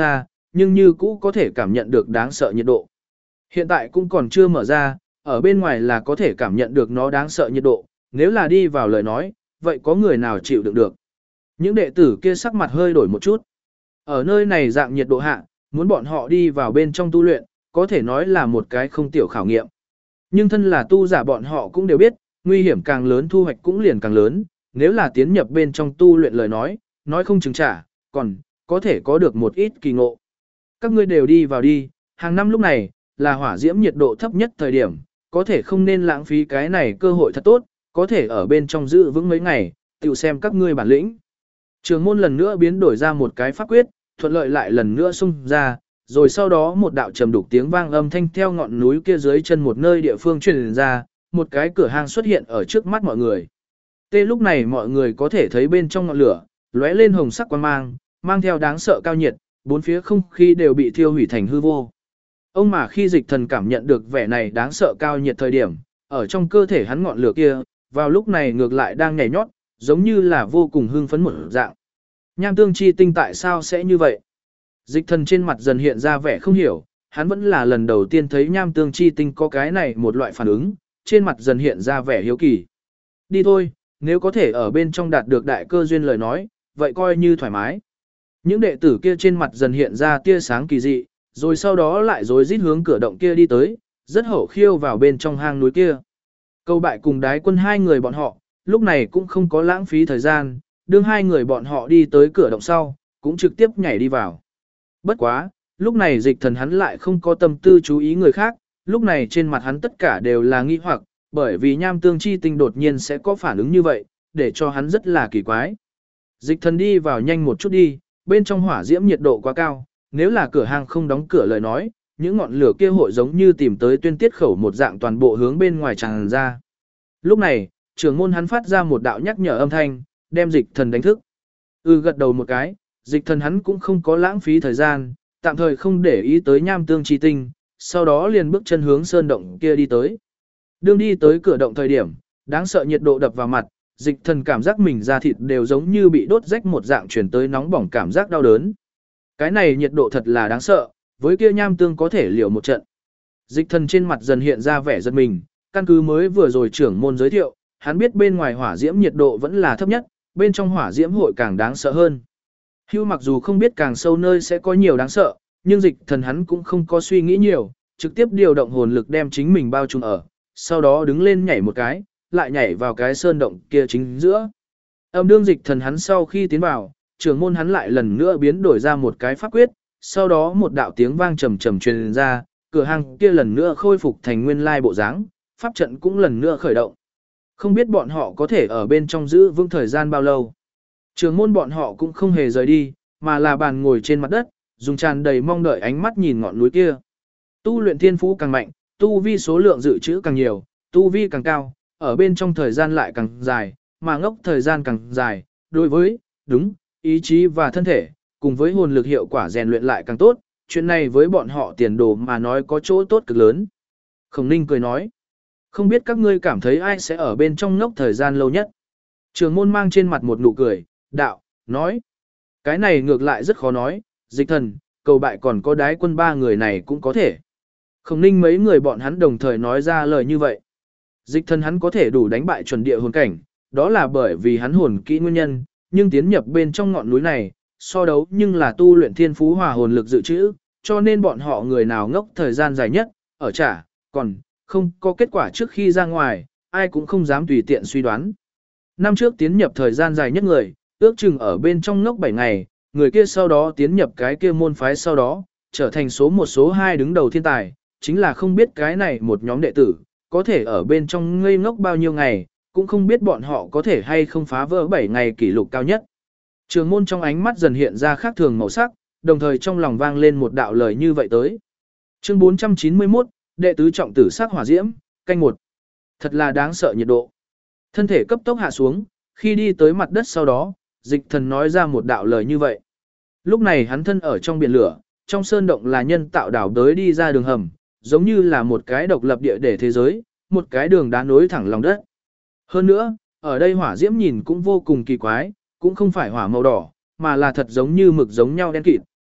nhưng như cũ có thể cảm nhận được đáng sợ nhiệt độ. Hiện tại cũng còn chưa mở ra, ở bên ngoài là có thể cảm nhận được nó đáng sợ nhiệt độ, nếu là đi vào lời nói, vậy có người nào chịu đựng được. Những đệ tử kia sắc mặt hơi đổi một chút. Ở nơi này dạng nhiệt độ hạ, muốn bọn họ đi vào bên trong tu luyện, có thể nói là một cái không tiểu khảo nghiệm. Nhưng thân là tu giả bọn họ cũng đều biết, nguy hiểm càng lớn thu hoạch cũng liền càng lớn, nếu là tiến nhập bên trong tu luyện lời nói không chừng trả, còn có thể có được một ít kỳ ngộ. Các ngươi đều đi vào đi, hàng năm lúc này, là hỏa diễm nhiệt độ thấp nhất thời điểm, có thể không nên lãng phí cái này cơ hội thật tốt, có thể ở bên trong giữ vững mấy ngày, tự xem các ngươi bản lĩnh. Trường môn lần nữa biến đổi ra một cái pháp quyết, thuận lợi lại lần nữa xung ra, rồi sau đó một đạo trầm đục tiếng vang âm thanh theo ngọn núi kia dưới chân một nơi địa phương truyền ra, một cái cửa hang xuất hiện ở trước mắt mọi người. Tê lúc này mọi người có thể thấy bên trong ngọn lửa, lóe lên hồng sắc quang mang, mang theo đáng sợ cao nhiệt, bốn phía không khí đều bị thiêu hủy thành hư vô. Ông mà khi dịch thần cảm nhận được vẻ này đáng sợ cao nhiệt thời điểm, ở trong cơ thể hắn ngọn lửa kia, vào lúc này ngược lại đang nhảy nhót, giống như là vô cùng hưng phấn một dạng. Nham tương chi tinh tại sao sẽ như vậy? Dịch thần trên mặt dần hiện ra vẻ không hiểu, hắn vẫn là lần đầu tiên thấy nham tương chi tinh có cái này một loại phản ứng, trên mặt dần hiện ra vẻ hiếu kỳ. Đi thôi, nếu có thể ở bên trong đạt được đại cơ duyên lời nói, vậy coi như thoải mái. Những đệ tử kia trên mặt dần hiện ra tia sáng kỳ dị, rồi sau đó lại rối rít hướng cửa động kia đi tới, rất hậu khiêu vào bên trong hang núi kia. Câu bại cùng đái quân hai người bọn họ, lúc này cũng không có lãng phí thời gian, đương hai người bọn họ đi tới cửa động sau, cũng trực tiếp nhảy đi vào. Bất quá, lúc này dịch thần hắn lại không có tâm tư chú ý người khác, lúc này trên mặt hắn tất cả đều là nghi hoặc, bởi vì nham tương chi tinh đột nhiên sẽ có phản ứng như vậy, để cho hắn rất là kỳ quái. Dịch thần đi vào nhanh một chút đi, bên trong hỏa diễm nhiệt độ quá cao, nếu là cửa hàng không đóng cửa lời nói, những ngọn lửa kia hội giống như tìm tới tuyên tiết khẩu một dạng toàn bộ hướng bên ngoài tràn ra. Lúc này, trưởng môn hắn phát ra một đạo nhắc nhở âm thanh, đem dịch thần đánh thức. Gật đầu một cái, dịch thần hắn cũng không có lãng phí thời gian, tạm thời không để ý tới nham tương chi tinh, sau đó liền bước chân hướng sơn động kia đi tới. Đương đi tới cửa động thời điểm, đáng sợ nhiệt độ đập vào mặt, dịch thần cảm giác mình da thịt đều giống như bị đốt rách một dạng chuyển tới nóng bỏng cảm giác đau đớn. Cái này nhiệt độ thật là đáng sợ, với kia nham tương có thể liều một trận. Dịch thần trên mặt dần hiện ra vẻ giật mình, căn cứ mới vừa rồi trưởng môn giới thiệu, hắn biết bên ngoài hỏa diễm nhiệt độ vẫn là thấp nhất, bên trong hỏa diễm hội càng đáng sợ hơn. Hưu mặc dù không biết càng sâu nơi sẽ có nhiều đáng sợ, nhưng dịch thần hắn cũng không có suy nghĩ nhiều, trực tiếp điều động hồn lực đem chính mình bao trùm ở, sau đó đứng lên nhảy một cái, lại nhảy vào cái sơn động kia chính giữa. Âm đương dịch thần hắn sau khi tiến vào, trưởng môn hắn lại lần nữa biến đổi ra một cái pháp quyết, sau đó một đạo tiếng vang trầm trầm truyền ra, cửa hàng kia lần nữa khôi phục thành nguyên lai bộ dáng, pháp trận cũng lần nữa khởi động. Không biết bọn họ có thể ở bên trong giữ vững thời gian bao lâu. Trưởng môn bọn họ cũng không hề rời đi, mà là bàn ngồi trên mặt đất, dùng tràn đầy mong đợi ánh mắt nhìn ngọn núi kia. Tu luyện thiên phú càng mạnh, tu vi số lượng dự trữ càng nhiều, tu vi càng cao, ở bên trong thời gian lại càng dài, mà ngốc thời gian càng dài, đối với, ý chí và thân thể, cùng với hồn lực hiệu quả rèn luyện lại càng tốt, chuyện này với bọn họ tiền đồ mà nói có chỗ tốt cực lớn. Khổng Ninh cười nói, không biết các ngươi cảm thấy ai sẽ ở bên trong ngốc thời gian lâu nhất. Trường môn mang trên mặt một nụ cười, đạo, nói, cái này ngược lại rất khó nói, dịch thần, cầu bại còn có đái quân ba người này cũng có thể. Khổng Ninh mấy người bọn hắn đồng thời nói ra lời như vậy. Dịch thần hắn có thể đủ đánh bại chuẩn địa hồn cảnh, đó là bởi vì hắn hồn kỹ nguyên nhân, nhưng tiến nhập bên trong ngọn núi này, so đấu nhưng là tu luyện thiên phú hòa hồn lực dự trữ, cho nên bọn họ người nào ngốc thời gian dài nhất, ở trả, còn không có kết quả trước khi ra ngoài, ai cũng không dám tùy tiện suy đoán. Năm trước tiến nhập thời gian dài nhất người, ước chừng ở bên trong ngốc 7 ngày, người kia sau đó tiến nhập cái kia môn phái sau đó, trở thành số 1 số 2 đứng đầu thiên tài, chính là không biết cái này một nhóm đệ tử, có thể ở bên trong ngây ngốc bao nhiêu ngày, cũng không biết bọn họ có thể hay không phá vỡ 7 ngày kỷ lục cao nhất. Trường môn trong ánh mắt dần hiện ra khác thường màu sắc, đồng thời trong lòng vang lên một đạo lời như vậy tới. Chương 491, đệ tứ trọng tử sắc hỏa diễm, canh 1. Thật là đáng sợ nhiệt độ. Thân thể cấp tốc hạ xuống, khi đi tới mặt đất sau đó, dịch thần nói ra một đạo lời như vậy. Lúc này hắn thân ở trong biển lửa, trong sơn động là nhân tạo đảo đới đi ra đường hầm, giống như là một cái độc lập địa để thế giới, một cái đường đá nối thẳng lòng đất. Hơn nữa, ở đây hỏa diễm nhìn cũng vô cùng kỳ quái, cũng không phải hỏa màu đỏ, mà là thật giống như mực giống nhau đen kịt,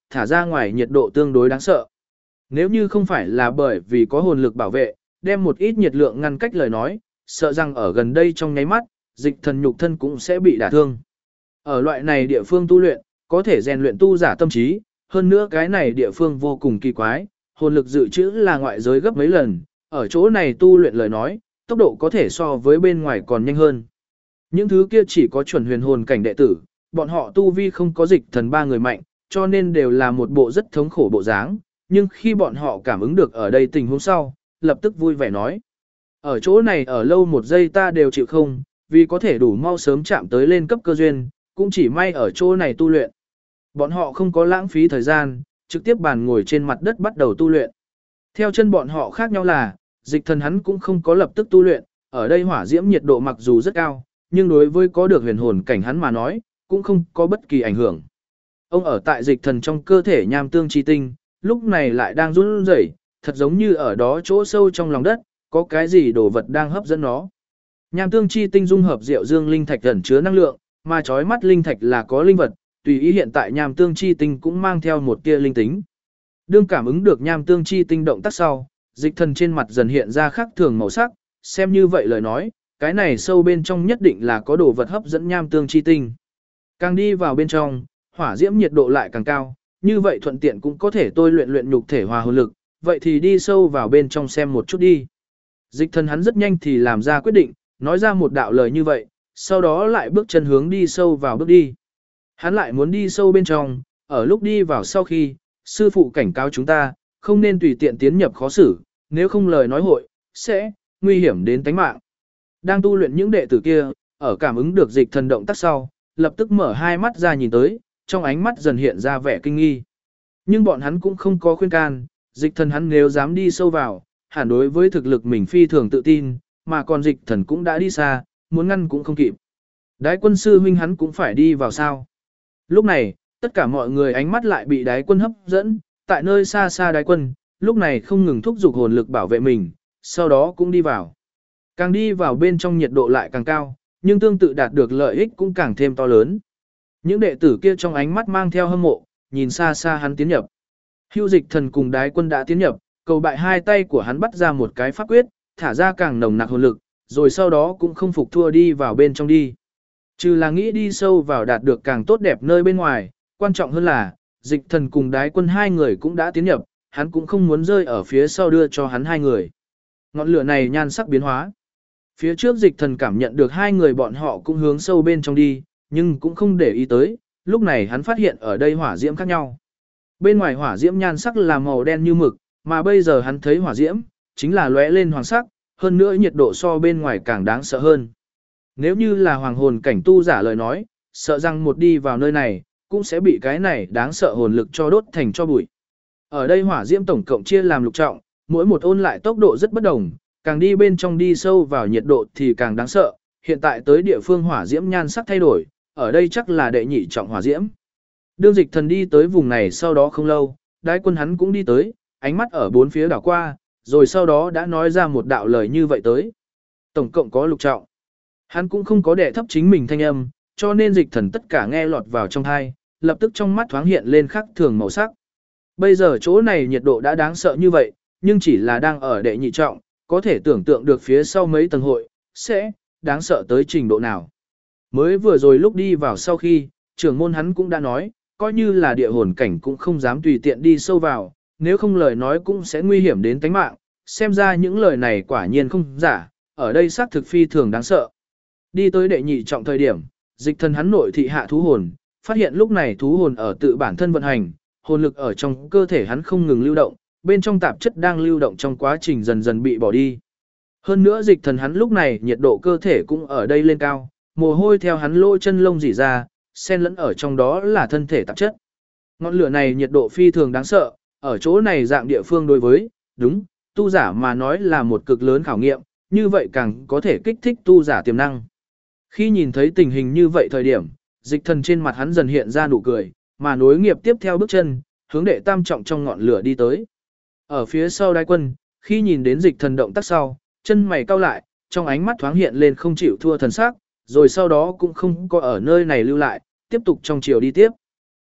thả ra ngoài nhiệt độ tương đối đáng sợ. Nếu như không phải là bởi vì có hồn lực bảo vệ, đem một ít nhiệt lượng ngăn cách lời nói, sợ rằng ở gần đây trong nháy mắt, dịch thần nhục thân cũng sẽ bị đả thương. Ở loại này địa phương tu luyện, có thể rèn luyện tu giả tâm trí, hơn nữa cái này địa phương vô cùng kỳ quái, hồn lực dự trữ là ngoại giới gấp mấy lần, ở chỗ này tu luyện lời nói, tốc độ có thể so với bên ngoài còn nhanh hơn. Những thứ kia chỉ có chuẩn huyền hồn cảnh đệ tử, bọn họ tu vi không có dịch thần ba người mạnh, cho nên đều là một bộ rất thống khổ bộ dáng, nhưng khi bọn họ cảm ứng được ở đây tình huống sau, lập tức vui vẻ nói. Ở chỗ này ở lâu một giây ta đều chịu không, vì có thể đủ mau sớm chạm tới lên cấp cơ duyên, cũng chỉ may ở chỗ này tu luyện. Bọn họ không có lãng phí thời gian, trực tiếp bàn ngồi trên mặt đất bắt đầu tu luyện. Theo chân bọn họ khác nhau là, dịch thần hắn cũng không có lập tức tu luyện, ở đây hỏa diễm nhiệt độ mặc dù rất cao, nhưng đối với có được huyền hồn cảnh hắn mà nói, cũng không có bất kỳ ảnh hưởng. Ông ở tại dịch thần trong cơ thể nham tương chi tinh, lúc này lại đang run rẩy, thật giống như ở đó chỗ sâu trong lòng đất, có cái gì đồ vật đang hấp dẫn nó. Nham tương chi tinh dung hợp rượu dương linh thạch ẩn chứa năng lượng, mà chói mắt linh thạch là có linh vật, tùy ý hiện tại nham tương chi tinh cũng mang theo một tia linh tính. Đương cảm ứng được nham tương chi tinh động tác sau, dịch thần trên mặt dần hiện ra khác thường màu sắc, xem như vậy lời nói, cái này sâu bên trong nhất định là có đồ vật hấp dẫn nham tương chi tinh. Càng đi vào bên trong, hỏa diễm nhiệt độ lại càng cao, như vậy thuận tiện cũng có thể tôi luyện nhục thể hòa hồn lực, vậy thì đi sâu vào bên trong xem một chút đi. Dịch thần hắn rất nhanh thì làm ra quyết định, nói ra một đạo lời như vậy, sau đó lại bước chân hướng đi sâu vào bước đi. Hắn lại muốn đi sâu bên trong, ở lúc đi vào sau khi, sư phụ cảnh cáo chúng ta, không nên tùy tiện tiến nhập khó xử, nếu không lời nói hội, sẽ nguy hiểm đến tánh mạng. Đang tu luyện những đệ tử kia, ở cảm ứng được dịch thần động tác sau, lập tức mở hai mắt ra nhìn tới, trong ánh mắt dần hiện ra vẻ kinh nghi. Nhưng bọn hắn cũng không có khuyên can, dịch thần hắn nếu dám đi sâu vào, hẳn đối với thực lực mình phi thường tự tin, mà còn dịch thần cũng đã đi xa, muốn ngăn cũng không kịp. Đái quân sư huynh hắn cũng phải đi vào sao. Lúc này, tất cả mọi người ánh mắt lại bị đái quân hấp dẫn, tại nơi xa xa đái quân, lúc này không ngừng thúc giục hồn lực bảo vệ mình, sau đó cũng đi vào. Càng đi vào bên trong nhiệt độ lại càng cao, nhưng tương tự đạt được lợi ích cũng càng thêm to lớn. Những đệ tử kia trong ánh mắt mang theo hâm mộ, nhìn xa xa hắn tiến nhập. Hưu dịch thần cùng đái quân đã tiến nhập, cầu bại hai tay của hắn bắt ra một cái pháp quyết, thả ra càng nồng nặc hồn lực, rồi sau đó cũng không phục thua đi vào bên trong đi. Trừ là nghĩ đi sâu vào đạt được càng tốt đẹp nơi bên ngoài, quan trọng hơn là, dịch thần cùng đái quân hai người cũng đã tiến nhập, hắn cũng không muốn rơi ở phía sau đưa cho hắn hai người. Ngọn lửa này nhan sắc biến hóa. Phía trước dịch thần cảm nhận được hai người bọn họ cũng hướng sâu bên trong đi, nhưng cũng không để ý tới, lúc này hắn phát hiện ở đây hỏa diễm khác nhau. Bên ngoài hỏa diễm nhan sắc là màu đen như mực, mà bây giờ hắn thấy hỏa diễm, chính là lóe lên hoàng sắc, hơn nữa nhiệt độ so bên ngoài càng đáng sợ hơn. Nếu như là hoàng hồn cảnh tu giả lời nói, sợ rằng một đi vào nơi này, cũng sẽ bị cái này đáng sợ hồn lực cho đốt thành cho bụi. Ở đây hỏa diễm tổng cộng chia làm lục trọng, mỗi một ôn lại tốc độ rất bất đồng, càng đi bên trong đi sâu vào nhiệt độ thì càng đáng sợ. Hiện tại tới địa phương hỏa diễm nhan sắc thay đổi, ở đây chắc là đệ nhị trọng hỏa diễm. Đương dịch thần đi tới vùng này sau đó không lâu, đái quân hắn cũng đi tới, ánh mắt ở bốn phía đảo qua, rồi sau đó đã nói ra một đạo lời như vậy tới. Tổng cộng có lục trọng. Hắn cũng không có đệ thấp chính mình thanh âm, cho nên dịch thần tất cả nghe lọt vào trong thai, lập tức trong mắt thoáng hiện lên khắc thường màu sắc. Bây giờ chỗ này nhiệt độ đã đáng sợ như vậy, nhưng chỉ là đang ở đệ nhị trọng, có thể tưởng tượng được phía sau mấy tầng hội, sẽ đáng sợ tới trình độ nào. Mới vừa rồi lúc đi vào sau khi, trưởng môn hắn cũng đã nói, coi như là địa hồn cảnh cũng không dám tùy tiện đi sâu vào, nếu không lời nói cũng sẽ nguy hiểm đến tính mạng, xem ra những lời này quả nhiên không giả, ở đây xác thực phi thường đáng sợ. Đi tới đệ nhị trọng thời điểm, dịch thần hắn nội thị hạ thú hồn, phát hiện lúc này thú hồn ở tự bản thân vận hành, hồn lực ở trong cơ thể hắn không ngừng lưu động, bên trong tạp chất đang lưu động trong quá trình dần dần bị bỏ đi. Hơn nữa dịch thần hắn lúc này nhiệt độ cơ thể cũng ở đây lên cao, mồ hôi theo hắn lỗ chân lông rỉ ra, xen lẫn ở trong đó là thân thể tạp chất. Ngọn lửa này nhiệt độ phi thường đáng sợ, ở chỗ này dạng địa phương đối với, đúng, tu giả mà nói là một cực lớn khảo nghiệm, như vậy càng có thể kích thích tu giả tiềm năng. Khi nhìn thấy tình hình như vậy thời điểm, dịch thần trên mặt hắn dần hiện ra nụ cười, mà nối nghiệp tiếp theo bước chân, hướng đệ tam trọng trong ngọn lửa đi tới. Ở phía sau đái quân, khi nhìn đến dịch thần động tác sau, chân mày cau lại, trong ánh mắt thoáng hiện lên không chịu thua thần sắc, rồi sau đó cũng không có ở nơi này lưu lại, tiếp tục trong chiều đi tiếp.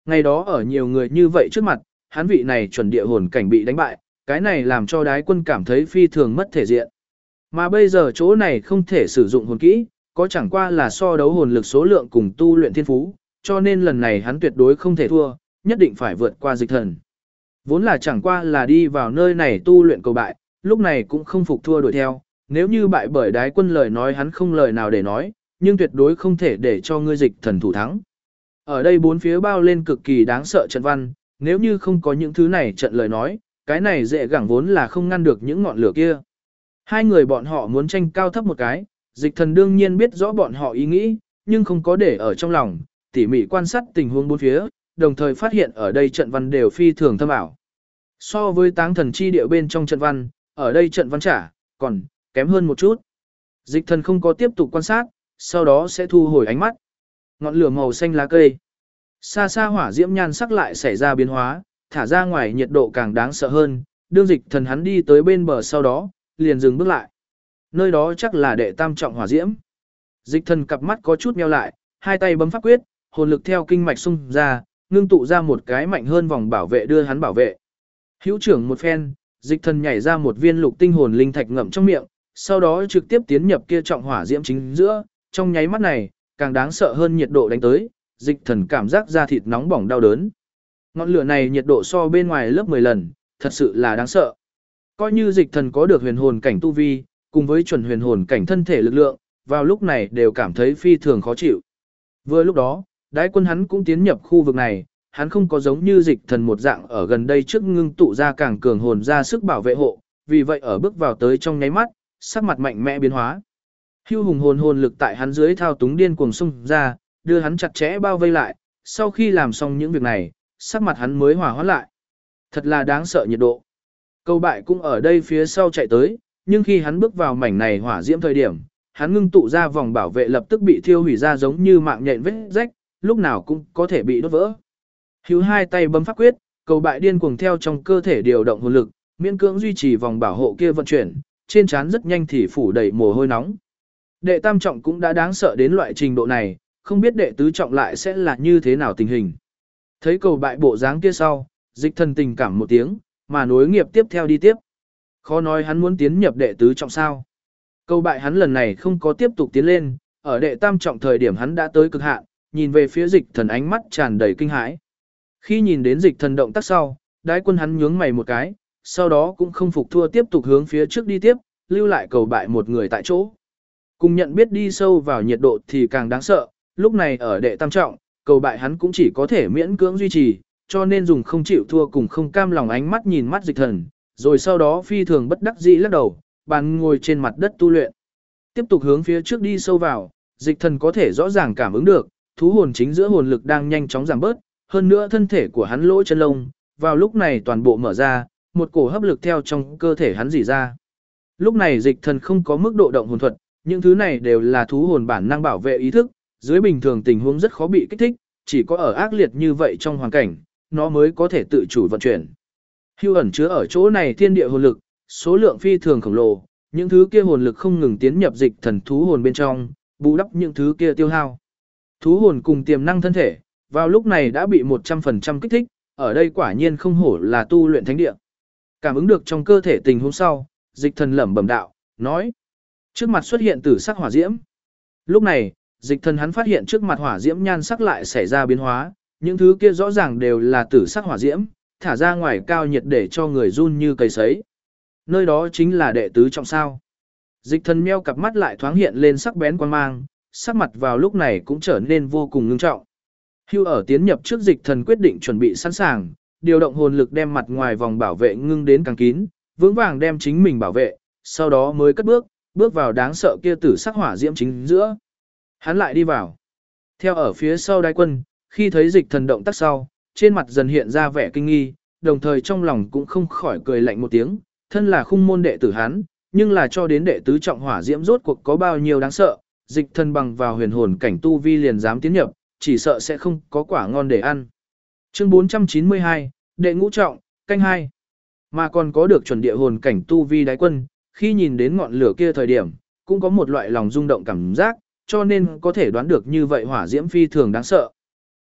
Ngày đó ở nhiều người như vậy trước mặt, hắn vị này chuẩn địa hồn cảnh bị đánh bại, cái này làm cho đái quân cảm thấy phi thường mất thể diện. Mà bây giờ chỗ này không thể sử dụng hồn kỹ, có chẳng qua là so đấu hồn lực số lượng cùng tu luyện thiên phú, cho nên lần này hắn tuyệt đối không thể thua, nhất định phải vượt qua dịch thần. Vốn là chẳng qua là đi vào nơi này tu luyện cầu bại, lúc này cũng không phục thua đuổi theo, nếu như bại bởi đái quân lời nói hắn không lời nào để nói, nhưng tuyệt đối không thể để cho ngươi dịch thần thủ thắng. Ở đây bốn phía bao lên cực kỳ đáng sợ trận văn, nếu như không có những thứ này trận lời nói, cái này dễ gẳng vốn là không ngăn được những ngọn lửa kia. Hai người bọn họ muốn tranh cao thấp một cái, dịch thần đương nhiên biết rõ bọn họ ý nghĩ, nhưng không có để ở trong lòng, tỉ mỉ quan sát tình huống bốn phía, đồng thời phát hiện ở đây trận văn đều phi thường thâm ảo. So với táng thần chi địa bên trong trận văn, ở đây trận văn còn kém hơn một chút. Dịch thần không có tiếp tục quan sát, sau đó sẽ thu hồi ánh mắt. Ngọn lửa màu xanh lá cây. Xa xa hỏa diễm nhan sắc lại xảy ra biến hóa, thả ra ngoài nhiệt độ càng đáng sợ hơn, đương dịch thần hắn đi tới bên bờ sau đó, liền dừng bước lại. Nơi đó chắc là đệ tam trọng hỏa diễm. Dịch thần cặp mắt có chút meo lại, hai tay bấm pháp quyết, hồn lực theo kinh mạch xung ra, ngưng tụ ra một cái mạnh hơn vòng bảo vệ đưa hắn bảo vệ. Hữu trưởng một phen, dịch thần nhảy ra một viên lục tinh hồn linh thạch ngậm trong miệng, sau đó trực tiếp tiến nhập kia trọng hỏa diễm chính giữa, trong nháy mắt này, càng đáng sợ hơn nhiệt độ đánh tới, dịch thần cảm giác da thịt nóng bỏng đau đớn. Ngọn lửa này nhiệt độ so bên ngoài lớp 10 lần, thật sự là đáng sợ. Coi như dịch thần có được huyền hồn cảnh tu vi, cùng với chuẩn huyền hồn cảnh thân thể lực lượng, vào lúc này đều cảm thấy phi thường khó chịu. Vừa lúc đó, đái quân hắn cũng tiến nhập khu vực này, hắn không có giống như dịch thần một dạng ở gần đây trước ngưng tụ ra càng cường hồn ra sức bảo vệ hộ, vì vậy ở bước vào tới trong nháy mắt, sắc mặt mạnh mẽ biến hóa. Hưu hùng hồn lực tại hắn dưới thao túng điên cuồng xung ra, đưa hắn chặt chẽ bao vây lại, sau khi làm xong những việc này, sắc mặt hắn mới hòa hoãn lại. Thật là đáng sợ nhiệt độ. Câu bại cũng ở đây phía sau chạy tới, nhưng khi hắn bước vào mảnh này hỏa diễm thời điểm, hắn ngưng tụ ra vòng bảo vệ lập tức bị thiêu hủy ra giống như mạng nhện vết rách, lúc nào cũng có thể bị đốt vỡ. Hữu hai tay bấm pháp quyết, cầu bại điên cuồng theo trong cơ thể điều động hồn lực, miễn cưỡng duy trì vòng bảo hộ kia vận chuyển, trên trán rất nhanh thì phủ đầy mồ hôi nóng. Đệ tam trọng cũng đã đáng sợ đến loại trình độ này, không biết đệ tứ trọng lại sẽ là như thế nào tình hình. Thấy cầu bại bộ dáng kia sau, dịch thần tình cảm một tiếng, mà nối nghiệp tiếp theo đi tiếp. Khó nói hắn muốn tiến nhập đệ tứ trọng sao. Cầu bại hắn lần này không có tiếp tục tiến lên, ở đệ tam trọng thời điểm hắn đã tới cực hạn, nhìn về phía dịch thần ánh mắt tràn đầy kinh hãi. Khi nhìn đến dịch thần động tác sau, đái quân hắn nhướng mày một cái, sau đó cũng không phục thua tiếp tục hướng phía trước đi tiếp, lưu lại cầu bại một người tại chỗ. Cùng nhận biết đi sâu vào nhiệt độ thì càng đáng sợ, lúc này ở đệ tam trọng, cầu bại hắn cũng chỉ có thể miễn cưỡng duy trì, cho nên dùng không chịu thua cùng không cam lòng ánh mắt nhìn mắt dịch thần, rồi sau đó phi thường bất đắc dĩ lắc đầu, bàn ngồi trên mặt đất tu luyện. Tiếp tục hướng phía trước đi sâu vào, dịch thần có thể rõ ràng cảm ứng được, thú hồn chính giữa hồn lực đang nhanh chóng giảm bớt, hơn nữa thân thể của hắn lỗ chân lông, vào lúc này toàn bộ mở ra, một cổ hấp lực theo trong cơ thể hắn rỉ ra. Lúc này dịch thần không có mức độ động hồn thuật, những thứ này đều là thú hồn bản năng bảo vệ ý thức, dưới bình thường tình huống rất khó bị kích thích, chỉ có ở ác liệt như vậy trong hoàn cảnh, nó mới có thể tự chủ vận chuyển. Hưu ẩn chứa ở chỗ này thiên địa hồn lực, số lượng phi thường khổng lồ, những thứ kia hồn lực không ngừng tiến nhập dịch thần thú hồn bên trong, bù đắp những thứ kia tiêu hao. Thú hồn cùng tiềm năng thân thể, vào lúc này đã bị 100% kích thích, ở đây quả nhiên không hổ là tu luyện thánh địa. Cảm ứng được trong cơ thể tình huống sau, dịch thần lẩm bẩm đạo, nói. Trước mặt xuất hiện tử sắc hỏa diễm. Lúc này, dịch thần hắn phát hiện trước mặt hỏa diễm nhan sắc lại xảy ra biến hóa, những thứ kia rõ ràng đều là tử sắc hỏa diễm, thả ra ngoài cao nhiệt để cho người run như cầy sấy. Nơi đó chính là đệ tứ trọng sao. Dịch thần meo cặp mắt lại thoáng hiện lên sắc bén quan mang, sắc mặt vào lúc này cũng trở nên vô cùng ngưng trọng. Hưu ở tiến nhập trước dịch thần quyết định chuẩn bị sẵn sàng, điều động hồn lực đem mặt ngoài vòng bảo vệ ngưng đến càng kín, vững vàng đem chính mình bảo vệ, sau đó mới cất bước vào đáng sợ kia tử sắc hỏa diễm chính giữa. Hắn lại đi vào. Theo ở phía sau đái quân, khi thấy dịch thần động tác sau, trên mặt dần hiện ra vẻ kinh nghi, đồng thời trong lòng cũng không khỏi cười lạnh một tiếng, thân là khung môn đệ tử hắn, nhưng là cho đến đệ tứ trọng hỏa diễm rốt cuộc có bao nhiêu đáng sợ, dịch thần bằng vào huyền hồn cảnh tu vi liền dám tiến nhập, chỉ sợ sẽ không có quả ngon để ăn. Chương 492, đệ ngũ trọng, canh 2. Mà còn có được chuẩn địa hồn cảnh tu vi đái quân, khi nhìn đến ngọn lửa kia thời điểm, cũng có một loại lòng rung động cảm giác, cho nên có thể đoán được như vậy hỏa diễm phi thường đáng sợ.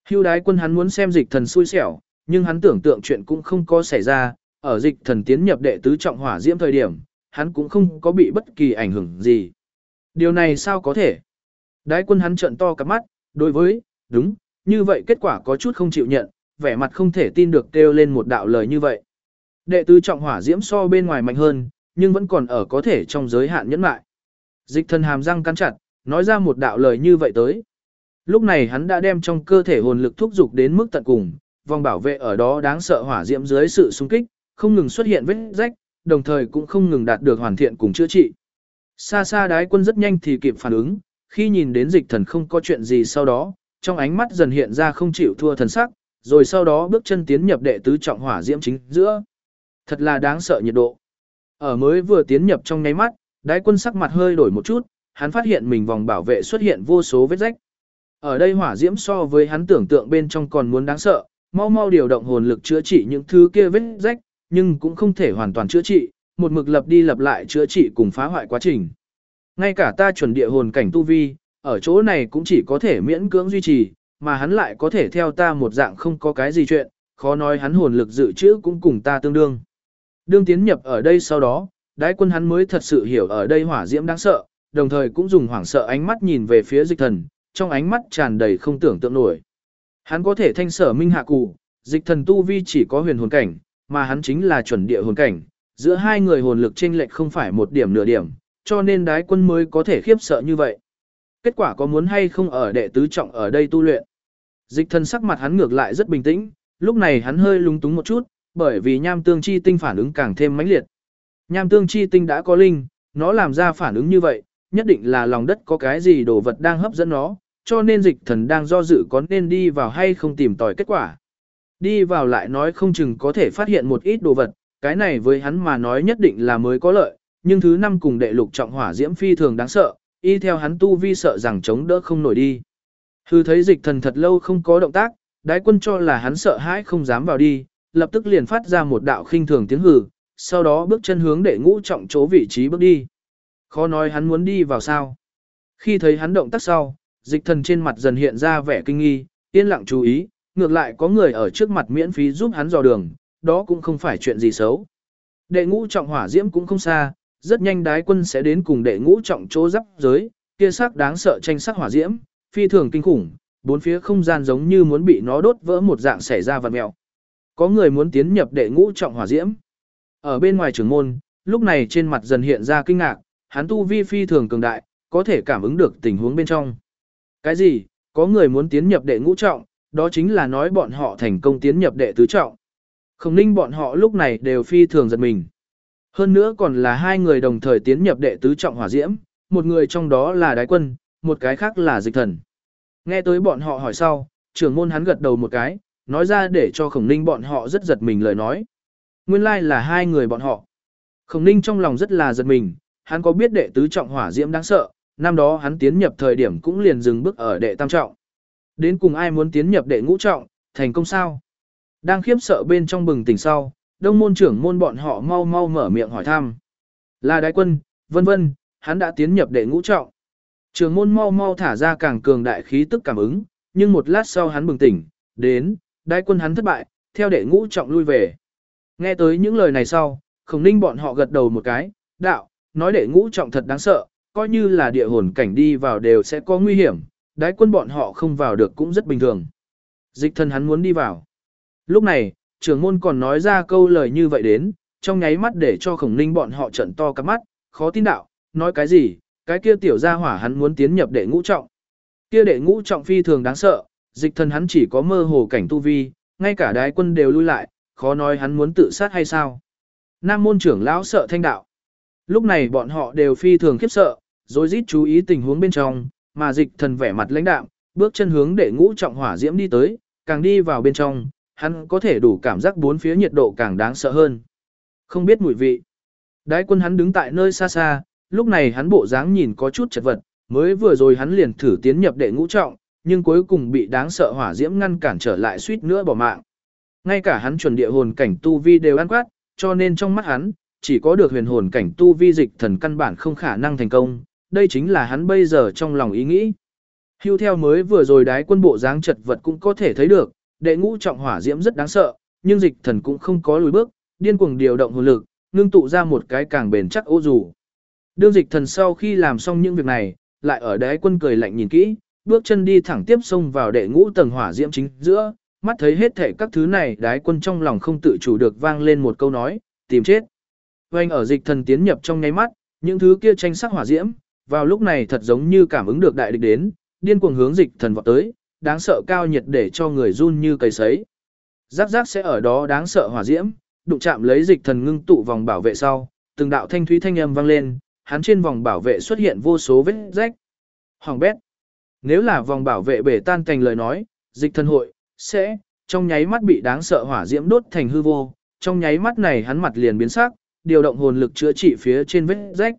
Hưu Đái Quân hắn muốn xem Dịch Thần xui xẻo, nhưng hắn tưởng tượng chuyện cũng không có xảy ra, ở Dịch Thần tiến nhập đệ tứ trọng hỏa diễm thời điểm, hắn cũng không có bị bất kỳ ảnh hưởng gì. Điều này sao có thể? Đái Quân hắn trợn to cả mắt, đối với, đúng, như vậy kết quả có chút không chịu nhận, vẻ mặt không thể tin được kêu lên một đạo lời như vậy. Đệ tứ trọng hỏa diễm so bên ngoài mạnh hơn, nhưng vẫn còn ở có thể trong giới hạn nhẫn mại. Dịch Thần hàm răng cắn chặt, nói ra một đạo lời như vậy tới. Lúc này hắn đã đem trong cơ thể hồn lực thúc dục đến mức tận cùng, vòng bảo vệ ở đó đáng sợ hỏa diễm dưới sự xung kích, không ngừng xuất hiện vết rách, đồng thời cũng không ngừng đạt được hoàn thiện cùng chữa trị. Xa xa Đái Quân rất nhanh thì kịp phản ứng, khi nhìn đến Dịch Thần không có chuyện gì sau đó, trong ánh mắt dần hiện ra không chịu thua thần sắc, rồi sau đó bước chân tiến nhập đệ tứ trọng hỏa diễm chính giữa. Thật là đáng sợ nhiệt độ. Ở mới vừa tiến nhập trong nháy mắt, Đái Quân sắc mặt hơi đổi một chút, hắn phát hiện mình vòng bảo vệ xuất hiện vô số vết rách. Ở đây hỏa diễm so với hắn tưởng tượng bên trong còn muốn đáng sợ, mau mau điều động hồn lực chữa trị những thứ kia vết rách, nhưng cũng không thể hoàn toàn chữa trị, một mực lập đi lập lại chữa trị cùng phá hoại quá trình. Ngay cả ta chuẩn địa hồn cảnh tu vi, ở chỗ này cũng chỉ có thể miễn cưỡng duy trì, mà hắn lại có thể theo ta một dạng không có cái gì chuyện, khó nói hắn hồn lực dự trữ cũng cùng ta tương đương. Đương tiến nhập ở đây sau đó, Đái Quân hắn mới thật sự hiểu ở đây hỏa diễm đáng sợ, đồng thời cũng dùng hoảng sợ ánh mắt nhìn về phía Dịch Thần, trong ánh mắt tràn đầy không tưởng tượng nổi. Hắn có thể thanh sở minh hạ cụ, Dịch Thần tu vi chỉ có huyền hồn cảnh, mà hắn chính là chuẩn địa hồn cảnh, giữa hai người hồn lực chênh lệch không phải một điểm nửa điểm, cho nên Đái Quân mới có thể khiếp sợ như vậy. Kết quả có muốn hay không ở đệ tứ trọng ở đây tu luyện? Dịch Thần sắc mặt hắn ngược lại rất bình tĩnh, lúc này hắn hơi lúng túng một chút, bởi vì nham tương chi tinh phản ứng càng thêm mãnh liệt. Nham tương chi tinh đã có linh, nó làm ra phản ứng như vậy, nhất định là lòng đất có cái gì đồ vật đang hấp dẫn nó, cho nên Dịch Thần đang do dự có nên đi vào hay không tìm tòi kết quả. Đi vào lại nói không chừng có thể phát hiện một ít đồ vật, cái này với hắn mà nói nhất định là mới có lợi, nhưng thứ năm cùng đệ lục trọng hỏa diễm phi thường đáng sợ, y theo hắn tu vi sợ rằng chống đỡ không nổi đi. Hư thấy Dịch Thần thật lâu không có động tác, Đái Quân cho là hắn sợ hãi không dám vào đi, lập tức liền phát ra một đạo khinh thường tiếng hừ, sau đó bước chân hướng đệ ngũ trọng chỗ vị trí bước đi. Khó nói hắn muốn đi vào sao. Khi thấy hắn động tác sau, Dịch Thần trên mặt dần hiện ra vẻ kinh nghi, yên lặng chú ý, ngược lại có người ở trước mặt miễn phí giúp hắn dò đường, đó cũng không phải chuyện gì xấu. Đệ ngũ trọng hỏa diễm cũng không xa, rất nhanh Đái Quân sẽ đến cùng đệ ngũ trọng chỗ giáp giới, kia sắc đáng sợ tranh sắc hỏa diễm, phi thường kinh khủng, bốn phía không gian giống như muốn bị nó đốt vỡ một dạng xảy ra vặn mèo. Có người muốn tiến nhập đệ ngũ trọng hỏa diễm. Ở bên ngoài trưởng môn, lúc này trên mặt dần hiện ra kinh ngạc, hắn tu vi phi thường cường đại, có thể cảm ứng được tình huống bên trong. Cái gì? Có người muốn tiến nhập đệ ngũ trọng, đó chính là nói bọn họ thành công tiến nhập đệ tứ trọng. Khổng Ninh bọn họ lúc này đều phi thường giật mình. Hơn nữa còn là hai người đồng thời tiến nhập đệ tứ trọng hỏa diễm, một người trong đó là Đái Quân, một cái khác là Dịch Thần. Nghe tới bọn họ hỏi sau, trưởng môn hắn gật đầu một cái, nói ra để cho Khổng Ninh bọn họ rất giật mình lời nói. Nguyên lai là hai người bọn họ. Khổng Ninh trong lòng rất là giật mình, hắn có biết đệ tứ trọng hỏa diễm đáng sợ, năm đó hắn tiến nhập thời điểm cũng liền dừng bước ở đệ tam trọng. Đến cùng ai muốn tiến nhập đệ ngũ trọng, thành công sao? Đang khiếp sợ bên trong bừng tỉnh sau, đông môn trưởng môn bọn họ mau mau mở miệng hỏi thăm. Là Đái Quân, vân vân, hắn đã tiến nhập đệ ngũ trọng. Trưởng môn mau mau thả ra càng cường đại khí tức cảm ứng, nhưng một lát sau hắn bừng tỉnh, đến, Đái Quân hắn thất bại, theo đệ ngũ trọng lui về. Nghe tới những lời này sau, Khổng Ninh bọn họ gật đầu một cái, đạo, nói đệ ngũ trọng thật đáng sợ, coi như là địa hồn cảnh đi vào đều sẽ có nguy hiểm, Đái Quân bọn họ không vào được cũng rất bình thường. Dịch Thần hắn muốn đi vào. Lúc này, trưởng môn còn nói ra câu lời như vậy đến, trong nháy mắt để cho Khổng Ninh bọn họ trận to cả mắt, khó tin đạo, nói cái gì, cái kia tiểu gia hỏa hắn muốn tiến nhập đệ ngũ trọng. Kia đệ ngũ trọng phi thường đáng sợ, Dịch Thần hắn chỉ có mơ hồ cảnh tu vi, ngay cả Đái Quân đều lui lại, khó nói hắn muốn tự sát hay sao. Nam môn trưởng lão sợ thanh đạo. Lúc này bọn họ đều phi thường khiếp sợ, rồi rít chú ý tình huống bên trong, mà Dịch Thần vẻ mặt lãnh đạm, bước chân hướng đệ ngũ trọng hỏa diễm đi tới, càng đi vào bên trong, hắn có thể đủ cảm giác bốn phía nhiệt độ càng đáng sợ hơn. Không biết mùi vị. Đái Quân hắn đứng tại nơi xa xa, lúc này hắn bộ dáng nhìn có chút chật vật, mới vừa rồi hắn liền thử tiến nhập đệ ngũ trọng, nhưng cuối cùng bị đáng sợ hỏa diễm ngăn cản trở lại suýt nữa bỏ mạng. Ngay cả hắn chuẩn địa hồn cảnh tu vi đều ăn quát, cho nên trong mắt hắn, chỉ có được huyền hồn cảnh tu vi Dịch Thần căn bản không khả năng thành công, đây chính là hắn bây giờ trong lòng ý nghĩ. Hưu theo mới vừa rồi đái quân bộ dáng chật vật cũng có thể thấy được, đệ ngũ trọng hỏa diễm rất đáng sợ, nhưng dịch thần cũng không có lùi bước, điên cuồng điều động hồn lực, ngưng tụ ra một cái càng bền chắc ô dù. Đương dịch thần sau khi làm xong những việc này, lại ở đái quân cười lạnh nhìn kỹ, bước chân đi thẳng tiếp xông vào đệ ngũ tầng hỏa diễm chính giữa, mắt thấy hết thảy các thứ này, đái quân trong lòng không tự chủ được vang lên một câu nói, tìm chết. Oanh ở dịch thần tiến nhập trong nháy mắt, những thứ kia tranh sắc hỏa diễm, vào lúc này thật giống như cảm ứng được đại địch đến, điên cuồng hướng dịch thần vọt tới, đáng sợ cao nhiệt để cho người run như cầy sấy. Rắc rắc sẽ ở đó đáng sợ hỏa diễm, đụng chạm lấy dịch thần ngưng tụ vòng bảo vệ sau, từng đạo thanh thúy thanh âm vang lên, hắn trên vòng bảo vệ xuất hiện vô số vết rách. Hoàng bét. Nếu là vòng bảo vệ bể tan thành lời nói, dịch thần hội sẽ trong nháy mắt bị đáng sợ hỏa diễm đốt thành hư vô, trong nháy mắt này hắn mặt liền biến sắc, điều động hồn lực chữa trị phía trên vết rách.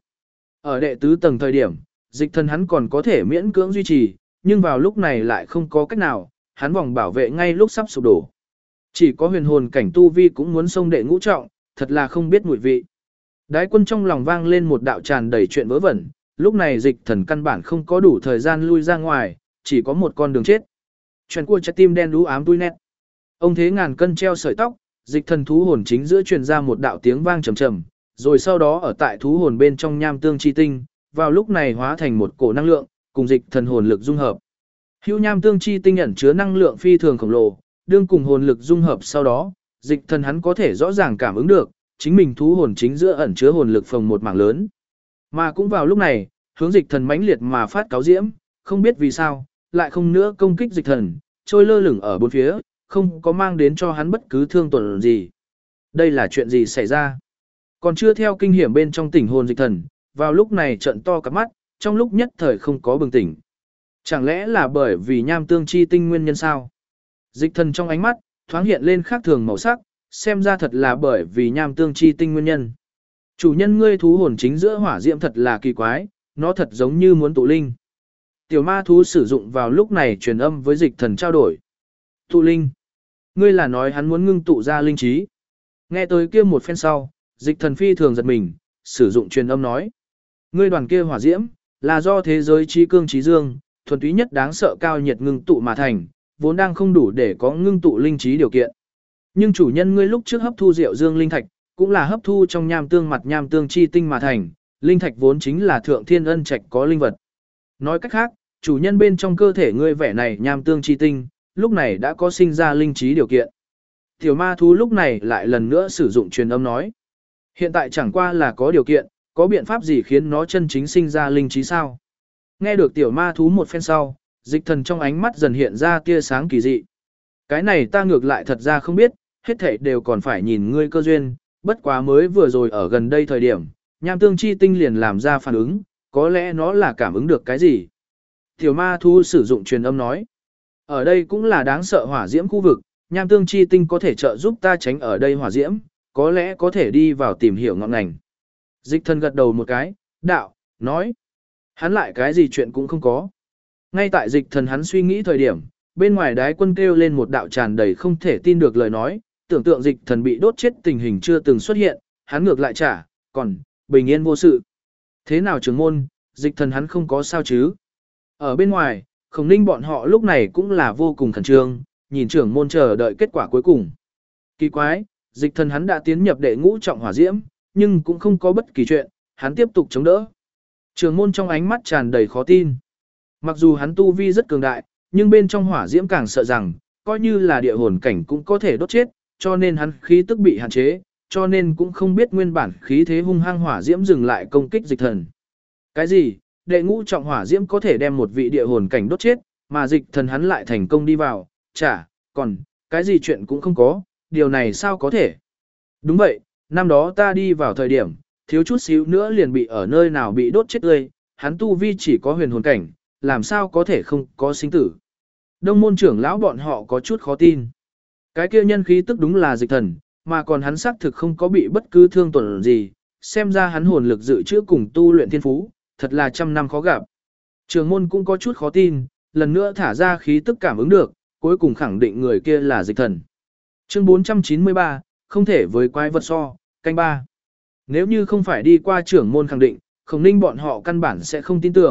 Ở đệ tứ tầng thời điểm, dịch thần hắn còn có thể miễn cưỡng duy trì, nhưng vào lúc này lại không có cách nào, hắn vòng bảo vệ ngay lúc sắp sụp đổ. Chỉ có huyền hồn cảnh tu vi cũng muốn xông đệ ngũ trọng, thật là không biết mùi vị. Đái quân trong lòng vang lên một đạo tràn đầy chuyện vớ vẩn, lúc này dịch thần căn bản không có đủ thời gian lui ra ngoài, chỉ có một con đường chết. Chuyện của trái tim đen đú ám tui nét. Ông thế ngàn cân treo sợi tóc, dịch thần thú hồn chính giữa truyền ra một đạo tiếng vang trầm trầm, rồi sau đó ở tại thú hồn bên trong nham tương chi tinh, vào lúc này hóa thành một cổ năng lượng, cùng dịch thần hồn lực dung hợp. Hữu nham tương chi tinh ẩn chứa năng lượng phi thường khổng lồ, đương cùng hồn lực dung hợp sau đó, dịch thần hắn có thể rõ ràng cảm ứng được, chính mình thú hồn chính giữa ẩn chứa hồn lực phồng một mảng lớn. Mà cũng vào lúc này, hướng dịch thần mãnh liệt mà phát cáo diễm, không biết vì sao, lại không nữa công kích dịch thần, trôi lơ lửng ở bốn phía, không có mang đến cho hắn bất cứ thương tổn gì. Đây là chuyện gì xảy ra? Còn chưa theo kinh hiểm bên trong tỉnh hồn dịch thần, vào lúc này trận to cặp mắt, trong lúc nhất thời không có bừng tỉnh. Chẳng lẽ là bởi vì nham tương chi tinh nguyên nhân sao? Dịch thần trong ánh mắt, thoáng hiện lên khác thường màu sắc, xem ra thật là bởi vì nham tương chi tinh nguyên nhân. Chủ nhân ngươi thú hồn chính giữa hỏa diễm thật là kỳ quái, nó thật giống như muốn tụ linh. Tiểu ma thú sử dụng vào lúc này truyền âm với dịch thần trao đổi. Tụ linh. Ngươi là nói hắn muốn ngưng tụ ra linh trí. Nghe tới kia một phen sau, dịch thần phi thường giật mình, sử dụng truyền âm nói. Ngươi đoàn kia hỏa diễm, là do thế giới trí cương trí dương, thuần túy nhất đáng sợ cao nhiệt ngưng tụ mà thành, vốn đang không đủ để có ngưng tụ linh trí điều kiện. Nhưng chủ nhân ngươi lúc trước hấp thu rượu dương linh thạch, cũng là hấp thu trong nham tương mặt nham tương chi tinh mà thành, linh thạch vốn chính là thượng thiên ân trạch có linh vật. Nói cách khác, chủ nhân bên trong cơ thể ngươi vẻ này nham tương chi tinh, lúc này đã có sinh ra linh trí điều kiện. Tiểu ma thú lúc này lại lần nữa sử dụng truyền âm nói. Hiện tại chẳng qua là có điều kiện, có biện pháp gì khiến nó chân chính sinh ra linh trí sao? Nghe được tiểu ma thú một phen sau, dịch thần trong ánh mắt dần hiện ra tia sáng kỳ dị. Cái này ta ngược lại thật ra không biết, hết thảy đều còn phải nhìn ngươi cơ duyên, bất quá mới vừa rồi ở gần đây thời điểm, nham tương chi tinh liền làm ra phản ứng, có lẽ nó là cảm ứng được cái gì. Tiểu ma thú sử dụng truyền âm nói. Ở đây cũng là đáng sợ hỏa diễm khu vực, nham tương chi tinh có thể trợ giúp ta tránh ở đây hỏa diễm, có lẽ có thể đi vào tìm hiểu ngọn ngành. Dịch thần gật đầu một cái, đạo, nói. Hắn lại cái gì chuyện cũng không có. Ngay tại dịch thần hắn suy nghĩ thời điểm, bên ngoài đái quân kêu lên một đạo tràn đầy không thể tin được lời nói, tưởng tượng dịch thần bị đốt chết tình hình chưa từng xuất hiện, hắn ngược lại trả, còn, bình yên vô sự. Thế nào trưởng môn, dịch thần hắn không có sao chứ? Ở bên ngoài, Khổng Ninh bọn họ lúc này cũng là vô cùng khẩn trương, nhìn trưởng môn chờ đợi kết quả cuối cùng. Kỳ quái, dịch thần hắn đã tiến nhập đệ ngũ trọng hỏa diễm, nhưng cũng không có bất kỳ chuyện, hắn tiếp tục chống đỡ. Trưởng môn trong ánh mắt tràn đầy khó tin. Mặc dù hắn tu vi rất cường đại, nhưng bên trong hỏa diễm càng sợ rằng, coi như là địa hồn cảnh cũng có thể đốt chết, cho nên hắn khí tức bị hạn chế, cho nên cũng không biết nguyên bản khí thế hung hăng hỏa diễm dừng lại công kích dịch thần. Cái gì? Đệ ngũ trọng hỏa diễm có thể đem một vị địa hồn cảnh đốt chết, mà dịch thần hắn lại thành công đi vào, còn, cái gì chuyện cũng không có, điều này sao có thể? Đúng vậy, năm đó ta đi vào thời điểm, thiếu chút xíu nữa liền bị ở nơi nào bị đốt chết tươi, hắn tu vi chỉ có huyền hồn cảnh, làm sao có thể không có sinh tử. Đông môn trưởng lão bọn họ có chút khó tin. Cái kia nhân khí tức đúng là dịch thần, mà còn hắn xác thực không có bị bất cứ thương tổn gì, xem ra hắn hồn lực dự trữ cùng tu luyện thiên phú, thật là trăm năm khó gặp. Trường môn cũng có chút khó tin, lần nữa thả ra khí tức cảm ứng được, cuối cùng khẳng định người kia là dịch thần. Chương 493, không thể với quái vật so, canh ba. Nếu như không phải đi qua trưởng môn khẳng định, Khổng Ninh bọn họ căn bản sẽ không tin tưởng,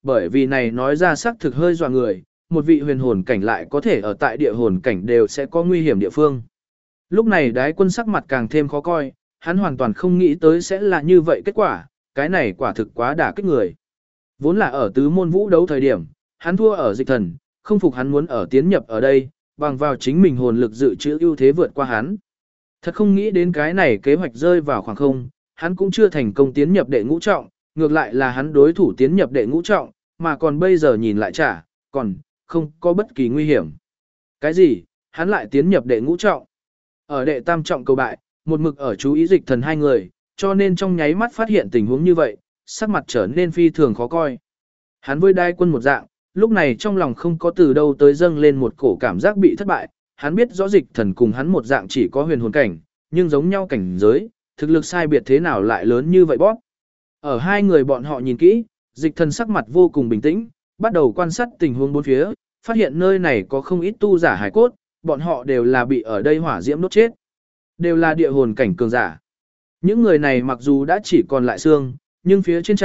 bởi vì này nói ra xác thực hơi dọa người, một vị huyền hồn cảnh lại có thể ở tại địa hồn cảnh đều sẽ có nguy hiểm địa phương. Lúc này đái quân sắc mặt càng thêm khó coi, hắn hoàn toàn không nghĩ tới sẽ là như vậy kết quả, cái này quả thực quá đả kích người. Vốn là ở tứ môn vũ đấu thời điểm, hắn thua ở dịch thần, không phục hắn muốn ở tiến nhập ở đây, bằng vào chính mình hồn lực dự trữ ưu thế vượt qua hắn. Thật không nghĩ đến cái này kế hoạch rơi vào khoảng không, hắn cũng chưa thành công tiến nhập đệ ngũ trọng, ngược lại là hắn đối thủ tiến nhập đệ ngũ trọng, mà còn bây giờ nhìn lại còn không có bất kỳ nguy hiểm. Cái gì? Hắn lại tiến nhập đệ ngũ trọng. Ở đệ tam trọng cầu bại, một mực ở chú ý dịch thần hai người, cho nên trong nháy mắt phát hiện tình huống như vậy, sắc mặt trở nên phi thường khó coi. Hắn với đai quân một dạng, lúc này trong lòng không có từ đâu tới dâng lên một cổ cảm giác bị thất bại, hắn biết rõ dịch thần cùng hắn một dạng chỉ có huyền hồn cảnh, nhưng giống nhau cảnh giới, thực lực sai biệt thế nào lại lớn như vậy bóp. Ở hai người bọn họ nhìn kỹ, dịch thần sắc mặt vô cùng bình tĩnh, bắt đầu quan sát tình huống bốn phía, phát hiện nơi này có không ít tu giả hải cốt, bọn họ đều là bị ở đây hỏa diễm đốt chết. Đều là địa hồn cảnh cường giả. Những người này mặc dù đã chỉ còn lại xương, nhưng phía trên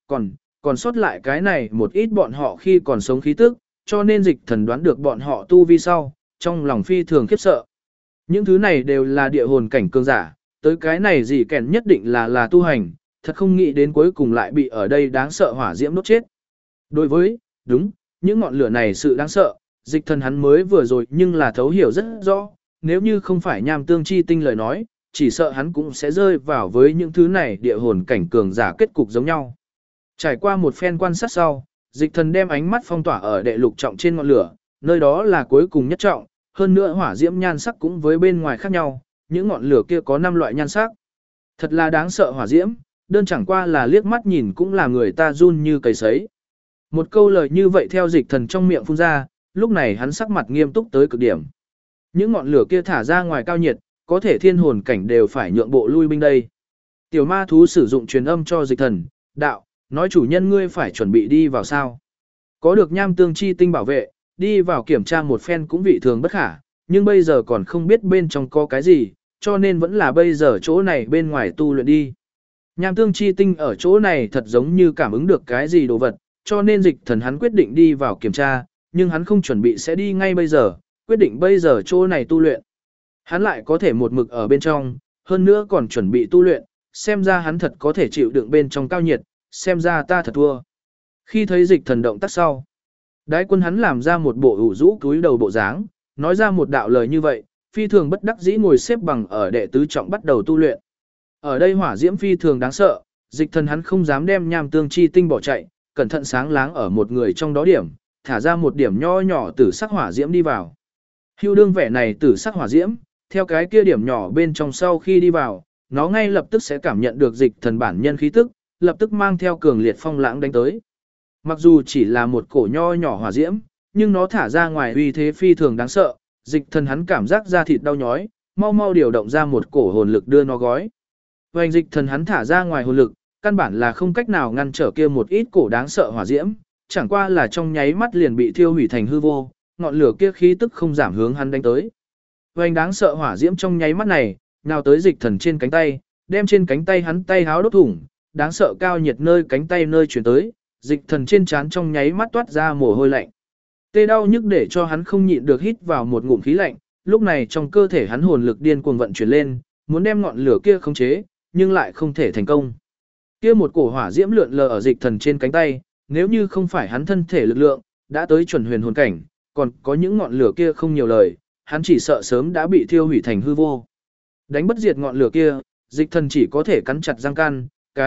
còn sót lại cái này một ít bọn họ khi còn sống khí tức, cho nên dịch thần đoán được bọn họ tu vi sau, trong lòng phi thường khiếp sợ. Những thứ này đều là địa hồn cảnh cường giả, tới cái này gì kèn nhất định là tu hành, thật không nghĩ đến cuối cùng lại bị ở đây đáng sợ hỏa diễm đốt chết. Đối với, đúng, những ngọn lửa này sự đáng sợ, dịch thần hắn mới vừa rồi nhưng là thấu hiểu rất rõ, nếu như không phải nham tương chi tinh lời nói, chỉ sợ hắn cũng sẽ rơi vào với những thứ này địa hồn cảnh cường giả kết cục giống nhau. Trải qua một phen quan sát sau, dịch thần đem ánh mắt phong tỏa ở đệ lục trọng trên ngọn lửa, nơi đó là cuối cùng nhất trọng, hơn nữa hỏa diễm nhan sắc cũng với bên ngoài khác nhau, những ngọn lửa kia có 5 loại nhan sắc. Thật là đáng sợ hỏa diễm, đơn chẳng qua là liếc mắt nhìn cũng là người ta run như cầy sấy. Một câu lời như vậy theo dịch thần trong miệng phun ra, lúc này hắn sắc mặt nghiêm túc tới cực điểm. Những ngọn lửa kia thả ra ngoài cao nhiệt, có thể thiên hồn cảnh đều phải nhượng bộ lui binh đây. Tiểu ma thú sử dụng truyền âm cho dịch thần, đạo, nói chủ nhân ngươi phải chuẩn bị đi vào sao. Có được nham tương chi tinh bảo vệ, đi vào kiểm tra một phen cũng vị thường bất khả, nhưng bây giờ còn không biết bên trong có cái gì, cho nên vẫn là bây giờ chỗ này bên ngoài tu luyện đi. Nham tương chi tinh ở chỗ này thật giống như cảm ứng được cái gì đồ vật, cho nên dịch thần hắn quyết định đi vào kiểm tra, nhưng hắn không chuẩn bị sẽ đi ngay bây giờ, quyết định bây giờ chỗ này tu luyện. Hắn lại có thể một mực ở bên trong, hơn nữa còn chuẩn bị tu luyện, xem ra hắn thật có thể chịu đựng bên trong cao nhiệt, xem ra ta thật thua. Khi thấy dịch thần động tác sau, đái quân hắn làm ra một bộ ủ rũ cúi đầu bộ dáng, nói ra một đạo lời như vậy, phi thường bất đắc dĩ ngồi xếp bằng ở đệ tứ trọng bắt đầu tu luyện. Ở đây hỏa diễm phi thường đáng sợ, dịch thần hắn không dám đem nham tương chi tinh bỏ chạy, cẩn thận sáng láng ở một người trong đó điểm, thả ra một điểm nho nhỏ tử sắc hỏa diễm đi vào. Hưu đương vẻ này tử sắc hỏa diễm, theo cái kia điểm nhỏ bên trong sau khi đi vào, nó ngay lập tức sẽ cảm nhận được dịch thần bản nhân khí tức, lập tức mang theo cường liệt phong lãng đánh tới. Mặc dù chỉ là một cổ nho nhỏ hỏa diễm, nhưng nó thả ra ngoài uy thế phi thường đáng sợ, dịch thần hắn cảm giác da thịt đau nhói, mau mau điều động ra một cổ hồn lực đưa nó gói. Hoành dịch thần hắn thả ra ngoài hồn lực, căn bản là không cách nào ngăn trở kia một ít cổ đáng sợ hỏa diễm, chẳng qua là trong nháy mắt liền bị thiêu hủy thành hư vô, ngọn lửa kia khí tức không giảm hướng hắn đánh tới. Hoành đáng sợ hỏa diễm trong nháy mắt này, nào tới dịch thần trên cánh tay, đem trên cánh tay hắn tay háo đốt thủng, đáng sợ cao nhiệt nơi cánh tay nơi chuyển tới, dịch thần trên trán trong nháy mắt toát ra mồ hôi lạnh. Tê đau nhức để cho hắn không nhịn được hít vào một ngụm khí lạnh, lúc này trong cơ thể hắn hồn lực điên cuồng vận chuyển lên, muốn đem ngọn lửa kia khống chế, nhưng lại không thể thành công. Kia một cổ hỏa diễm lượn lờ ở dịch thần trên cánh tay, nếu như không phải hắn thân thể lực lượng đã tới chuẩn huyền hồn cảnh, còn có những ngọn lửa kia không nhiều lời, hắn chỉ sợ sớm đã bị thiêu hủy thành hư vô. Đánh bất diệt ngọn lửa kia, dịch thần chỉ có thể cắn chặt răng can,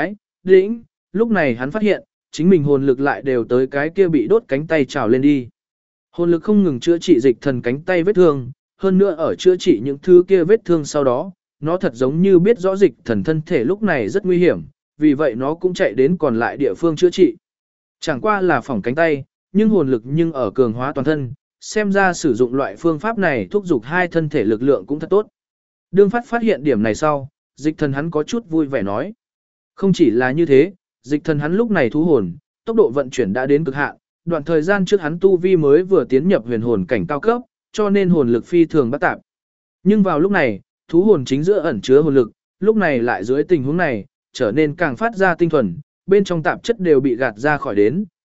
đĩnh, lúc này hắn phát hiện, chính mình hồn lực lại đều tới cái kia bị đốt cánh tay trào lên đi. Hồn lực không ngừng chữa trị dịch thần cánh tay vết thương, hơn nữa ở chữa trị những thứ kia vết thương sau đó, nó thật giống như biết rõ dịch thần thân thể lúc này rất nguy hiểm, vì vậy nó cũng chạy đến còn lại địa phương chữa trị. Chẳng qua là phỏng cánh tay, nhưng hồn lực nhưng ở cường hóa toàn thân, xem ra sử dụng loại phương pháp này thúc giục hai thân thể lực lượng cũng thật tốt. Đương phát hiện điểm này sau, dịch thần hắn có chút vui vẻ nói. Không chỉ là như thế, dịch thần hắn lúc này thú hồn, tốc độ vận chuyển đã đến cực hạn, đoạn thời gian trước hắn tu vi mới vừa tiến nhập huyền hồn cảnh cao cấp, cho nên hồn lực phi thường bất tạp. Nhưng vào lúc này, thú hồn chính giữa ẩn chứa hồn lực, lúc này lại dưới tình huống này, trở nên càng phát ra tinh thuần, bên trong tạp chất đều bị gạt ra khỏi đến,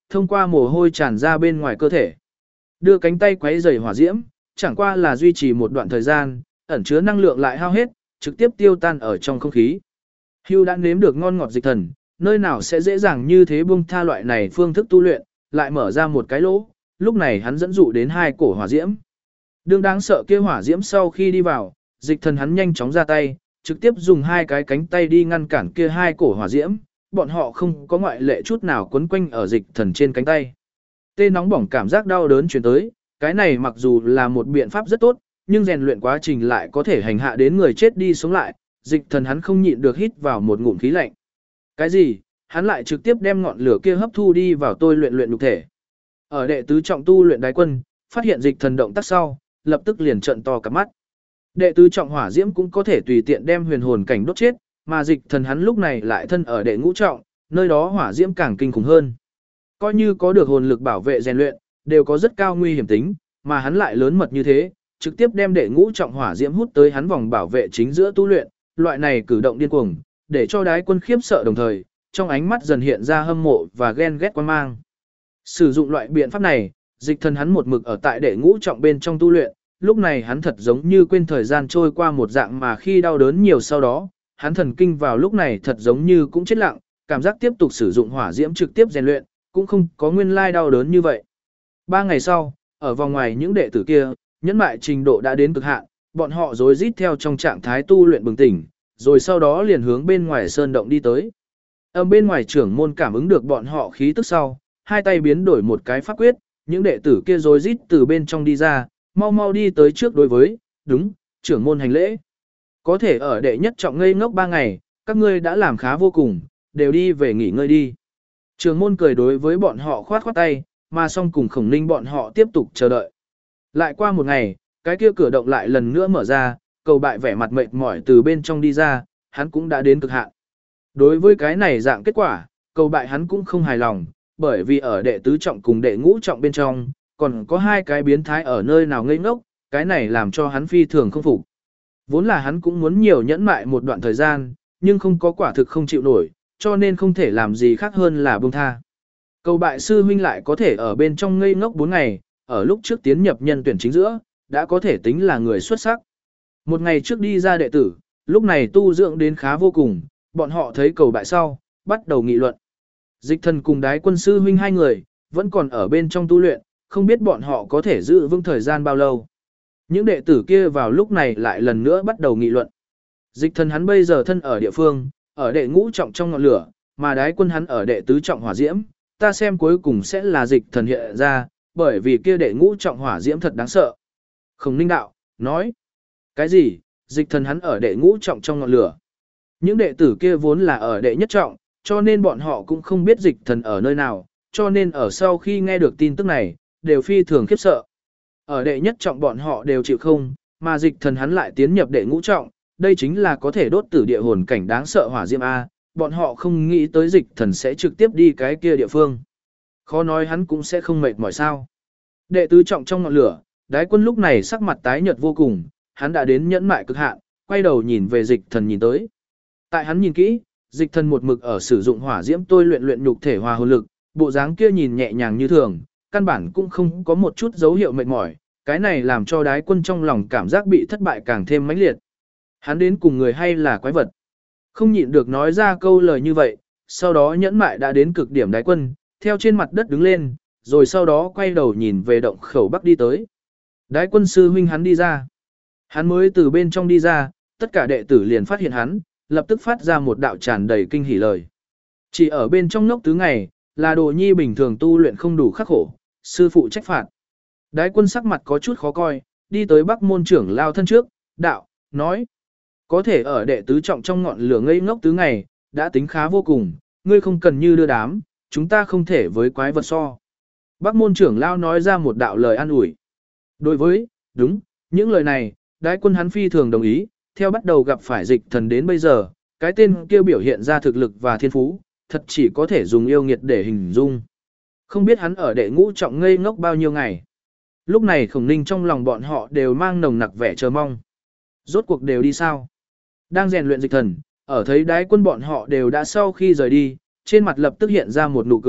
thông qua mồ hôi tràn ra bên ngoài cơ thể. Đưa cánh tay quấy rầy hỏa diễm, chẳng qua là duy trì một đoạn thời gian, ẩn chứa năng lượng lại hao hết, trực tiếp tiêu tan ở trong không khí. Hưu đã nếm được ngon ngọt dịch thần, nơi nào sẽ dễ dàng như thế buông tha loại này phương thức tu luyện, lại mở ra một cái lỗ, lúc này hắn dẫn dụ đến hai cổ hỏa diễm. Đương đáng sợ kia hỏa diễm sau khi đi vào, dịch thần hắn nhanh chóng ra tay, trực tiếp dùng hai cái cánh tay đi ngăn cản kia hai cổ hỏa diễm, bọn họ không có ngoại lệ chút nào quấn quanh ở dịch thần trên cánh tay. Tê nóng bỏng cảm giác đau đớn truyền tới, cái này mặc dù là một biện pháp rất tốt, nhưng rèn luyện quá trình lại có thể hành hạ đến người chết đi sống lại, dịch thần hắn không nhịn được hít vào một ngụm khí lạnh. Cái gì? Hắn lại trực tiếp đem ngọn lửa kia hấp thu đi vào tôi luyện nhục thể. Ở đệ tứ trọng tu luyện đái quân, phát hiện dịch thần động tác sau, lập tức liền trợn to cả mắt. Đệ tứ trọng hỏa diễm cũng có thể tùy tiện đem huyền hồn cảnh đốt chết, mà dịch thần hắn lúc này lại thân ở đệ ngũ trọng, nơi đó hỏa diễm càng kinh khủng hơn. Coi như có được hồn lực bảo vệ rèn luyện, đều có rất cao nguy hiểm tính, mà hắn lại lớn mật như thế, trực tiếp đem đệ ngũ trọng hỏa diễm hút tới hắn vòng bảo vệ chính giữa tu luyện, loại này cử động điên cuồng, để cho đái quân khiếp sợ đồng thời, trong ánh mắt dần hiện ra hâm mộ và ghen ghét quan mang. Sử dụng loại biện pháp này, dịch thần hắn một mực ở tại đệ ngũ trọng bên trong tu luyện, lúc này hắn thật giống như quên thời gian trôi qua một dạng mà khi đau đớn nhiều sau đó, hắn thần kinh vào lúc này thật giống như cũng chết lặng, cảm giác tiếp tục sử dụng hỏa diễm trực tiếp rèn luyện, cũng không có nguyên lai đau đớn như vậy. 3 ngày sau, ở vòng ngoài những đệ tử kia, nhẫn mại trình độ đã đến cực hạn, bọn họ rối rít theo trong trạng thái tu luyện bừng tỉnh, rồi sau đó liền hướng bên ngoài sơn động đi tới. Ở bên ngoài trưởng môn cảm ứng được bọn họ khí tức sau, hai tay biến đổi một cái pháp quyết, những đệ tử kia rối rít từ bên trong đi ra, mau mau đi tới trước đối với, đúng, trưởng môn hành lễ. Có thể ở đệ nhất trọng ngây ngốc 3 ngày, các ngươi đã làm khá vô cùng, đều đi về nghỉ ngơi đi. Trưởng môn cười đối với bọn họ khoát khoát tay, mà xong cùng Khổng Ninh bọn họ tiếp tục chờ đợi. Lại qua một ngày, cái kia cửa động lại lần nữa mở ra, Cầu Bại vẻ mặt mệt mỏi từ bên trong đi ra, hắn cũng đã đến cực hạn. Đối với cái này dạng kết quả, Cầu Bại hắn cũng không hài lòng, bởi vì ở đệ tứ trọng cùng đệ ngũ trọng bên trong, còn có hai cái biến thái ở nơi nào ngây ngốc, cái này làm cho hắn phi thường không phục. Vốn là hắn cũng muốn nhiều nhẫn mại một đoạn thời gian, nhưng không có quả thực không chịu nổi, cho nên không thể làm gì khác hơn là buông tha. Cầu Bại sư huynh lại có thể ở bên trong ngây ngốc 4 ngày, ở lúc trước tiến nhập nhân tuyển chính giữa, đã có thể tính là người xuất sắc. Một ngày trước đi ra đệ tử, lúc này tu dưỡng đến khá vô cùng, bọn họ thấy Cầu Bại sau, bắt đầu nghị luận. Dịch thần cùng đái quân sư huynh hai người, vẫn còn ở bên trong tu luyện, không biết bọn họ có thể giữ vững thời gian bao lâu. Những đệ tử kia vào lúc này lại lần nữa bắt đầu nghị luận. Dịch thần hắn bây giờ thân ở địa phương, ở đệ ngũ trọng trong ngọn lửa, mà đái quân hắn ở đệ tứ trọng hỏa diễm, ta xem cuối cùng sẽ là dịch thần hiện ra, bởi vì kia đệ ngũ trọng hỏa diễm thật đáng sợ. Khổng Ninh đạo, nói, cái gì, dịch thần hắn ở đệ ngũ trọng trong ngọn lửa. Những đệ tử kia vốn là ở đệ nhất trọng, cho nên bọn họ cũng không biết dịch thần ở nơi nào, cho nên ở sau khi nghe được tin tức này, đều phi thường khiếp sợ. Ở đệ nhất trọng bọn họ đều chịu không, mà dịch thần hắn lại tiến nhập đệ ngũ trọng, đây chính là có thể đốt tử địa hồn cảnh đáng sợ hỏa diễm A, bọn họ không nghĩ tới dịch thần sẽ trực tiếp đi cái kia địa phương. Khó nói hắn cũng sẽ không mệt mỏi sao. Đệ tứ trọng trong ngọn lửa, đái quân lúc này sắc mặt tái nhợt vô cùng, hắn đã đến nhẫn mại cực hạn, quay đầu nhìn về dịch thần nhìn tới. Tại hắn nhìn kỹ, dịch thần một mực ở sử dụng hỏa diễm tôi luyện nhục thể hòa hồn lực, bộ dáng kia nhìn nhẹ nhàng như thường, căn bản cũng không có một chút dấu hiệu mệt mỏi, cái này làm cho đái quân trong lòng cảm giác bị thất bại càng thêm mãnh liệt. Hắn đến cùng người hay là quái vật? Không nhịn được nói ra câu lời như vậy, sau đó nhẫn mại đã đến cực điểm đái quân, theo trên mặt đất đứng lên, rồi sau đó quay đầu nhìn về động khẩu bắc đi tới. Đái quân sư huynh hắn đi ra. Hắn mới từ bên trong đi ra, tất cả đệ tử liền phát hiện hắn, lập tức phát ra một đạo tràn đầy kinh hỉ lời. Chỉ ở bên trong ngốc tứ ngày, là đồ nhi bình thường tu luyện không đủ khắc khổ, sư phụ trách phạt. Đái quân sắc mặt có chút khó coi, đi tới Bắc môn trưởng lao thân trước, đạo, nói. Có thể ở đệ tứ trọng trong ngọn lửa ngây ngốc tứ ngày, đã tính khá vô cùng, ngươi không cần như đưa đám, chúng ta không thể với quái vật so. Bắc môn trưởng lao nói ra một đạo lời an ủi. Đối với, đúng, những lời này, đái quân hắn phi thường đồng ý, theo bắt đầu gặp phải dịch thần đến bây giờ, cái tên kia biểu hiện ra thực lực và thiên phú, thật chỉ có thể dùng yêu nghiệt để hình dung. Không biết hắn ở đệ ngũ trọng ngây ngốc bao nhiêu ngày. Lúc này Khổng Ninh trong lòng bọn họ đều mang nồng nặc vẻ chờ mong. Rốt cuộc đều đi sao? Đang rèn luyện dịch thần, ở thấy đái quân bọn họ đều đã sau khi rời đi, trên mặt lập tức hiện ra một nụ cười,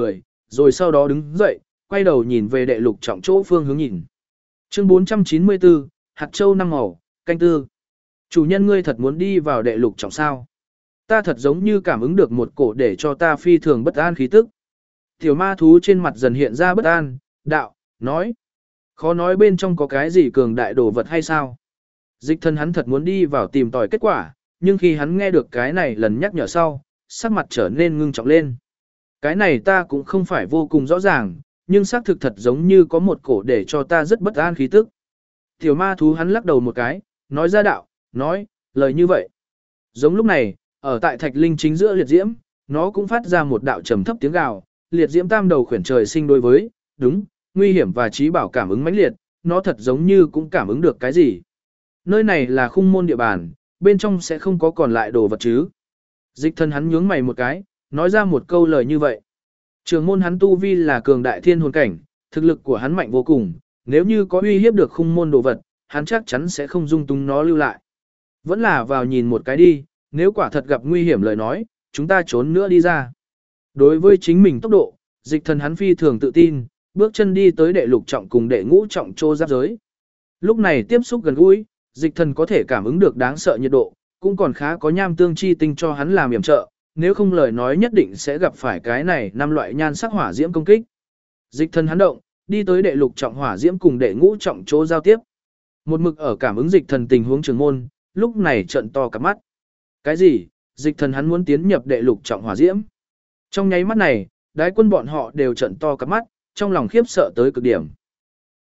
rồi sau đó đứng dậy, quay đầu nhìn về đệ lục trọng chỗ phương hướng nhìn. Chương 494, hạt châu năm màu, canh tư. Chủ nhân ngươi thật muốn đi vào đệ lục trọng sao? Ta thật giống như cảm ứng được một cổ để cho ta phi thường bất an khí tức. Tiểu ma thú trên mặt dần hiện ra bất an, đạo, nói. Khó nói bên trong có cái gì cường đại đồ vật hay sao? Dịch thân hắn thật muốn đi vào tìm tòi kết quả, nhưng khi hắn nghe được cái này lần nhắc nhở sau, sắc mặt trở nên ngưng trọng lên. Cái này ta cũng không phải vô cùng rõ ràng, nhưng xác thực thật giống như có một cổ để cho ta rất bất an khí tức. Tiểu ma thú hắn lắc đầu một cái, nói ra đạo, nói, lời như vậy. Giống lúc này, ở tại thạch linh chính giữa liệt diễm, nó cũng phát ra một đạo trầm thấp tiếng gào, liệt diễm tam đầu khuyển trời sinh đối với, đúng, nguy hiểm và trí bảo cảm ứng mãnh liệt, nó thật giống như cũng cảm ứng được cái gì. Nơi này là khung môn địa bàn, bên trong sẽ không có còn lại đồ vật chứ. Dịch thân hắn nhướng mày một cái, nói ra một câu lời như vậy. Trường môn hắn tu vi là cường đại thiên hồn cảnh, thực lực của hắn mạnh vô cùng, nếu như có uy hiếp được khung môn đồ vật, hắn chắc chắn sẽ không dung túng nó lưu lại. Vẫn là vào nhìn một cái đi, nếu quả thật gặp nguy hiểm lời nói, chúng ta trốn nữa đi ra. Đối với chính mình tốc độ, dịch thần hắn phi thường tự tin, bước chân đi tới đệ lục trọng cùng đệ ngũ trọng trô giáp giới. Lúc này tiếp xúc gần gũi, dịch thần có thể cảm ứng được đáng sợ nhiệt độ, cũng còn khá có nham tương chi tinh cho hắn làm yểm trợ, nếu không lời nói nhất định sẽ gặp phải cái này năm loại nhan sắc hỏa diễm công kích. Dịch thần hắn động, đi tới đệ lục trọng hỏa diễm cùng đệ ngũ trọng chỗ giao tiếp. Một mực ở cảm ứng dịch thần tình huống trường môn, lúc này trợn to cả mắt. Cái gì? Dịch thần hắn muốn tiến nhập đệ lục trọng hỏa diễm. Trong nháy mắt này, đái quân bọn họ đều trợn to cả mắt, trong lòng khiếp sợ tới cực điểm.